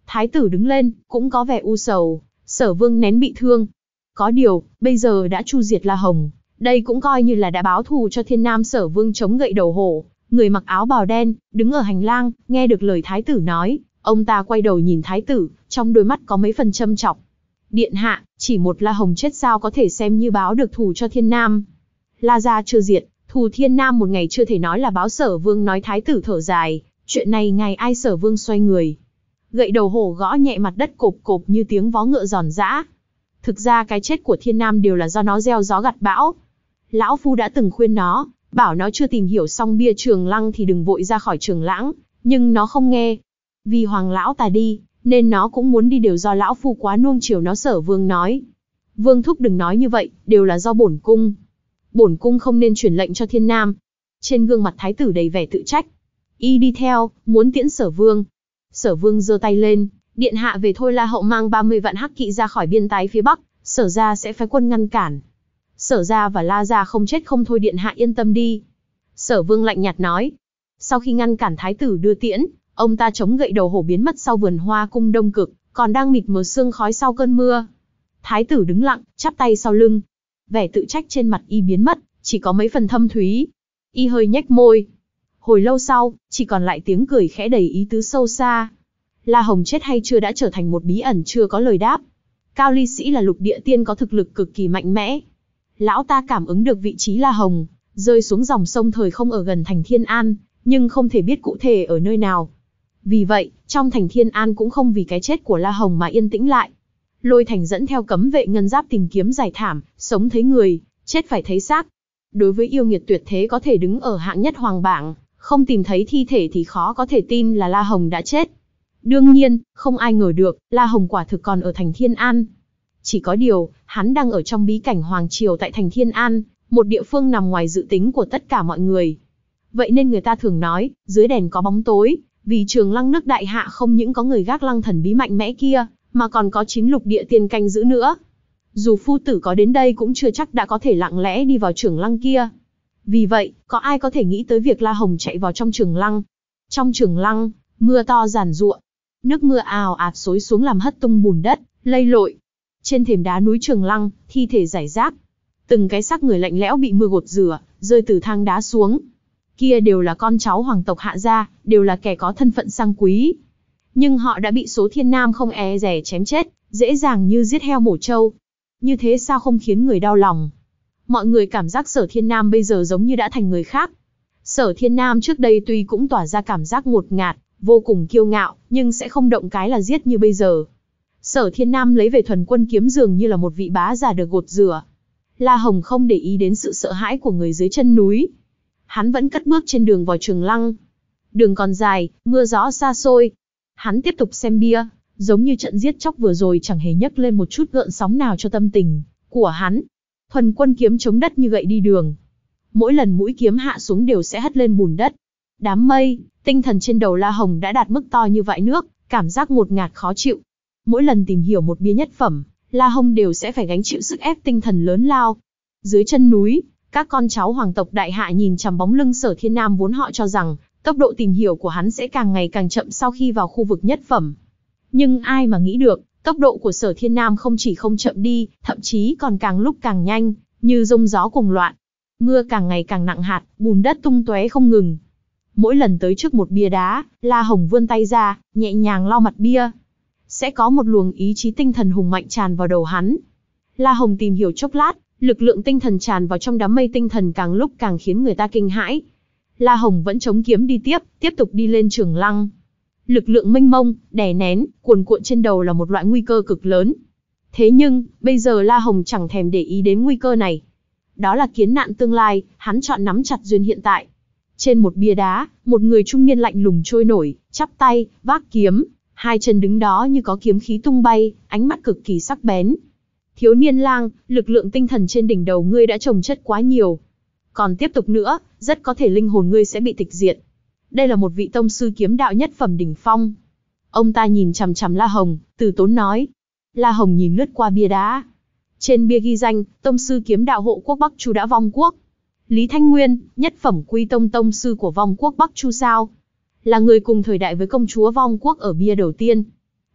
Thái tử đứng lên, cũng có vẻ u sầu. Sở Vương nén bị thương. Có điều, bây giờ đã chu diệt La Hồng, đây cũng coi như là đã báo thù cho Thiên Nam. Sở Vương chống gậy đầu hổ, người mặc áo bào đen, đứng ở hành lang, nghe được lời Thái tử nói, ông ta quay đầu nhìn Thái tử, trong đôi mắt có mấy phần châm chọc. Điện hạ, chỉ một La Hồng chết sao có thể xem như báo được thù cho Thiên Nam? La gia chưa diệt, thù Thiên Nam một ngày chưa thể nói là báo. Sở Vương nói. Thái tử thở dài, chuyện này ngày ai? Sở Vương xoay người, gậy đầu hổ gõ nhẹ mặt đất cộp cộp như tiếng vó ngựa giòn giã. Thực ra cái chết của Thiên Nam đều là do nó gieo gió gặt bão. Lão Phu đã từng khuyên nó, bảo nó chưa tìm hiểu xong bia Trường Lăng thì đừng vội ra khỏi Trường Lãng, nhưng nó không nghe. Vì Hoàng lão ta đi, nên nó cũng muốn đi, đều do Lão Phu quá nuông chiều nó. Sở Vương nói. Vương thúc đừng nói như vậy, đều là do bổn cung. Bổn cung không nên truyền lệnh cho Thiên Nam. Trên gương mặt Thái tử đầy vẻ tự trách. Y đi theo, muốn tiễn Sở Vương. Sở Vương giơ tay lên, điện hạ về thôi. La Hậu mang ba mươi vạn hắc kỵ ra khỏi biên tái phía bắc, Sở gia sẽ phái quân ngăn cản. Sở gia và La gia không chết không thôi, điện hạ yên tâm đi. Sở Vương lạnh nhạt nói. Sau khi ngăn cản Thái tử đưa tiễn, ông ta chống gậy đầu hổ biến mất sau vườn hoa cung Đông Cực, còn đang mịt mờ sương khói sau cơn mưa. Thái tử đứng lặng, chắp tay sau lưng. Vẻ tự trách trên mặt y biến mất, chỉ có mấy phần thâm thúy. Y hơi nhếch môi. Hồi lâu sau, chỉ còn lại tiếng cười khẽ đầy ý tứ sâu xa. La Hồng chết hay chưa đã trở thành một bí ẩn chưa có lời đáp. Cao Ly Sĩ là lục địa tiên có thực lực cực kỳ mạnh mẽ. Lão ta cảm ứng được vị trí La Hồng rơi xuống dòng sông thời không ở gần thành Thiên An, nhưng không thể biết cụ thể ở nơi nào. Vì vậy, trong thành Thiên An cũng không vì cái chết của La Hồng mà yên tĩnh lại. Lôi Thành dẫn theo cấm vệ ngân giáp tìm kiếm giải thảm, sống thấy người, chết phải thấy xác. Đối với yêu nghiệt tuyệt thế có thể đứng ở hạng nhất hoàng bảng, không tìm thấy thi thể thì khó có thể tin là La Hồng đã chết. Đương nhiên, không ai ngờ được, La Hồng quả thực còn ở thành Thiên An. Chỉ có điều, hắn đang ở trong bí cảnh Hoàng Triều tại thành Thiên An, một địa phương nằm ngoài dự tính của tất cả mọi người. Vậy nên người ta thường nói, dưới đèn có bóng tối, vì Trường Lăng nước đại hạ không những có người gác lăng thần bí mạnh mẽ kia, mà còn có chín lục địa tiên canh giữ nữa. Dù phu tử có đến đây cũng chưa chắc đã có thể lặng lẽ đi vào Trường Lăng kia. Vì vậy, có ai có thể nghĩ tới việc La Hồng chạy vào trong Trường Lăng? Trong Trường Lăng, mưa to giàn giụa, nước mưa ào ạt xối xuống làm hất tung bùn đất, lầy lội. Trên thềm đá núi Trường Lăng, thi thể rải rác. Từng cái xác người lạnh lẽo bị mưa gột rửa, rơi từ thang đá xuống. Kia đều là con cháu hoàng tộc Hạ gia, đều là kẻ có thân phận sang quý. Nhưng họ đã bị số Thiên Nam không e dè chém chết, dễ dàng như giết heo mổ trâu. Như thế sao không khiến người đau lòng? Mọi người cảm giác Sở Thiên Nam bây giờ giống như đã thành người khác. Sở Thiên Nam trước đây tuy cũng tỏa ra cảm giác ngột ngạt, vô cùng kiêu ngạo, nhưng sẽ không động cái là giết như bây giờ. Sở Thiên Nam lấy về thuần quân kiếm dường như là một vị bá già được gột rửa. La Hồng không để ý đến sự sợ hãi của người dưới chân núi. Hắn vẫn cất bước trên đường vào Trường Lăng. Đường còn dài, mưa gió xa xôi. Hắn tiếp tục xem bia, giống như trận giết chóc vừa rồi chẳng hề nhấc lên một chút gợn sóng nào cho tâm tình của hắn. Thuần quân kiếm chống đất như gậy đi đường. Mỗi lần mũi kiếm hạ xuống đều sẽ hất lên bùn đất. Đám mây, tinh thần trên đầu La Hồng đã đạt mức to như vại nước, cảm giác ngột ngạt khó chịu. Mỗi lần tìm hiểu một bia nhất phẩm, La Hồng đều sẽ phải gánh chịu sức ép tinh thần lớn lao. Dưới chân núi, các con cháu hoàng tộc đại hạ nhìn chằm bóng lưng Sở Thiên Nam, vốn họ cho rằng tốc độ tìm hiểu của hắn sẽ càng ngày càng chậm sau khi vào khu vực nhất phẩm. Nhưng ai mà nghĩ được, tốc độ của Sở Thiên Nam không chỉ không chậm đi, thậm chí còn càng lúc càng nhanh, như rông gió cuồng loạn. Mưa càng ngày càng nặng hạt, bùn đất tung tóe không ngừng. Mỗi lần tới trước một bia đá, La Hồng vươn tay ra, nhẹ nhàng lau mặt bia. Sẽ có một luồng ý chí tinh thần hùng mạnh tràn vào đầu hắn. La Hồng tìm hiểu chốc lát, lực lượng tinh thần tràn vào trong đám mây tinh thần càng lúc càng khiến người ta kinh hãi. La Hồng vẫn chống kiếm đi tiếp, tiếp tục đi lên Trường Lăng. Lực lượng mênh mông, đè nén, cuồn cuộn trên đầu là một loại nguy cơ cực lớn. Thế nhưng, bây giờ La Hồng chẳng thèm để ý đến nguy cơ này. Đó là kiến nạn tương lai, hắn chọn nắm chặt duyên hiện tại. Trên một bia đá, một người trung niên lạnh lùng trôi nổi, chắp tay, vác kiếm, hai chân đứng đó như có kiếm khí tung bay, ánh mắt cực kỳ sắc bén. Thiếu niên lang, lực lượng tinh thần trên đỉnh đầu ngươi đã chồng chất quá nhiều. Còn tiếp tục nữa, rất có thể linh hồn ngươi sẽ bị tịch diệt. Đây là một vị tông sư kiếm đạo nhất phẩm đỉnh phong. Ông ta nhìn chằm chằm La Hồng, từ tốn nói. La Hồng nhìn lướt qua bia đá. Trên bia ghi danh, tông sư kiếm đạo hộ quốc Bắc Chu đã vong quốc. Lý Thanh Nguyên, nhất phẩm quy tông tông sư của vong quốc Bắc Chu sao? Là người cùng thời đại với công chúa vong quốc ở bia đầu tiên.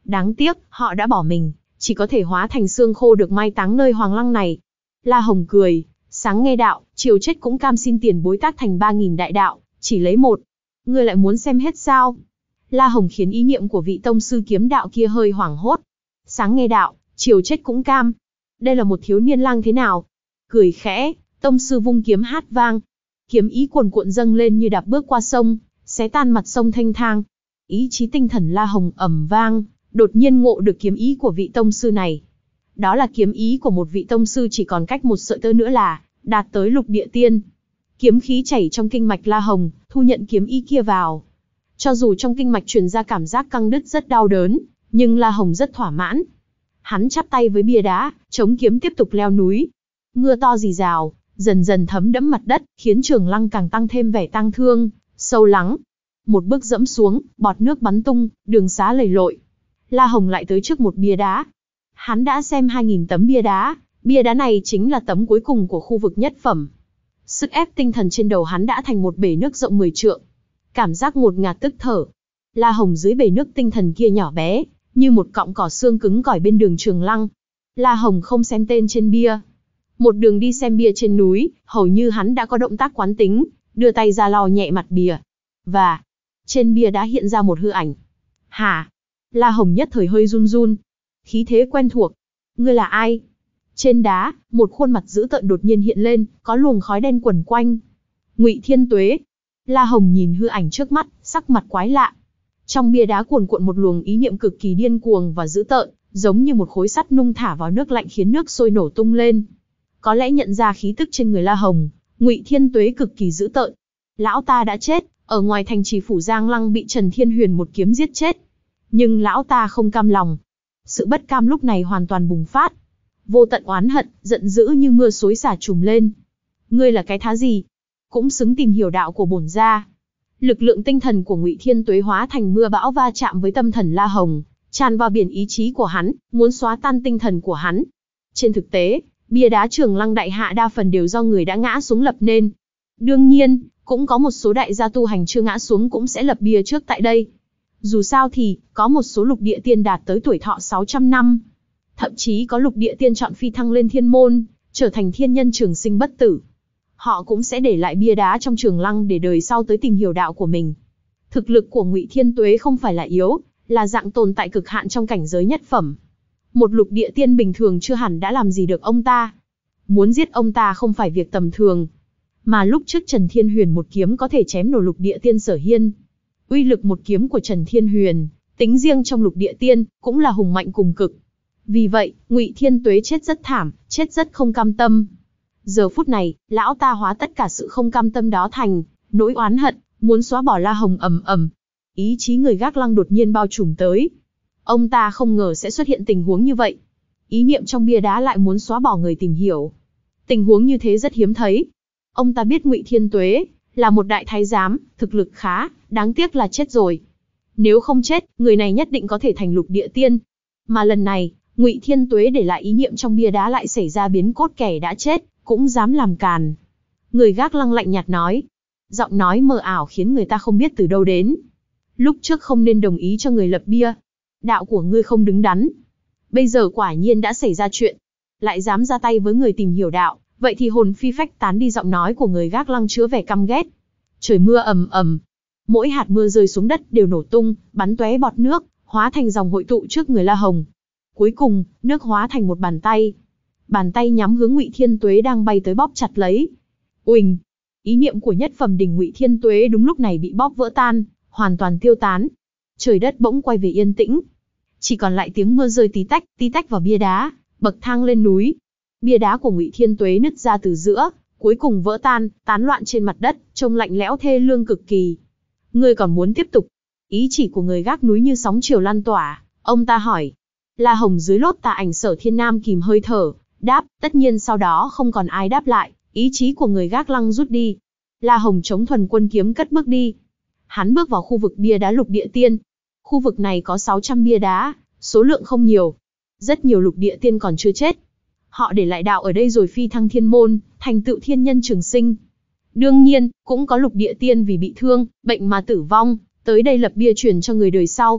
Đáng tiếc, họ đã bỏ mình, chỉ có thể hóa thành xương khô được mai táng nơi Hoàng Lăng này. La Hồng cười, sáng nghe đạo, chiều chết cũng cam xin tiền bối tác thành ba nghìn đại đạo, chỉ lấy một. Ngươi lại muốn xem hết sao? La Hồng khiến ý niệm của vị tông sư kiếm đạo kia hơi hoảng hốt. Sáng nghe đạo, chiều chết cũng cam. Đây là một thiếu niên lang thế nào? Cười khẽ, tông sư vung kiếm hát vang. Kiếm ý cuồn cuộn dâng lên như đạp bước qua sông, xé tan mặt sông thanh thang. Ý chí tinh thần La Hồng ầm vang, đột nhiên ngộ được kiếm ý của vị tông sư này. Đó là kiếm ý của một vị tông sư chỉ còn cách một sợi tơ nữa là đạt tới lục địa tiên. Kiếm khí chảy trong kinh mạch La Hồng, thu nhận kiếm ý kia vào. Cho dù trong kinh mạch truyền ra cảm giác căng đứt rất đau đớn, nhưng La Hồng rất thỏa mãn. Hắn chắp tay với bia đá, chống kiếm tiếp tục leo núi. Mưa to rì rào, dần dần thấm đẫm mặt đất, khiến Trường Lăng càng tăng thêm vẻ tang thương, sâu lắng. Một bước dẫm xuống, bọt nước bắn tung, đường xá lầy lội. La Hồng lại tới trước một bia đá. Hắn đã xem hai nghìn tấm bia đá, bia đá này chính là tấm cuối cùng của khu vực nhất phẩm. Sức ép tinh thần trên đầu hắn đã thành một bể nước rộng mười trượng. Cảm giác ngột ngạt tức thở. La Hồng dưới bể nước tinh thần kia nhỏ bé, như một cọng cỏ xương cứng cỏi bên đường Trường Lăng. La Hồng không xem tên trên bia. Một đường đi xem bia trên núi, hầu như hắn đã có động tác quán tính, đưa tay ra lau nhẹ mặt bia. Và, trên bia đã hiện ra một hư ảnh. Hả? La Hồng nhất thời hơi run run. Khí thế quen thuộc. Ngươi là ai? Trên đá, một khuôn mặt dữ tợn đột nhiên hiện lên, có luồng khói đen quẩn quanh. Ngụy Thiên Tuế. La Hồng nhìn hư ảnh trước mắt, sắc mặt quái lạ. Trong bia đá cuồn cuộn một luồng ý niệm cực kỳ điên cuồng và dữ tợn, giống như một khối sắt nung thả vào nước lạnh khiến nước sôi nổ tung lên. Có lẽ nhận ra khí tức trên người La Hồng, Ngụy Thiên Tuế cực kỳ dữ tợn. Lão ta đã chết, ở ngoài thành trì phủ Giang Lăng bị Trần Thiên Huyền một kiếm giết chết. Nhưng lão ta không cam lòng. Sự bất cam lúc này hoàn toàn bùng phát. Vô tận oán hận, giận dữ như mưa xối xả trùm lên. Ngươi là cái thá gì? Cũng xứng tìm hiểu đạo của bổn gia. Lực lượng tinh thần của Ngụy Thiên Tuế hóa thành mưa bão va chạm với tâm thần La Hồng, tràn vào biển ý chí của hắn, muốn xóa tan tinh thần của hắn. Trên thực tế, bia đá Trường Lăng đại hạ đa phần đều do người đã ngã xuống lập nên. Đương nhiên, cũng có một số đại gia tu hành chưa ngã xuống cũng sẽ lập bia trước tại đây. Dù sao thì, có một số lục địa tiên đạt tới tuổi thọ sáu trăm năm. Thậm chí có lục địa tiên chọn phi thăng lên thiên môn, trở thành thiên nhân trường sinh bất tử. Họ cũng sẽ để lại bia đá trong Trường Lăng để đời sau tới tìm hiểu đạo của mình. Thực lực của Ngụy Thiên Tuế không phải là yếu, là dạng tồn tại cực hạn trong cảnh giới nhất phẩm. Một lục địa tiên bình thường chưa hẳn đã làm gì được ông ta. Muốn giết ông ta không phải việc tầm thường. Mà lúc trước Trần Thiên Huyền một kiếm có thể chém nổ lục địa tiên Sở Hiên. Uy lực một kiếm của Trần Thiên Huyền, tính riêng trong lục địa tiên, cũng là hùng mạnh cùng cực. Vì vậy, Ngụy Thiên Tuế chết rất thảm, chết rất không cam tâm. Giờ phút này, lão ta hóa tất cả sự không cam tâm đó thành nỗi oán hận, muốn xóa bỏ La Hồng ầm ầm. Ý chí người gác lăng đột nhiên bao trùm tới. Ông ta không ngờ sẽ xuất hiện tình huống như vậy. Ý niệm trong bia đá lại muốn xóa bỏ người tìm hiểu. Tình huống như thế rất hiếm thấy. Ông ta biết Ngụy Thiên Tuế là một đại thái giám, thực lực khá, đáng tiếc là chết rồi. Nếu không chết, người này nhất định có thể thành lục địa tiên. Mà lần này, Ngụy Thiên Tuế để lại ý niệm trong bia đá lại xảy ra biến cốt, kẻ đã chết cũng dám làm càn. Người gác lăng lạnh nhạt nói. Giọng nói mờ ảo khiến người ta không biết từ đâu đến. Lúc trước không nên đồng ý cho người lập bia. Đạo của ngươi không đứng đắn. Bây giờ quả nhiên đã xảy ra chuyện. Lại dám ra tay với người tìm hiểu đạo. Vậy thì hồn phi phách tán đi. Giọng nói của người gác lăng chứa vẻ căm ghét. Trời mưa ầm ầm. Mỗi hạt mưa rơi xuống đất đều nổ tung, bắn tóe bọt nước, hóa thành dòng hội tụ trước người La Hồng. Cuối cùng, nước hóa thành một bàn tay. Bàn tay nhắm hướng Ngụy Thiên Tuế đang bay tới bóp chặt lấy. Uỳnh! Ý niệm của nhất phẩm đỉnh Ngụy Thiên Tuế đúng lúc này bị bóp vỡ tan, hoàn toàn tiêu tán. Trời đất bỗng quay về yên tĩnh. Chỉ còn lại tiếng mưa rơi tí tách, tí tách vào bia đá, bậc thang lên núi. Bia đá của Ngụy Thiên Tuế nứt ra từ giữa, cuối cùng vỡ tan, tán loạn trên mặt đất, trông lạnh lẽo thê lương cực kỳ. Ngươi còn muốn tiếp tục? Ý chỉ của người gác núi như sóng chiều lan tỏa, ông ta hỏi. La Hồng dưới lốt tà ảnh Sở Thiên Nam kìm hơi thở, đáp, tất nhiên sau đó không còn ai đáp lại, ý chí của người gác lăng rút đi. La Hồng chống thuần quân kiếm cất bước đi. Hắn bước vào khu vực bia đá lục địa tiên. Khu vực này có sáu trăm bia đá, số lượng không nhiều. Rất nhiều lục địa tiên còn chưa chết. Họ để lại đạo ở đây rồi phi thăng thiên môn, thành tựu thiên nhân trường sinh. Đương nhiên, cũng có lục địa tiên vì bị thương, bệnh mà tử vong, tới đây lập bia truyền cho người đời sau.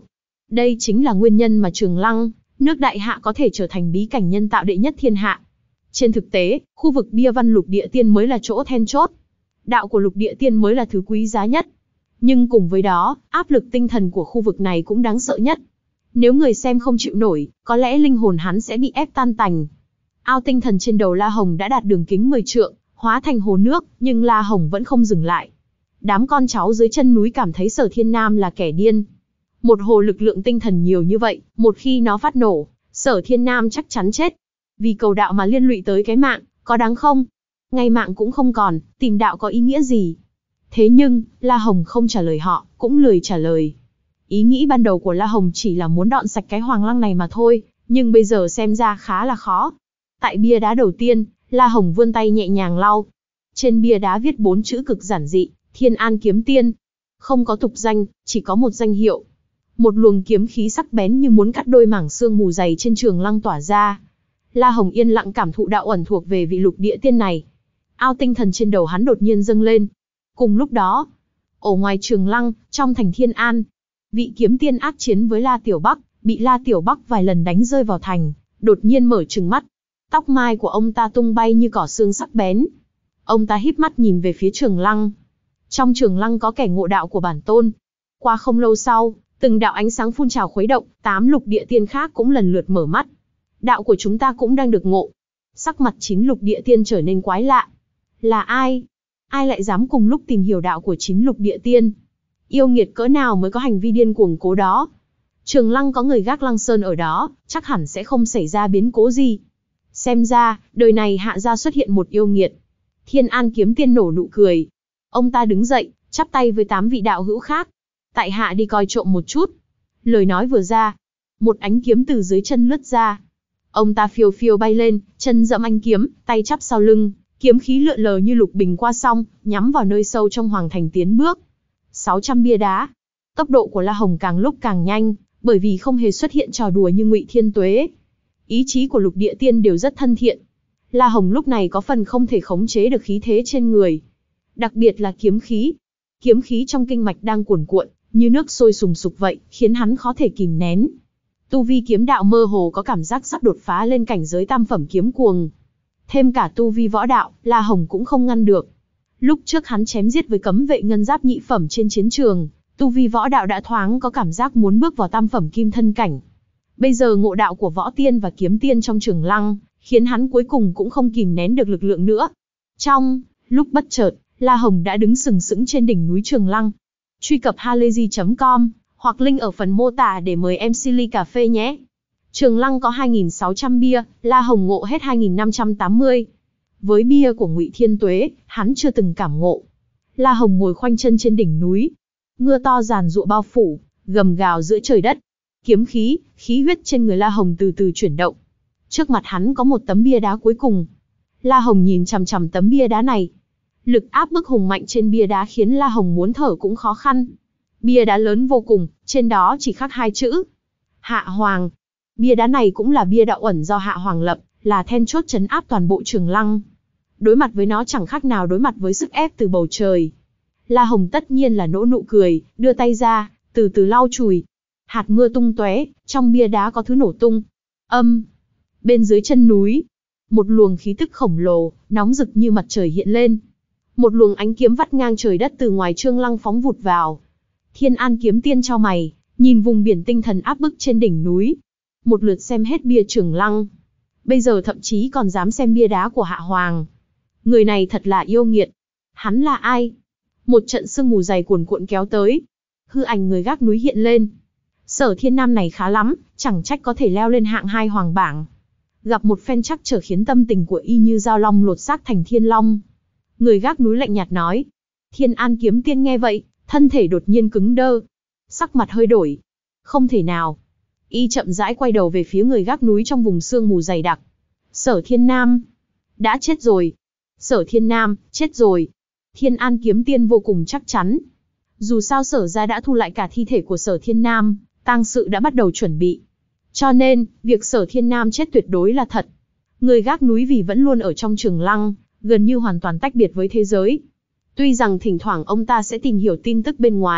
Đây chính là nguyên nhân mà Trường Lăng, nước Đại Hạ có thể trở thành bí cảnh nhân tạo đệ nhất thiên hạ. Trên thực tế, khu vực bia văn lục địa tiên mới là chỗ then chốt. Đạo của lục địa tiên mới là thứ quý giá nhất. Nhưng cùng với đó, áp lực tinh thần của khu vực này cũng đáng sợ nhất. Nếu người xem không chịu nổi, có lẽ linh hồn hắn sẽ bị ép tan tành. Ao tinh thần trên đầu La Hồng đã đạt đường kính mười trượng, hóa thành hồ nước, nhưng La Hồng vẫn không dừng lại. Đám con cháu dưới chân núi cảm thấy Sở Thiên Nam là kẻ điên. Một hồ lực lượng tinh thần nhiều như vậy, một khi nó phát nổ, Sở Thiên Nam chắc chắn chết. Vì cầu đạo mà liên lụy tới cái mạng, có đáng không? Ngay mạng cũng không còn, tìm đạo có ý nghĩa gì? Thế nhưng, La Hồng không trả lời họ, cũng lười trả lời. Ý nghĩ ban đầu của La Hồng chỉ là muốn dọn sạch cái Hoàng Lăng này mà thôi, nhưng bây giờ xem ra khá là khó. Tại bia đá đầu tiên, La Hồng vươn tay nhẹ nhàng lau. Trên bia đá viết bốn chữ cực giản dị, Thiên An Kiếm Tiên. Không có tục danh, chỉ có một danh hiệu. Một luồng kiếm khí sắc bén như muốn cắt đôi mảng xương mù dày trên Trường Lăng tỏa ra. La Hồng yên lặng cảm thụ đạo ẩn thuộc về vị lục địa tiên này. Ao tinh thần trên đầu hắn đột nhiên dâng lên. Cùng lúc đó, ở ngoài Trường Lăng, trong thành Thiên An, vị kiếm tiên ác chiến với La Tiểu Bắc, bị La Tiểu Bắc vài lần đánh rơi vào thành, đột nhiên mở trừng mắt. Tóc mai của ông ta tung bay như cỏ xương sắc bén. Ông ta híp mắt nhìn về phía Trường Lăng. Trong Trường Lăng có kẻ ngộ đạo của bản tôn. Qua không lâu sau, từng đạo ánh sáng phun trào khuấy động, tám lục địa tiên khác cũng lần lượt mở mắt. Đạo của chúng ta cũng đang được ngộ. Sắc mặt chín lục địa tiên trở nên quái lạ. Là ai? Ai lại dám cùng lúc tìm hiểu đạo của chín lục địa tiên? Yêu nghiệt cỡ nào mới có hành vi điên cuồng cố đó? Trường Lăng có người gác Lăng Sơn ở đó, chắc hẳn sẽ không xảy ra biến cố gì. Xem ra, đời này Hạ gia xuất hiện một yêu nghiệt. Thiên An Kiếm Tiên nổ nụ cười. Ông ta đứng dậy, chắp tay với tám vị đạo hữu khác. Tại hạ đi coi trộm một chút. Lời nói vừa ra, một ánh kiếm từ dưới chân lướt ra. Ông ta phiêu phiêu bay lên, chân dẫm ánh kiếm, tay chắp sau lưng, kiếm khí lượn lờ như lục bình qua sông, nhắm vào nơi sâu trong hoàng thành tiến bước. sáu trăm bia đá. Tốc độ của La Hồng càng lúc càng nhanh, bởi vì không hề xuất hiện trò đùa như Ngụy Thiên Tuế. Ý chí của lục địa tiên đều rất thân thiện. La Hồng lúc này có phần không thể khống chế được khí thế trên người. Đặc biệt là kiếm khí. Kiếm khí trong kinh mạch đang cuồn cuộn, như nước sôi sùng sục vậy, khiến hắn khó thể kìm nén. Tu vi kiếm đạo mơ hồ có cảm giác sắp đột phá lên cảnh giới tam phẩm kiếm cuồng. Thêm cả tu vi võ đạo, La Hồng cũng không ngăn được. Lúc trước hắn chém giết với cấm vệ ngân giáp nhị phẩm trên chiến trường, tu vi võ đạo đã thoáng có cảm giác muốn bước vào tam phẩm kim thân cảnh. Bây giờ ngộ đạo của võ tiên và kiếm tiên trong Trường Lăng, khiến hắn cuối cùng cũng không kìm nén được lực lượng nữa. Trong lúc bất chợt, La Hồng đã đứng sừng sững trên đỉnh núi Trường Lăng. Truy cập halayzi chấm com hoặc link ở phần mô tả để mời em xê ly cà phê nhé. Trường Lăng có hai nghìn sáu trăm bia, La Hồng ngộ hết hai nghìn năm trăm tám mươi. Với bia của Ngụy Thiên Tuế, hắn chưa từng cảm ngộ. La Hồng ngồi khoanh chân trên đỉnh núi. Mưa to giàn giụa bao phủ, gầm gào giữa trời đất. Kiếm khí, khí huyết trên người La Hồng từ từ chuyển động. Trước mặt hắn có một tấm bia đá cuối cùng. La Hồng nhìn chằm chằm tấm bia đá này. Lực áp bức hùng mạnh trên bia đá khiến La Hồng muốn thở cũng khó khăn. Bia đá lớn vô cùng, trên đó chỉ khắc hai chữ. Hạ Hoàng. Bia đá này cũng là bia đạo ẩn do Hạ Hoàng lập, là then chốt trấn áp toàn bộ Trường Lăng. Đối mặt với nó chẳng khác nào đối mặt với sức ép từ bầu trời. La Hồng tất nhiên là nỗ nụ cười, đưa tay ra, từ từ lau chùi. Hạt mưa tung tóe, trong bia đá có thứ nổ tung. Âm. Bên dưới chân núi, một luồng khí tức khổng lồ, nóng rực như mặt trời hiện lên. Một luồng ánh kiếm vắt ngang trời đất từ ngoài Trường Lăng phóng vụt vào. Thiên An Kiếm Tiên chau mày, nhìn vùng biển tinh thần áp bức trên đỉnh núi. Một lượt xem hết bia Trường Lăng. Bây giờ thậm chí còn dám xem bia đá của Hạ Hoàng. Người này thật là yêu nghiệt. Hắn là ai? Một trận sương mù dày cuồn cuộn kéo tới. Hư ảnh người gác núi hiện lên. Sở Thiên Nam này khá lắm, chẳng trách có thể leo lên hạng hai hoàng bảng. Gặp một phen chắc trở khiến tâm tình của y như dao long lột xác thành thiên long. Người gác núi lạnh nhạt nói. Thiên An Kiếm Tiên nghe vậy, thân thể đột nhiên cứng đơ. Sắc mặt hơi đổi. Không thể nào. Y chậm rãi quay đầu về phía người gác núi trong vùng sương mù dày đặc. Sở Thiên Nam. Đã chết rồi. Sở Thiên Nam, chết rồi. Thiên An Kiếm Tiên vô cùng chắc chắn. Dù sao Sở gia đã thu lại cả thi thể của Sở Thiên Nam, tang sự đã bắt đầu chuẩn bị. Cho nên, việc Sở Thiên Nam chết tuyệt đối là thật. Người gác núi vì vẫn luôn ở trong Trường Lăng, gần như hoàn toàn tách biệt với thế giới. Tuy rằng thỉnh thoảng ông ta sẽ tìm hiểu tin tức bên ngoài,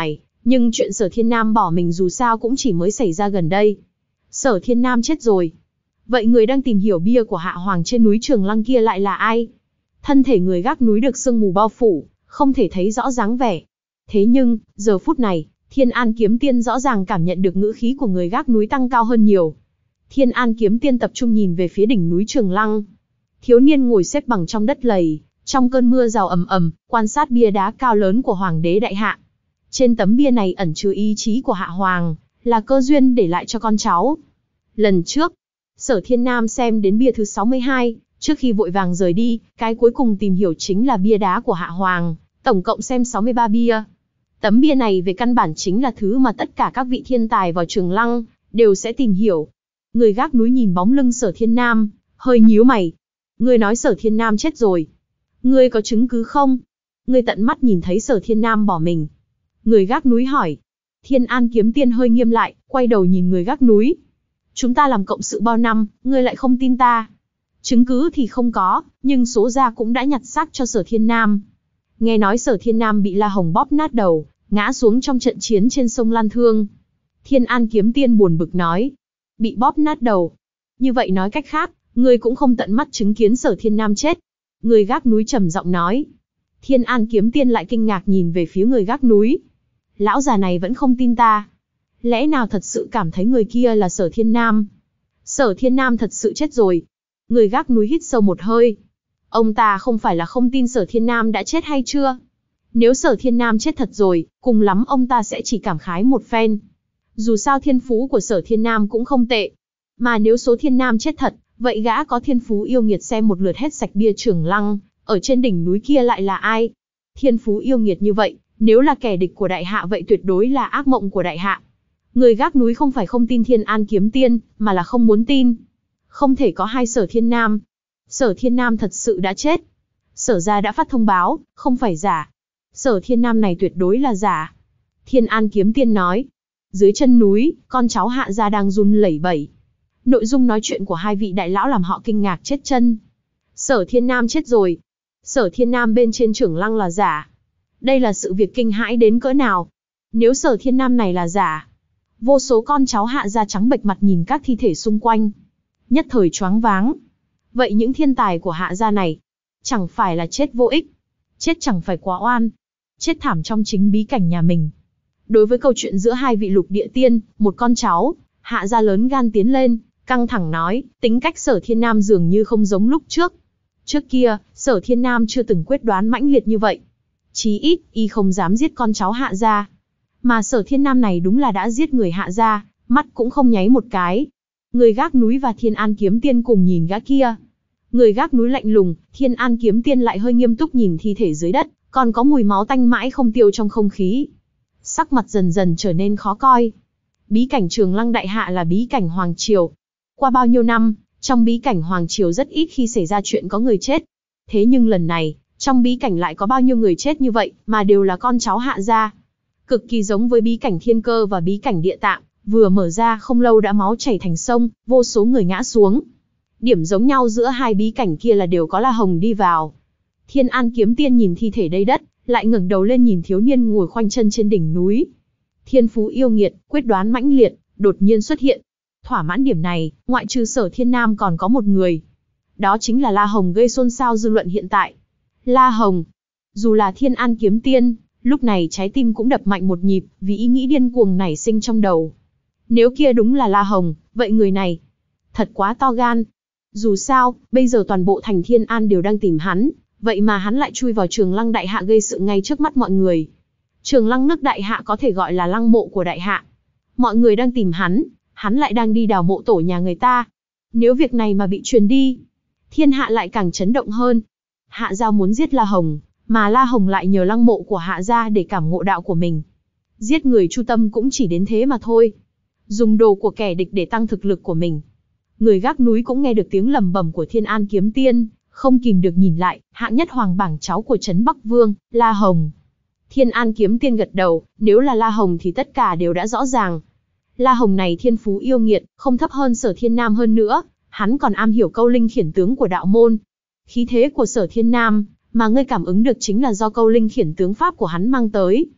Nhưng chuyện Sở Thiên Nam bỏ mình dù sao cũng chỉ mới xảy ra gần đây. Sở Thiên Nam chết rồi. Vậy người đang tìm hiểu bia của Hạ Hoàng trên núi Trường Lăng kia lại là ai? Thân thể người gác núi được sương mù bao phủ, không thể thấy rõ dáng vẻ. Thế nhưng, giờ phút này, Thiên An Kiếm Tiên rõ ràng cảm nhận được ngữ khí của người gác núi tăng cao hơn nhiều. Thiên An Kiếm Tiên tập trung nhìn về phía đỉnh núi Trường Lăng. Thiếu niên ngồi xếp bằng trong đất lầy, trong cơn mưa rào ầm ầm, quan sát bia đá cao lớn của Hoàng đế Đại Hạ. Trên tấm bia này ẩn chứa ý chí của Hạ Hoàng, là cơ duyên để lại cho con cháu. Lần trước, Sở Thiên Nam xem đến bia thứ sáu mươi hai, trước khi vội vàng rời đi, cái cuối cùng tìm hiểu chính là bia đá của Hạ Hoàng, tổng cộng xem sáu mươi ba bia. Tấm bia này về căn bản chính là thứ mà tất cả các vị thiên tài vào Trường Lăng đều sẽ tìm hiểu. Người gác núi nhìn bóng lưng Sở Thiên Nam, hơi nhíu mày. Ngươi nói Sở Thiên Nam chết rồi. Ngươi có chứng cứ không? Ngươi tận mắt nhìn thấy Sở Thiên Nam bỏ mình. Người gác núi hỏi. Thiên An Kiếm Tiên hơi nghiêm lại, quay đầu nhìn người gác núi. Chúng ta làm cộng sự bao năm, ngươi lại không tin ta. Chứng cứ thì không có, nhưng số gia cũng đã nhặt xác cho Sở Thiên Nam. Nghe nói Sở Thiên Nam bị La Hồng bóp nát đầu, ngã xuống trong trận chiến trên sông Lan Thương. Thiên An Kiếm Tiên buồn bực nói. Bị bóp nát đầu. Như vậy nói cách khác, ngươi cũng không tận mắt chứng kiến Sở Thiên Nam chết. Người gác núi trầm giọng nói. Thiên An Kiếm Tiên lại kinh ngạc nhìn về phía người gác núi. Lão già này vẫn không tin ta. Lẽ nào thật sự cảm thấy người kia là Sở Thiên Nam? Sở Thiên Nam thật sự chết rồi. Người gác núi hít sâu một hơi. Ông ta không phải là không tin Sở Thiên Nam đã chết hay chưa? Nếu Sở Thiên Nam chết thật rồi, cùng lắm ông ta sẽ chỉ cảm khái một phen. Dù sao thiên phú của Sở Thiên Nam cũng không tệ. Mà nếu số Thiên Nam chết thật, vậy gã có thiên phú yêu nghiệt xem một lượt hết sạch bia Trường Lăng, ở trên đỉnh núi kia lại là ai? Thiên phú yêu nghiệt như vậy, nếu là kẻ địch của Đại Hạ vậy tuyệt đối là ác mộng của Đại Hạ. Người gác núi không phải không tin Thiên An Kiếm Tiên, mà là không muốn tin. Không thể có hai Sở Thiên Nam. Sở Thiên Nam thật sự đã chết. Sở gia đã phát thông báo, không phải giả. Sở Thiên Nam này tuyệt đối là giả. Thiên An Kiếm Tiên nói. Dưới chân núi, con cháu Hạ gia đang run lẩy bẩy. Nội dung nói chuyện của hai vị đại lão làm họ kinh ngạc chết chân. Sở Thiên Nam chết rồi. Sở Thiên Nam bên trên Trường Lăng là giả. Đây là sự việc kinh hãi đến cỡ nào. Nếu Sở Thiên Nam này là giả, vô số con cháu Hạ gia trắng bệch mặt nhìn các thi thể xung quanh, nhất thời choáng váng. Vậy những thiên tài của Hạ gia này, chẳng phải là chết vô ích, chết chẳng phải quá oan, chết thảm trong chính bí cảnh nhà mình. Đối với câu chuyện giữa hai vị lục địa tiên, một con cháu, Hạ gia lớn gan tiến lên, căng thẳng nói, tính cách Sở Thiên Nam dường như không giống lúc trước. Trước kia, Sở Thiên Nam chưa từng quyết đoán mãnh liệt như vậy. Chí ít, y không dám giết con cháu Hạ gia. Mà Sở Thiên Nam này đúng là đã giết người Hạ gia, mắt cũng không nháy một cái. Người gác núi và Thiên An Kiếm Tiên cùng nhìn gã kia. Người gác núi lạnh lùng, Thiên An Kiếm Tiên lại hơi nghiêm túc nhìn thi thể dưới đất, còn có mùi máu tanh mãi không tiêu trong không khí. Sắc mặt dần dần trở nên khó coi. Bí cảnh Trường Lăng Đại Hạ là bí cảnh Hoàng Triều. Qua bao nhiêu năm, trong bí cảnh Hoàng Triều rất ít khi xảy ra chuyện có người chết. Thế nhưng lần này, trong bí cảnh lại có bao nhiêu người chết như vậy, mà đều là con cháu Hạ gia. Cực kỳ giống với bí cảnh Thiên Cơ và bí cảnh Địa Tạng, vừa mở ra không lâu đã máu chảy thành sông, vô số người ngã xuống. Điểm giống nhau giữa hai bí cảnh kia là đều có La Hồng đi vào. Thiên An Kiếm Tiên nhìn thi thể đầy đất, lại ngẩng đầu lên nhìn thiếu niên ngồi khoanh chân trên đỉnh núi. Thiên phú yêu nghiệt, quyết đoán mãnh liệt, đột nhiên xuất hiện. Thỏa mãn điểm này, ngoại trừ Sở Thiên Nam còn có một người. Đó chính là La Hồng gây xôn xao dư luận hiện tại. La Hồng, dù là Thiên An Kiếm Tiên, lúc này trái tim cũng đập mạnh một nhịp, vì ý nghĩ điên cuồng nảy sinh trong đầu. Nếu kia đúng là La Hồng, vậy người này thật quá to gan. Dù sao, bây giờ toàn bộ thành Thiên An đều đang tìm hắn, vậy mà hắn lại chui vào Trường Lăng Đại Hạ gây sự ngay trước mắt mọi người. Trường Lăng nước Đại Hạ có thể gọi là lăng mộ của Đại Hạ. Mọi người đang tìm hắn, hắn lại đang đi đào mộ tổ nhà người ta. Nếu việc này mà bị truyền đi, thiên hạ lại càng chấn động hơn. Hạ gia muốn giết La Hồng, mà La Hồng lại nhờ lăng mộ của Hạ gia để cảm ngộ đạo của mình. Giết người chu tâm cũng chỉ đến thế mà thôi. Dùng đồ của kẻ địch để tăng thực lực của mình. Người gác núi cũng nghe được tiếng lầm bầm của Thiên An Kiếm Tiên, không kìm được nhìn lại, hạng nhất hoàng bảng cháu của Trấn Bắc Vương, La Hồng. Thiên An Kiếm Tiên gật đầu, nếu là La Hồng thì tất cả đều đã rõ ràng. La Hồng này thiên phú yêu nghiệt, không thấp hơn Sở Thiên Nam hơn nữa, hắn còn am hiểu câu linh khiển tướng của đạo môn. Khí thế của Sở Thiên Nam, mà ngươi cảm ứng được chính là do câu linh khiển tướng pháp của hắn mang tới.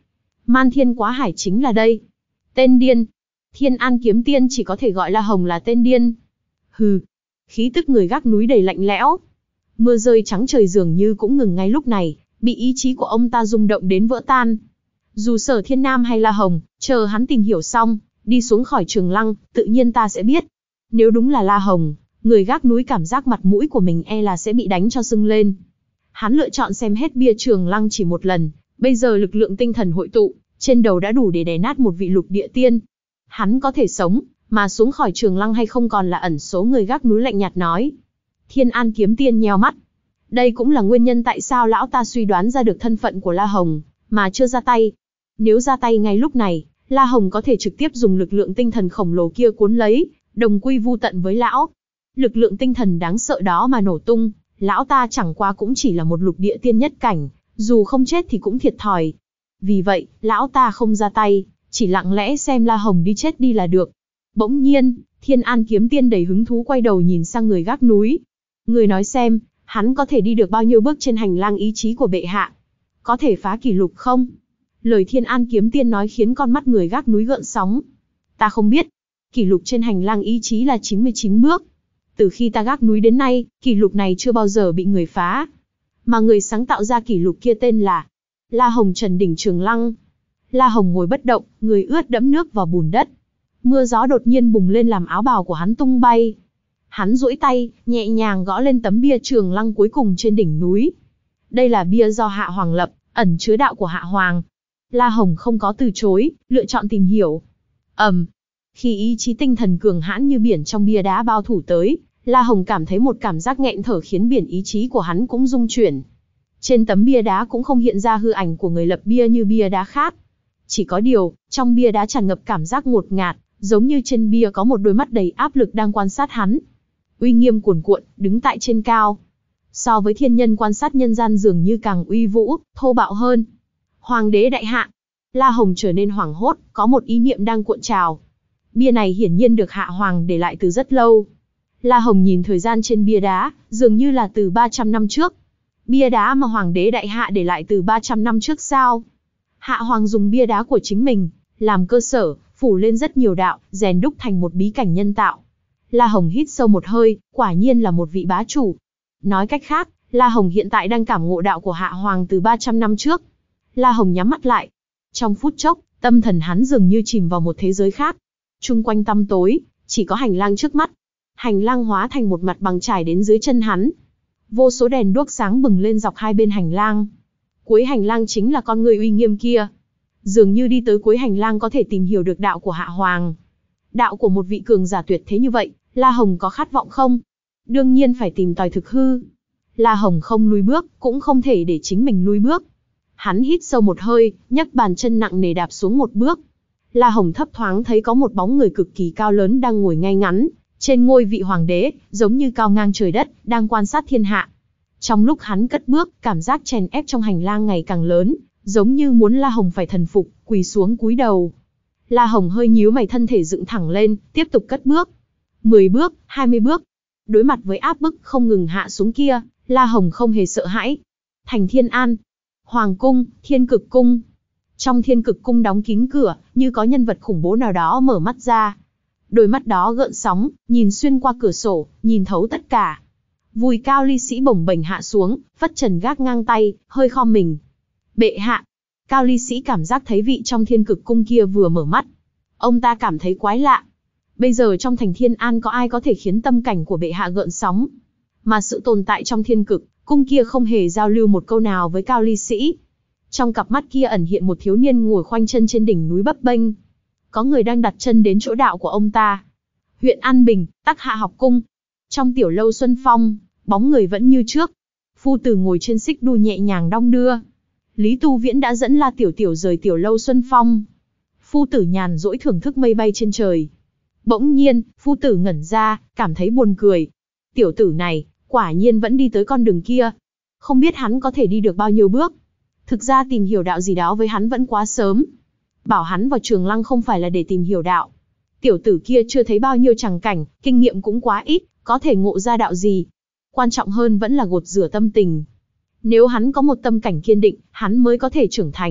Man Thiên Quá Hải chính là đây. Tên điên. Thiên An Kiếm Tiên chỉ có thể gọi La Hồng là tên điên. Hừ. Khí tức người gác núi đầy lạnh lẽo. Mưa rơi trắng trời dường như cũng ngừng ngay lúc này, bị ý chí của ông ta rung động đến vỡ tan. Dù Sở Thiên Nam hay La Hồng, chờ hắn tìm hiểu xong, đi xuống khỏi Trường Lăng, tự nhiên ta sẽ biết. Nếu đúng là La Hồng, người gác núi cảm giác mặt mũi của mình e là sẽ bị đánh cho sưng lên. Hắn lựa chọn xem hết bia Trường Lăng chỉ một lần, bây giờ lực lượng tinh thần hội tụ, trên đầu đã đủ để đè nát một vị lục địa tiên. Hắn có thể sống, mà xuống khỏi Trường Lăng hay không còn là ẩn số, người gác núi lạnh nhạt nói. Thiên An Kiếm Tiên nheo mắt. Đây cũng là nguyên nhân tại sao lão ta suy đoán ra được thân phận của La Hồng, mà chưa ra tay. Nếu ra tay ngay lúc này, La Hồng có thể trực tiếp dùng lực lượng tinh thần khổng lồ kia cuốn lấy, đồng quy vu tận với lão. Lực lượng tinh thần đáng sợ đó mà nổ tung, lão ta chẳng qua cũng chỉ là một lục địa tiên nhất cảnh, dù không chết thì cũng thiệt thòi. Vì vậy, lão ta không ra tay, chỉ lặng lẽ xem La Hồng đi chết đi là được. Bỗng nhiên, Thiên An Kiếm Tiên đầy hứng thú quay đầu nhìn sang người gác núi. Người nói xem, hắn có thể đi được bao nhiêu bước trên hành lang ý chí của bệ hạ? Có thể phá kỷ lục không? Lời Thiên An Kiếm Tiên nói khiến con mắt người gác núi gợn sóng. Ta không biết. Kỷ lục trên hành lang ý chí là chín mươi chín bước. Từ khi ta gác núi đến nay, kỷ lục này chưa bao giờ bị người phá. Mà người sáng tạo ra kỷ lục kia tên là La Hồng Trần đỉnh Trường Lăng. La Hồng ngồi bất động, người ướt đẫm nước vào bùn đất. Mưa gió đột nhiên bùng lên làm áo bào của hắn tung bay. Hắn duỗi tay, nhẹ nhàng gõ lên tấm bia Trường Lăng cuối cùng trên đỉnh núi. Đây là bia do Hạ Hoàng lập, ẩn chứa đạo của Hạ Hoàng. La Hồng không có từ chối, lựa chọn tìm hiểu. ầm, um, khi ý chí tinh thần cường hãn như biển trong bia đá bao thủ tới, La Hồng cảm thấy một cảm giác nghẹn thở khiến biển ý chí của hắn cũng rung chuyển. Trên tấm bia đá cũng không hiện ra hư ảnh của người lập bia như bia đá khác. Chỉ có điều, trong bia đá tràn ngập cảm giác ngột ngạt, giống như trên bia có một đôi mắt đầy áp lực đang quan sát hắn. Uy nghiêm cuồn cuộn, đứng tại trên cao. So với thiên nhân quan sát nhân gian dường như càng uy vũ, thô bạo hơn. Hoàng đế đại hạ. La Hồng trở nên hoảng hốt, có một ý niệm đang cuộn trào. Bia này hiển nhiên được Hạ Hoàng để lại từ rất lâu. La Hồng nhìn thời gian trên bia đá, dường như là từ ba trăm năm trước. Bia đá mà Hoàng đế đại hạ để lại từ ba trăm năm trước sao? Hạ Hoàng dùng bia đá của chính mình, làm cơ sở, phủ lên rất nhiều đạo, rèn đúc thành một bí cảnh nhân tạo. La Hồng hít sâu một hơi, quả nhiên là một vị bá chủ. Nói cách khác, La Hồng hiện tại đang cảm ngộ đạo của Hạ Hoàng từ ba trăm năm trước. La Hồng nhắm mắt lại. Trong phút chốc, tâm thần hắn dường như chìm vào một thế giới khác. Chung quanh tăm tối, chỉ có hành lang trước mắt. Hành lang hóa thành một mặt bằng trải đến dưới chân hắn. Vô số đèn đuốc sáng bừng lên dọc hai bên hành lang. Cuối hành lang chính là con người uy nghiêm kia. Dường như đi tới cuối hành lang có thể tìm hiểu được đạo của Hạ Hoàng. Đạo của một vị cường giả tuyệt thế như vậy, La Hồng có khát vọng không? Đương nhiên phải tìm tòi thực hư. La Hồng không lùi bước, cũng không thể để chính mình lùi bước. Hắn hít sâu một hơi, nhấc bàn chân nặng nề đạp xuống một bước. La Hồng thấp thoáng thấy có một bóng người cực kỳ cao lớn đang ngồi ngay ngắn trên ngôi vị hoàng đế, giống như cao ngang trời đất, đang quan sát thiên hạ. Trong lúc hắn cất bước, cảm giác chèn ép trong hành lang ngày càng lớn, giống như muốn La Hồng phải thần phục, quỳ xuống cúi đầu. La Hồng hơi nhíu mày, thân thể dựng thẳng lên, tiếp tục cất bước. mười bước, hai mươi bước. Đối mặt với áp bức không ngừng hạ xuống kia, La Hồng không hề sợ hãi. Thành Thiên An, Hoàng cung, Thiên Cực cung. Trong Thiên Cực cung đóng kín cửa, như có nhân vật khủng bố nào đó mở mắt ra. Đôi mắt đó gợn sóng, nhìn xuyên qua cửa sổ, nhìn thấu tất cả. Vùi cao ly sĩ bổng bềnh hạ xuống, phất trần gác ngang tay, hơi khom mình. Bệ hạ. Cao ly sĩ cảm giác thấy vị trong Thiên Cực cung kia vừa mở mắt. Ông ta cảm thấy quái lạ. Bây giờ trong thành Thiên An có ai có thể khiến tâm cảnh của bệ hạ gợn sóng? Mà sự tồn tại trong Thiên Cực cung kia không hề giao lưu một câu nào với Cao ly sĩ. Trong cặp mắt kia ẩn hiện một thiếu niên ngồi khoanh chân trên đỉnh núi bấp bênh. Có người đang đặt chân đến chỗ đạo của ông ta. Huyện An Bình, Tắc Hạ học cung. Trong tiểu lâu Xuân Phong, bóng người vẫn như trước. Phu tử ngồi trên xích đu nhẹ nhàng đong đưa. Lý Tu Viễn đã dẫn La Tiểu Tiểu rời tiểu lâu Xuân Phong. Phu tử nhàn rỗi thưởng thức mây bay trên trời. Bỗng nhiên, phu tử ngẩn ra, cảm thấy buồn cười. Tiểu tử này, quả nhiên vẫn đi tới con đường kia. Không biết hắn có thể đi được bao nhiêu bước. Thực ra tìm hiểu đạo gì đó với hắn vẫn quá sớm. Bảo hắn vào Trường Lăng không phải là để tìm hiểu đạo. Tiểu tử kia chưa thấy bao nhiêu tràng cảnh, kinh nghiệm cũng quá ít, có thể ngộ ra đạo gì. Quan trọng hơn vẫn là gột rửa tâm tình. Nếu hắn có một tâm cảnh kiên định, hắn mới có thể trưởng thành,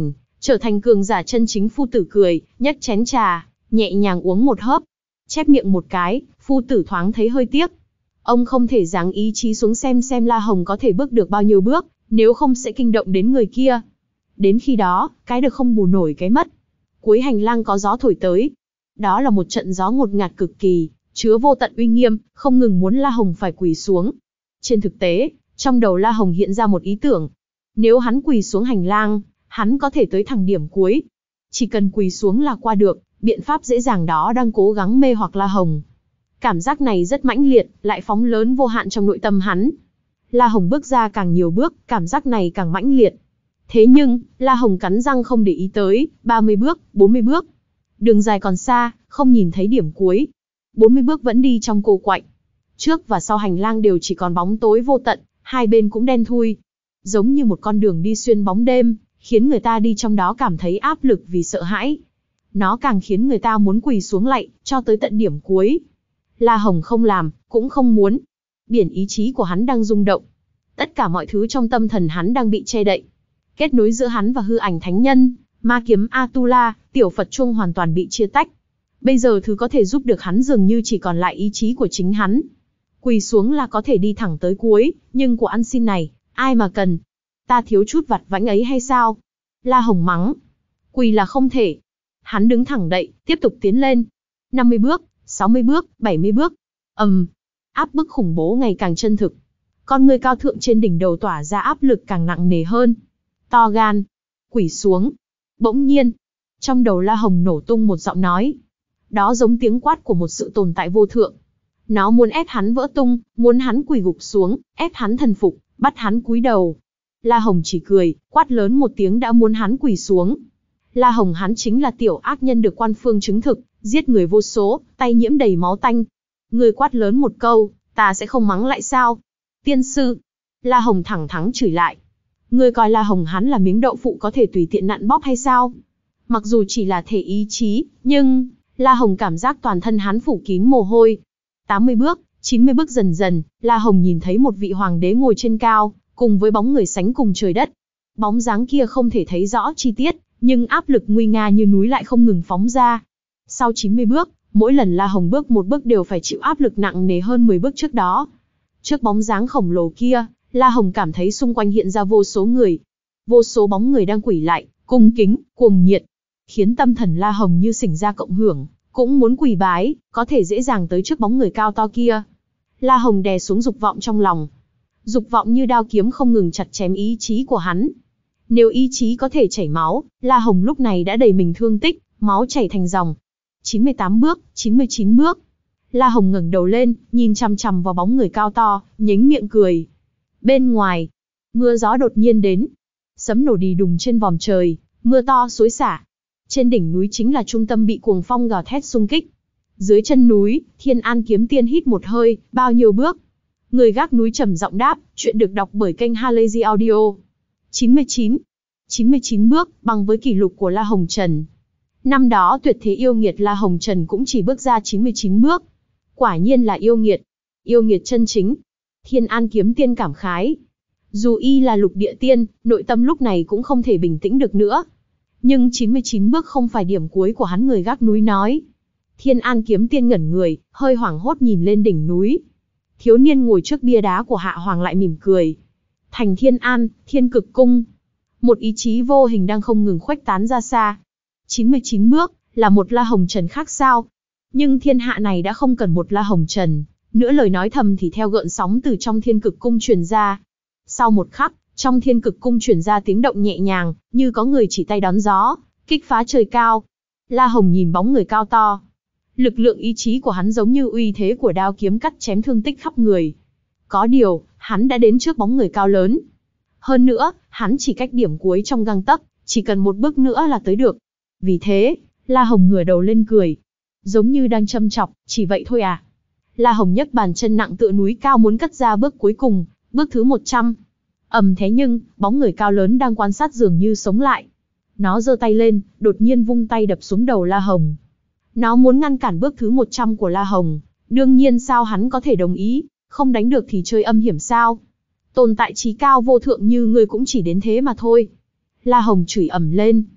trở thành cường giả chân chính. Phu tử cười, nhấc chén trà, nhẹ nhàng uống một hớp. Chép miệng một cái, phu tử thoáng thấy hơi tiếc. Ông không thể giáng ý chí xuống xem xem La Hồng có thể bước được bao nhiêu bước, nếu không sẽ kinh động đến người kia. Đến khi đó, cái được không bù nổi cái mất. Cuối hành lang có gió thổi tới. Đó là một trận gió ngột ngạt cực kỳ, chứa vô tận uy nghiêm, không ngừng muốn La Hồng phải quỳ xuống. Trên thực tế, trong đầu La Hồng hiện ra một ý tưởng. Nếu hắn quỳ xuống hành lang, hắn có thể tới thẳng điểm cuối. Chỉ cần quỳ xuống là qua được, biện pháp dễ dàng đó đang cố gắng mê hoặc La Hồng. Cảm giác này rất mãnh liệt, lại phóng lớn vô hạn trong nội tâm hắn. La Hồng bước ra càng nhiều bước, cảm giác này càng mãnh liệt. Thế nhưng, La Hồng cắn răng không để ý tới, ba mươi bước, bốn mươi bước. Đường dài còn xa, không nhìn thấy điểm cuối. bốn mươi bước vẫn đi trong cô quạnh. Trước và sau hành lang đều chỉ còn bóng tối vô tận, hai bên cũng đen thui. Giống như một con đường đi xuyên bóng đêm, khiến người ta đi trong đó cảm thấy áp lực vì sợ hãi. Nó càng khiến người ta muốn quỳ xuống lạy, cho tới tận điểm cuối. La Hồng không làm, cũng không muốn. Biển ý chí của hắn đang rung động. Tất cả mọi thứ trong tâm thần hắn đang bị che đậy. Kết nối giữa hắn và hư ảnh thánh nhân, ma kiếm Atula, tiểu Phật chuông hoàn toàn bị chia tách. Bây giờ thứ có thể giúp được hắn dường như chỉ còn lại ý chí của chính hắn. Quỳ xuống là có thể đi thẳng tới cuối, nhưng của ăn xin này, ai mà cần. Ta thiếu chút vặt vãnh ấy hay sao? La Hồng mắng. Quỳ là không thể. Hắn đứng thẳng đậy, tiếp tục tiến lên. năm mươi bước, sáu mươi bước, bảy mươi bước. ầm, um, áp bức khủng bố ngày càng chân thực. Con người cao thượng trên đỉnh đầu tỏa ra áp lực càng nặng nề hơn. To gan. Quỳ xuống. Bỗng nhiên, trong đầu La Hồng nổ tung một giọng nói. Đó giống tiếng quát của một sự tồn tại vô thượng. Nó muốn ép hắn vỡ tung, muốn hắn quỳ gục xuống, ép hắn thần phục, bắt hắn cúi đầu. La Hồng chỉ cười, quát lớn một tiếng đã muốn hắn quỳ xuống. La Hồng hắn chính là tiểu ác nhân được quan phương chứng thực, giết người vô số, tay nhiễm đầy máu tanh. Người quát lớn một câu, ta sẽ không mắng lại sao? Tiên sư. La Hồng thẳng thắn chửi lại. Ngươi coi La Hồng hắn là miếng đậu phụ có thể tùy tiện nặn bóp hay sao? Mặc dù chỉ là thể ý chí, nhưng La Hồng cảm giác toàn thân hắn phủ kín mồ hôi. tám mươi bước, chín mươi bước dần dần, La Hồng nhìn thấy một vị hoàng đế ngồi trên cao, cùng với bóng người sánh cùng trời đất. Bóng dáng kia không thể thấy rõ chi tiết, nhưng áp lực nguy nga như núi lại không ngừng phóng ra. Sau chín mươi bước, mỗi lần La Hồng bước một bước đều phải chịu áp lực nặng nề hơn mười bước trước đó. Trước bóng dáng khổng lồ kia, La Hồng cảm thấy xung quanh hiện ra vô số người. Vô số bóng người đang quỳ lại, cung kính, cuồng nhiệt. Khiến tâm thần La Hồng như xỉnh ra cộng hưởng, cũng muốn quỳ bái, có thể dễ dàng tới trước bóng người cao to kia. La Hồng đè xuống dục vọng trong lòng. Dục vọng như đao kiếm không ngừng chặt chém ý chí của hắn. Nếu ý chí có thể chảy máu, La Hồng lúc này đã đầy mình thương tích, máu chảy thành dòng. chín mươi tám bước, chín mươi chín bước. La Hồng ngẩng đầu lên, nhìn chằm chằm vào bóng người cao to, nhếch miệng cười. Bên ngoài, mưa gió đột nhiên đến. Sấm nổ đì đùng trên vòm trời, mưa to xối xả. Trên đỉnh núi chính là trung tâm bị cuồng phong gào thét xung kích. Dưới chân núi, Thiên An Kiếm Tiên hít một hơi, bao nhiêu bước? Người gác núi trầm giọng đáp, chuyện được đọc bởi kênh Halazy Audio. chín mươi chín. chín mươi chín bước, bằng với kỷ lục của La Hồng Trần. Năm đó tuyệt thế yêu nghiệt La Hồng Trần cũng chỉ bước ra chín mươi chín bước. Quả nhiên là yêu nghiệt. Yêu nghiệt chân chính. Thiên An Kiếm Tiên cảm khái. Dù y là lục địa tiên, nội tâm lúc này cũng không thể bình tĩnh được nữa. Nhưng chín mươi chín bước không phải điểm cuối của hắn, người gác núi nói. Thiên An Kiếm Tiên ngẩn người, hơi hoảng hốt nhìn lên đỉnh núi. Thiếu niên ngồi trước bia đá của Hạ Hoàng lại mỉm cười. Thành Thiên An, Thiên Cực Cung. Một ý chí vô hình đang không ngừng khuếch tán ra xa. chín mươi chín bước, là một La Hồng Trần khác sao? Nhưng thiên hạ này đã không cần một La Hồng Trần. Nữa lời nói thầm thì theo gợn sóng từ trong Thiên Cực Cung truyền ra. Sau một khắc, trong Thiên Cực Cung truyền ra tiếng động nhẹ nhàng, như có người chỉ tay đón gió, kích phá trời cao. La Hồng nhìn bóng người cao to. Lực lượng ý chí của hắn giống như uy thế của đao kiếm cắt chém thương tích khắp người. Có điều, hắn đã đến trước bóng người cao lớn. Hơn nữa, hắn chỉ cách điểm cuối trong gang tấc, chỉ cần một bước nữa là tới được. Vì thế, La Hồng ngửa đầu lên cười. Giống như đang châm chọc, chỉ vậy thôi à? La Hồng nhấc bàn chân nặng tựa núi cao muốn cất ra bước cuối cùng, bước thứ một trăm. Ầm thế nhưng, bóng người cao lớn đang quan sát dường như sống lại. Nó giơ tay lên, đột nhiên vung tay đập xuống đầu La Hồng. Nó muốn ngăn cản bước thứ một trăm của La Hồng. Đương nhiên sao hắn có thể đồng ý, không đánh được thì chơi âm hiểm sao? Tồn tại trí cao vô thượng như ngươi cũng chỉ đến thế mà thôi. La Hồng chửi ầm lên.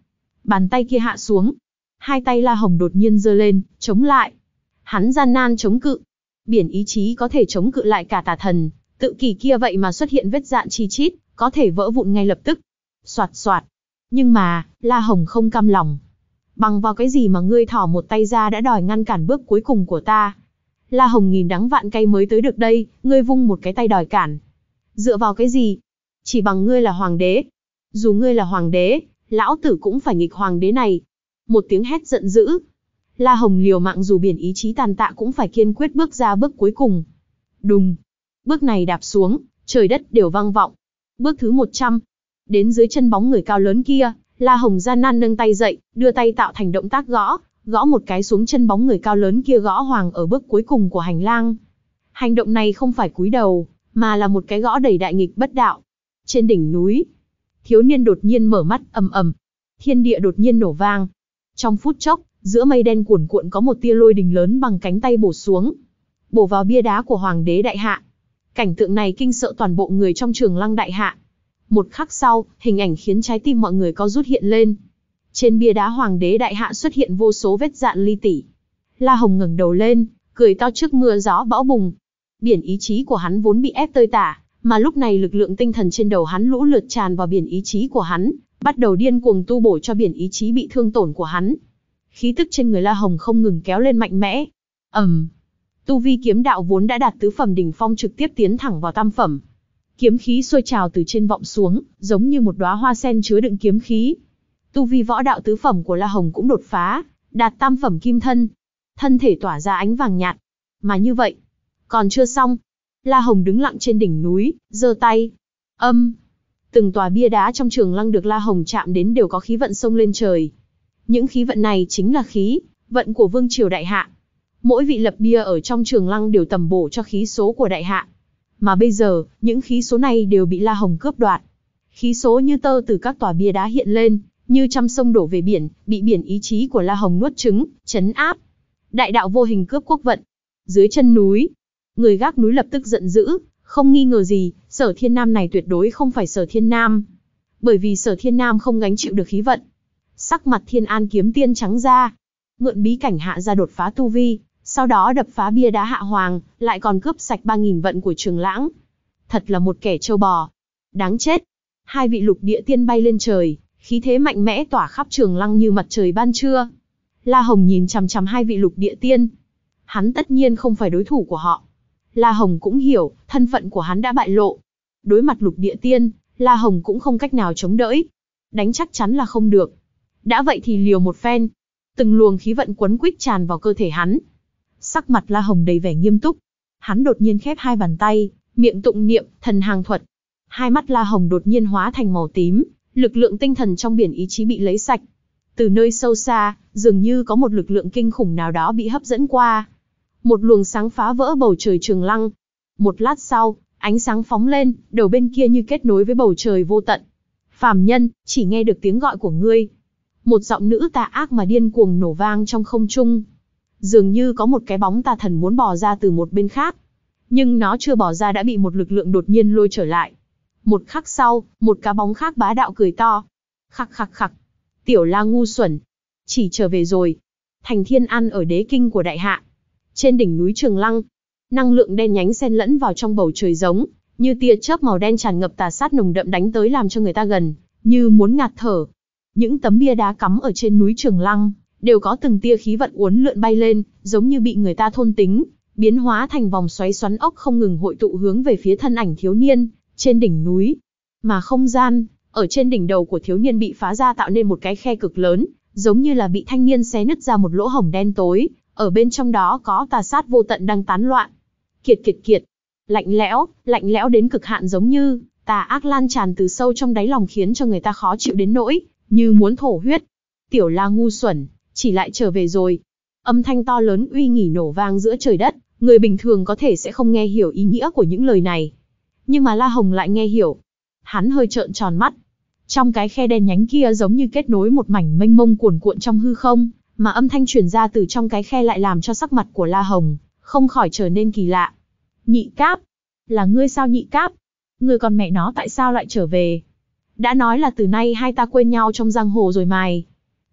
Bàn tay kia hạ xuống. Hai tay La Hồng đột nhiên giơ lên, chống lại. Hắn gian nan chống cự. Biển ý chí có thể chống cự lại cả tà thần, tự kỷ kia vậy mà xuất hiện vết dạn chi chít, có thể vỡ vụn ngay lập tức. Soạt soạt. Nhưng mà, La Hồng không cam lòng. Bằng vào cái gì mà ngươi thỏ một tay ra đã đòi ngăn cản bước cuối cùng của ta? La Hồng nghìn đắng vạn cay mới tới được đây, ngươi vung một cái tay đòi cản. Dựa vào cái gì? Chỉ bằng ngươi là hoàng đế. Dù ngươi là hoàng đế, lão tử cũng phải nghịch hoàng đế này. Một tiếng hét giận dữ. La Hồng liều mạng dù biển ý chí tàn tạ cũng phải kiên quyết bước ra bước cuối cùng. Đùng. Bước này đạp xuống, trời đất đều vang vọng. Bước thứ một trăm. Đến dưới chân bóng người cao lớn kia, La Hồng gian nan nâng tay dậy, đưa tay tạo thành động tác gõ, gõ một cái xuống chân bóng người cao lớn kia, gõ hoàng ở bước cuối cùng của hành lang. Hành động này không phải cúi đầu, mà là một cái gõ đầy đại nghịch bất đạo. Trên đỉnh núi, thiếu niên đột nhiên mở mắt, ầm ầm, thiên địa đột nhiên nổ vang. Trong phút chốc, giữa mây đen cuồn cuộn có một tia lôi đình lớn bằng cánh tay bổ xuống, bổ vào bia đá của hoàng đế đại hạ. Cảnh tượng này kinh sợ toàn bộ người trong Trường Lăng đại hạ. Một khắc sau, hình ảnh khiến trái tim mọi người co rút hiện lên. Trên bia đá hoàng đế đại hạ xuất hiện vô số vết dạn li tỉ. La Hồng ngẩng đầu lên, cười to trước mưa gió bão bùng. Biển ý chí của hắn vốn bị ép tơi tả, mà lúc này lực lượng tinh thần trên đầu hắn lũ lượt tràn vào biển ý chí của hắn, bắt đầu điên cuồng tu bổ cho biển ý chí bị thương tổn của hắn. Khí tức trên người La Hồng không ngừng kéo lên mạnh mẽ. ầm, tu vi kiếm đạo vốn đã đạt tứ phẩm đỉnh phong trực tiếp tiến thẳng vào tam phẩm. Kiếm khí sôi trào từ trên vọng xuống, giống như một đóa hoa sen chứa đựng kiếm khí. Tu vi võ đạo tứ phẩm của La Hồng cũng đột phá, đạt tam phẩm kim thân. Thân thể tỏa ra ánh vàng nhạt. Mà như vậy, còn chưa xong. La Hồng đứng lặng trên đỉnh núi, giơ tay. Âm. Từng tòa bia đá trong Trường Lăng được La Hồng chạm đến đều có khí vận xông lên trời. Những khí vận này chính là khí vận của Vương Triều Đại Hạ. Mỗi vị lập bia ở trong Trường Lăng đều tầm bổ cho khí số của Đại Hạ. Mà bây giờ, những khí số này đều bị La Hồng cướp đoạt. Khí số như tơ từ các tòa bia đá hiện lên, như trăm sông đổ về biển, bị biển ý chí của La Hồng nuốt chửng, trấn áp. Đại đạo vô hình cướp quốc vận. Dưới chân núi, người gác núi lập tức giận dữ, không nghi ngờ gì, Sở Thiên Nam này tuyệt đối không phải Sở Thiên Nam. Bởi vì Sở Thiên Nam không gánh chịu được khí vận. Sắc mặt Thiên An kiếm tiên trắng ra, mượn bí cảnh hạ ra đột phá tu vi, sau đó đập phá bia đá hạ hoàng, lại còn cướp sạch ba nghìn vận của Trường Lãng. Thật là một kẻ trâu bò. Đáng chết. Hai vị lục địa tiên bay lên trời, khí thế mạnh mẽ tỏa khắp Trường Lăng như mặt trời ban trưa. La Hồng nhìn chằm chằm hai vị lục địa tiên. Hắn tất nhiên không phải đối thủ của họ. La Hồng cũng hiểu, thân phận của hắn đã bại lộ. Đối mặt lục địa tiên, La Hồng cũng không cách nào chống đỡ. Đánh chắc chắn là không được. Đã vậy thì liều một phen. Từng luồng khí vận quấn quýt tràn vào cơ thể hắn. Sắc mặt La Hồng đầy vẻ nghiêm túc. Hắn đột nhiên khép hai bàn tay, miệng tụng niệm thần hàng thuật. Hai mắt La Hồng đột nhiên hóa thành màu tím, lực lượng tinh thần trong biển ý chí bị lấy sạch. Từ nơi sâu xa, dường như có một lực lượng kinh khủng nào đó bị hấp dẫn qua. Một luồng sáng phá vỡ bầu trời Trường Lăng. Một lát sau, ánh sáng phóng lên, đầu bên kia như kết nối với bầu trời vô tận. Phàm nhân, chỉ nghe được tiếng gọi của ngươi. Một giọng nữ tà ác mà điên cuồng nổ vang trong không trung. Dường như có một cái bóng tà thần muốn bò ra từ một bên khác. Nhưng nó chưa bò ra đã bị một lực lượng đột nhiên lôi trở lại. Một khắc sau, một cái bóng khác bá đạo cười to. Khặc khặc khặc. Tiểu La ngu xuẩn. Chỉ trở về rồi. Thành Thiên An ở đế kinh của Đại Hạ. Trên đỉnh núi Trường Lăng. Năng lượng đen nhánh xen lẫn vào trong bầu trời giống như tia chớp màu đen tràn ngập tà sát nồng đậm đánh tới làm cho người ta gần như muốn ngạt thở. Những tấm bia đá cắm ở trên núi Trường Lăng đều có từng tia khí vận uốn lượn bay lên, giống như bị người ta thôn tính, biến hóa thành vòng xoáy xoắn ốc không ngừng hội tụ hướng về phía thân ảnh thiếu niên trên đỉnh núi. Mà không gian ở trên đỉnh đầu của thiếu niên bị phá ra tạo nên một cái khe cực lớn, giống như là bị thanh niên xé nứt ra một lỗ hổng đen tối, ở bên trong đó có tà sát vô tận đang tán loạn. Kiệt kiệt kiệt, lạnh lẽo, lạnh lẽo đến cực hạn, giống như tà ác lan tràn từ sâu trong đáy lòng khiến cho người ta khó chịu đến nỗi như muốn thổ huyết. Tiểu La ngu xuẩn, chỉ lại trở về rồi. Âm thanh to lớn uy nghỉ nổ vang giữa trời đất, người bình thường có thể sẽ không nghe hiểu ý nghĩa của những lời này. Nhưng mà La Hồng lại nghe hiểu. Hắn hơi trợn tròn mắt. Trong cái khe đen nhánh kia giống như kết nối một mảnh mênh mông cuồn cuộn trong hư không, mà âm thanh truyền ra từ trong cái khe lại làm cho sắc mặt của La Hồng không khỏi trở nên kỳ lạ. Nhị Cáp, là ngươi sao Nhị Cáp? Ngươi còn mẹ nó tại sao lại trở về? Đã nói là từ nay hai ta quên nhau trong giang hồ rồi mày.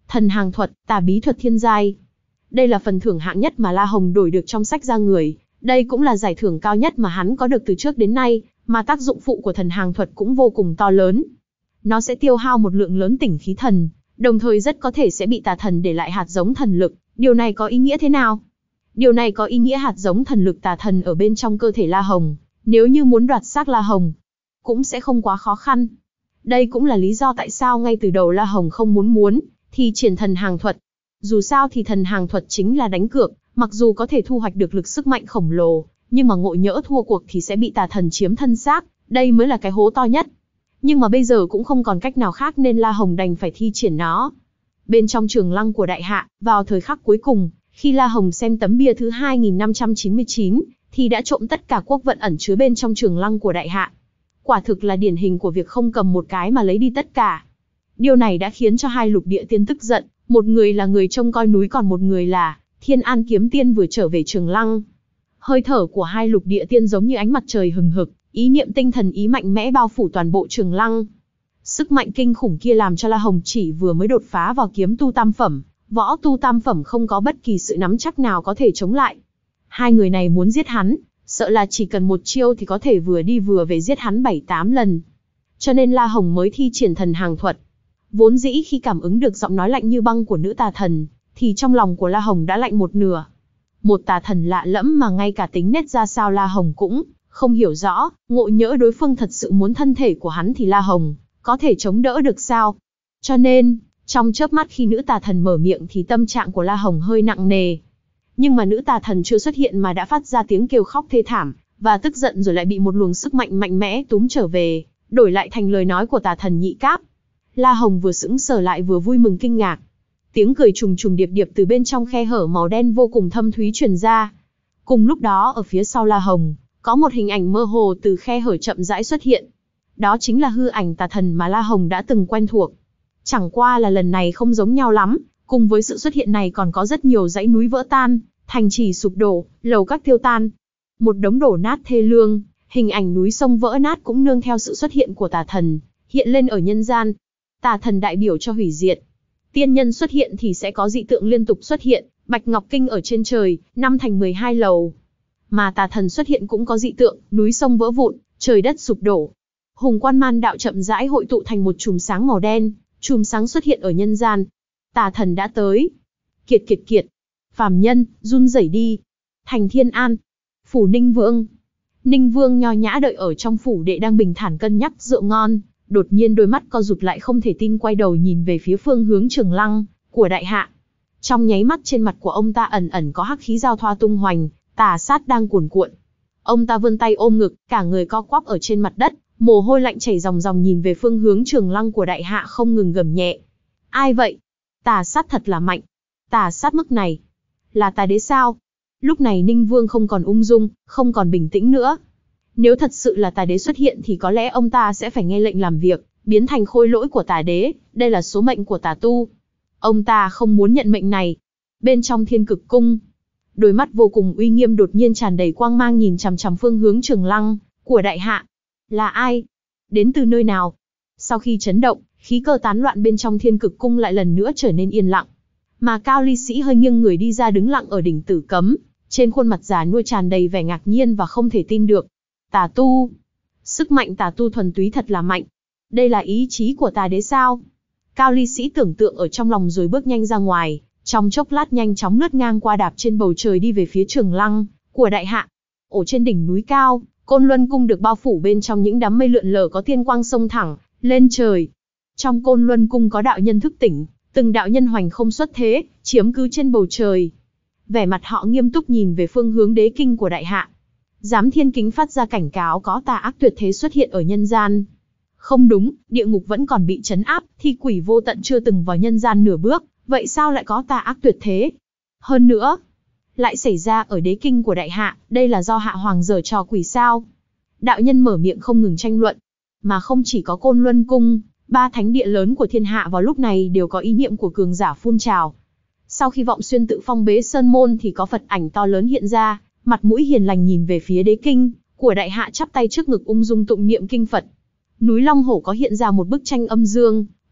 Thần hàng thuật, tà bí thuật thiên giai. Đây là phần thưởng hạng nhất mà La Hồng đổi được trong sách ra người, đây cũng là giải thưởng cao nhất mà hắn có được từ trước đến nay, mà tác dụng phụ của thần hàng thuật cũng vô cùng to lớn. Nó sẽ tiêu hao một lượng lớn tỉnh khí thần, đồng thời rất có thể sẽ bị tà thần để lại hạt giống thần lực. Điều này có ý nghĩa thế nào? Điều này có ý nghĩa hạt giống thần lực tà thần ở bên trong cơ thể La Hồng, nếu như muốn đoạt xác La Hồng, cũng sẽ không quá khó khăn. Đây cũng là lý do tại sao ngay từ đầu La Hồng không muốn muốn thì triển thần hàng thuật. Dù sao thì thần hàng thuật chính là đánh cược, mặc dù có thể thu hoạch được lực sức mạnh khổng lồ, nhưng mà ngộ nhỡ thua cuộc thì sẽ bị tà thần chiếm thân xác, đây mới là cái hố to nhất. Nhưng mà bây giờ cũng không còn cách nào khác nên La Hồng đành phải thi triển nó. Bên trong trường lăng của đại hạ, vào thời khắc cuối cùng, khi La Hồng xem tấm bia thứ hai nghìn năm trăm chín mươi chín, thì đã trộm tất cả quốc vận ẩn chứa bên trong trường lăng của đại hạ. Quả thực là điển hình của việc không cầm một cái mà lấy đi tất cả. Điều này đã khiến cho hai lục địa tiên tức giận, một người là người trông coi núi còn một người là Thiên An kiếm tiên vừa trở về trường lăng. Hơi thở của hai lục địa tiên giống như ánh mặt trời hừng hực, ý niệm tinh thần ý mạnh mẽ bao phủ toàn bộ trường lăng. Sức mạnh kinh khủng kia làm cho La Hồng chỉ vừa mới đột phá vào kiếm tu tam phẩm, võ tu tam phẩm không có bất kỳ sự nắm chắc nào có thể chống lại. Hai người này muốn giết hắn, sợ là chỉ cần một chiêu thì có thể vừa đi vừa về giết hắn bảy tám lần. Cho nên La Hồng mới thi triển thần hàng thuật. Vốn dĩ khi cảm ứng được giọng nói lạnh như băng của nữ tà thần, thì trong lòng của La Hồng đã lạnh một nửa. Một tà thần lạ lẫm mà ngay cả tính nết ra sao La Hồng cũng không hiểu rõ, ngộ nhỡ đối phương thật sự muốn thân thể của hắn thì La Hồng có thể chống đỡ được sao? Cho nên, trong chớp mắt khi nữ tà thần mở miệng thì tâm trạng của La Hồng hơi nặng nề. Nhưng mà nữ tà thần chưa xuất hiện mà đã phát ra tiếng kêu khóc thê thảm, và tức giận rồi lại bị một luồng sức mạnh mạnh mẽ túm trở về, đổi lại thành lời nói của tà thần nhị cáp. La Hồng vừa sững sờ lại vừa vui mừng kinh ngạc. Tiếng cười trùng trùng điệp điệp từ bên trong khe hở màu đen vô cùng thâm thúy truyền ra. Cùng lúc đó ở phía sau La Hồng, có một hình ảnh mơ hồ từ khe hở chậm rãi xuất hiện. Đó chính là hư ảnh tà thần mà La Hồng đã từng quen thuộc. Chẳng qua là lần này không giống nhau lắm, cùng với sự xuất hiện này còn có rất nhiều dãy núi vỡ tan, thành trì sụp đổ, lầu các tiêu tan. Một đống đổ nát thê lương, hình ảnh núi sông vỡ nát cũng nương theo sự xuất hiện của tà thần, hiện lên ở nhân gian. Tà thần đại biểu cho hủy diệt. Tiên nhân xuất hiện thì sẽ có dị tượng liên tục xuất hiện, Bạch Ngọc Kinh ở trên trời, năm thành mười hai lầu. Mà tà thần xuất hiện cũng có dị tượng, núi sông vỡ vụn, trời đất sụp đổ. Hùng Quan Man đạo chậm rãi hội tụ thành một chùm sáng màu đen, chùm sáng xuất hiện ở nhân gian. Tà thần đã tới. Kiệt kiệt kiệt. Phàm nhân, run rẩy đi. Thành Thiên An. Phủ Ninh Vương. Ninh Vương nho nhã đợi ở trong phủ đệ đang bình thản cân nhắc rượu ngon. Đột nhiên đôi mắt co rụt lại không thể tin quay đầu nhìn về phía phương hướng trường lăng của đại hạ. Trong nháy mắt trên mặt của ông ta ẩn ẩn có hắc khí giao thoa tung hoành, tà sát đang cuồn cuộn. Ông ta vươn tay ôm ngực, cả người co quắp ở trên mặt đất, mồ hôi lạnh chảy ròng ròng nhìn về phương hướng trường lăng của đại hạ không ngừng gầm nhẹ. Ai vậy? Tà sát thật là mạnh. Tà sát mức này. Là tà đế sao? Lúc này Ninh Vương không còn ung dung, không còn bình tĩnh nữa. Nếu thật sự là tà đế xuất hiện thì có lẽ ông ta sẽ phải nghe lệnh làm việc, biến thành khôi lỗi của tà đế, đây là số mệnh của tà tu. Ông ta không muốn nhận mệnh này. Bên trong Thiên Cực Cung, đôi mắt vô cùng uy nghiêm đột nhiên tràn đầy quang mang nhìn chằm chằm phương hướng trường lăng của đại hạ. Là ai? Đến từ nơi nào? Sau khi chấn động, khí cơ tán loạn bên trong Thiên Cực Cung lại lần nữa trở nên yên lặng. Mà Cao Ly Sĩ hơi nghiêng người đi ra đứng lặng ở đỉnh Tử Cấm, trên khuôn mặt già nua tràn đầy vẻ ngạc nhiên và không thể tin được. Tà tu. Sức mạnh tà tu thuần túy thật là mạnh. Đây là ý chí của tà đế sao? Cao Ly Sĩ tưởng tượng ở trong lòng rồi bước nhanh ra ngoài, trong chốc lát nhanh chóng lướt ngang qua đạp trên bầu trời đi về phía trường lăng của đại hạ. Ở trên đỉnh núi cao, Côn Luân Cung được bao phủ bên trong những đám mây lượn lờ có tiên quang sông thẳng lên trời. Trong Côn Luân Cung có đạo nhân thức tỉnh, từng đạo nhân hoành không xuất thế, chiếm cứ trên bầu trời. Vẻ mặt họ nghiêm túc nhìn về phương hướng đế kinh của đại hạ. Giám Thiên Kính phát ra cảnh cáo có tà ác tuyệt thế xuất hiện ở nhân gian. Không đúng, địa ngục vẫn còn bị trấn áp, thi quỷ vô tận chưa từng vào nhân gian nửa bước, vậy sao lại có tà ác tuyệt thế? Hơn nữa, lại xảy ra ở đế kinh của đại hạ, đây là do hạ hoàng giở trò quỷ sao? Đạo nhân mở miệng không ngừng tranh luận, mà không chỉ có Côn Luân Cung, ba thánh địa lớn của thiên hạ vào lúc này đều có ý niệm của cường giả phun trào. Sau khi Vọng Xuyên tự phong bế sơn môn thì có Phật ảnh to lớn hiện ra, mặt mũi hiền lành nhìn về phía đế kinh của đại hạ chắp tay trước ngực ung dung tụng niệm kinh Phật. Núi Long Hổ có hiện ra một bức tranh âm dương,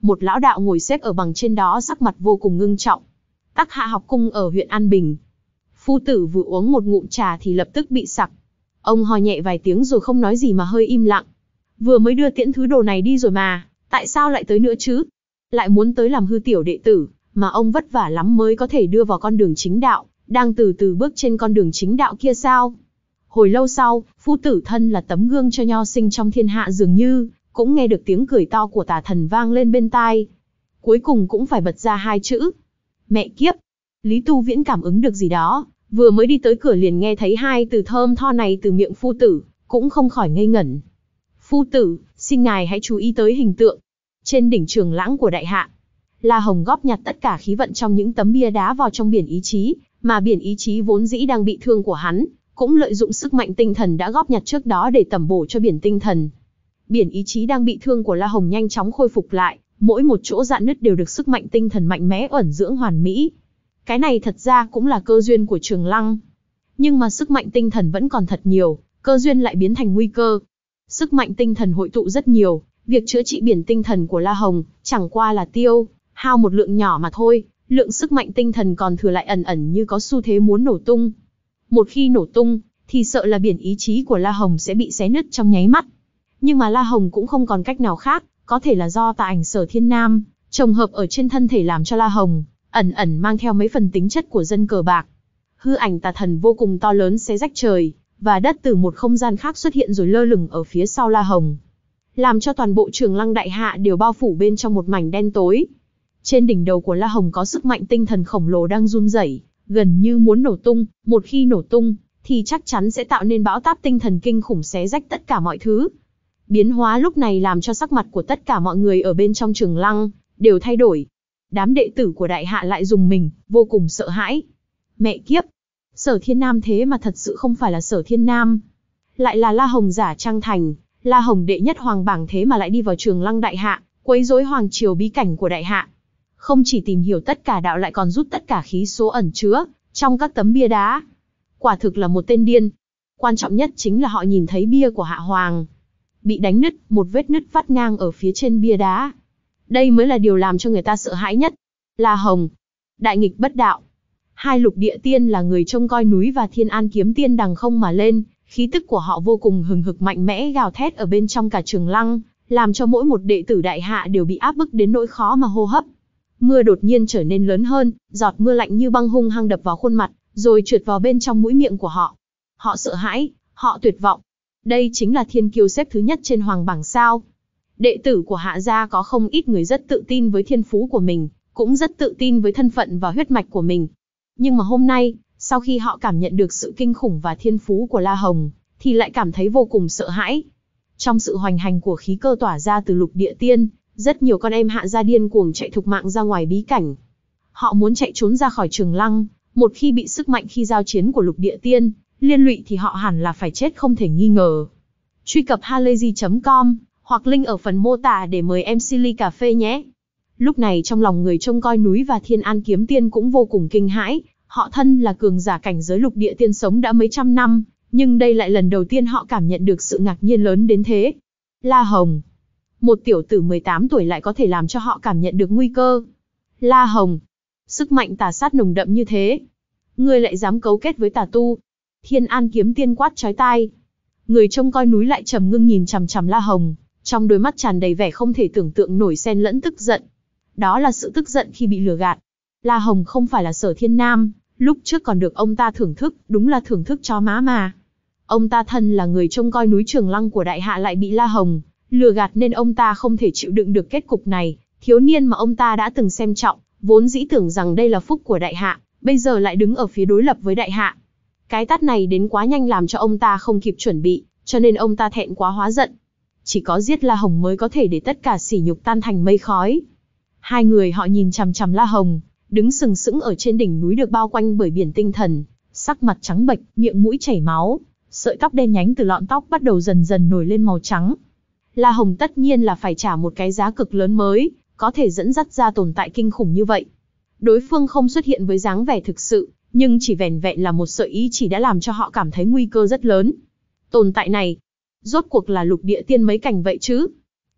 một lão đạo ngồi xếp ở bằng trên đó sắc mặt vô cùng ngưng trọng. Tắc Hạ học cung ở huyện An Bình. Phu tử vừa uống một ngụm trà thì lập tức bị sặc. Ông ho nhẹ vài tiếng rồi không nói gì mà hơi im lặng. Vừa mới đưa tiễn thứ đồ này đi rồi mà, tại sao lại tới nữa chứ? Lại muốn tới làm hư tiểu đệ tử, mà ông vất vả lắm mới có thể đưa vào con đường chính đạo, đang từ từ bước trên con đường chính đạo kia sao? Hồi lâu sau, phu tử thân là tấm gương cho nho sinh trong thiên hạ dường như, cũng nghe được tiếng cười to của tà thần vang lên bên tai. Cuối cùng cũng phải bật ra hai chữ. Mẹ kiếp! Lý Tu Viễn cảm ứng được gì đó, vừa mới đi tới cửa liền nghe thấy hai từ thơm tho này từ miệng phu tử, cũng không khỏi ngây ngẩn. Phu tử, xin ngài hãy chú ý tới hình tượng. Trên đỉnh Trường Lãng của đại hạ, La Hồng góp nhặt tất cả khí vận trong những tấm bia đá vào trong biển ý chí, mà biển ý chí vốn dĩ đang bị thương của hắn, cũng lợi dụng sức mạnh tinh thần đã góp nhặt trước đó để tẩm bổ cho biển tinh thần. Biển ý chí đang bị thương của La Hồng nhanh chóng khôi phục lại, mỗi một chỗ rạn nứt đều được sức mạnh tinh thần mạnh mẽ ẩn dưỡng hoàn mỹ. Cái này thật ra cũng là cơ duyên của Trường Lăng. Nhưng mà sức mạnh tinh thần vẫn còn thật nhiều, cơ duyên lại biến thành nguy cơ. Sức mạnh tinh thần hội tụ rất nhiều, việc chữa trị biển tinh thần của La Hồng chẳng qua là tiêu hao một lượng nhỏ mà thôi, lượng sức mạnh tinh thần còn thừa lại ẩn ẩn như có xu thế muốn nổ tung. Một khi nổ tung, thì sợ là biển ý chí của La Hồng sẽ bị xé nứt trong nháy mắt. Nhưng mà La Hồng cũng không còn cách nào khác, có thể là do tà ảnh Sở Thiên Nam trồng hợp ở trên thân thể làm cho La Hồng ẩn ẩn mang theo mấy phần tính chất của dân cờ bạc. Hư ảnh tà thần vô cùng to lớn xé rách trời và đất từ một không gian khác xuất hiện rồi lơ lửng ở phía sau La Hồng, làm cho toàn bộ Trường Lăng đại hạ đều bao phủ bên trong một mảnh đen tối. Trên đỉnh đầu của La Hồng có sức mạnh tinh thần khổng lồ đang run rẩy, gần như muốn nổ tung, một khi nổ tung, thì chắc chắn sẽ tạo nên bão táp tinh thần kinh khủng xé rách tất cả mọi thứ. Biến hóa lúc này làm cho sắc mặt của tất cả mọi người ở bên trong Trường Lăng đều thay đổi. Đám đệ tử của đại hạ lại rùng mình, vô cùng sợ hãi. Mẹ kiếp! Sở Thiên Nam thế mà thật sự không phải là Sở Thiên Nam. Lại là La Hồng giả trang thành, La Hồng đệ nhất hoàng bảng thế mà lại đi vào Trường Lăng đại hạ, quấy rối hoàng triều bí cảnh của đại hạ. Không chỉ tìm hiểu tất cả đạo lại còn rút tất cả khí số ẩn chứa trong các tấm bia đá. Quả thực là một tên điên. Quan trọng nhất chính là họ nhìn thấy bia của Hạ Hoàng bị đánh nứt, một vết nứt vắt ngang ở phía trên bia đá. Đây mới là điều làm cho người ta sợ hãi nhất. La Hồng, đại nghịch bất đạo. Hai lục địa tiên là người trông coi núi và Thiên An kiếm tiên đằng không mà lên, khí tức của họ vô cùng hừng hực mạnh mẽ gào thét ở bên trong cả Trường Lăng, làm cho mỗi một đệ tử đại hạ đều bị áp bức đến nỗi khó mà hô hấp. Mưa đột nhiên trở nên lớn hơn, giọt mưa lạnh như băng hung hăng đập vào khuôn mặt, rồi trượt vào bên trong mũi miệng của họ. Họ sợ hãi, họ tuyệt vọng. Đây chính là thiên kiêu xếp thứ nhất trên hoàng bảng sao. Đệ tử của Hạ gia có không ít người rất tự tin với thiên phú của mình, cũng rất tự tin với thân phận và huyết mạch của mình. Nhưng mà hôm nay, sau khi họ cảm nhận được sự kinh khủng và thiên phú của La Hồng, thì lại cảm thấy vô cùng sợ hãi. Trong sự hoành hành của khí cơ tỏa ra từ lục địa tiên, rất nhiều con em Hạ gia điên cuồng chạy thục mạng ra ngoài bí cảnh. Họ muốn chạy trốn ra khỏi Trường Lăng, một khi bị sức mạnh khi giao chiến của lục địa tiên liên lụy thì họ hẳn là phải chết không thể nghi ngờ. Truy cập halayzi chấm com hoặc link ở phần mô tả để mời em xê ly cà phê nhé. Lúc này trong lòng người trông coi núi và Thiên An kiếm tiên cũng vô cùng kinh hãi. Họ thân là cường giả cảnh giới lục địa tiên sống đã mấy trăm năm, nhưng đây lại lần đầu tiên họ cảm nhận được sự ngạc nhiên lớn đến thế. La Hồng, một tiểu tử mười tám tuổi lại có thể làm cho họ cảm nhận được nguy cơ. La Hồng, sức mạnh tà sát nồng đậm như thế, ngươi lại dám cấu kết với tà tu? Thiên An kiếm tiên quát chói tai. Người trông coi núi lại trầm ngưng nhìn chằm chằm La Hồng, trong đôi mắt tràn đầy vẻ không thể tưởng tượng nổi xen lẫn tức giận. Đó là sự tức giận khi bị lừa gạt. La Hồng không phải là Sở Thiên Nam, lúc trước còn được ông ta thưởng thức, đúng là thưởng thức chó má mà. Ông ta thân là người trông coi núi Trường Lăng của đại hạ lại bị La Hồng lừa gạt nên ông ta không thể chịu đựng được kết cục này. Thiếu niên mà ông ta đã từng xem trọng, vốn dĩ tưởng rằng đây là phúc của đại hạ, bây giờ lại đứng ở phía đối lập với đại hạ. Cái tát này đến quá nhanh làm cho ông ta không kịp chuẩn bị, cho nên ông ta thẹn quá hóa giận. Chỉ có giết La Hồng mới có thể để tất cả sỉ nhục tan thành mây khói. Hai người họ nhìn chằm chằm La Hồng, đứng sừng sững ở trên đỉnh núi được bao quanh bởi biển tinh thần, sắc mặt trắng bệch, miệng mũi chảy máu, sợi tóc đen nhánh từ lọn tóc bắt đầu dần dần nổi lên màu trắng. La Hồng tất nhiên là phải trả một cái giá cực lớn mới có thể dẫn dắt ra tồn tại kinh khủng như vậy. Đối phương không xuất hiện với dáng vẻ thực sự, nhưng chỉ vẻn vẹn là một sợi ý chỉ đã làm cho họ cảm thấy nguy cơ rất lớn. Tồn tại này, rốt cuộc là lục địa tiên mấy cảnh vậy chứ?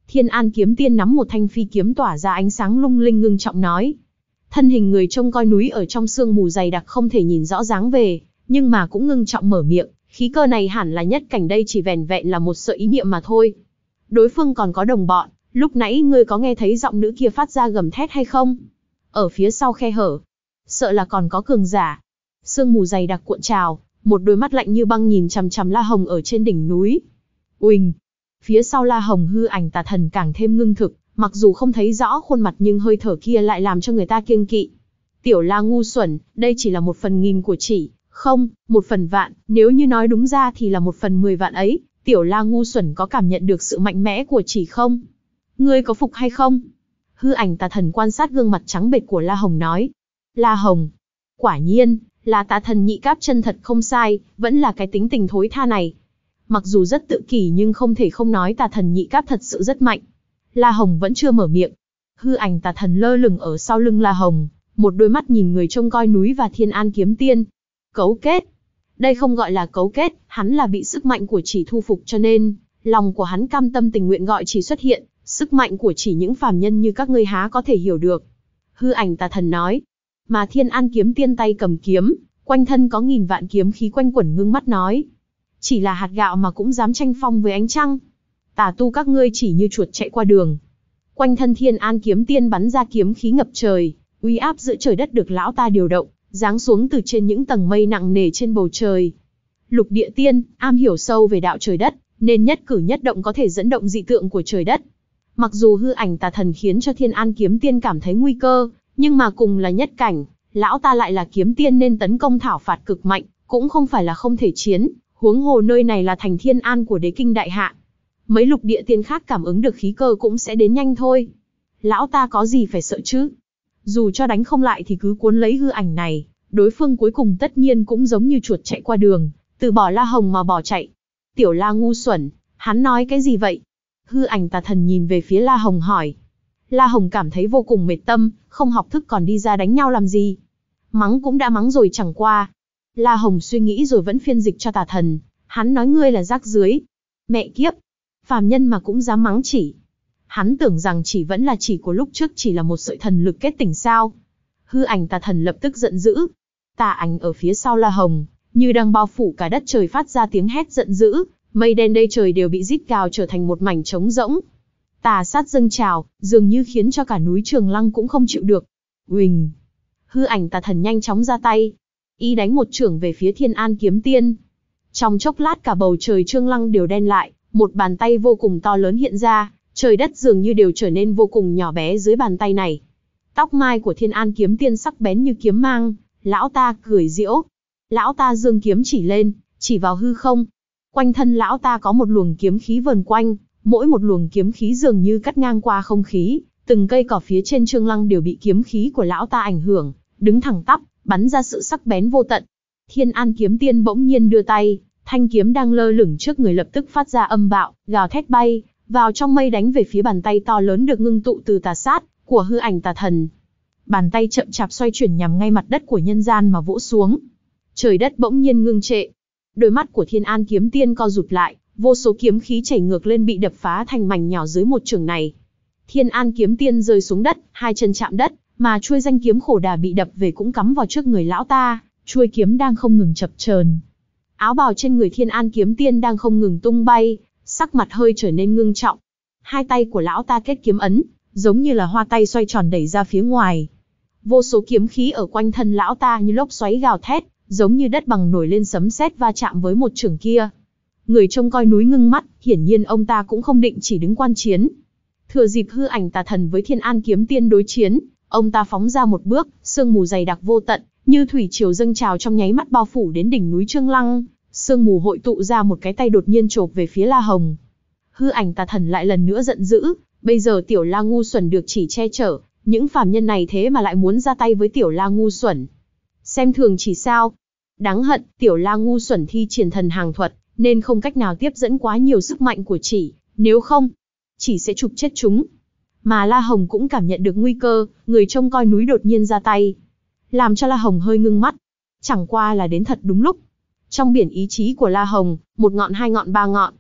Thiên An Kiếm Tiên nắm một thanh phi kiếm tỏa ra ánh sáng lung linh ngưng trọng nói. Thân hình người trông coi núi ở trong sương mù dày đặc không thể nhìn rõ dáng về, nhưng mà cũng ngưng trọng mở miệng, khí cơ này hẳn là nhất cảnh đây chỉ vẻn vẹn là một sợi ý niệm mà thôi. Đối phương còn có đồng bọn, lúc nãy ngươi có nghe thấy giọng nữ kia phát ra gầm thét hay không? Ở phía sau khe hở, sợ là còn có cường giả. Sương mù dày đặc cuộn trào, một đôi mắt lạnh như băng nhìn chằm chằm La Hồng ở trên đỉnh núi. Uỳnh! Phía sau La Hồng hư ảnh tà thần càng thêm ngưng thực, mặc dù không thấy rõ khuôn mặt nhưng hơi thở kia lại làm cho người ta kiêng kỵ. Tiểu La ngu xuẩn, đây chỉ là một phần nghìn của chỉ, không, một phần vạn, nếu như nói đúng ra thì là một phần mười vạn ấy. Tiểu La ngu xuẩn có cảm nhận được sự mạnh mẽ của chỉ không? Ngươi có phục hay không? Hư ảnh tà thần quan sát gương mặt trắng bệch của La Hồng nói. La Hồng, quả nhiên, là tà thần nhị cáp chân thật không sai, vẫn là cái tính tình thối tha này. Mặc dù rất tự kỷ nhưng không thể không nói tà thần nhị cáp thật sự rất mạnh. La Hồng vẫn chưa mở miệng. Hư ảnh tà thần lơ lửng ở sau lưng La Hồng, một đôi mắt nhìn người trông coi núi và Thiên An Kiếm Tiên. Cấu kết. Đây không gọi là cấu kết, hắn là bị sức mạnh của chỉ thu phục cho nên, lòng của hắn cam tâm tình nguyện gọi chỉ xuất hiện, sức mạnh của chỉ những phàm nhân như các ngươi há có thể hiểu được. Hư ảnh tà thần nói. Mà Thiên An Kiếm Tiên tay cầm kiếm, quanh thân có nghìn vạn kiếm khí quanh quẩn ngưng mắt nói. Chỉ là hạt gạo mà cũng dám tranh phong với ánh trăng. Tà tu các ngươi chỉ như chuột chạy qua đường. Quanh thân Thiên An Kiếm Tiên bắn ra kiếm khí ngập trời, uy áp giữa trời đất được lão ta điều động, giáng xuống từ trên những tầng mây nặng nề trên bầu trời. Lục Địa Tiên, am hiểu sâu về đạo trời đất, nên nhất cử nhất động có thể dẫn động dị tượng của trời đất. Mặc dù hư ảnh tà thần khiến cho Thiên An Kiếm Tiên cảm thấy nguy cơ, nhưng mà cùng là nhất cảnh, lão ta lại là kiếm tiên nên tấn công thảo phạt cực mạnh, cũng không phải là không thể chiến, huống hồ nơi này là thành Thiên An của đế kinh đại hạ. Mấy lục địa tiên khác cảm ứng được khí cơ cũng sẽ đến nhanh thôi. Lão ta có gì phải sợ chứ? Dù cho đánh không lại thì cứ cuốn lấy hư ảnh này, đối phương cuối cùng tất nhiên cũng giống như chuột chạy qua đường, từ bỏ La Hồng mà bỏ chạy. Tiểu La ngu xuẩn, hắn nói cái gì vậy? Hư ảnh tà thần nhìn về phía La Hồng hỏi. La Hồng cảm thấy vô cùng mệt tâm, không học thức còn đi ra đánh nhau làm gì? Mắng cũng đã mắng rồi chẳng qua. La Hồng suy nghĩ rồi vẫn phiên dịch cho tà thần, hắn nói ngươi là rác rưới. Mẹ kiếp, phàm nhân mà cũng dám mắng chỉ. Hắn tưởng rằng chỉ vẫn là chỉ của lúc trước chỉ là một sợi thần lực kết tỉnh sao. Hư ảnh tà thần lập tức giận dữ. Tà ảnh ở phía sau La Hồng, như đang bao phủ cả đất trời phát ra tiếng hét giận dữ, mây đen đây trời đều bị rít gào trở thành một mảnh trống rỗng. Tà sát dâng trào, dường như khiến cho cả núi Trường Lăng cũng không chịu được. Uỳnh! Hư ảnh tà thần nhanh chóng ra tay. Y đánh một chưởng về phía Thiên An Kiếm Tiên. Trong chốc lát cả bầu trời Trường Lăng đều đen lại, một bàn tay vô cùng to lớn hiện ra, trời đất dường như đều trở nên vô cùng nhỏ bé dưới bàn tay này. Tóc mai của Thiên An Kiếm Tiên sắc bén như kiếm mang, lão ta cười giễu. Lão ta giương kiếm chỉ lên, chỉ vào hư không. Quanh thân lão ta có một luồng kiếm khí vờn quanh, mỗi một luồng kiếm khí dường như cắt ngang qua không khí, từng cây cỏ phía trên Trường Lăng đều bị kiếm khí của lão ta ảnh hưởng, đứng thẳng tắp, bắn ra sự sắc bén vô tận. Thiên An Kiếm Tiên bỗng nhiên đưa tay, thanh kiếm đang lơ lửng trước người lập tức phát ra âm bạo, gào thét bay vào trong mây đánh về phía bàn tay to lớn được ngưng tụ từ tà sát của hư ảnh tà thần. Bàn tay chậm chạp xoay chuyển nhằm ngay mặt đất của nhân gian mà vỗ xuống. Trời đất bỗng nhiên ngưng trệ. Đôi mắt của Thiên An Kiếm Tiên co rụt lại, vô số kiếm khí chảy ngược lên bị đập phá thành mảnh nhỏ dưới một chưởng này. Thiên An Kiếm Tiên rơi xuống đất, hai chân chạm đất, mà chuôi danh kiếm khổ đà bị đập về cũng cắm vào trước người lão ta, chuôi kiếm đang không ngừng chập chờn. Áo bào trên người Thiên An Kiếm Tiên đang không ngừng tung bay, sắc mặt hơi trở nên ngưng trọng. Hai tay của lão ta kết kiếm ấn, giống như là hoa tay xoay tròn đẩy ra phía ngoài. Vô số kiếm khí ở quanh thân lão ta như lốc xoáy gào thét, giống như đất bằng nổi lên sấm sét va chạm với một chưởng kia. Người trông coi núi ngưng mắt, hiển nhiên ông ta cũng không định chỉ đứng quan chiến. Thừa dịp hư ảnh tà thần với Thiên An Kiếm Tiên đối chiến, ông ta phóng ra một bước, sương mù dày đặc vô tận, như thủy triều dâng trào trong nháy mắt bao phủ đến đỉnh núi Trường Lăng. Sương mù hội tụ ra một cái tay đột nhiên chộp về phía La Hồng. Hư ảnh tà thần lại lần nữa giận dữ, bây giờ Tiểu La ngu xuẩn được chỉ che chở, những phàm nhân này thế mà lại muốn ra tay với Tiểu La ngu xuẩn. Xem thường chỉ sao? Đáng hận, Tiểu La ngu xuẩn thi triển thần hàng thuật, nên không cách nào tiếp dẫn quá nhiều sức mạnh của chỉ, nếu không, chỉ sẽ chụp chết chúng. Mà La Hồng cũng cảm nhận được nguy cơ, người trông coi núi đột nhiên ra tay, làm cho La Hồng hơi ngưng mắt. Chẳng qua là đến thật đúng lúc. Trong biển ý chí của La Hồng, một ngọn hai ngọn ba ngọn.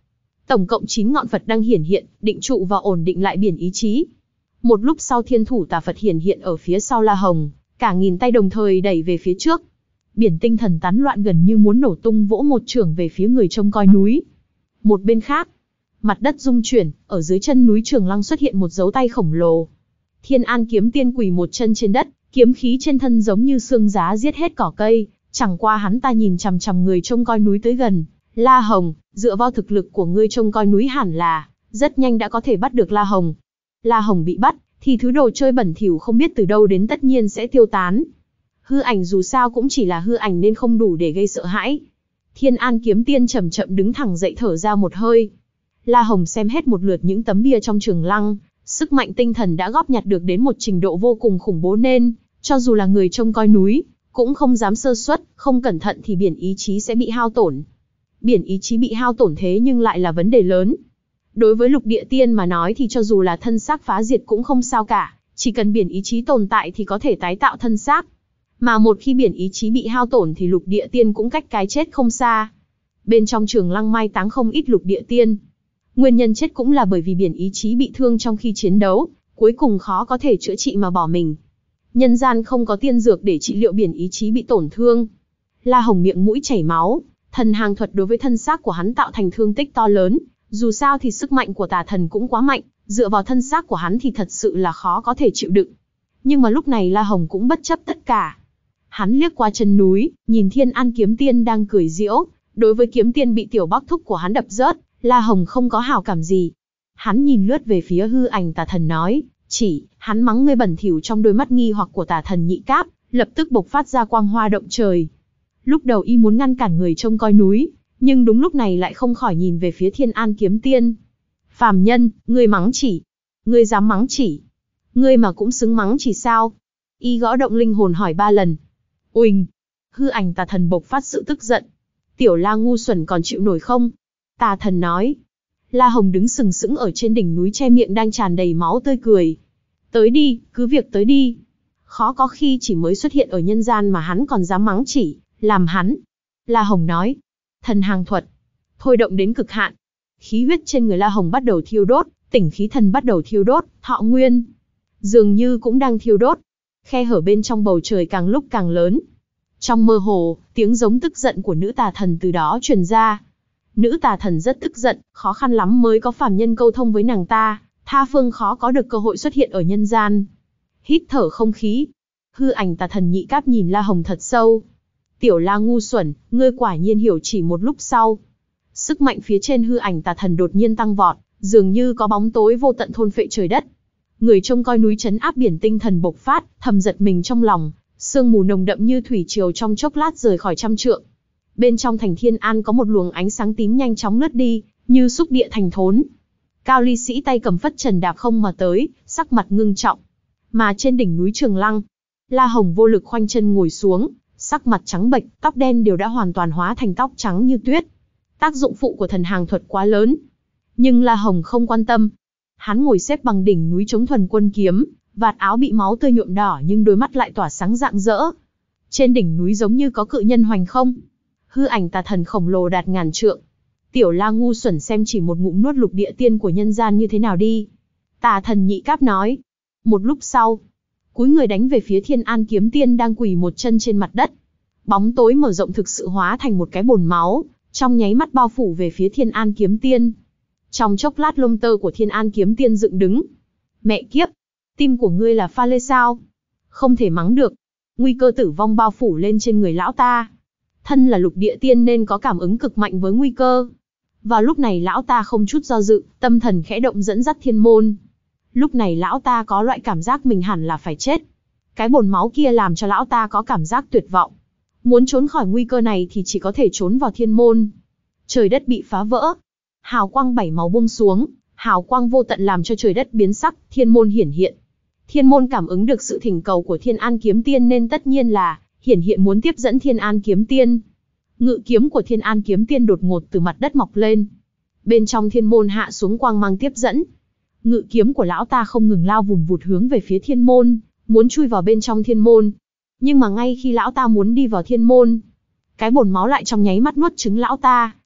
Tổng cộng chín ngọn Phật đang hiển hiện, định trụ và ổn định lại biển ý chí. Một lúc sau thiên thủ tà Phật hiển hiện ở phía sau La Hồng, cả nghìn tay đồng thời đẩy về phía trước. Biển tinh thần tán loạn gần như muốn nổ tung, vỗ một chưởng về phía người trông coi núi. Một bên khác, mặt đất rung chuyển, ở dưới chân núi Trường Lăng xuất hiện một dấu tay khổng lồ. Thiên An Kiếm Tiên quỳ một chân trên đất, kiếm khí trên thân giống như xương giá giết hết cỏ cây, chẳng qua hắn ta nhìn chằm chằm người trông coi núi tới gần. La Hồng, dựa vào thực lực của ngươi trông coi núi hẳn là rất nhanh đã có thể bắt được La Hồng. La Hồng bị bắt, thì thứ đồ chơi bẩn thỉu không biết từ đâu đến tất nhiên sẽ tiêu tán. Hư ảnh dù sao cũng chỉ là hư ảnh nên không đủ để gây sợ hãi. Thiên An Kiếm Tiên chậm chậm đứng thẳng dậy, thở ra một hơi. La Hồng xem hết một lượt những tấm bia trong Trường Lăng, sức mạnh tinh thần đã góp nhặt được đến một trình độ vô cùng khủng bố nên, cho dù là người trông coi núi, cũng không dám sơ suất, không cẩn thận thì biển ý chí sẽ bị hao tổn. Biển ý chí bị hao tổn thế nhưng lại là vấn đề lớn. Đối với lục địa tiên mà nói thì cho dù là thân xác phá diệt cũng không sao cả, chỉ cần biển ý chí tồn tại thì có thể tái tạo thân xác. Mà một khi biển ý chí bị hao tổn thì lục địa tiên cũng cách cái chết không xa. Bên trong Trường Lăng mai táng không ít lục địa tiên. Nguyên nhân chết cũng là bởi vì biển ý chí bị thương trong khi chiến đấu, cuối cùng khó có thể chữa trị mà bỏ mình. Nhân gian không có tiên dược để trị liệu biển ý chí bị tổn thương. La Hồng miệng mũi chảy máu, thần hàng thuật đối với thân xác của hắn tạo thành thương tích to lớn. Dù sao thì sức mạnh của tà thần cũng quá mạnh, dựa vào thân xác của hắn thì thật sự là khó có thể chịu đựng. Nhưng mà lúc này La Hồng cũng bất chấp tất cả. Hắn liếc qua chân núi, nhìn Thiên An Kiếm Tiên đang cười giễu. Đối với kiếm tiên bị tiểu bắc thúc của hắn đập rớt, La Hồng không có hảo cảm gì. Hắn nhìn lướt về phía hư ảnh tà thần nói, chỉ, hắn mắng ngươi bẩn thỉu. Trong đôi mắt nghi hoặc của tà thần Nhị Cáp, lập tức bộc phát ra quang hoa động trời. Lúc đầu y muốn ngăn cản người trông coi núi, nhưng đúng lúc này lại không khỏi nhìn về phía Thiên An Kiếm Tiên. Phàm nhân, ngươi mắng chỉ. Ngươi dám mắng chỉ. Ngươi mà cũng xứng mắng chỉ sao? Y gõ động linh hồn hỏi ba lần. Uỳnh. Hư ảnh tà thần bộc phát sự tức giận. Tiểu La ngu xuẩn còn chịu nổi không? Tà thần nói. La Hồng đứng sừng sững ở trên đỉnh núi, che miệng đang tràn đầy máu tươi cười. Tới đi, cứ việc tới đi. Khó có khi chỉ mới xuất hiện ở nhân gian mà hắn còn dám mắng chỉ, làm hắn. La Hồng nói. Thần hàng thuật. Thôi động đến cực hạn. Khí huyết trên người La Hồng bắt đầu thiêu đốt, tỉnh khí thần bắt đầu thiêu đốt, thọ nguyên dường như cũng đang thiêu đốt. Khe hở bên trong bầu trời càng lúc càng lớn. Trong mơ hồ, tiếng giống tức giận của nữ tà thần từ đó truyền ra. Nữ tà thần rất tức giận, khó khăn lắm mới có phàm nhân câu thông với nàng ta, tha phương khó có được cơ hội xuất hiện ở nhân gian. Hít thở không khí. Hư ảnh tà thần Nhị Cáp nhìn La Hồng thật sâu. Tiểu La ngu xuẩn, ngươi quả nhiên hiểu. Chỉ một lúc sau, sức mạnh phía trên hư ảnh tà thần đột nhiên tăng vọt, dường như có bóng tối vô tận thôn phệ trời đất. Người trông coi núi trấn áp biển tinh thần bộc phát, thầm giật mình trong lòng, sương mù nồng đậm như thủy triều trong chốc lát rời khỏi trăm trượng. Bên trong thành Thiên An có một luồng ánh sáng tím nhanh chóng lướt đi, như xúc địa thành thốn. Cao Ly Sĩ tay cầm phất trần đạp không mà tới, sắc mặt ngưng trọng. Mà trên đỉnh núi Trường Lăng, La Hồng vô lực khoanh chân ngồi xuống, sắc mặt trắng bệch, tóc đen đều đã hoàn toàn hóa thành tóc trắng như tuyết. Tác dụng phụ của thần hàng thuật quá lớn. Nhưng La Hồng không quan tâm. Hắn ngồi xếp bằng đỉnh núi chống thuần quân kiếm, vạt áo bị máu tươi nhuộm đỏ nhưng đôi mắt lại tỏa sáng rạng rỡ. Trên đỉnh núi giống như có cự nhân hoành không. Hư ảnh tà thần khổng lồ đạt ngàn trượng. Tiểu La ngu xuẩn, xem chỉ một ngụm nuốt lục địa tiên của nhân gian như thế nào đi. Tà thần Nhị Cáp nói. Một lúc sau, cúi người đánh về phía Thiên An Kiếm Tiên đang quỳ một chân trên mặt đất. Bóng tối mở rộng thực sự hóa thành một cái bồn máu, trong nháy mắt bao phủ về phía Thiên An Kiếm Tiên. Trong chốc lát lông tơ của Thiên An Kiếm Tiên dựng đứng. Mẹ kiếp, tim của ngươi là pha lê sao? Không thể mắng được. Nguy cơ tử vong bao phủ lên trên người lão ta. Thân là lục địa tiên nên có cảm ứng cực mạnh với nguy cơ. Vào lúc này lão ta không chút do dự, tâm thần khẽ động dẫn dắt thiên môn. Lúc này lão ta có loại cảm giác mình hẳn là phải chết. Cái bồn máu kia làm cho lão ta có cảm giác tuyệt vọng. Muốn trốn khỏi nguy cơ này thì chỉ có thể trốn vào thiên môn. Trời đất bị phá vỡ. Hào quang bảy màu buông xuống, hào quang vô tận làm cho trời đất biến sắc, thiên môn hiển hiện. Thiên môn cảm ứng được sự thỉnh cầu của Thiên An Kiếm Tiên nên tất nhiên là hiển hiện muốn tiếp dẫn Thiên An Kiếm Tiên. Ngự kiếm của Thiên An Kiếm Tiên đột ngột từ mặt đất mọc lên. Bên trong thiên môn hạ xuống quang mang tiếp dẫn. Ngự kiếm của lão ta không ngừng lao vùn vụt hướng về phía thiên môn, muốn chui vào bên trong thiên môn. Nhưng mà ngay khi lão ta muốn đi vào thiên môn, cái bồn máu lại trong nháy mắt nuốt chửng lão ta,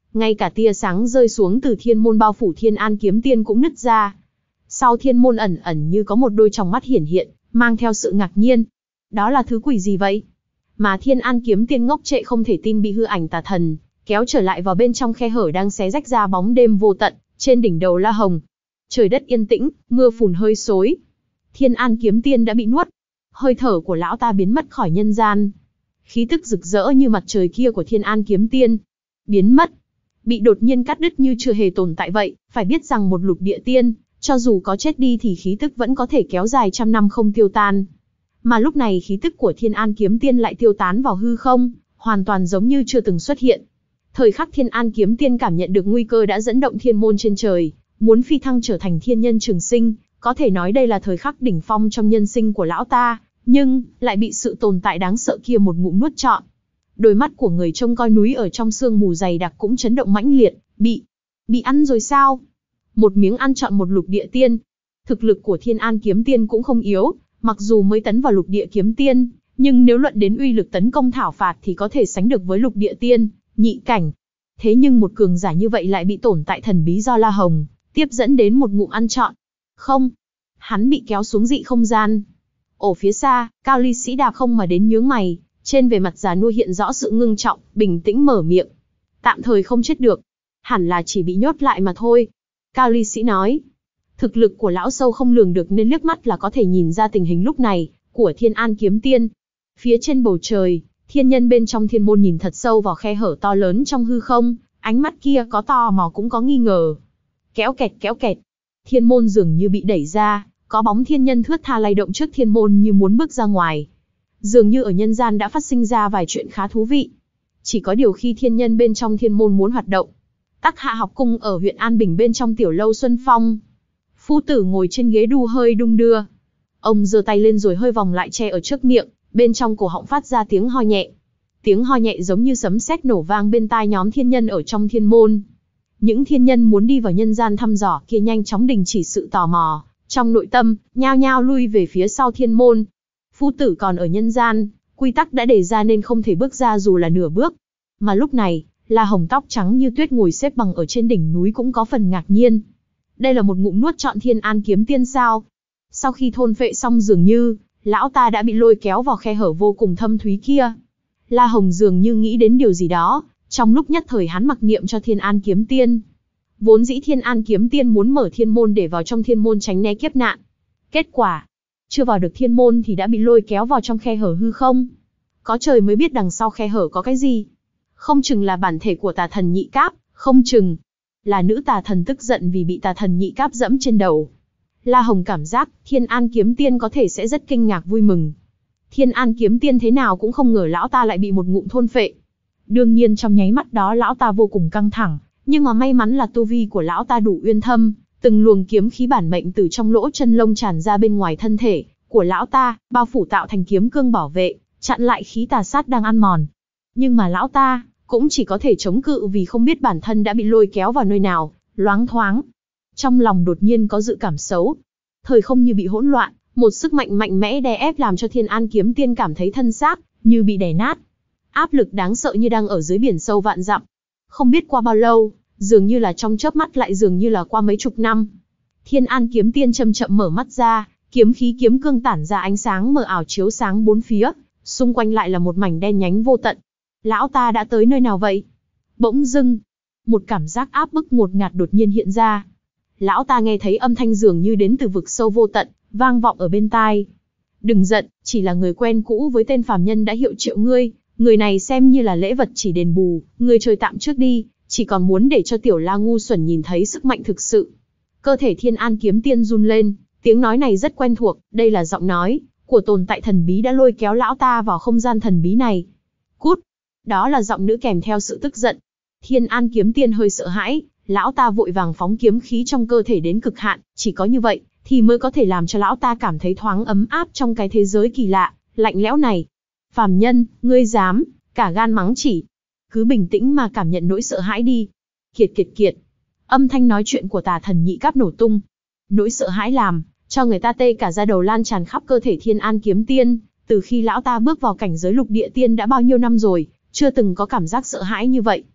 Ngay cả tia sáng rơi xuống từ thiên môn bao phủ Thiên An Kiếm Tiên cũng nứt ra. Sau thiên môn ẩn ẩn như có một đôi tròng mắt hiển hiện, mang theo sự ngạc nhiên. Đó là thứ quỷ gì vậy? Mà Thiên An Kiếm Tiên ngốc trệ không thể tin bị hư ảnh tà thần kéo trở lại vào bên trong khe hở đang xé rách ra bóng đêm vô tận, trên đỉnh đầu La Hồng. Trời đất yên tĩnh, mưa phùn hơi xối. Thiên An Kiếm Tiên đã bị nuốt. Hơi thở của lão ta biến mất khỏi nhân gian. Khí tức rực rỡ như mặt trời kia của Thiên An Kiếm Tiên biến mất, bị đột nhiên cắt đứt như chưa hề tồn tại vậy. Phải biết rằng một lục địa tiên, cho dù có chết đi thì khí tức vẫn có thể kéo dài trăm năm không tiêu tan. Mà lúc này khí tức của Thiên An Kiếm Tiên lại tiêu tán vào hư không, hoàn toàn giống như chưa từng xuất hiện. Thời khắc Thiên An Kiếm Tiên cảm nhận được nguy cơ đã dẫn động thiên môn trên trời, muốn phi thăng trở thành thiên nhân trường sinh, có thể nói đây là thời khắc đỉnh phong trong nhân sinh của lão ta, nhưng lại bị sự tồn tại đáng sợ kia một ngụm nuốt trọn. Đôi mắt của người trông coi núi ở trong sương mù dày đặc cũng chấn động mãnh liệt, bị bị ăn rồi sao? Một miếng ăn trọn một lục địa tiên. Thực lực của Thiên An Kiếm Tiên cũng không yếu, mặc dù mới tấn vào lục địa kiếm tiên, nhưng nếu luận đến uy lực tấn công thảo phạt thì có thể sánh được với lục địa tiên nhị cảnh. Thế nhưng một cường giả như vậy lại bị tổn tại thần bí do La Hồng tiếp dẫn đến một ngụm ăn trọn. Không, hắn bị kéo xuống dị không gian. Ở phía xa, Cao Ly Sĩ đạp không mà đến nhướng mày, trên vẻ mặt già nua hiện rõ sự ngưng trọng, bình tĩnh mở miệng. Tạm thời không chết được, hẳn là chỉ bị nhốt lại mà thôi. Cao Ly Sĩ nói, thực lực của lão sâu không lường được nên liếc mắt là có thể nhìn ra tình hình lúc này của Thiên An Kiếm Tiên. Phía trên bầu trời, thiên nhân bên trong thiên môn nhìn thật sâu vào khe hở to lớn trong hư không, ánh mắt kia có tò mò cũng có nghi ngờ. Kéo kẹt kéo kẹt, thiên môn dường như bị đẩy ra, có bóng thiên nhân thướt tha lay động trước thiên môn như muốn bước ra ngoài. Dường như ở nhân gian đã phát sinh ra vài chuyện khá thú vị. Chỉ có điều khi thiên nhân bên trong thiên môn muốn hoạt động, Tắc Hạ học cung ở huyện An Bình bên trong tiểu lâu Xuân Phong, phu tử ngồi trên ghế đu hơi đung đưa. Ông giơ tay lên rồi hơi vòng lại che ở trước miệng, bên trong cổ họng phát ra tiếng ho nhẹ. Tiếng ho nhẹ giống như sấm sét nổ vang bên tai nhóm thiên nhân ở trong thiên môn. Những thiên nhân muốn đi vào nhân gian thăm dò kia nhanh chóng đình chỉ sự tò mò, trong nội tâm, nhao nhao lui về phía sau thiên môn. Phu tử còn ở nhân gian, quy tắc đã đề ra nên không thể bước ra dù là nửa bước. Mà lúc này, La Hồng tóc trắng như tuyết ngồi xếp bằng ở trên đỉnh núi cũng có phần ngạc nhiên. Đây là một ngụm nuốt trọn Thiên An Kiếm Tiên sao? Sau khi thôn phệ xong dường như, lão ta đã bị lôi kéo vào khe hở vô cùng thâm thúy kia. La Hồng dường như nghĩ đến điều gì đó, trong lúc nhất thời hắn mặc niệm cho Thiên An Kiếm Tiên. Vốn dĩ Thiên An Kiếm Tiên muốn mở thiên môn để vào trong thiên môn tránh né kiếp nạn. Kết quả, chưa vào được thiên môn thì đã bị lôi kéo vào trong khe hở hư không. Có trời mới biết đằng sau khe hở có cái gì. Không chừng là bản thể của tà thần nhị cáp, không chừng là nữ tà thần tức giận vì bị tà thần nhị cáp dẫm trên đầu. La Hồng cảm giác Thiên An Kiếm Tiên có thể sẽ rất kinh ngạc vui mừng. Thiên An Kiếm Tiên thế nào cũng không ngờ lão ta lại bị một ngụm thôn phệ. Đương nhiên trong nháy mắt đó lão ta vô cùng căng thẳng, nhưng mà may mắn là tu vi của lão ta đủ uyên thâm, từng luồng kiếm khí bản mệnh từ trong lỗ chân lông tràn ra bên ngoài thân thể của lão ta, bao phủ tạo thành kiếm cương bảo vệ, chặn lại khí tà sát đang ăn mòn. Nhưng mà lão ta cũng chỉ có thể chống cự vì không biết bản thân đã bị lôi kéo vào nơi nào, loáng thoáng. Trong lòng đột nhiên có dự cảm xấu. Thời không như bị hỗn loạn, một sức mạnh mạnh mẽ đè ép làm cho Thiên An Kiếm Tiên cảm thấy thân xác như bị đè nát. Áp lực đáng sợ như đang ở dưới biển sâu vạn dặm. Không biết qua bao lâu, dường như là trong chớp mắt lại dường như là qua mấy chục năm. Thiên An Kiếm Tiên chậm chậm mở mắt ra, kiếm khí kiếm cương tản ra ánh sáng mờ ảo chiếu sáng bốn phía, xung quanh lại là một mảnh đen nhánh vô tận. Lão ta đã tới nơi nào vậy? Bỗng dưng, một cảm giác áp bức ngột ngạt đột nhiên hiện ra. Lão ta nghe thấy âm thanh dường như đến từ vực sâu vô tận, vang vọng ở bên tai. Đừng giận, chỉ là người quen cũ với tên phàm nhân đã hiệu triệu ngươi, người này xem như là lễ vật chỉ đền bù, ngươi chơi tạm trước đi, chỉ còn muốn để cho tiểu la ngu xuẩn nhìn thấy sức mạnh thực sự. Cơ thể Thiên An Kiếm Tiên run lên, tiếng nói này rất quen thuộc, đây là giọng nói của tồn tại thần bí đã lôi kéo lão ta vào không gian thần bí này. Cút! Đó là giọng nữ kèm theo sự tức giận. Thiên An Kiếm Tiên hơi sợ hãi, lão ta vội vàng phóng kiếm khí trong cơ thể đến cực hạn, chỉ có như vậy thì mới có thể làm cho lão ta cảm thấy thoáng ấm áp trong cái thế giới kỳ lạ, lạnh lẽo này. Phàm nhân, ngươi dám, cả gan mắng chỉ. Cứ bình tĩnh mà cảm nhận nỗi sợ hãi đi. Kiệt kiệt kiệt. Âm thanh nói chuyện của tà thần nhị cáp nổ tung. Nỗi sợ hãi làm cho người ta tê cả da đầu lan tràn khắp cơ thể Thiên An Kiếm Tiên. Từ khi lão ta bước vào cảnh giới lục địa tiên đã bao nhiêu năm rồi, chưa từng có cảm giác sợ hãi như vậy.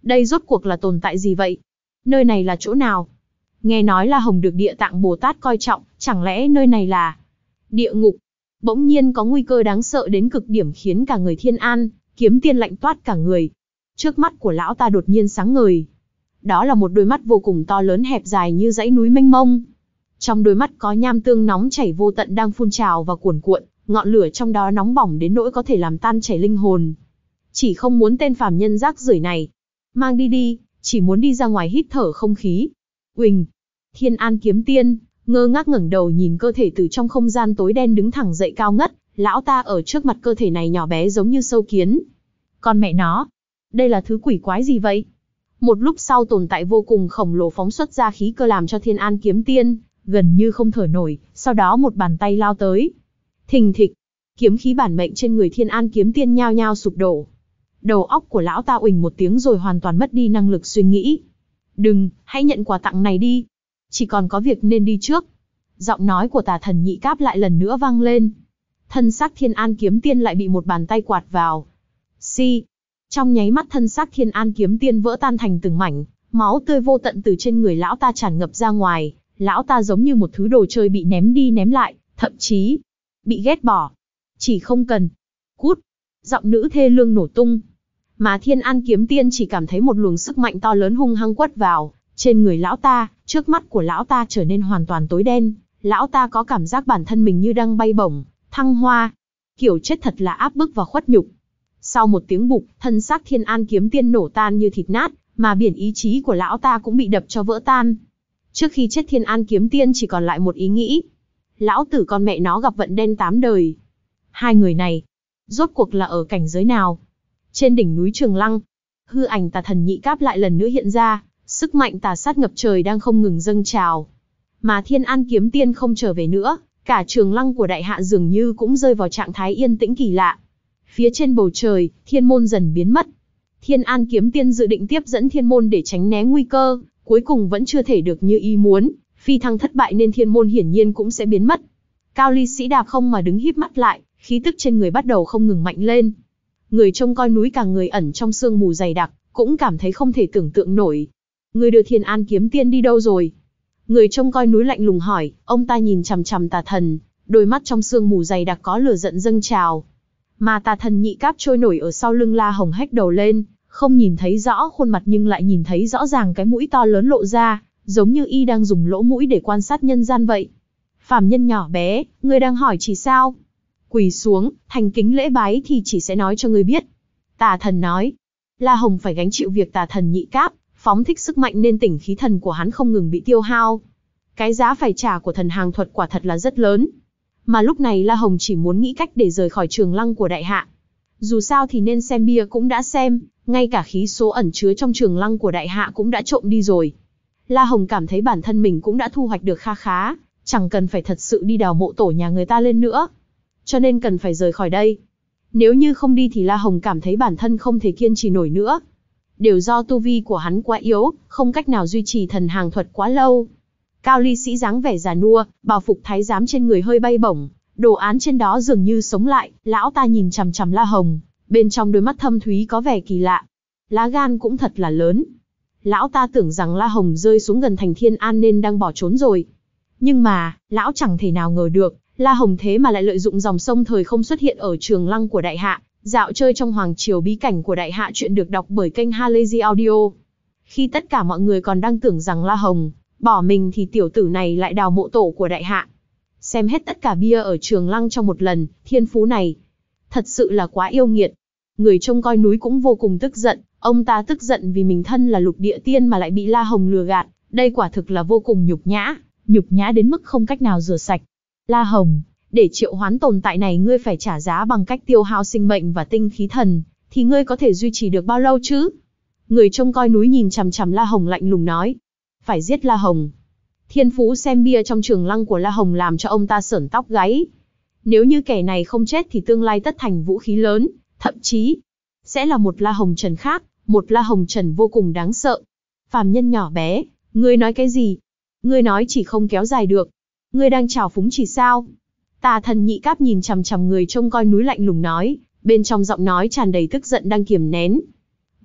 Đây rốt cuộc là tồn tại gì vậy? Nơi này là chỗ nào? Nghe nói La Hồng được Địa Tạng Bồ Tát coi trọng, chẳng lẽ nơi này là địa ngục? Bỗng nhiên có nguy cơ đáng sợ đến cực điểm khiến cả người Thiên An Kiếm Tiên lạnh toát cả người. Trước mắt của lão ta đột nhiên sáng ngời. Đó là một đôi mắt vô cùng to lớn hẹp dài như dãy núi mênh mông. Trong đôi mắt có nham tương nóng chảy vô tận đang phun trào và cuồn cuộn, ngọn lửa trong đó nóng bỏng đến nỗi có thể làm tan chảy linh hồn. Chỉ không muốn tên phàm nhân rác rưởi này mang đi đi, chỉ muốn đi ra ngoài hít thở không khí. Uỳnh! Thiên An Kiếm Tiên ngơ ngác ngẩng đầu nhìn cơ thể từ trong không gian tối đen đứng thẳng dậy cao ngất, lão ta ở trước mặt cơ thể này nhỏ bé giống như sâu kiến. Con mẹ nó! Đây là thứ quỷ quái gì vậy? Một lúc sau tồn tại vô cùng khổng lồ phóng xuất ra khí cơ làm cho Thiên An Kiếm Tiên gần như không thở nổi, sau đó một bàn tay lao tới. Thình thịch! Kiếm khí bản mệnh trên người Thiên An Kiếm Tiên nhao nhao sụp đổ. Đầu óc của lão ta uỳnh một tiếng rồi hoàn toàn mất đi năng lực suy nghĩ. Đừng, hãy nhận quà tặng này đi. Chỉ còn có việc nên đi trước. Giọng nói của Tà Thần Nhị Cáp lại lần nữa vang lên. Thân xác Thiên An Kiếm Tiên lại bị một bàn tay quạt vào. Si! Trong nháy mắt thân xác Thiên An Kiếm Tiên vỡ tan thành từng mảnh, máu tươi vô tận từ trên người lão ta tràn ngập ra ngoài. Lão ta giống như một thứ đồ chơi bị ném đi ném lại, thậm chí bị ghét bỏ. Chỉ không cần. Cút! Giọng nữ thê lương nổ tung. Mà Thiên An Kiếm Tiên chỉ cảm thấy một luồng sức mạnh to lớn hung hăng quất vào trên người lão ta, trước mắt của lão ta trở nên hoàn toàn tối đen, lão ta có cảm giác bản thân mình như đang bay bổng, thăng hoa. Kiểu chết thật là áp bức và khuất nhục. Sau một tiếng bục, thân xác Thiên An Kiếm Tiên nổ tan như thịt nát, mà biển ý chí của lão ta cũng bị đập cho vỡ tan. Trước khi chết Thiên An Kiếm Tiên chỉ còn lại một ý nghĩ. Lão tử con mẹ nó gặp vận đen tám đời. Hai người này, rốt cuộc là ở cảnh giới nào? Trên đỉnh núi Trường Lăng, hư ảnh Tà Thần Nhị Cáp lại lần nữa hiện ra, sức mạnh tà sát ngập trời đang không ngừng dâng trào. Mà Thiên An Kiếm Tiên không trở về nữa, cả Trường Lăng của Đại Hạ dường như cũng rơi vào trạng thái yên tĩnh kỳ lạ. Phía trên bầu trời, thiên môn dần biến mất. Thiên An Kiếm Tiên dự định tiếp dẫn thiên môn để tránh né nguy cơ, cuối cùng vẫn chưa thể được như ý muốn, phi thăng thất bại nên thiên môn hiển nhiên cũng sẽ biến mất. Cao Ly Sĩ đạp không mà đứng híp mắt lại, khí tức trên người bắt đầu không ngừng mạnh lên. Người trông coi núi cả người ẩn trong sương mù dày đặc, cũng cảm thấy không thể tưởng tượng nổi. Người đưa Thiên An Kiếm Tiên đi đâu rồi? Người trông coi núi lạnh lùng hỏi, ông ta nhìn chằm chằm Tà Thần, đôi mắt trong sương mù dày đặc có lửa giận dâng trào. Mà Tà Thần Nhị Cáp trôi nổi ở sau lưng La Hồng hét đầu lên, không nhìn thấy rõ khuôn mặt nhưng lại nhìn thấy rõ ràng cái mũi to lớn lộ ra, giống như y đang dùng lỗ mũi để quan sát nhân gian vậy. Phàm nhân nhỏ bé, ngươi đang hỏi chỉ sao? Quỳ xuống, thành kính lễ bái thì chỉ sẽ nói cho ngươi biết. Tà Thần nói. La Hồng phải gánh chịu việc Tà Thần Nhị Cáp phóng thích sức mạnh nên tỉnh khí thần của hắn không ngừng bị tiêu hao. Cái giá phải trả của thần hàng thuật quả thật là rất lớn. Mà lúc này La Hồng chỉ muốn nghĩ cách để rời khỏi Trường Lăng của Đại Hạ. Dù sao thì nên xem bia cũng đã xem, ngay cả khí số ẩn chứa trong Trường Lăng của Đại Hạ cũng đã trộm đi rồi. La Hồng cảm thấy bản thân mình cũng đã thu hoạch được kha khá, chẳng cần phải thật sự đi đào mộ tổ nhà người ta lên nữa. Cho nên cần phải rời khỏi đây. Nếu như không đi thì La Hồng cảm thấy bản thân không thể kiên trì nổi nữa. Đều do tu vi của hắn quá yếu, không cách nào duy trì thần hàng thuật quá lâu. Cao Ly Sĩ dáng vẻ già nua, bào phục thái giám trên người hơi bay bổng, đồ án trên đó dường như sống lại, lão ta nhìn chằm chằm La Hồng, bên trong đôi mắt thâm thúy có vẻ kỳ lạ. Lá gan cũng thật là lớn. Lão ta tưởng rằng La Hồng rơi xuống gần thành Thiên An nên đang bỏ trốn rồi. Nhưng mà, lão chẳng thể nào ngờ được, La Hồng thế mà lại lợi dụng dòng sông thời không xuất hiện ở Trường Lăng của Đại Hạ, dạo chơi trong hoàng triều bí cảnh của Đại Hạ. Chuyện được đọc bởi kênh Halazy Audio. Khi tất cả mọi người còn đang tưởng rằng La Hồng bỏ mình thì tiểu tử này lại đào mộ tổ của Đại Hạ. Xem hết tất cả bia ở Trường Lăng trong một lần, thiên phú này thật sự là quá yêu nghiệt. Người trông coi núi cũng vô cùng tức giận, ông ta tức giận vì mình thân là lục địa tiên mà lại bị La Hồng lừa gạt, đây quả thực là vô cùng nhục nhã, nhục nhã đến mức không cách nào rửa sạch. La Hồng, để triệu hoán tồn tại này ngươi phải trả giá bằng cách tiêu hao sinh mệnh và tinh khí thần, thì ngươi có thể duy trì được bao lâu chứ? Người trông coi núi nhìn chằm chằm La Hồng lạnh lùng nói. Phải giết La Hồng. Thiên phú xem bia trong Trường Lăng của La Hồng làm cho ông ta sởn tóc gáy. Nếu như kẻ này không chết thì tương lai tất thành vũ khí lớn, thậm chí sẽ là một La Hồng Trần khác, một La Hồng Trần vô cùng đáng sợ. Phàm nhân nhỏ bé, ngươi nói cái gì? Ngươi nói chỉ không kéo dài được. Ngươi đang trào phúng chỉ sao? Tà Thần Nhị Cáp nhìn chằm chằm người trông coi núi lạnh lùng nói, bên trong giọng nói tràn đầy tức giận đang kiềm nén.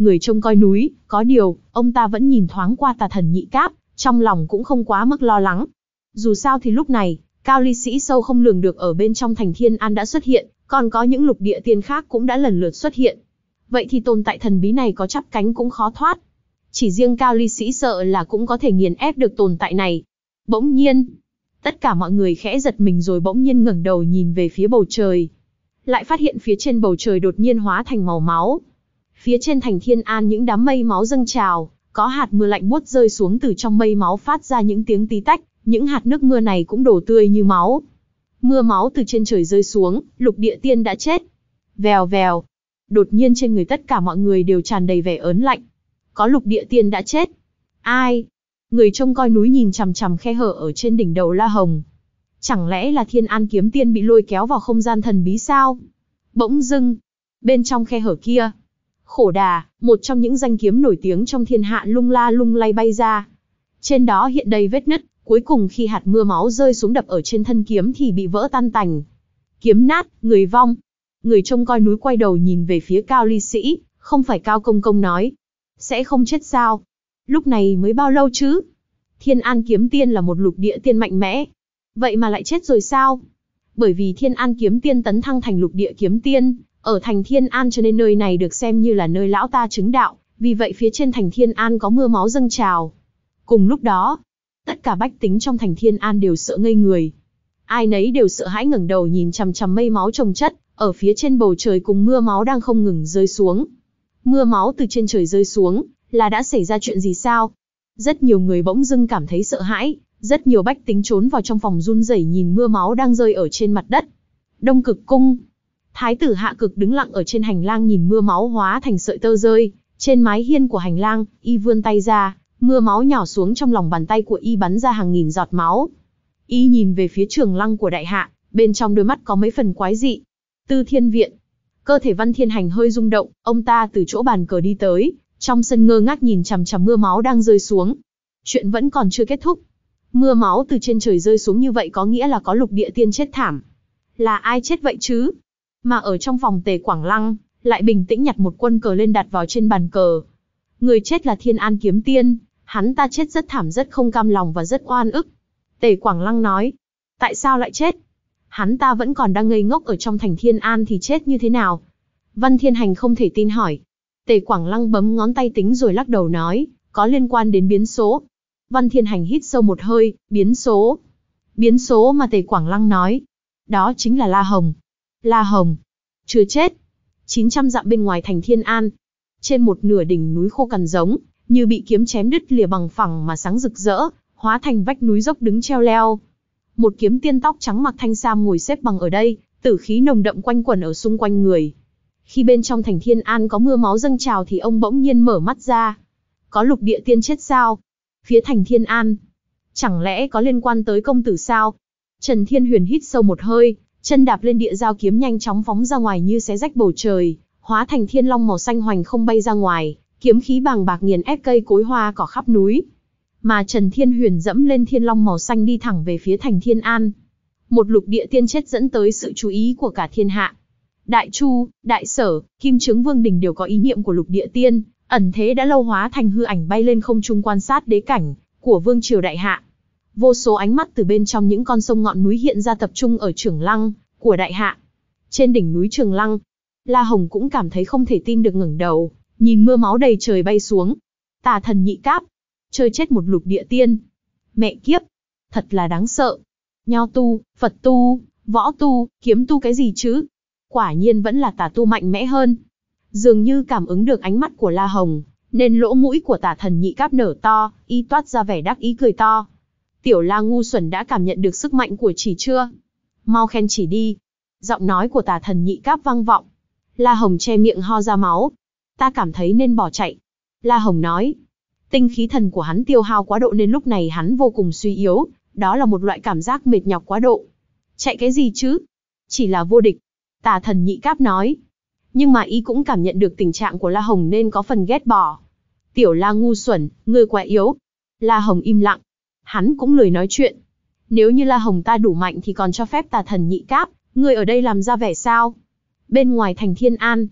người trông coi núi, có điều, ông ta vẫn nhìn thoáng qua Tà Thần Nhị Cáp, trong lòng cũng không quá mức lo lắng. Dù sao thì lúc này, Cao Ly Sĩ sâu không lường được ở bên trong thành Thiên An đã xuất hiện, còn có những lục địa tiên khác cũng đã lần lượt xuất hiện. Vậy thì tồn tại thần bí này có chắp cánh cũng khó thoát. Chỉ riêng Cao Ly Sĩ sợ là cũng có thể nghiền ép được tồn tại này. Bỗng nhiên, tất cả mọi người khẽ giật mình rồi bỗng nhiên ngẩng đầu nhìn về phía bầu trời. Lại phát hiện phía trên bầu trời đột nhiên hóa thành màu máu. Phía trên thành Thiên An những đám mây máu dâng trào, có hạt mưa lạnh buốt rơi xuống từ trong mây máu phát ra những tiếng tí tách, những hạt nước mưa này cũng đổ tươi như máu. Mưa máu từ trên trời rơi xuống, lục địa tiên đã chết. Vèo vèo. Đột nhiên trên người tất cả mọi người đều tràn đầy vẻ ớn lạnh. Có lục địa tiên đã chết. Ai? Người trông coi núi nhìn chằm chằm khe hở ở trên đỉnh đầu La Hồng. Chẳng lẽ là Thiên An kiếm tiên bị lôi kéo vào không gian thần bí sao? Bỗng dưng, bên trong khe hở kia, Khổ Đà, một trong những danh kiếm nổi tiếng trong thiên hạ lung la lung lay bay ra. Trên đó hiện đầy vết nứt, cuối cùng khi hạt mưa máu rơi xuống đập ở trên thân kiếm thì bị vỡ tan tành. Kiếm nát, người vong. Người trông coi núi quay đầu nhìn về phía Cao Ly Sĩ, không phải Cao Công Công nói. Sẽ không chết sao? Lúc này mới bao lâu chứ? Thiên An kiếm tiên là một lục địa tiên mạnh mẽ. Vậy mà lại chết rồi sao? Bởi vì Thiên An kiếm tiên tấn thăng thành lục địa kiếm tiên, ở thành Thiên An cho nên nơi này được xem như là nơi lão ta chứng đạo, vì vậy phía trên thành Thiên An có mưa máu dâng trào. Cùng lúc đó, tất cả bách tính trong thành Thiên An đều sợ ngây người. Ai nấy đều sợ hãi ngẩng đầu nhìn chằm chằm mây máu chồng chất, ở phía trên bầu trời cùng mưa máu đang không ngừng rơi xuống. Mưa máu từ trên trời rơi xuống, là đã xảy ra chuyện gì sao? Rất nhiều người bỗng dưng cảm thấy sợ hãi, rất nhiều bách tính trốn vào trong phòng run rẩy nhìn mưa máu đang rơi ở trên mặt đất. Đông Cực Cung. Thái tử Hạ Cực đứng lặng ở trên hành lang nhìn mưa máu hóa thành sợi tơ rơi, trên mái hiên của hành lang, y vươn tay ra, mưa máu nhỏ xuống trong lòng bàn tay của y bắn ra hàng nghìn giọt máu. Y nhìn về phía trường lăng của đại hạ, bên trong đôi mắt có mấy phần quái dị. Tư Thiên Viện. Cơ thể Văn Thiên Hành hơi rung động, ông ta từ chỗ bàn cờ đi tới, trong sân ngơ ngác nhìn chằm chằm mưa máu đang rơi xuống. Chuyện vẫn còn chưa kết thúc. Mưa máu từ trên trời rơi xuống như vậy có nghĩa là có lục địa tiên chết thảm. Là ai chết vậy chứ? Mà ở trong phòng Tề Quảng Lăng, lại bình tĩnh nhặt một quân cờ lên đặt vào trên bàn cờ. Người chết là Thiên An kiếm tiên, hắn ta chết rất thảm, rất không cam lòng và rất oan ức. Tề Quảng Lăng nói, tại sao lại chết? Hắn ta vẫn còn đang ngây ngốc ở trong thành Thiên An thì chết như thế nào? Văn Thiên Hành không thể tin hỏi. Tề Quảng Lăng bấm ngón tay tính rồi lắc đầu nói, có liên quan đến biến số. Văn Thiên Hành hít sâu một hơi, biến số. Biến số mà Tề Quảng Lăng nói, đó chính là La Hồng. La Hồng, chưa chết. chín trăm dặm bên ngoài thành Thiên An, trên một nửa đỉnh núi khô cằn giống, như bị kiếm chém đứt lìa bằng phẳng mà sáng rực rỡ, hóa thành vách núi dốc đứng treo leo. Một kiếm tiên tóc trắng mặc thanh sam ngồi xếp bằng ở đây, tử khí nồng đậm quanh quẩn ở xung quanh người. Khi bên trong thành Thiên An có mưa máu dâng trào thì ông bỗng nhiên mở mắt ra. Có lục địa tiên chết sao? Phía thành Thiên An, chẳng lẽ có liên quan tới công tử sao? Trần Thiên Huyền hít sâu một hơi, chân đạp lên địa giao kiếm nhanh chóng phóng ra ngoài như xé rách bầu trời, hóa thành thiên long màu xanh hoành không bay ra ngoài, kiếm khí bàng bạc nghiền ép cây cối hoa cỏ khắp núi. Mà Trần Thiên Huyền dẫm lên thiên long màu xanh đi thẳng về phía thành Thiên An. Một lục địa tiên chết dẫn tới sự chú ý của cả thiên hạ. Đại Chu, Đại Sở, Kim Chướng Vương Đình đều có ý niệm của lục địa tiên, ẩn thế đã lâu hóa thành hư ảnh bay lên không trung quan sát đế cảnh của vương triều đại hạ. Vô số ánh mắt từ bên trong những con sông ngọn núi hiện ra tập trung ở Trường Lăng của đại hạ. Trên đỉnh núi Trường Lăng, La Hồng cũng cảm thấy không thể tin được, ngẩng đầu, nhìn mưa máu đầy trời bay xuống. Tà Thần Nhị Cáp, chơi chết một lục địa tiên. Mẹ kiếp, thật là đáng sợ. Nho tu, Phật tu, võ tu, kiếm tu cái gì chứ? Quả nhiên vẫn là tà tu mạnh mẽ hơn. Dường như cảm ứng được ánh mắt của La Hồng, nên lỗ mũi của Tà Thần Nhị Cáp nở to, y toát ra vẻ đắc ý cười to. Tiểu La ngu xuẩn đã cảm nhận được sức mạnh của chỉ chưa? Mau khen chỉ đi. Giọng nói của Tà Thần Nhị Cáp vang vọng. La Hồng che miệng ho ra máu. Ta cảm thấy nên bỏ chạy. La Hồng nói. Tinh khí thần của hắn tiêu hao quá độ nên lúc này hắn vô cùng suy yếu. Đó là một loại cảm giác mệt nhọc quá độ. Chạy cái gì chứ? Chỉ là vô địch. Tà Thần Nhị Cáp nói. Nhưng mà y cũng cảm nhận được tình trạng của La Hồng nên có phần ghét bỏ. Tiểu La ngu xuẩn, ngươi quá yếu. La Hồng im lặng. Hắn cũng lười nói chuyện. Nếu như La Hồng ta đủ mạnh thì còn cho phép Tà Thần Nhị Cáp, ngươi ở đây làm ra vẻ sao? Bên ngoài thành Thiên An,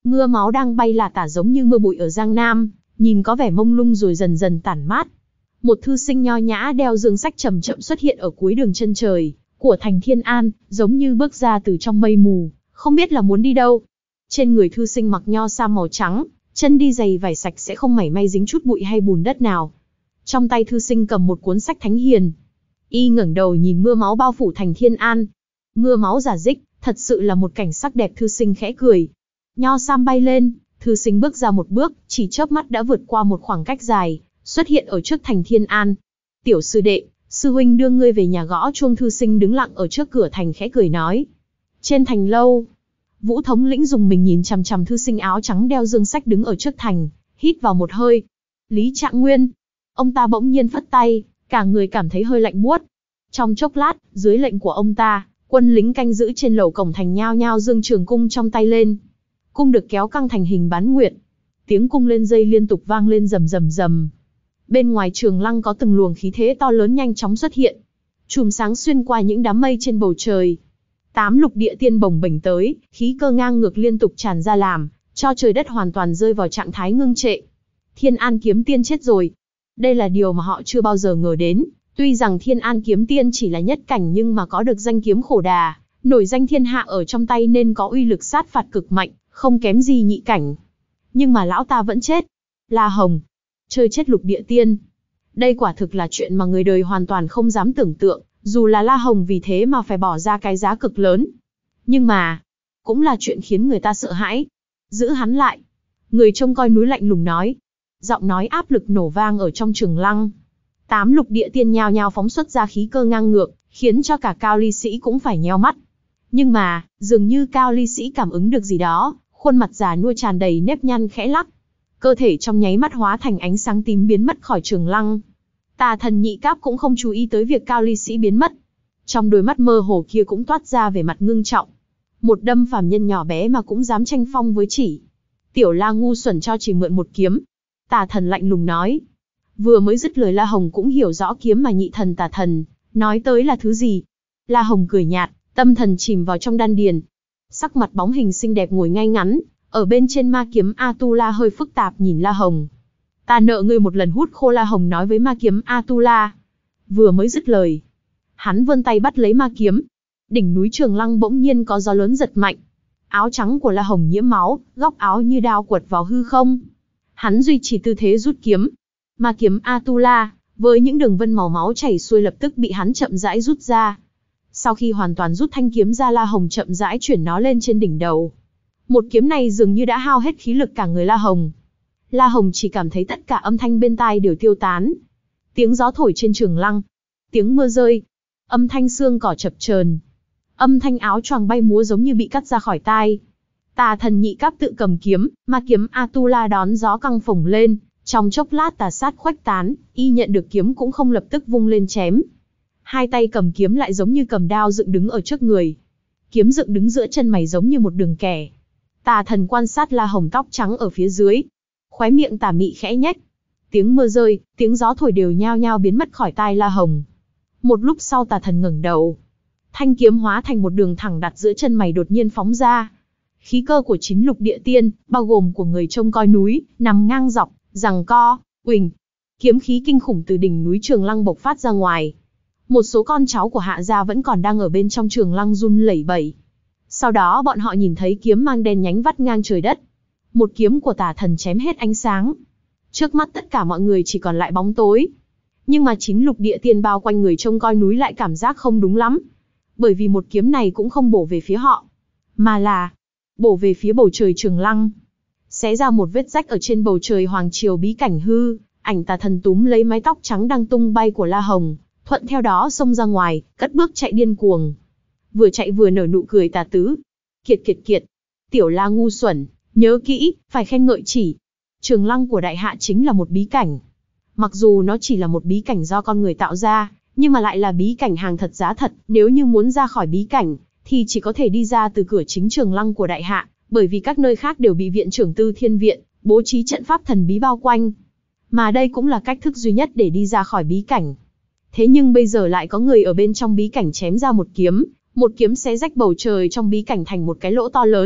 Mưa máu đang bay là tả giống như mưa bụi ở Giang Nam, nhìn có vẻ mông lung rồi dần dần tản mát. Một thư sinh nho nhã đeo dương sách chậm chậm xuất hiện ở cuối đường chân trời của thành Thiên An, giống như bước ra từ trong mây mù, không biết là muốn đi đâu. Trên người thư sinh mặc nho sa màu trắng, chân đi giày vải sạch sẽ không mảy may dính chút bụi hay bùn đất nào. Trong tay thư sinh cầm một cuốn sách thánh hiền. Y ngẩng đầu nhìn mưa máu bao phủ thành Thiên An. Mưa máu rả rích, thật sự là một cảnh sắc đẹp. Thư sinh khẽ cười. Nho sam bay lên, thư sinh bước ra một bước, chỉ chớp mắt đã vượt qua một khoảng cách dài, xuất hiện ở trước thành Thiên An. Tiểu sư đệ, sư huynh đưa ngươi về nhà gõ chuông. Thư sinh đứng lặng ở trước cửa thành khẽ cười nói. Trên thành lâu, Vũ thống lĩnh dùng mình nhìn chằm chằm thư sinh áo trắng đeo dương sách đứng ở trước thành, hít vào một hơi. Lý Trạng Nguyên. Ông ta bỗng nhiên phất tay, cả người cảm thấy hơi lạnh buốt. Trong chốc lát, dưới lệnh của ông ta, quân lính canh giữ trên lầu cổng thành nhao nhao giương trường cung trong tay lên. Cung được kéo căng thành hình bán nguyệt. Tiếng cung lên dây liên tục vang lên rầm rầm rầm. Bên ngoài trường lăng có từng luồng khí thế to lớn nhanh chóng xuất hiện. Chùm sáng xuyên qua những đám mây trên bầu trời. Tám lục địa tiên bồng bềnh tới, khí cơ ngang ngược liên tục tràn ra làm cho trời đất hoàn toàn rơi vào trạng thái ngưng trệ. Thiên An kiếm tiên chết rồi. Đây là điều mà họ chưa bao giờ ngờ đến. Tuy rằng Thiên An kiếm tiên chỉ là nhất cảnh nhưng mà có được danh kiếm khổ đà, nổi danh thiên hạ ở trong tay nên có uy lực sát phạt cực mạnh, không kém gì nhị cảnh. Nhưng mà lão ta vẫn chết. La Hồng, chơi chết lục địa tiên. Đây quả thực là chuyện mà người đời hoàn toàn không dám tưởng tượng, dù là La Hồng vì thế mà phải bỏ ra cái giá cực lớn. Nhưng mà, cũng là chuyện khiến người ta sợ hãi. Giữ hắn lại. Người trông coi núi lạnh lùng nói. Giọng nói áp lực nổ vang ở trong trường lăng. Tám lục địa tiên nhao nhao phóng xuất ra khí cơ ngang ngược, khiến cho cả Cao Ly Sĩ cũng phải nheo mắt. Nhưng mà, dường như Cao Ly Sĩ cảm ứng được gì đó, khuôn mặt già nua tràn đầy nếp nhăn khẽ lắc. Cơ thể trong nháy mắt hóa thành ánh sáng tím biến mất khỏi trường lăng. Tà Thần Nhị Cáp cũng không chú ý tới việc Cao Ly Sĩ biến mất. Trong đôi mắt mơ hồ kia cũng toát ra vẻ mặt ngưng trọng. Một đâm phàm nhân nhỏ bé mà cũng dám tranh phong với chỉ. Tiểu La ngu xuẩn cho chỉ mượn một kiếm. Tà Thần lạnh lùng nói. Vừa mới dứt lời La Hồng cũng hiểu rõ kiếm mà nhị thần Tà Thần nói tới là thứ gì. La Hồng cười nhạt, tâm thần chìm vào trong đan điền. Sắc mặt bóng hình xinh đẹp ngồi ngay ngắn, ở bên trên ma kiếm Atula hơi phức tạp nhìn La Hồng. Ta nợ ngươi một lần hút khô. La Hồng nói với ma kiếm Atula. Vừa mới dứt lời, hắn vươn tay bắt lấy ma kiếm. Đỉnh núi Trường Lăng bỗng nhiên có gió lớn giật mạnh. Áo trắng của La Hồng nhiễm máu, góc áo như đao quật vào hư không. Hắn duy trì tư thế rút kiếm. Ma kiếm Atula, với những đường vân màu máu chảy xuôi lập tức bị hắn chậm rãi rút ra. Sau khi hoàn toàn rút thanh kiếm ra, La Hồng chậm rãi chuyển nó lên trên đỉnh đầu. Một kiếm này dường như đã hao hết khí lực cả người La Hồng. La Hồng chỉ cảm thấy tất cả âm thanh bên tai đều tiêu tán. Tiếng gió thổi trên Trường Lăng, tiếng mưa rơi, âm thanh xương cỏ chập chờn, âm thanh áo choàng bay múa giống như bị cắt ra khỏi tai. Tà Thần Nhị Cáp tự cầm kiếm, ma kiếm Atula đón gió căng phồng lên, trong chốc lát tà sát khuếch tán, y nhận được kiếm cũng không lập tức vung lên chém. Hai tay cầm kiếm lại giống như cầm đao dựng đứng ở trước người. Kiếm dựng đứng giữa chân mày giống như một đường kẻ. Tà Thần quan sát La Hồng tóc trắng ở phía dưới, khóe miệng tà mị khẽ nhếch. Tiếng mưa rơi, tiếng gió thổi đều nhao nhao biến mất khỏi tai La Hồng. Một lúc sau Tà Thần ngẩng đầu. Thanh kiếm hóa thành một đường thẳng đặt giữa chân mày đột nhiên phóng ra. Khí cơ của chín lục địa tiên, bao gồm của người trông coi núi, nằm ngang dọc, giằng co, uỳnh. Kiếm khí kinh khủng từ đỉnh núi Trường Lăng bộc phát ra ngoài. Một số con cháu của Hạ gia vẫn còn đang ở bên trong Trường Lăng run lẩy bẩy. Sau đó bọn họ nhìn thấy kiếm mang đen nhánh vắt ngang trời đất. Một kiếm của Tà Thần chém hết ánh sáng. Trước mắt tất cả mọi người chỉ còn lại bóng tối. Nhưng mà chín lục địa tiên bao quanh người trông coi núi lại cảm giác không đúng lắm. Bởi vì một kiếm này cũng không bổ về phía họ, mà là bổ về phía bầu trời Trường Lăng. Xé ra một vết rách ở trên bầu trời hoàng triều bí cảnh hư, ảnh Tà Thần túm lấy mái tóc trắng đang tung bay của La Hồng, thuận theo đó xông ra ngoài, cất bước chạy điên cuồng. Vừa chạy vừa nở nụ cười tà tứ. Kiệt kiệt kiệt, tiểu La ngu xuẩn, nhớ kỹ, phải khen ngợi chỉ. Trường Lăng của đại hạ chính là một bí cảnh. Mặc dù nó chỉ là một bí cảnh do con người tạo ra, nhưng mà lại là bí cảnh hàng thật giá thật. Nếu như muốn ra khỏi bí cảnh, thì chỉ có thể đi ra từ cửa chính Trường Lăng của đại hạ, bởi vì các nơi khác đều bị viện trưởng Tư Thiên Viện bố trí trận pháp thần bí bao quanh. Mà đây cũng là cách thức duy nhất để đi ra khỏi bí cảnh. Thế nhưng bây giờ lại có người ở bên trong bí cảnh chém ra một kiếm, một kiếm xé rách bầu trời trong bí cảnh thành một cái lỗ to lớn,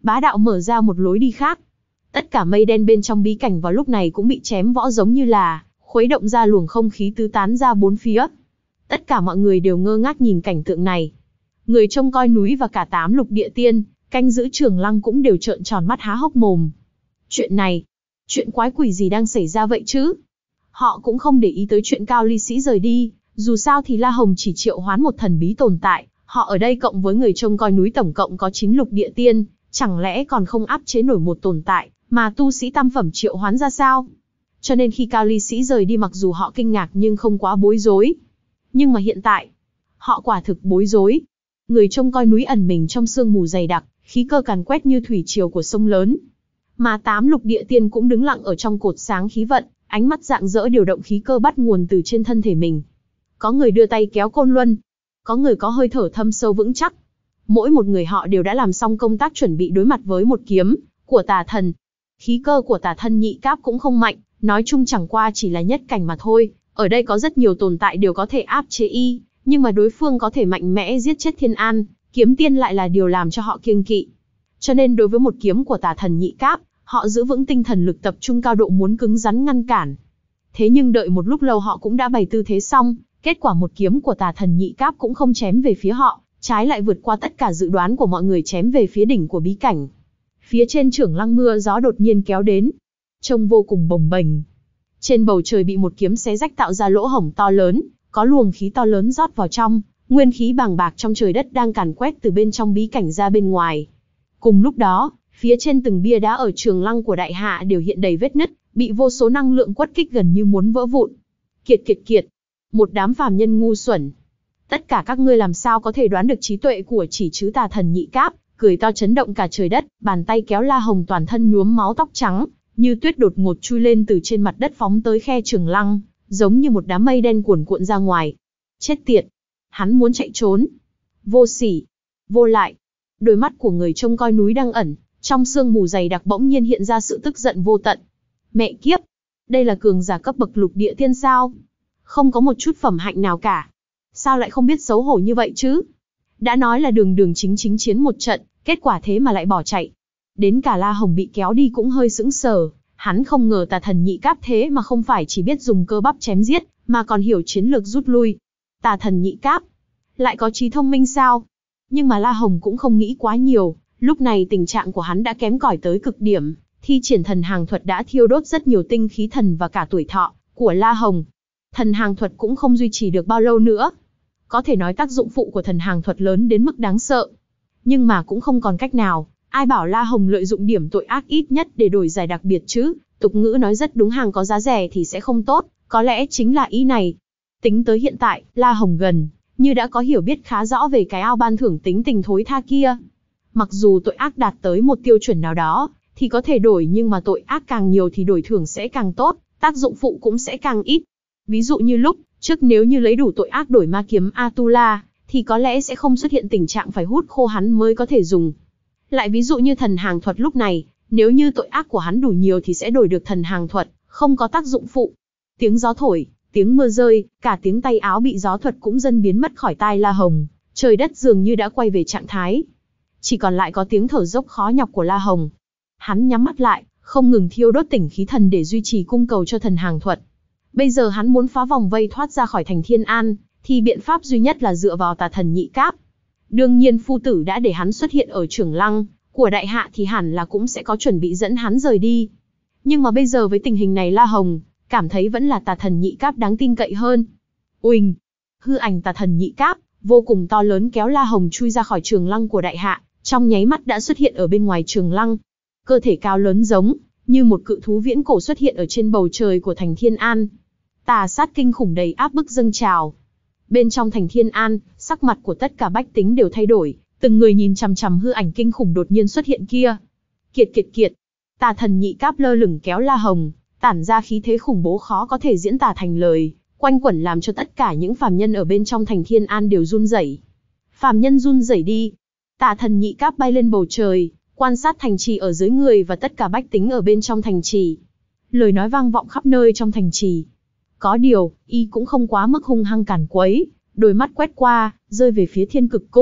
bá đạo mở ra một lối đi khác. Tất cả mây đen bên trong bí cảnh vào lúc này cũng bị chém võ giống như là khuấy động ra luồng không khí tứ tán ra bốn phía. Tất cả mọi người đều ngơ ngác nhìn cảnh tượng này. Người trông coi núi và cả tám lục địa tiên, canh giữ Trường Lăng cũng đều trợn tròn mắt há hốc mồm. Chuyện này, chuyện quái quỷ gì đang xảy ra vậy chứ? Họ cũng không để ý tới chuyện Cao Ly Sĩ rời đi, dù sao thì La Hồng chỉ triệu hoán một thần bí tồn tại, họ ở đây cộng với người trông coi núi tổng cộng có chín lục địa tiên, chẳng lẽ còn không áp chế nổi một tồn tại mà tu sĩ tam phẩm triệu hoán ra sao? Cho nên khi Cao Ly Sĩ rời đi mặc dù họ kinh ngạc nhưng không quá bối rối. Nhưng mà hiện tại, họ quả thực bối rối. Người trông coi núi ẩn mình trong sương mù dày đặc, khí cơ càn quét như thủy triều của sông lớn. Mà tám lục địa tiên cũng đứng lặng ở trong cột sáng khí vận, ánh mắt rạng rỡ điều động khí cơ bắt nguồn từ trên thân thể mình. Có người đưa tay kéo côn luân, có người có hơi thở thâm sâu vững chắc. Mỗi một người họ đều đã làm xong công tác chuẩn bị đối mặt với một kiếm của tà thần. Khí cơ của tà thần nhị cáp cũng không mạnh, nói chung chẳng qua chỉ là nhất cảnh mà thôi. Ở đây có rất nhiều tồn tại đều có thể áp chế y, nhưng mà đối phương có thể mạnh mẽ giết chết Thiên An, kiếm tiên lại là điều làm cho họ kiêng kỵ. Cho nên đối với một kiếm của tà thần nhị cáp, họ giữ vững tinh thần lực tập trung cao độ muốn cứng rắn ngăn cản. Thế nhưng đợi một lúc lâu họ cũng đã bày tư thế xong, kết quả một kiếm của tà thần nhị cáp cũng không chém về phía họ, trái lại vượt qua tất cả dự đoán của mọi người chém về phía đỉnh của bí cảnh. Phía trên Trường Lăng mưa gió đột nhiên kéo đến, trông vô cùng bồng bềnh. Trên bầu trời bị một kiếm xé rách tạo ra lỗ hổng to lớn, có luồng khí to lớn rót vào trong, nguyên khí bàng bạc trong trời đất đang càn quét từ bên trong bí cảnh ra bên ngoài. Cùng lúc đó, phía trên từng bia đá ở Trường Lăng của đại hạ đều hiện đầy vết nứt, bị vô số năng lượng quất kích gần như muốn vỡ vụn. Kiệt kiệt kiệt, một đám phàm nhân ngu xuẩn. Tất cả các ngươi làm sao có thể đoán được trí tuệ của chỉ chứ tà thần nhị cáp, cười to chấn động cả trời đất, bàn tay kéo La Hồng toàn thân nhuốm máu tóc trắng, như tuyết đột ngột chui lên từ trên mặt đất phóng tới khe Trường Lăng, giống như một đám mây đen cuồn cuộn ra ngoài. Chết tiệt! Hắn muốn chạy trốn. Vô sỉ! Vô lại! Đôi mắt của người trông coi núi đang ẩn, trong sương mù dày đặc bỗng nhiên hiện ra sự tức giận vô tận. Mẹ kiếp! Đây là cường giả cấp bậc lục địa tiên sao? Không có một chút phẩm hạnh nào cả. Sao lại không biết xấu hổ như vậy chứ? Đã nói là đường đường chính chính chiến một trận, kết quả thế mà lại bỏ chạy. Đến cả La Hồng bị kéo đi cũng hơi sững sờ, hắn không ngờ tà thần nhị cáp thế mà không phải chỉ biết dùng cơ bắp chém giết, mà còn hiểu chiến lược rút lui. Tà thần nhị cáp, lại có trí thông minh sao? Nhưng mà La Hồng cũng không nghĩ quá nhiều, lúc này tình trạng của hắn đã kém cỏi tới cực điểm, thi triển thần hàng thuật đã thiêu đốt rất nhiều tinh khí thần và cả tuổi thọ của La Hồng. Thần hàng thuật cũng không duy trì được bao lâu nữa. Có thể nói tác dụng phụ của thần hàng thuật lớn đến mức đáng sợ. Nhưng mà cũng không còn cách nào, ai bảo La Hồng lợi dụng điểm tội ác ít nhất để đổi giải đặc biệt chứ, tục ngữ nói rất đúng, hàng có giá rẻ thì sẽ không tốt, có lẽ chính là ý này. Tính tới hiện tại, La Hồng gần như đã có hiểu biết khá rõ về cái ao ban thưởng tính tình thối tha kia. Mặc dù tội ác đạt tới một tiêu chuẩn nào đó, thì có thể đổi, nhưng mà tội ác càng nhiều thì đổi thưởng sẽ càng tốt, tác dụng phụ cũng sẽ càng ít. Ví dụ như lúc trước nếu như lấy đủ tội ác đổi ma kiếm Atula, thì có lẽ sẽ không xuất hiện tình trạng phải hút khô hắn mới có thể dùng. Lại ví dụ như thần hàng thuật lúc này, nếu như tội ác của hắn đủ nhiều thì sẽ đổi được thần hàng thuật, không có tác dụng phụ. Tiếng gió thổi, tiếng mưa rơi, cả tiếng tay áo bị gió thuật cũng dần biến mất khỏi tai La Hồng, trời đất dường như đã quay về trạng thái. Chỉ còn lại có tiếng thở dốc khó nhọc của La Hồng. Hắn nhắm mắt lại, không ngừng thiêu đốt tinh khí thần để duy trì cung cầu cho thần hàng thuật. Bây giờ hắn muốn phá vòng vây thoát ra khỏi thành Thiên An, thì biện pháp duy nhất là dựa vào tà thần nhị cáp. Đương nhiên phu tử đã để hắn xuất hiện ở Trường Lăng của đại hạ thì hẳn là cũng sẽ có chuẩn bị dẫn hắn rời đi. Nhưng mà bây giờ với tình hình này La Hồng cảm thấy vẫn là tà thần nhị cáp đáng tin cậy hơn. Uỳnh, hư ảnh tà thần nhị cáp vô cùng to lớn kéo La Hồng chui ra khỏi Trường Lăng của đại hạ, trong nháy mắt đã xuất hiện ở bên ngoài Trường Lăng. Cơ thể cao lớn giống như một cự thú viễn cổ xuất hiện ở trên bầu trời của thành Thiên An. Tà sát kinh khủng đầy áp bức dâng trào. Bên trong thành Thiên An, sắc mặt của tất cả bách tính đều thay đổi, từng người nhìn chằm chằm hư ảnh kinh khủng đột nhiên xuất hiện kia. Kiệt kiệt kiệt, tà thần nhị cáp lơ lửng kéo La Hồng, tản ra khí thế khủng bố khó có thể diễn tả thành lời, quanh quẩn làm cho tất cả những phàm nhân ở bên trong thành Thiên An đều run rẩy. Phàm nhân run rẩy đi. Tà thần nhị cáp bay lên bầu trời, quan sát thành trì ở dưới người và tất cả bách tính ở bên trong thành trì. Lời nói vang vọng khắp nơi trong thành trì. Có điều, y cũng không quá mức hung hăng càn quấy, đôi mắt quét qua, rơi về phía Thiên Cực Cung,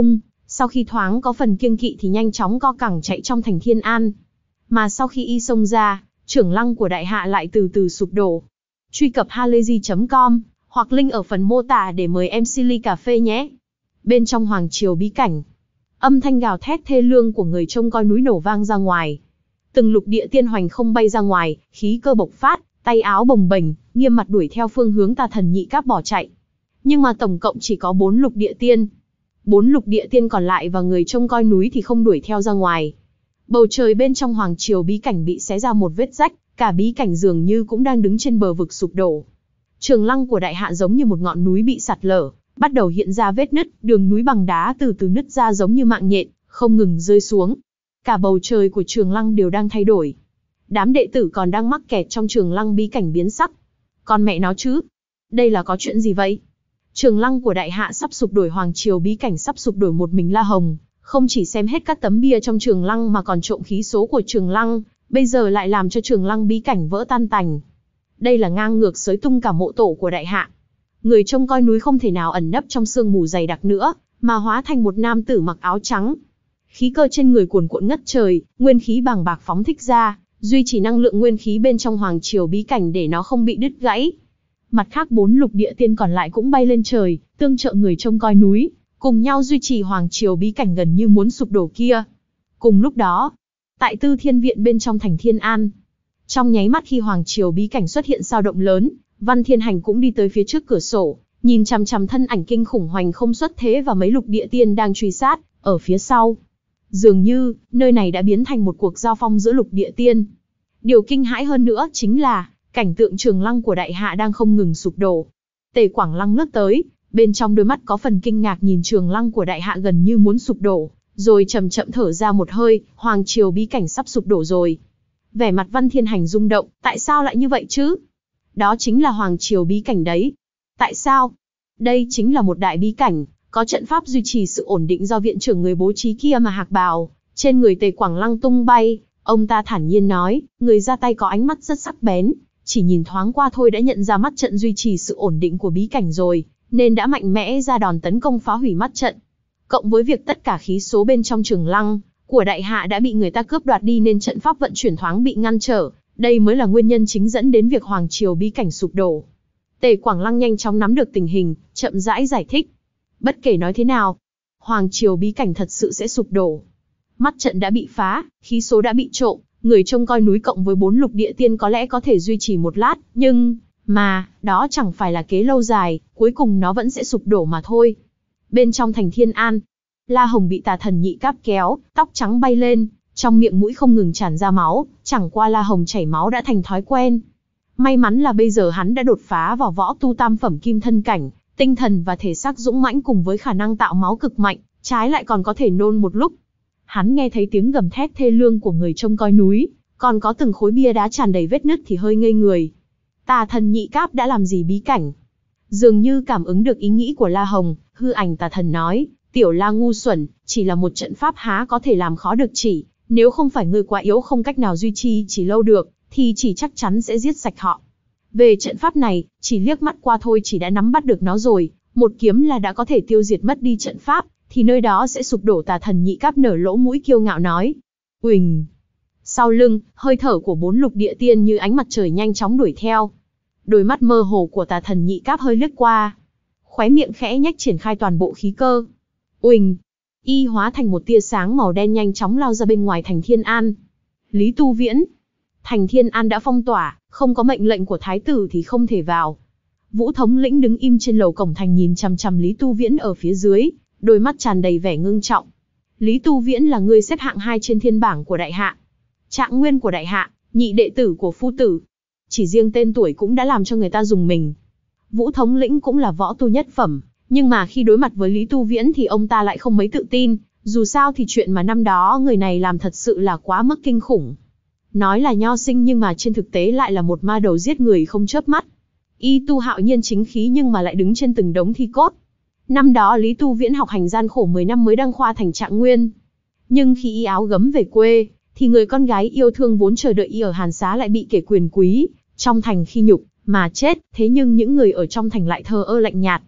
Sau khi thoáng có phần kiêng kỵ thì nhanh chóng co cẳng chạy trong thành Thiên An. Mà sau khi y xông ra, trưởng lăng của đại hạ lại từ từ sụp đổ. Truy cập halayzi chấm com hoặc link ở phần mô tả để mời em xê ly cà phê nhé. Bên trong hoàng triều bí cảnh, âm thanh gào thét thê lương của người trông coi núi nổ vang ra ngoài. Từng lục địa tiên hoành không bay ra ngoài, khí cơ bộc phát, tay áo bồng bềnh, nghiêm mặt đuổi theo phương hướng Tà Thần Nhị Cáp bỏ chạy. Nhưng mà tổng cộng chỉ có bốn lục địa tiên. Bốn lục địa tiên còn lại và người trông coi núi thì không đuổi theo ra ngoài. Bầu trời bên trong hoàng triều bí cảnh bị xé ra một vết rách, cả bí cảnh dường như cũng đang đứng trên bờ vực sụp đổ. Trường lăng của đại hạ giống như một ngọn núi bị sạt lở, bắt đầu hiện ra vết nứt, đường núi bằng đá từ từ nứt ra giống như mạng nhện, không ngừng rơi xuống. Cả bầu trời của trường lăng đều đang thay đổi. Đám đệ tử còn đang mắc kẹt trong trường lăng bí cảnh biến sắc. Con mẹ nó chứ, đây là có chuyện gì vậy? Trường lăng của đại hạ sắp sụp đổi, hoàng triều bí cảnh sắp sụp đổi, một mình La Hồng không chỉ xem hết các tấm bia trong trường lăng mà còn trộm khí số của trường lăng, bây giờ lại làm cho trường lăng bí cảnh vỡ tan tành. Đây là ngang ngược xới tung cả mộ tổ của đại hạ. Người trông coi núi không thể nào ẩn nấp trong sương mù dày đặc nữa, mà hóa thành một nam tử mặc áo trắng. Khí cơ trên người cuồn cuộn ngất trời, nguyên khí bàng bạc phóng thích ra, duy trì năng lượng nguyên khí bên trong hoàng triều bí cảnh để nó không bị đứt gãy. Mặt khác bốn lục địa tiên còn lại cũng bay lên trời, tương trợ người trông coi núi, cùng nhau duy trì hoàng triều bí cảnh gần như muốn sụp đổ kia. Cùng lúc đó, tại Tư Thiên Viện bên trong thành Thiên An, trong nháy mắt khi hoàng triều bí cảnh xuất hiện dao động lớn, Văn Thiên Hành cũng đi tới phía trước cửa sổ, nhìn chằm chằm thân ảnh kinh khủng hoành không xuất thế và mấy lục địa tiên đang truy sát ở phía sau. Dường như nơi này đã biến thành một cuộc giao phong giữa lục địa tiên. Điều kinh hãi hơn nữa chính là cảnh tượng trường lăng của đại hạ đang không ngừng sụp đổ. Tề Quảng Lăng lướt tới, bên trong đôi mắt có phần kinh ngạc nhìn trường lăng của đại hạ gần như muốn sụp đổ, rồi chậm chậm thở ra một hơi, hoàng triều bí cảnh sắp sụp đổ rồi. Vẻ mặt Văn Thiên Hành rung động, tại sao lại như vậy chứ? Đó chính là hoàng triều bí cảnh đấy. Tại sao? Đây chính là một đại bí cảnh, có trận pháp duy trì sự ổn định do viện trưởng người bố trí kia mà. Hạc bào trên người Tề Quảng Lăng tung bay, ông ta thản nhiên nói, người ra tay có ánh mắt rất sắc bén, chỉ nhìn thoáng qua thôi đã nhận ra mắt trận duy trì sự ổn định của bí cảnh rồi, nên đã mạnh mẽ ra đòn tấn công phá hủy mắt trận. Cộng với việc tất cả khí số bên trong trường lăng của đại hạ đã bị người ta cướp đoạt đi nên trận pháp vận chuyển thoáng bị ngăn trở, đây mới là nguyên nhân chính dẫn đến việc hoàng triều bí cảnh sụp đổ. Tề Quảng Lăng nhanh chóng nắm được tình hình, chậm rãi giải thích. Bất kể nói thế nào, hoàng triều bí cảnh thật sự sẽ sụp đổ. Mắt trận đã bị phá, khí số đã bị trộm, người trông coi núi cộng với bốn lục địa tiên có lẽ có thể duy trì một lát, nhưng mà đó chẳng phải là kế lâu dài, cuối cùng nó vẫn sẽ sụp đổ mà thôi. Bên trong thành Thiên An, La Hồng bị Tà Thần Nhị Cáp kéo, tóc trắng bay lên, trong miệng mũi không ngừng tràn ra máu, chẳng qua La Hồng chảy máu đã thành thói quen. May mắn là bây giờ hắn đã đột phá vào võ tu tam phẩm kim thân cảnh, tinh thần và thể xác dũng mãnh cùng với khả năng tạo máu cực mạnh, trái lại còn có thể nôn một lúc. Hắn nghe thấy tiếng gầm thét thê lương của người trông coi núi, còn có từng khối bia đá tràn đầy vết nứt thì hơi ngây người. Tà Thần Nhị Cáp đã làm gì bí cảnh? Dường như cảm ứng được ý nghĩ của La Hồng, hư ảnh Tà Thần nói, tiểu La ngu xuẩn, chỉ là một trận pháp há có thể làm khó được chỉ, nếu không phải ngươi quá yếu không cách nào duy trì chỉ lâu được, thì chỉ chắc chắn sẽ giết sạch họ. Về trận pháp này, chỉ liếc mắt qua thôi chỉ đã nắm bắt được nó rồi, một kiếm là đã có thể tiêu diệt mất đi trận pháp, thì nơi đó sẽ sụp đổ. Tà Thần Nhị Cáp nở lỗ mũi kiêu ngạo nói. Uỳnh. Sau lưng, hơi thở của bốn lục địa tiên như ánh mặt trời nhanh chóng đuổi theo. Đôi mắt mơ hồ của Tà Thần Nhị Cáp hơi lướt qua. Khóe miệng khẽ nhếch triển khai toàn bộ khí cơ. Uỳnh. Y hóa thành một tia sáng màu đen nhanh chóng lao ra bên ngoài thành Thiên An. Lý Tu Viễn. Thành Thiên An đã phong tỏa, không có mệnh lệnh của thái tử thì không thể vào. Vũ thống lĩnh đứng im trên lầu cổng thành nhìn chằm chằm Lý Tu Viễn ở phía dưới, đôi mắt tràn đầy vẻ ngưng trọng. Lý Tu Viễn là người xếp hạng hai trên thiên bảng của đại hạ, trạng nguyên của đại hạ, nhị đệ tử của phu tử. Chỉ riêng tên tuổi cũng đã làm cho người ta rùng mình. Vũ thống lĩnh cũng là võ tu nhất phẩm, nhưng mà khi đối mặt với Lý Tu Viễn thì ông ta lại không mấy tự tin, dù sao thì chuyện mà năm đó người này làm thật sự là quá mức kinh khủng. Nói là nho sinh nhưng mà trên thực tế lại là một ma đầu giết người không chớp mắt. Y tu hạo nhiên chính khí nhưng mà lại đứng trên từng đống thi cốt. Năm đó Lý Tu Viễn học hành gian khổ mười năm mới đăng khoa thành trạng nguyên. Nhưng khi y áo gấm về quê, thì người con gái yêu thương vốn chờ đợi y ở Hàn Xá lại bị kẻ quyền quý trong thành khi nhục mà chết, thế nhưng những người ở trong thành lại thờ ơ lạnh nhạt.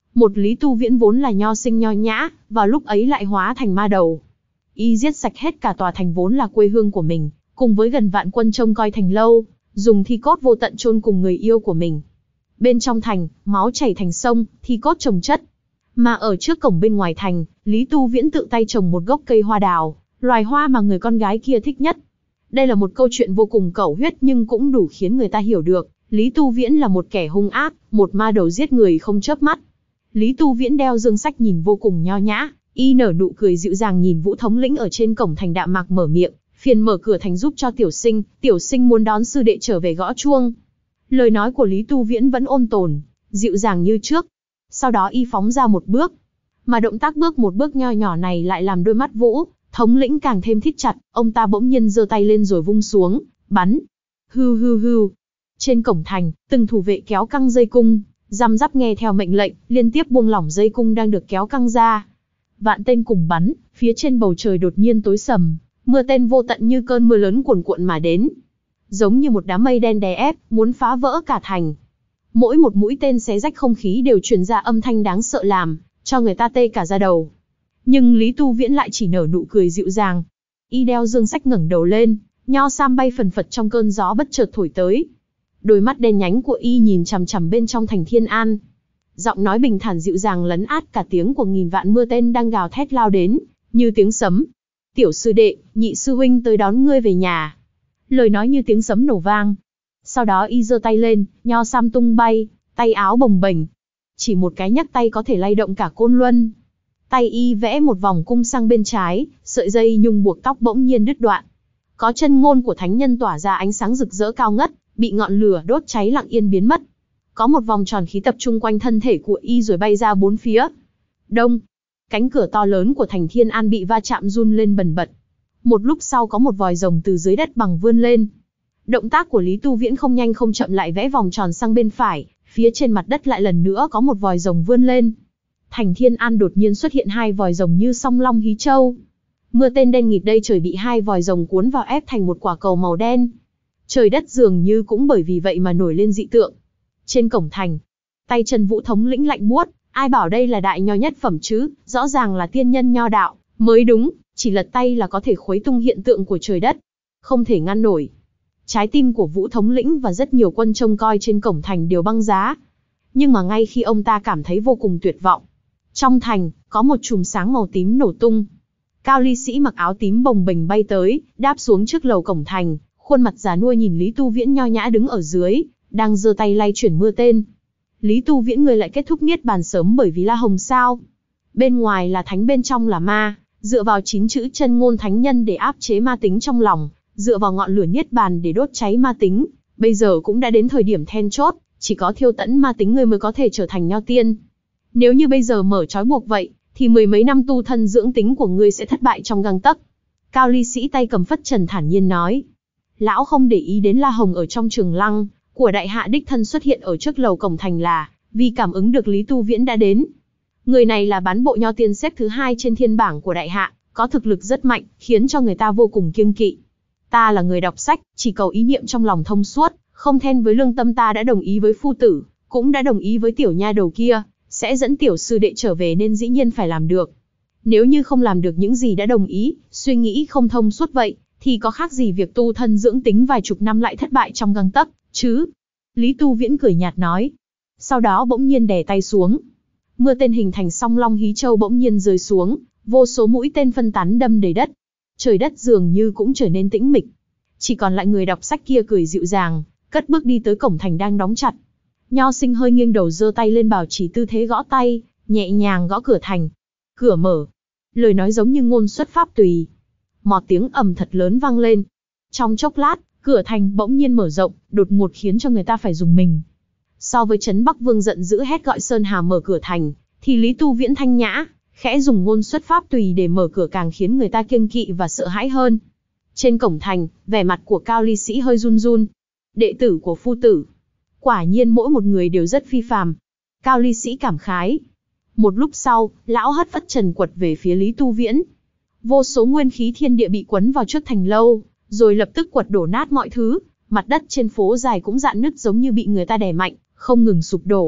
Một Lý Tu Viễn vốn là nho sinh nho nhã, vào lúc ấy lại hóa thành ma đầu. Y giết sạch hết cả tòa thành vốn là quê hương của mình, cùng với gần vạn quân trông coi thành lâu, dùng thi cốt vô tận chôn cùng người yêu của mình. Bên trong thành, máu chảy thành sông, thi cốt chồng chất. Mà ở trước cổng bên ngoài thành, Lý Tu Viễn tự tay trồng một gốc cây hoa đào, loài hoa mà người con gái kia thích nhất. Đây là một câu chuyện vô cùng cẩu huyết nhưng cũng đủ khiến người ta hiểu được, Lý Tu Viễn là một kẻ hung ác, một ma đầu giết người không chớp mắt. Lý Tu Viễn đeo dương sách nhìn vô cùng nho nhã, y nở nụ cười dịu dàng nhìn Vũ thống lĩnh ở trên cổng thành đạm mạc mở miệng, phiền mở cửa thành giúp cho tiểu sinh, tiểu sinh muốn đón sư đệ trở về gõ chuông. Lời nói của Lý Tu Viễn vẫn ôn tồn, dịu dàng như trước. Sau đó y phóng ra một bước, mà động tác bước một bước nho nhỏ này lại làm đôi mắt Vũ thống lĩnh càng thêm thít chặt, ông ta bỗng nhiên giơ tay lên rồi vung xuống, bắn. Hưu hưu hưu. Trên cổng thành, từng thủ vệ kéo căng dây cung, răm rắp nghe theo mệnh lệnh, liên tiếp buông lỏng dây cung đang được kéo căng ra. Vạn tên cùng bắn, phía trên bầu trời đột nhiên tối sầm, mưa tên vô tận như cơn mưa lớn cuồn cuộn mà đến, giống như một đám mây đen đè ép, muốn phá vỡ cả thành. Mỗi một mũi tên xé rách không khí đều truyền ra âm thanh đáng sợ làm cho người ta tê cả da đầu. Nhưng Lý Tu Viễn lại chỉ nở nụ cười dịu dàng. Y đeo dương sách ngẩng đầu lên, nho sam bay phần phật trong cơn gió bất chợt thổi tới. Đôi mắt đen nhánh của y nhìn chằm chằm bên trong thành Thiên An. Giọng nói bình thản dịu dàng lấn át cả tiếng của nghìn vạn mưa tên đang gào thét lao đến, như tiếng sấm. Tiểu sư đệ, nhị sư huynh tới đón ngươi về nhà. Lời nói như tiếng sấm nổ vang. Sau đó y giơ tay lên, nho sam tung bay, tay áo bồng bềnh. Chỉ một cái nhấc tay có thể lay động cả Côn Luân. Tay y vẽ một vòng cung sang bên trái, sợi dây nhung buộc tóc bỗng nhiên đứt đoạn. Có chân ngôn của thánh nhân tỏa ra ánh sáng rực rỡ cao ngất, bị ngọn lửa đốt cháy lặng yên biến mất. Có một vòng tròn khí tập trung quanh thân thể của y rồi bay ra bốn phía. Đông, cánh cửa to lớn của thành Thiên An bị va chạm run lên bần bật. Một lúc sau có một vòi rồng từ dưới đất bằng vươn lên. Động tác của Lý Tu Viễn không nhanh không chậm lại vẽ vòng tròn sang bên phải, phía trên mặt đất lại lần nữa có một vòi rồng vươn lên. Thành Thiên An đột nhiên xuất hiện hai vòi rồng như song long hí châu. Mưa tên đen nghịt đây trời bị hai vòi rồng cuốn vào ép thành một quả cầu màu đen. Trời đất dường như cũng bởi vì vậy mà nổi lên dị tượng. Trên cổng thành, tay chân Vũ thống lĩnh lạnh buốt, ai bảo đây là đại nho nhất phẩm chứ, rõ ràng là tiên nhân nho đạo, mới đúng, chỉ lật tay là có thể khuấy tung hiện tượng của trời đất. Không thể ngăn nổi. Trái tim của Vũ thống lĩnh và rất nhiều quân trông coi trên cổng thành đều băng giá. Nhưng mà ngay khi ông ta cảm thấy vô cùng tuyệt vọng, trong thành, có một chùm sáng màu tím nổ tung. Cao ly sĩ mặc áo tím bồng bềnh bay tới, đáp xuống trước lầu cổng thành, khuôn mặt già nua nhìn Lý Tu Viễn nho nhã đứng ở dưới, đang giơ tay lay chuyển mưa tên. Lý Tu Viễn người lại kết thúc niết bàn sớm bởi vì La Hồng sao? Bên ngoài là thánh bên trong là ma, dựa vào chín chữ chân ngôn thánh nhân để áp chế ma tính trong lòng, dựa vào ngọn lửa niết bàn để đốt cháy ma tính. Bây giờ cũng đã đến thời điểm then chốt, chỉ có thiêu tẫn ma tính người mới có thể trở thành nho tiên. Nếu như bây giờ mở trói buộc vậy, thì mười mấy năm tu thân dưỡng tính của ngươi sẽ thất bại trong gang tấc. Cao ly sĩ tay cầm phất trần thản nhiên nói. Lão không để ý đến La Hồng ở trong trường lăng, của đại hạ đích thân xuất hiện ở trước lầu cổng thành là, vì cảm ứng được Lý Tu Viễn đã đến. Người này là bán bộ nho tiên xếp thứ hai trên thiên bảng của đại hạ, có thực lực rất mạnh, khiến cho người ta vô cùng kiêng kỵ. Ta là người đọc sách, chỉ cầu ý niệm trong lòng thông suốt, không then với lương tâm ta đã đồng ý với phu tử, cũng đã đồng ý với tiểu nha đầu kia, sẽ dẫn tiểu sư đệ trở về nên dĩ nhiên phải làm được. Nếu như không làm được những gì đã đồng ý, suy nghĩ không thông suốt vậy, thì có khác gì việc tu thân dưỡng tính vài chục năm lại thất bại trong gang tấc, chứ? Lý Tu Viễn cười nhạt nói. Sau đó bỗng nhiên đè tay xuống. Mưa tên hình thành song long hí châu bỗng nhiên rơi xuống, vô số mũi tên phân tán đâm đầy đất. Trời đất dường như cũng trở nên tĩnh mịch. Chỉ còn lại người đọc sách kia cười dịu dàng, cất bước đi tới cổng thành đang đóng chặt. Nho sinh hơi nghiêng đầu giơ tay lên bảo trì tư thế gõ tay, nhẹ nhàng gõ cửa thành. Cửa mở. Lời nói giống như ngôn xuất pháp tùy. Một tiếng ầm thật lớn vang lên. Trong chốc lát, cửa thành bỗng nhiên mở rộng, đột ngột khiến cho người ta phải rùng mình. So với Trấn Bắc Vương giận dữ hét gọi Sơn Hà mở cửa thành, thì Lý Tu Viễn thanh nhã, khẽ dùng ngôn xuất pháp tùy để mở cửa càng khiến người ta kiêng kỵ và sợ hãi hơn. Trên cổng thành, vẻ mặt của Cao ly sĩ hơi run run. Đệ tử của phu tử. Quả nhiên mỗi một người đều rất phi phàm. Cao ly sĩ cảm khái. Một lúc sau, lão hất phất trần quật về phía Lý Tu Viễn. Vô số nguyên khí thiên địa bị quấn vào trước thành lâu, rồi lập tức quật đổ nát mọi thứ. Mặt đất trên phố dài cũng rạn nứt giống như bị người ta đè mạnh, không ngừng sụp đổ.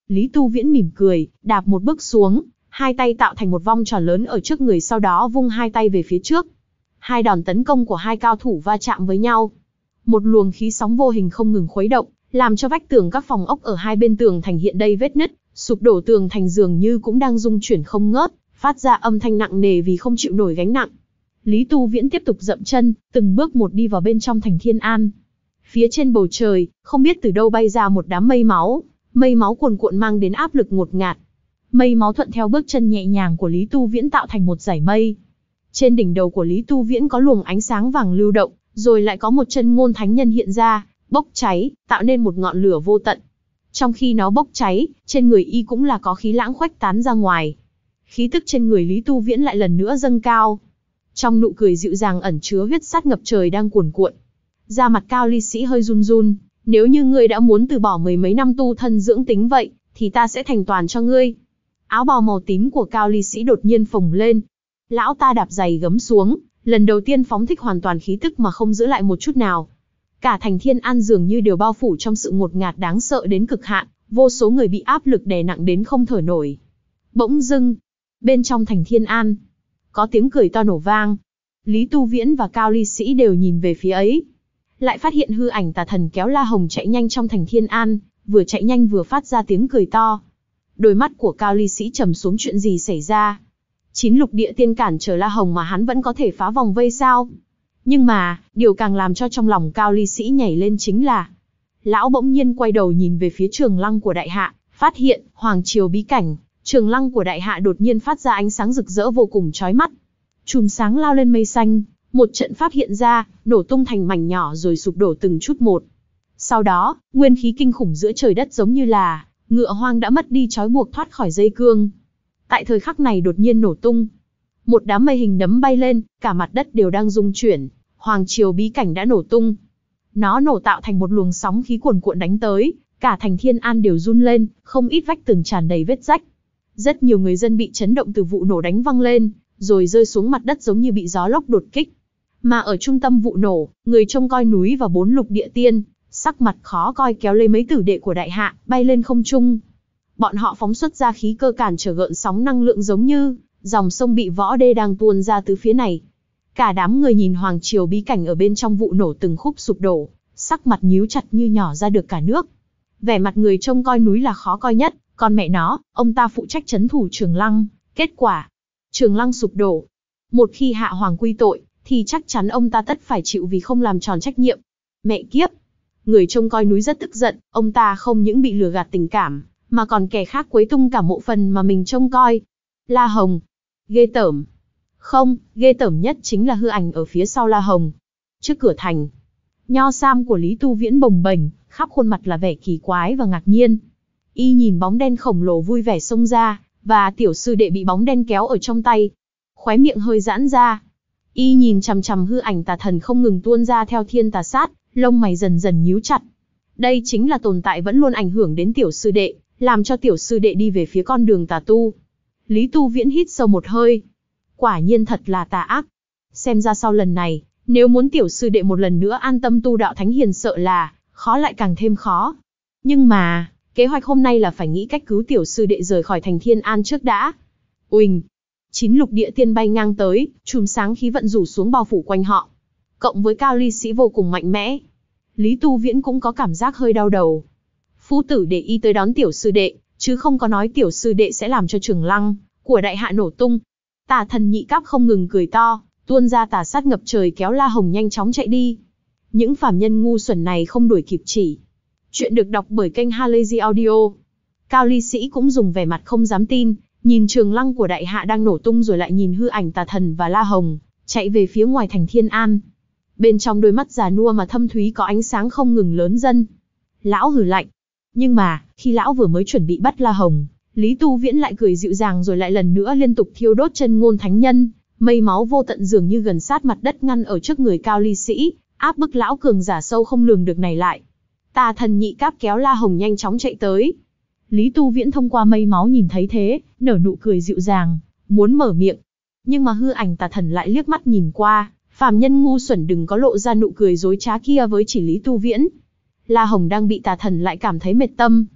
Lý Tu Viễn mỉm cười, đạp một bước xuống, hai tay tạo thành một vòng tròn lớn ở trước người, sau đó vung hai tay về phía trước. Hai đòn tấn công của hai cao thủ va chạm với nhau. Một luồng khí sóng vô hình không ngừng khuấy động, làm cho vách tường các phòng ốc ở hai bên tường thành hiện đầy vết nứt, sụp đổ tường thành dường như cũng đang rung chuyển không ngớt, phát ra âm thanh nặng nề vì không chịu nổi gánh nặng. Lý Tu Viễn tiếp tục dậm chân, từng bước một đi vào bên trong thành Thiên An. Phía trên bầu trời, không biết từ đâu bay ra một đám mây máu, mây máu cuồn cuộn mang đến áp lực ngột ngạt. Mây máu thuận theo bước chân nhẹ nhàng của Lý Tu Viễn tạo thành một dải mây. Trên đỉnh đầu của Lý Tu Viễn có luồng ánh sáng vàng lưu động, rồi lại có một chân ngôn thánh nhân hiện ra, bốc cháy, tạo nên một ngọn lửa vô tận. Trong khi nó bốc cháy, trên người y cũng là có khí lãng khuếch tán ra ngoài. Khí tức trên người Lý Tu Viễn lại lần nữa dâng cao. Trong nụ cười dịu dàng ẩn chứa huyết sát ngập trời đang cuồn cuộn. Da mặt Cao Ly Sĩ hơi run run, nếu như ngươi đã muốn từ bỏ mười mấy năm tu thân dưỡng tính vậy, thì ta sẽ thành toàn cho ngươi. Áo bào màu tím của Cao Ly Sĩ đột nhiên phồng lên. Lão ta đạp giày gấm xuống, lần đầu tiên phóng thích hoàn toàn khí tức mà không giữ lại một chút nào. Cả thành Thiên An dường như đều bao phủ trong sự ngột ngạt đáng sợ đến cực hạn, vô số người bị áp lực đè nặng đến không thở nổi. Bỗng dưng, bên trong thành Thiên An, có tiếng cười to nổ vang. Lý Tu Viễn và Cao Ly Sĩ đều nhìn về phía ấy. Lại phát hiện hư ảnh tà thần kéo La Hồng chạy nhanh trong thành Thiên An, vừa chạy nhanh vừa phát ra tiếng cười to. Đôi mắt của Cao Ly Sĩ trầm xuống, chuyện gì xảy ra? Chín lục địa tiên cản trở La Hồng mà hắn vẫn có thể phá vòng vây sao? Nhưng mà, điều càng làm cho trong lòng Cao Ly Sĩ nhảy lên chính là, lão bỗng nhiên quay đầu nhìn về phía trường lăng của đại hạ, phát hiện, hoàng triều bí cảnh, trường lăng của đại hạ đột nhiên phát ra ánh sáng rực rỡ vô cùng chói mắt. Chùm sáng lao lên mây xanh, một trận pháp hiện ra, nổ tung thành mảnh nhỏ rồi sụp đổ từng chút một. Sau đó, nguyên khí kinh khủng giữa trời đất giống như là ngựa hoang đã mất đi trói buộc thoát khỏi dây cương. Tại thời khắc này đột nhiên nổ tung. Một đám mây hình nấm bay lên, cả mặt đất đều đang rung chuyển. Hoàng triều bí cảnh đã nổ tung. Nó nổ tạo thành một luồng sóng khí cuồn cuộn đánh tới, cả thành Thiên An đều run lên, không ít vách tường tràn đầy vết rách. Rất nhiều người dân bị chấn động từ vụ nổ đánh văng lên, rồi rơi xuống mặt đất giống như bị gió lốc đột kích. Mà ở trung tâm vụ nổ, người trông coi núi và bốn lục địa tiên, sắc mặt khó coi kéo lấy mấy tử đệ của đại hạ, bay lên không trung. Bọn họ phóng xuất ra khí cơ cản trở gợn sóng năng lượng giống như dòng sông bị võ đê đang tuôn ra từ phía này. Cả đám người nhìn hoàng triều bí cảnh ở bên trong vụ nổ từng khúc sụp đổ, sắc mặt nhíu chặt như nhỏ ra được cả nước. Vẻ mặt người trông coi núi là khó coi nhất, còn mẹ nó, ông ta phụ trách trấn thủ Trường Lăng, kết quả, Trường Lăng sụp đổ. Một khi hạ hoàng quy tội, thì chắc chắn ông ta tất phải chịu vì không làm tròn trách nhiệm. Mẹ kiếp! Người trông coi núi rất tức giận, ông ta không những bị lừa gạt tình cảm, mà còn kẻ khác quấy tung cả mộ phần mà mình trông coi. La Hồng! Ghê tởm! Không, ghê tởm nhất chính là hư ảnh ở phía sau La Hồng. Trước cửa thành, nho sam của Lý Tu Viễn bồng bềnh, khắp khuôn mặt là vẻ kỳ quái và ngạc nhiên. Y nhìn bóng đen khổng lồ vui vẻ xông ra, và tiểu sư đệ bị bóng đen kéo ở trong tay. Khóe miệng hơi giãn ra. Y nhìn chằm chằm hư ảnh tà thần không ngừng tuôn ra theo thiên tà sát, lông mày dần dần nhíu chặt. Đây chính là tồn tại vẫn luôn ảnh hưởng đến tiểu sư đệ, làm cho tiểu sư đệ đi về phía con đường tà tu. Lý Tu Viễn hít sâu một hơi. Quả nhiên thật là tà ác. Xem ra sau lần này, nếu muốn tiểu sư đệ một lần nữa an tâm tu đạo thánh hiền sợ là khó lại càng thêm khó. Nhưng mà, kế hoạch hôm nay là phải nghĩ cách cứu tiểu sư đệ rời khỏi thành Thiên An trước đã. Uỳnh! Chín lục địa tiên bay ngang tới, chùm sáng khí vận rủ xuống bao phủ quanh họ. Cộng với Cao Ly Sĩ vô cùng mạnh mẽ, Lý Tu Viễn cũng có cảm giác hơi đau đầu. Phu tử để y tới đón tiểu sư đệ, chứ không có nói tiểu sư đệ sẽ làm cho Trường Lăng của đại hạ nổ tung. Tà thần nhị cáp không ngừng cười to, tuôn ra tà sát ngập trời kéo La Hồng nhanh chóng chạy đi. Những phàm nhân ngu xuẩn này không đuổi kịp chỉ. Chuyện được đọc bởi kênh Halazy Audio. Cao Ly Sĩ cũng dùng vẻ mặt không dám tin, nhìn Trường Lăng của đại hạ đang nổ tung rồi lại nhìn hư ảnh tà thần và La Hồng, chạy về phía ngoài thành Thiên An. Bên trong đôi mắt già nua mà thâm thúy có ánh sáng không ngừng lớn dần. Lão hừ lạnh. Nhưng mà, khi lão vừa mới chuẩn bị bắt La Hồng, Lý Tu Viễn lại cười dịu dàng rồi lại lần nữa liên tục thiêu đốt chân ngôn thánh nhân, mây máu vô tận dường như gần sát mặt đất ngăn ở trước người Cao Ly Sĩ, áp bức lão cường giả sâu không lường được này lại. Tà thần nhị cáp kéo La Hồng nhanh chóng chạy tới. Lý Tu Viễn thông qua mây máu nhìn thấy thế, nở nụ cười dịu dàng, muốn mở miệng. Nhưng mà hư ảnh tà thần lại liếc mắt nhìn qua, phàm nhân ngu xuẩn đừng có lộ ra nụ cười dối trá kia với chỉ Lý Tu Viễn. La Hồng đang bị tà thần lại cảm thấy mệt tâm.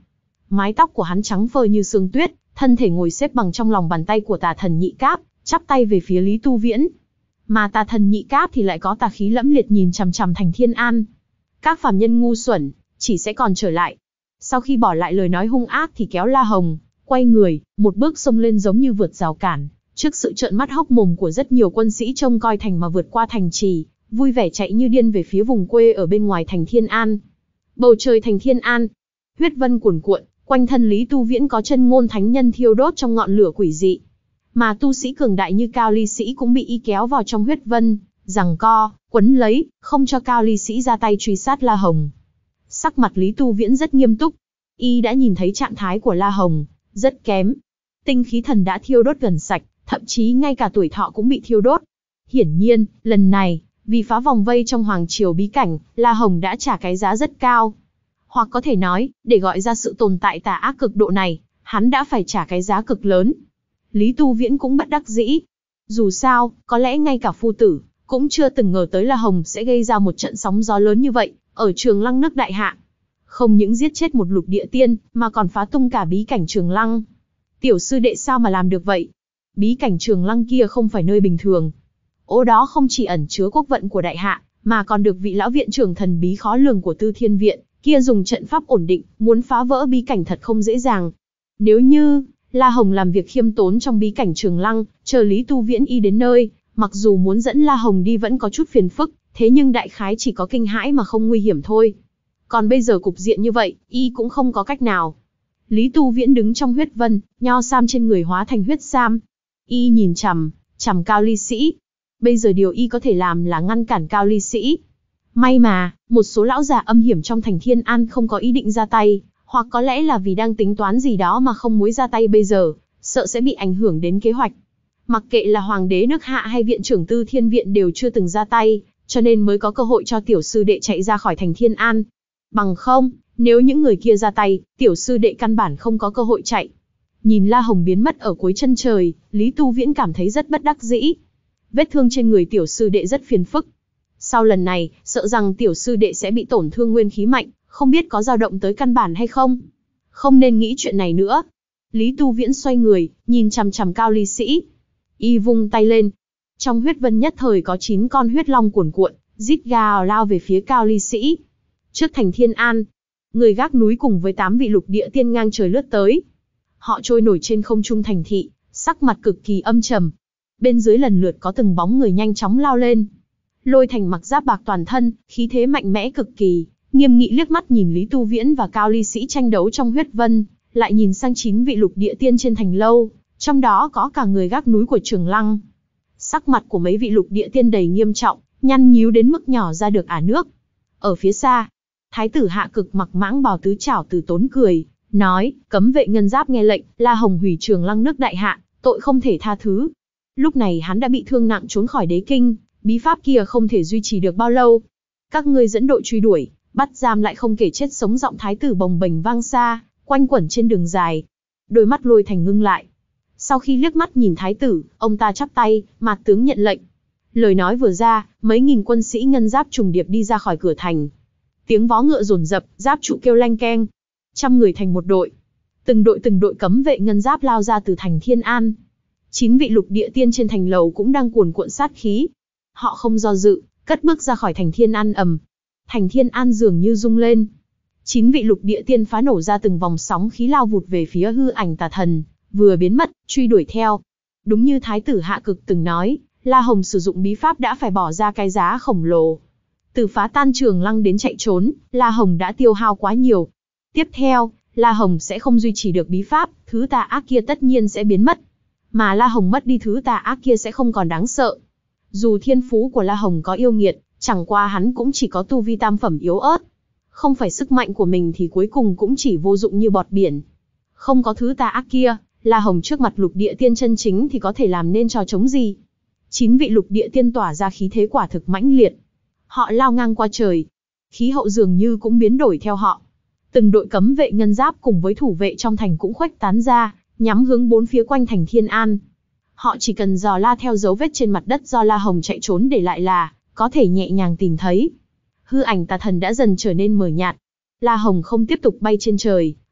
Mái tóc của hắn trắng phơ như sương tuyết, thân thể ngồi xếp bằng trong lòng bàn tay của tà thần Nhị Cáp, chắp tay về phía Lý Tu Viễn. Mà tà thần Nhị Cáp thì lại có tà khí lẫm liệt nhìn chằm chằm Thành Thiên An. Các phàm nhân ngu xuẩn, chỉ sẽ còn trở lại. Sau khi bỏ lại lời nói hung ác thì kéo La Hồng, quay người, một bước xông lên giống như vượt rào cản, trước sự trợn mắt hốc mồm của rất nhiều quân sĩ trông coi thành mà vượt qua thành trì, vui vẻ chạy như điên về phía vùng quê ở bên ngoài Thành Thiên An. Bầu trời Thành Thiên An, huyết vân cuồn cuộn, quanh thân Lý Tu Viễn có chân ngôn thánh nhân thiêu đốt trong ngọn lửa quỷ dị. Mà tu sĩ cường đại như Cao Ly Sĩ cũng bị y kéo vào trong huyết vân, giằng co, quấn lấy, không cho Cao Ly Sĩ ra tay truy sát La Hồng. Sắc mặt Lý Tu Viễn rất nghiêm túc. Y đã nhìn thấy trạng thái của La Hồng, rất kém. Tinh khí thần đã thiêu đốt gần sạch, thậm chí ngay cả tuổi thọ cũng bị thiêu đốt. Hiển nhiên, lần này, vì phá vòng vây trong Hoàng Triều bí cảnh, La Hồng đã trả cái giá rất cao. Hoặc có thể nói, để gọi ra sự tồn tại tà ác cực độ này, hắn đã phải trả cái giá cực lớn. Lý Tu Viễn cũng bất đắc dĩ. Dù sao, có lẽ ngay cả phu tử, cũng chưa từng ngờ tới La Hồng sẽ gây ra một trận sóng gió lớn như vậy, ở Trường Lăng nước Đại Hạ. Không những giết chết một lục địa tiên, mà còn phá tung cả bí cảnh Trường Lăng. Tiểu sư đệ sao mà làm được vậy? Bí cảnh Trường Lăng kia không phải nơi bình thường. Ô đó không chỉ ẩn chứa quốc vận của Đại Hạ, mà còn được vị lão viện trưởng thần bí khó lường của Tư Thiên Viện, kia dùng trận pháp ổn định, muốn phá vỡ bí cảnh thật không dễ dàng. Nếu như La Hồng làm việc khiêm tốn trong bí cảnh Trường Lăng, chờ Lý Tu Viễn y đến nơi, mặc dù muốn dẫn La Hồng đi vẫn có chút phiền phức, thế nhưng đại khái chỉ có kinh hãi mà không nguy hiểm thôi. Còn bây giờ cục diện như vậy, y cũng không có cách nào. Lý Tu Viễn đứng trong huyết vân, nho sam trên người hóa thành huyết sam. Y nhìn chằm, chằm Cao Ly Sĩ. Bây giờ điều y có thể làm là ngăn cản Cao Ly Sĩ. May mà, một số lão già âm hiểm trong Thành Thiên An không có ý định ra tay, hoặc có lẽ là vì đang tính toán gì đó mà không muốn ra tay bây giờ, sợ sẽ bị ảnh hưởng đến kế hoạch. Mặc kệ là Hoàng đế nước Hạ hay Viện trưởng Tư Thiên Viện đều chưa từng ra tay, cho nên mới có cơ hội cho tiểu sư đệ chạy ra khỏi Thành Thiên An. Bằng không, nếu những người kia ra tay, tiểu sư đệ căn bản không có cơ hội chạy. Nhìn La Hồng biến mất ở cuối chân trời, Lý Tu Viễn cảm thấy rất bất đắc dĩ. Vết thương trên người tiểu sư đệ rất phiền phức. Sau lần này, sợ rằng tiểu sư đệ sẽ bị tổn thương nguyên khí mạnh, không biết có dao động tới căn bản hay không. Không nên nghĩ chuyện này nữa. Lý Tu Viễn xoay người, nhìn chằm chằm Cao Ly Sĩ. Y vung tay lên. Trong huyết vân nhất thời có chín con huyết long cuồn cuộn, rít gào lao về phía Cao Ly Sĩ. Trước Thành Thiên An, người gác núi cùng với tám vị lục địa tiên ngang trời lướt tới. Họ trôi nổi trên không trung thành thị, sắc mặt cực kỳ âm trầm. Bên dưới lần lượt có từng bóng người nhanh chóng lao lên. Lôi Thành mặc giáp bạc toàn thân, khí thế mạnh mẽ cực kỳ, nghiêm nghị liếc mắt nhìn Lý Tu Viễn và Cao Ly Sĩ tranh đấu trong huyết vân, lại nhìn sang chín vị lục địa tiên trên thành lâu, trong đó có cả người gác núi của Trường Lăng. Sắc mặt của mấy vị lục địa tiên đầy nghiêm trọng, nhăn nhíu đến mức nhỏ ra được ả nước. Ở phía xa, Thái tử Hạ Cực mặc mãng bào tứ trảo Từ Tốn cười, nói, cấm vệ ngân giáp nghe lệnh, La Hồng hủy Trường Lăng nước Đại Hạ, tội không thể tha thứ. Lúc này hắn đã bị thương nặng trốn khỏi đế kinh, bí pháp kia không thể duy trì được bao lâu. Các ngươi dẫn đội truy đuổi, bắt giam lại không kể chết sống, giọng thái tử bồng bềnh vang xa, quanh quẩn trên đường dài. Đôi mắt Lôi Thành ngưng lại. Sau khi liếc mắt nhìn thái tử, ông ta chắp tay, mạt tướng nhận lệnh. Lời nói vừa ra, mấy nghìn quân sĩ ngân giáp trùng điệp đi ra khỏi cửa thành. Tiếng vó ngựa dồn dập, giáp trụ kêu lanh keng. Trăm người thành một đội. Từng đội từng đội cấm vệ ngân giáp lao ra từ Thành Thiên An. Chín vị lục địa tiên trên thành lầu cũng đang cuồn cuộn sát khí. Họ không do dự, cất bước ra khỏi Thành Thiên An ầm. Thành Thiên An dường như rung lên. Chín vị lục địa tiên phá nổ ra từng vòng sóng khí lao vụt về phía hư ảnh tà thần, vừa biến mất, truy đuổi theo. Đúng như Thái tử Hạ Cực từng nói, La Hồng sử dụng bí pháp đã phải bỏ ra cái giá khổng lồ. Từ phá tan Trường Lăng đến chạy trốn, La Hồng đã tiêu hao quá nhiều. Tiếp theo, La Hồng sẽ không duy trì được bí pháp, thứ tà ác kia tất nhiên sẽ biến mất. Mà La Hồng mất đi thứ tà ác kia sẽ không còn đáng sợ. Dù thiên phú của La Hồng có yêu nghiệt, chẳng qua hắn cũng chỉ có tu vi tam phẩm yếu ớt. Không phải sức mạnh của mình thì cuối cùng cũng chỉ vô dụng như bọt biển. Không có thứ tà ác kia, La Hồng trước mặt lục địa tiên chân chính thì có thể làm nên trò chống gì. Chín vị lục địa tiên tỏa ra khí thế quả thực mãnh liệt. Họ lao ngang qua trời. Khí hậu dường như cũng biến đổi theo họ. Từng đội cấm vệ ngân giáp cùng với thủ vệ trong thành cũng khuếch tán ra, nhắm hướng bốn phía quanh Thành Thiên An. Họ chỉ cần dò la theo dấu vết trên mặt đất do La Hồng chạy trốn để lại là có thể nhẹ nhàng tìm thấy. Hư ảnh tà thần đã dần trở nên mờ nhạt. La Hồng không tiếp tục bay trên trời,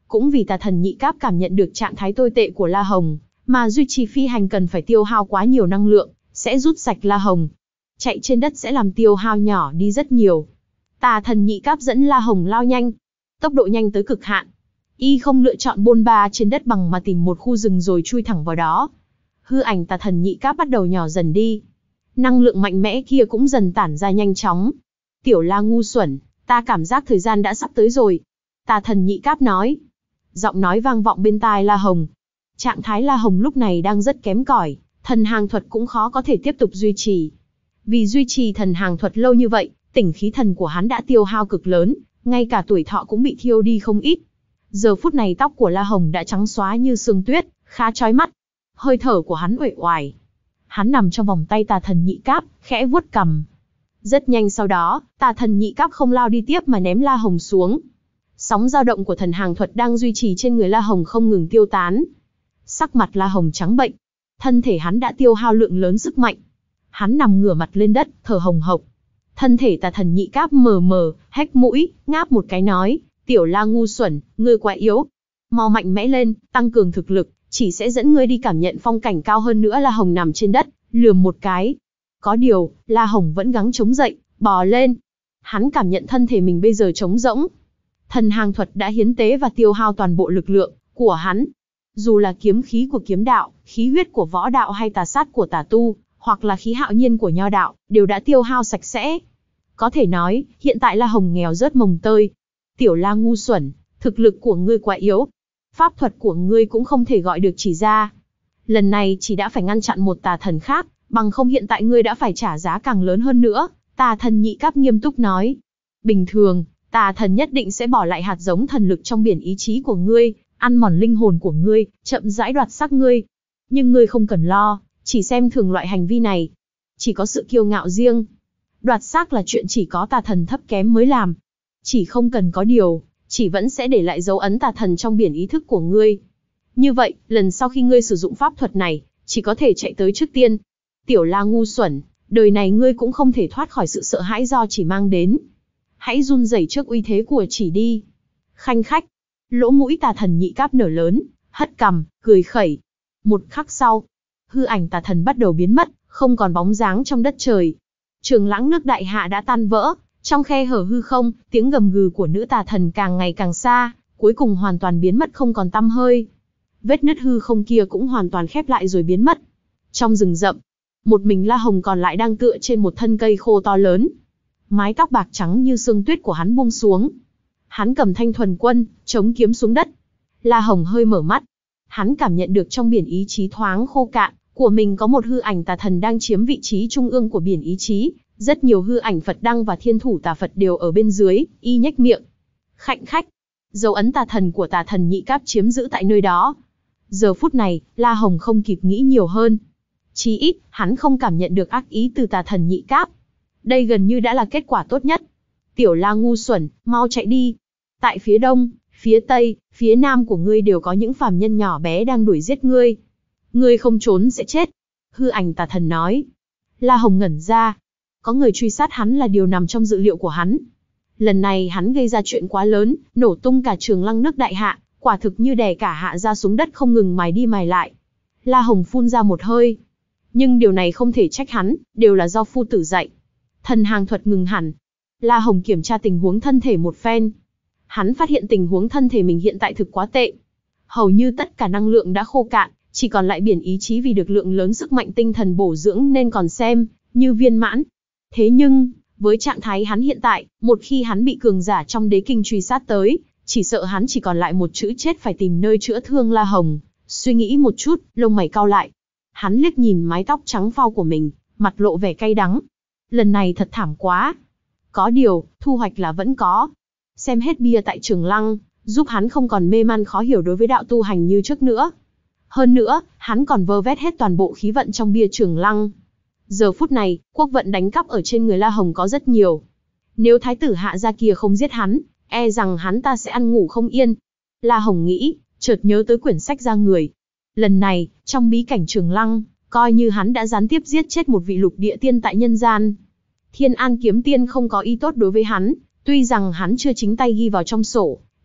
Cũng vì tà thần nhị cáp cảm nhận được trạng thái tồi tệ của La Hồng, mà duy trì phi hành cần phải tiêu hao quá nhiều năng lượng, sẽ rút sạch La Hồng. Chạy trên đất sẽ làm tiêu hao nhỏ đi rất nhiều. Tà thần nhị cáp dẫn La Hồng lao nhanh, tốc độ nhanh tới cực hạn. Y không lựa chọn bôn ba trên đất bằng mà tìm một khu rừng rồi chui thẳng vào đó. Hư ảnh tà thần nhị cáp bắt đầu nhỏ dần đi. Năng lượng mạnh mẽ kia cũng dần tản ra nhanh chóng. Tiểu La ngu xuẩn, ta cảm giác thời gian đã sắp tới rồi. Tà thần nhị cáp nói. Giọng nói vang vọng bên tai La Hồng. Trạng thái La Hồng lúc này đang rất kém cỏi, thần hàng thuật cũng khó có thể tiếp tục duy trì. Vì duy trì thần hàng thuật lâu như vậy, tỉnh khí thần của hắn đã tiêu hao cực lớn, ngay cả tuổi thọ cũng bị thiêu đi không ít. Giờ phút này tóc của La Hồng đã trắng xóa như sương tuyết, khá chói mắt. Hơi thở của hắn uể oải. Hắn nằm trong vòng tay tà thần nhị cáp, khẽ vuốt cằm. Rất nhanh sau đó, tà thần nhị cáp không lao đi tiếp mà ném La Hồng xuống. Sóng dao động của thần hàng thuật đang duy trì trên người La Hồng không ngừng tiêu tán. Sắc mặt La Hồng trắng bệch, thân thể hắn đã tiêu hao lượng lớn sức mạnh. Hắn nằm ngửa mặt lên đất, thở hồng hộc. Thân thể tà thần nhị cáp mờ mờ, hét mũi, ngáp một cái nói, tiểu La ngu xuẩn, ngươi quá yếu. Mau mạnh mẽ lên, tăng cường thực lực, chỉ sẽ dẫn ngươi đi cảm nhận phong cảnh cao hơn nữa. La Hồng nằm trên đất, lườm một cái. Có điều, La Hồng vẫn gắng chống dậy, bò lên. Hắn cảm nhận thân thể mình bây giờ trống rỗng. Thần hàng thuật đã hiến tế và tiêu hao toàn bộ lực lượng của hắn. Dù là kiếm khí của kiếm đạo, khí huyết của võ đạo hay tà sát của tà tu, hoặc là khí hạo nhiên của nho đạo, đều đã tiêu hao sạch sẽ. Có thể nói, hiện tại La Hồng nghèo rớt mồng tơi. Tiểu La ngu xuẩn, thực lực của ngươi quá yếu. Pháp thuật của ngươi cũng không thể gọi được chỉ ra. Lần này chỉ đã phải ngăn chặn một tà thần khác, bằng không hiện tại ngươi đã phải trả giá càng lớn hơn nữa. Tà thần nhị cáp nghiêm túc nói. Bình thường, tà thần nhất định sẽ bỏ lại hạt giống thần lực trong biển ý chí của ngươi, ăn mòn linh hồn của ngươi, chậm rãi đoạt xác ngươi. Nhưng ngươi không cần lo, chỉ xem thường loại hành vi này. Chỉ có sự kiêu ngạo riêng. Đoạt xác là chuyện chỉ có tà thần thấp kém mới làm. Chỉ không cần có điều, chỉ vẫn sẽ để lại dấu ấn tà thần trong biển ý thức của ngươi. Như vậy, lần sau khi ngươi sử dụng pháp thuật này, chỉ có thể chạy tới trước tiên. Tiểu La ngu xuẩn, đời này ngươi cũng không thể thoát khỏi sự sợ hãi do chỉ mang đến. Hãy run rẩy trước uy thế của chỉ đi. Khanh khách, lỗ mũi tà thần nhị cáp nở lớn, hất cằm, cười khẩy. Một khắc sau, hư ảnh tà thần bắt đầu biến mất, không còn bóng dáng trong đất trời. Trường lãng nước đại hạ đã tan vỡ, trong khe hở hư không, tiếng gầm gừ của nữ tà thần càng ngày càng xa, cuối cùng hoàn toàn biến mất không còn tăm hơi. Vết nứt hư không kia cũng hoàn toàn khép lại rồi biến mất. Trong rừng rậm, một mình La Hồng còn lại đang tựa trên một thân cây khô to lớn. Mái tóc bạc trắng như sương tuyết của hắn buông xuống. Hắn cầm thanh thuần quân, chống kiếm xuống đất. La Hồng hơi mở mắt. Hắn cảm nhận được trong biển ý chí thoáng khô cạn của mình có một hư ảnh tà thần đang chiếm vị trí trung ương của biển ý chí. Rất nhiều hư ảnh Phật Đăng và thiên thủ tà Phật đều ở bên dưới, y nhếch miệng. Khạnh khách, dấu ấn tà thần của tà thần nhị cáp chiếm giữ tại nơi đó. Giờ phút này, La Hồng không kịp nghĩ nhiều hơn. Chí ít, hắn không cảm nhận được ác ý từ tà thần nhị cáp. Đây gần như đã là kết quả tốt nhất. Tiểu La ngu xuẩn, mau chạy đi. Tại phía đông, phía tây, phía nam của ngươi đều có những phàm nhân nhỏ bé đang đuổi giết ngươi. Ngươi không trốn sẽ chết. Hư ảnh tà thần nói. La Hồng ngẩn ra. Có người truy sát hắn là điều nằm trong dự liệu của hắn. Lần này hắn gây ra chuyện quá lớn, nổ tung cả trường lăng nước đại hạ, quả thực như đè cả hạ ra xuống đất không ngừng mài đi mài lại. La Hồng phun ra một hơi. Nhưng điều này không thể trách hắn, đều là do phu tử dạy. Thần hàng thuật ngừng hẳn. La Hồng kiểm tra tình huống thân thể một phen. Hắn phát hiện tình huống thân thể mình hiện tại thực quá tệ. Hầu như tất cả năng lượng đã khô cạn, chỉ còn lại biển ý chí vì được lượng lớn sức mạnh tinh thần bổ dưỡng nên còn xem như viên mãn. Thế nhưng, với trạng thái hắn hiện tại, một khi hắn bị cường giả trong đế kinh truy sát tới, chỉ sợ hắn chỉ còn lại một chữ chết phải tìm nơi chữa thương. La Hồng suy nghĩ một chút, lông mày cau lại. Hắn liếc nhìn mái tóc trắng phau của mình, mặt lộ vẻ cay đắng. Lần này thật thảm quá. Có điều, thu hoạch là vẫn có. Xem hết bia tại Trường Lăng, giúp hắn không còn mê man khó hiểu đối với đạo tu hành như trước nữa. Hơn nữa, hắn còn vơ vét hết toàn bộ khí vận trong bia Trường Lăng. Giờ phút này, quốc vận đánh cắp ở trên người La Hồng có rất nhiều. Nếu thái tử hạ gia kia không giết hắn, e rằng hắn ta sẽ ăn ngủ không yên. La Hồng nghĩ, chợt nhớ tới quyển sách ra người. Lần này, trong bí cảnh Trường Lăng, coi như hắn đã gián tiếp giết chết một vị lục địa tiên tại nhân gian. Thiên An kiếm tiên không có ý tốt đối với hắn, tuy rằng hắn chưa chính tay ghi vào trong sổ,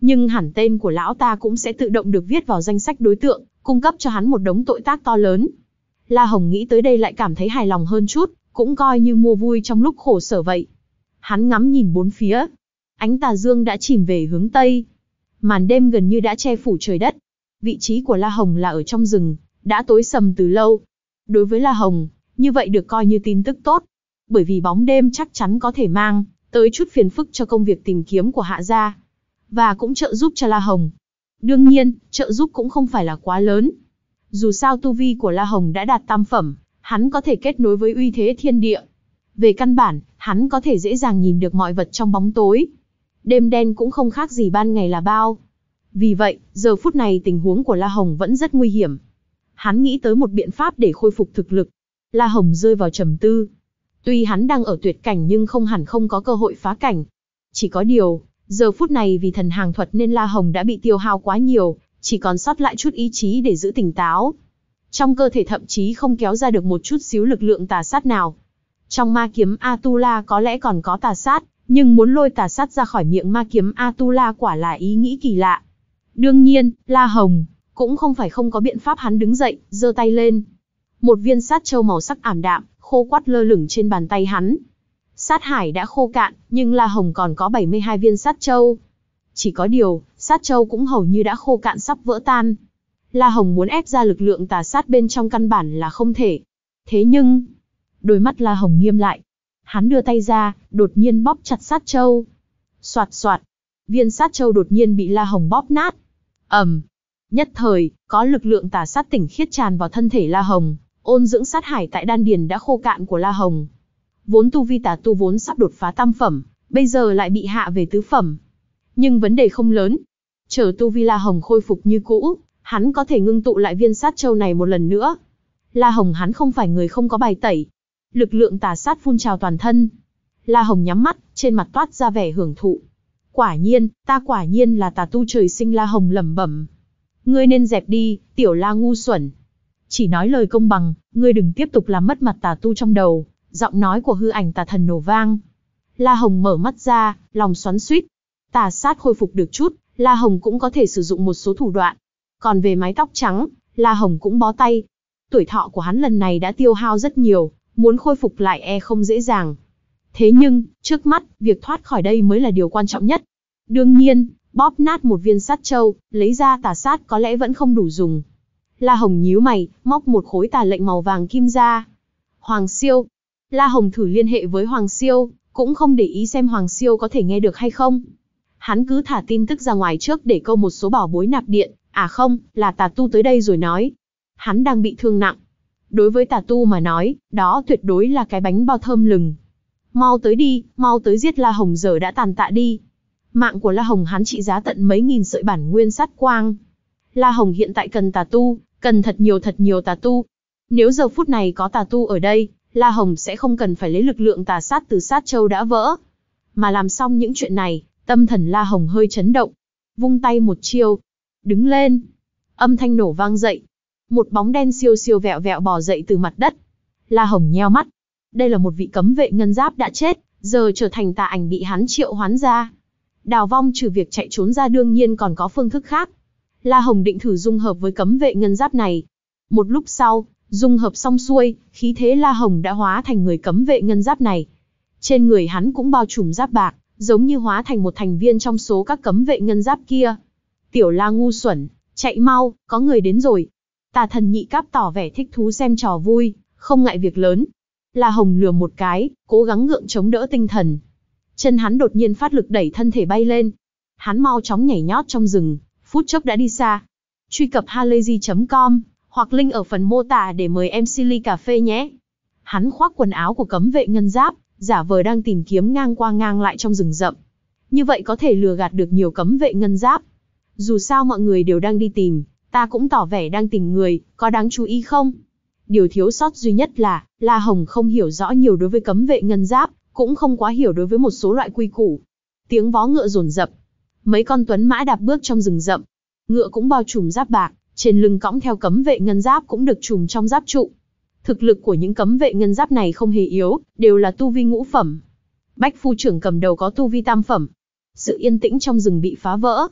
Nhưng hẳn tên của lão ta cũng sẽ tự động được viết vào danh sách đối tượng, cung cấp cho hắn một đống tội tác to lớn. La Hồng nghĩ tới đây lại cảm thấy hài lòng hơn chút, cũng coi như mua vui trong lúc khổ sở vậy. Hắn ngắm nhìn bốn phía. Ánh tà dương đã chìm về hướng Tây. Màn đêm gần như đã che phủ trời đất. Vị trí của La Hồng là ở trong rừng, đã tối sầm từ lâu. Đối với La Hồng, như vậy được coi như tin tức tốt. Bởi vì bóng đêm chắc chắn có thể mang tới chút phiền phức cho công việc tìm kiếm của Hạ gia. Và cũng trợ giúp cho La Hồng. Đương nhiên, trợ giúp cũng không phải là quá lớn. Dù sao tu vi của La Hồng đã đạt tam phẩm, hắn có thể kết nối với uy thế thiên địa. Về căn bản, hắn có thể dễ dàng nhìn được mọi vật trong bóng tối. Đêm đen cũng không khác gì ban ngày là bao. Vì vậy, giờ phút này tình huống của La Hồng vẫn rất nguy hiểm. Hắn nghĩ tới một biện pháp để khôi phục thực lực. La Hồng rơi vào trầm tư. Tuy hắn đang ở tuyệt cảnh nhưng không hẳn không có cơ hội phá cảnh. Chỉ có điều, giờ phút này vì thần hàng thuật nên La Hồng đã bị tiêu hao quá nhiều, chỉ còn sót lại chút ý chí để giữ tỉnh táo. Trong cơ thể thậm chí không kéo ra được một chút xíu lực lượng tà sát nào. Trong ma kiếm Atula có lẽ còn có tà sát, nhưng muốn lôi tà sát ra khỏi miệng ma kiếm Atula quả là ý nghĩ kỳ lạ. Đương nhiên, La Hồng cũng không phải không có biện pháp. Hắn đứng dậy, giơ tay lên. Một viên sát châu màu sắc ảm đạm, khô quắt lơ lửng trên bàn tay hắn. Sát hải đã khô cạn, nhưng La Hồng còn có bảy mươi hai viên sát châu. Chỉ có điều, sát châu cũng hầu như đã khô cạn sắp vỡ tan. La Hồng muốn ép ra lực lượng tà sát bên trong căn bản là không thể. Thế nhưng, đôi mắt La Hồng nghiêm lại. Hắn đưa tay ra, đột nhiên bóp chặt sát châu. Soạt soạt, viên sát châu đột nhiên bị La Hồng bóp nát. Ầm, nhất thời, có lực lượng tà sát tỉnh khiết tràn vào thân thể La Hồng, ôn dưỡng sát hải tại đan điền đã khô cạn của La Hồng. Vốn tu vi tà tu vốn sắp đột phá tam phẩm, bây giờ lại bị hạ về tứ phẩm. Nhưng vấn đề không lớn. Chờ tu vi La Hồng khôi phục như cũ, hắn có thể ngưng tụ lại viên sát châu này một lần nữa. La Hồng hắn không phải người không có bài tẩy. Lực lượng tà sát phun trào toàn thân. La Hồng nhắm mắt, trên mặt toát ra vẻ hưởng thụ. Quả nhiên, ta quả nhiên là tà tu trời sinh. La Hồng lẩm bẩm. Ngươi nên dẹp đi, tiểu La ngu xuẩn. Chỉ nói lời công bằng, ngươi đừng tiếp tục làm mất mặt tà tu trong đầu. Giọng nói của hư ảnh tà thần nổ vang. La Hồng mở mắt ra, lòng xoắn xuýt. Tà sát khôi phục được chút, La Hồng cũng có thể sử dụng một số thủ đoạn. Còn về mái tóc trắng, La Hồng cũng bó tay. Tuổi thọ của hắn lần này đã tiêu hao rất nhiều, muốn khôi phục lại e không dễ dàng. Thế nhưng, trước mắt, việc thoát khỏi đây mới là điều quan trọng nhất. Đương nhiên, bóp nát một viên sát châu, lấy ra tà sát có lẽ vẫn không đủ dùng. La Hồng nhíu mày, móc một khối tà lệnh màu vàng kim ra. Hoàng Siêu. La Hồng thử liên hệ với Hoàng Siêu, cũng không để ý xem Hoàng Siêu có thể nghe được hay không. Hắn cứ thả tin tức ra ngoài trước để câu một số bảo bối nạp điện. À không, là tà tu tới đây rồi nói. Hắn đang bị thương nặng. Đối với tà tu mà nói, đó tuyệt đối là cái bánh bao thơm lừng. Mau tới đi, mau tới giết La Hồng giờ đã tàn tạ đi. Mạng của La Hồng hắn trị giá tận mấy nghìn sợi bản nguyên sát quang. La Hồng hiện tại cần tà tu, cần thật nhiều thật nhiều tà tu. Nếu giờ phút này có tà tu ở đây, La Hồng sẽ không cần phải lấy lực lượng tà sát từ sát châu đã vỡ. Mà làm xong những chuyện này, tâm thần La Hồng hơi chấn động. Vung tay một chiêu. Đứng lên. Âm thanh nổ vang dậy. Một bóng đen siêu siêu vẹo vẹo bò dậy từ mặt đất. La Hồng nheo mắt. Đây là một vị cấm vệ ngân giáp đã chết, giờ trở thành tà ảnh bị hắn triệu hoán ra. Đào vong trừ việc chạy trốn ra đương nhiên còn có phương thức khác. La Hồng định thử dung hợp với cấm vệ ngân giáp này. Một lúc sau, dung hợp xong xuôi, khí thế La Hồng đã hóa thành người cấm vệ ngân giáp này. Trên người hắn cũng bao trùm giáp bạc, giống như hóa thành một thành viên trong số các cấm vệ ngân giáp kia. Tiểu La ngu xuẩn, chạy mau, có người đến rồi. Tà thần nhị cáp tỏ vẻ thích thú xem trò vui, không ngại việc lớn. La Hồng lừa một cái, cố gắng gượng chống đỡ tinh thần. Chân hắn đột nhiên phát lực đẩy thân thể bay lên. Hắn mau chóng nhảy nhót trong rừng, phút chốc đã đi xa. Truy cập halayzi chấm com, hoặc link ở phần mô tả để mời em xê ly cà phê nhé. Hắn khoác quần áo của cấm vệ ngân giáp, giả vờ đang tìm kiếm ngang qua ngang lại trong rừng rậm. Như vậy có thể lừa gạt được nhiều cấm vệ ngân giáp. Dù sao mọi người đều đang đi tìm, ta cũng tỏ vẻ đang tìm người, có đáng chú ý không? Điều thiếu sót duy nhất là, La Hồng không hiểu rõ nhiều đối với cấm vệ ngân giáp, cũng không quá hiểu đối với một số loại quy củ. Tiếng vó ngựa dồn dập, mấy con tuấn mã đạp bước trong rừng rậm. Ngựa cũng bao trùm giáp bạc, trên lưng cõng theo cấm vệ ngân giáp cũng được trùm trong giáp trụ. Thực lực của những cấm vệ ngân giáp này không hề yếu, đều là tu vi ngũ phẩm. Bách phu trưởng cầm đầu có tu vi tam phẩm. Sự yên tĩnh trong rừng bị phá vỡ.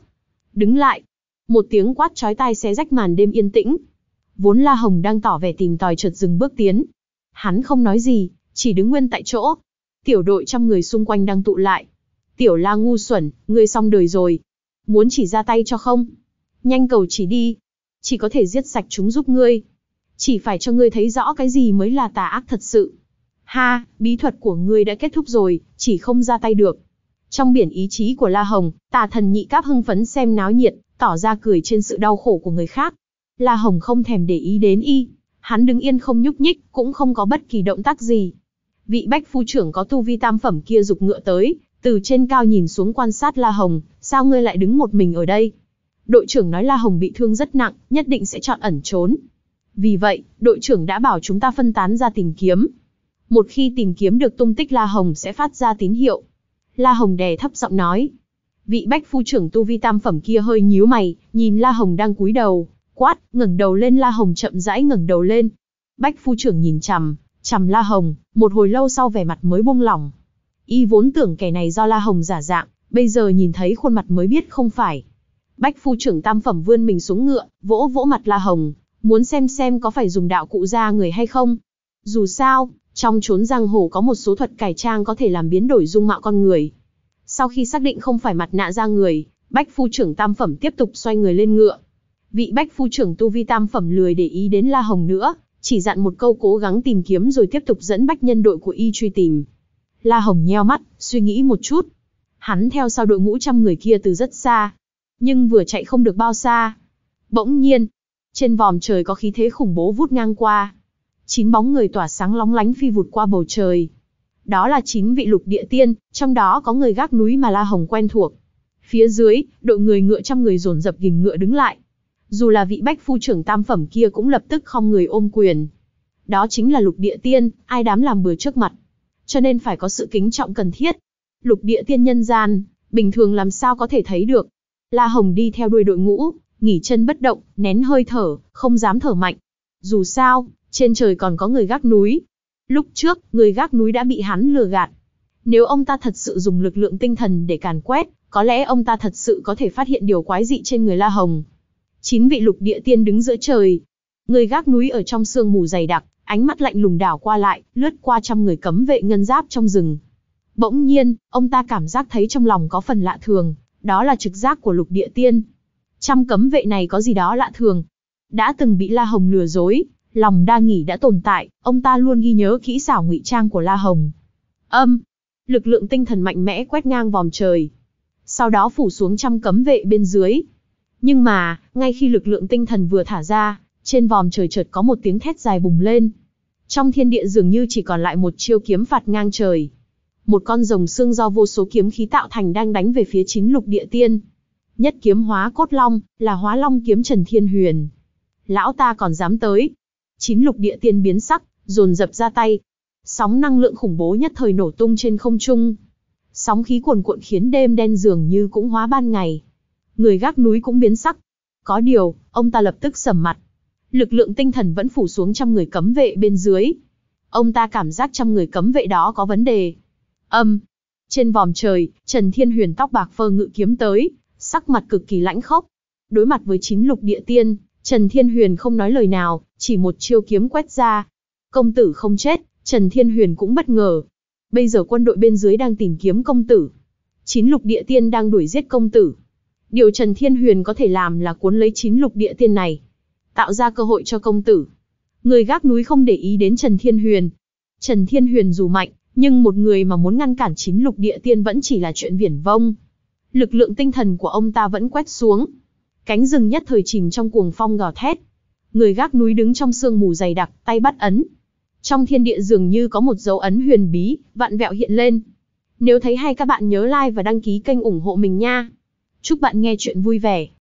Đứng lại. Một tiếng quát chói tai xé rách màn đêm yên tĩnh. Vốn La Hồng đang tỏ vẻ tìm tòi chợt dừng bước tiến. Hắn không nói gì, chỉ đứng nguyên tại chỗ. Tiểu đội trăm người xung quanh đang tụ lại. Tiểu La ngu xuẩn, ngươi xong đời rồi. Muốn chỉ ra tay cho không? Nhanh cầu chỉ đi. Chỉ có thể giết sạch chúng giúp ngươi. Chỉ phải cho ngươi thấy rõ cái gì mới là tà ác thật sự. Ha, bí thuật của ngươi đã kết thúc rồi, chỉ không ra tay được. Trong biển ý chí của La Hồng, tà thần Nhị Cáp hưng phấn xem náo nhiệt, tỏ ra cười trên sự đau khổ của người khác. La Hồng không thèm để ý đến y. Hắn đứng yên không nhúc nhích, cũng không có bất kỳ động tác gì. Vị bách phu trưởng có tu vi tam phẩm kia giục ngựa tới, từ trên cao nhìn xuống quan sát La Hồng, sao ngươi lại đứng một mình ở đây? Đội trưởng nói La Hồng bị thương rất nặng, nhất định sẽ chọn ẩn trốn. Vì vậy, đội trưởng đã bảo chúng ta phân tán ra tìm kiếm. Một khi tìm kiếm được tung tích La Hồng sẽ phát ra tín hiệu. La Hồng đè thấp giọng nói. Vị bách phu trưởng tu vi tam phẩm kia hơi nhíu mày, nhìn La Hồng đang cúi đầu, quát, ngẩng đầu lên. La Hồng chậm rãi ngẩng đầu lên. Bách phu trưởng nhìn chằm, chằm La Hồng, một hồi lâu sau vẻ mặt mới buông lỏng. Y vốn tưởng kẻ này do La Hồng giả dạng, bây giờ nhìn thấy khuôn mặt mới biết không phải. Bách phu trưởng tam phẩm vươn mình xuống ngựa, vỗ vỗ mặt La Hồng, muốn xem xem có phải dùng đạo cụ ra người hay không. Dù sao, trong chốn giang hồ có một số thuật cải trang có thể làm biến đổi dung mạo con người. Sau khi xác định không phải mặt nạ da người, bách phu trưởng tam phẩm tiếp tục xoay người lên ngựa. Vị bách phu trưởng tu vi tam phẩm lười để ý đến La Hồng nữa, chỉ dặn một câu cố gắng tìm kiếm rồi tiếp tục dẫn bách nhân đội của y truy tìm. La Hồng nheo mắt, suy nghĩ một chút. Hắn theo sau đội ngũ trăm người kia từ rất xa. Nhưng vừa chạy không được bao xa. Bỗng nhiên, trên vòm trời có khí thế khủng bố vút ngang qua. Chín bóng người tỏa sáng lóng lánh phi vụt qua bầu trời. Đó là chín vị lục địa tiên, trong đó có người gác núi mà La Hồng quen thuộc. Phía dưới, đội người ngựa trăm người dồn dập ghìm ngựa đứng lại. Dù là vị bách phu trưởng tam phẩm kia cũng lập tức khom người ôm quyền. Đó chính là lục địa tiên, ai dám làm bừa trước mặt. Cho nên phải có sự kính trọng cần thiết. Lục địa tiên nhân gian, bình thường làm sao có thể thấy được. La Hồng đi theo đuôi đội ngũ, nghỉ chân bất động, nén hơi thở, không dám thở mạnh. Dù sao, trên trời còn có người gác núi. Lúc trước, người gác núi đã bị hắn lừa gạt. Nếu ông ta thật sự dùng lực lượng tinh thần để càn quét, có lẽ ông ta thật sự có thể phát hiện điều quái dị trên người La Hồng. Chín vị lục địa tiên đứng giữa trời. Người gác núi ở trong sương mù dày đặc, ánh mắt lạnh lùng đảo qua lại, lướt qua trăm người cấm vệ ngân giáp trong rừng. Bỗng nhiên, ông ta cảm giác thấy trong lòng có phần lạ thường, đó là trực giác của lục địa tiên. Trăm cấm vệ này có gì đó lạ thường. Đã từng bị La Hồng lừa dối, lòng đa nghi đã tồn tại, ông ta luôn ghi nhớ kỹ xảo ngụy trang của La Hồng. Âm, lực lượng tinh thần mạnh mẽ quét ngang vòm trời, sau đó phủ xuống trăm cấm vệ bên dưới. Nhưng mà, ngay khi lực lượng tinh thần vừa thả ra, trên vòm trời chợt có một tiếng thét dài bùng lên. Trong thiên địa dường như chỉ còn lại một chiêu kiếm phạt ngang trời. Một con rồng xương do vô số kiếm khí tạo thành đang đánh về phía chín lục địa tiên. Nhất kiếm hóa cốt long, là Hóa Long kiếm Trần Thiên Huyền. Lão ta còn dám tới. Chín lục địa tiên biến sắc, dồn dập ra tay. Sóng năng lượng khủng bố nhất thời nổ tung trên không trung. Sóng khí cuồn cuộn khiến đêm đen dường như cũng hóa ban ngày. Người gác núi cũng biến sắc. Có điều, ông ta lập tức sầm mặt. Lực lượng tinh thần vẫn phủ xuống trăm người cấm vệ bên dưới. Ông ta cảm giác trăm người cấm vệ đó có vấn đề. Âm. Trên vòm trời, Trần Thiên Huyền tóc bạc phơ ngự kiếm tới, sắc mặt cực kỳ lãnh khốc. Đối mặt với chín lục địa tiên, Trần Thiên Huyền không nói lời nào, chỉ một chiêu kiếm quét ra. Công tử không chết, Trần Thiên Huyền cũng bất ngờ. Bây giờ quân đội bên dưới đang tìm kiếm công tử. Chín lục địa tiên đang đuổi giết công tử. Điều Trần Thiên Huyền có thể làm là cuốn lấy chín lục địa tiên này, tạo ra cơ hội cho công tử. Người gác núi không để ý đến Trần Thiên Huyền. Trần Thiên Huyền dù mạnh, nhưng một người mà muốn ngăn cản chín lục địa tiên vẫn chỉ là chuyện viển vông. Lực lượng tinh thần của ông ta vẫn quét xuống. Cánh rừng nhất thời chìm trong cuồng phong gào thét. Người gác núi đứng trong sương mù dày đặc, tay bắt ấn. Trong thiên địa dường như có một dấu ấn huyền bí, vạn vẹo hiện lên. Nếu thấy hay các bạn nhớ like và đăng ký kênh ủng hộ mình nha. Chúc bạn nghe chuyện vui vẻ.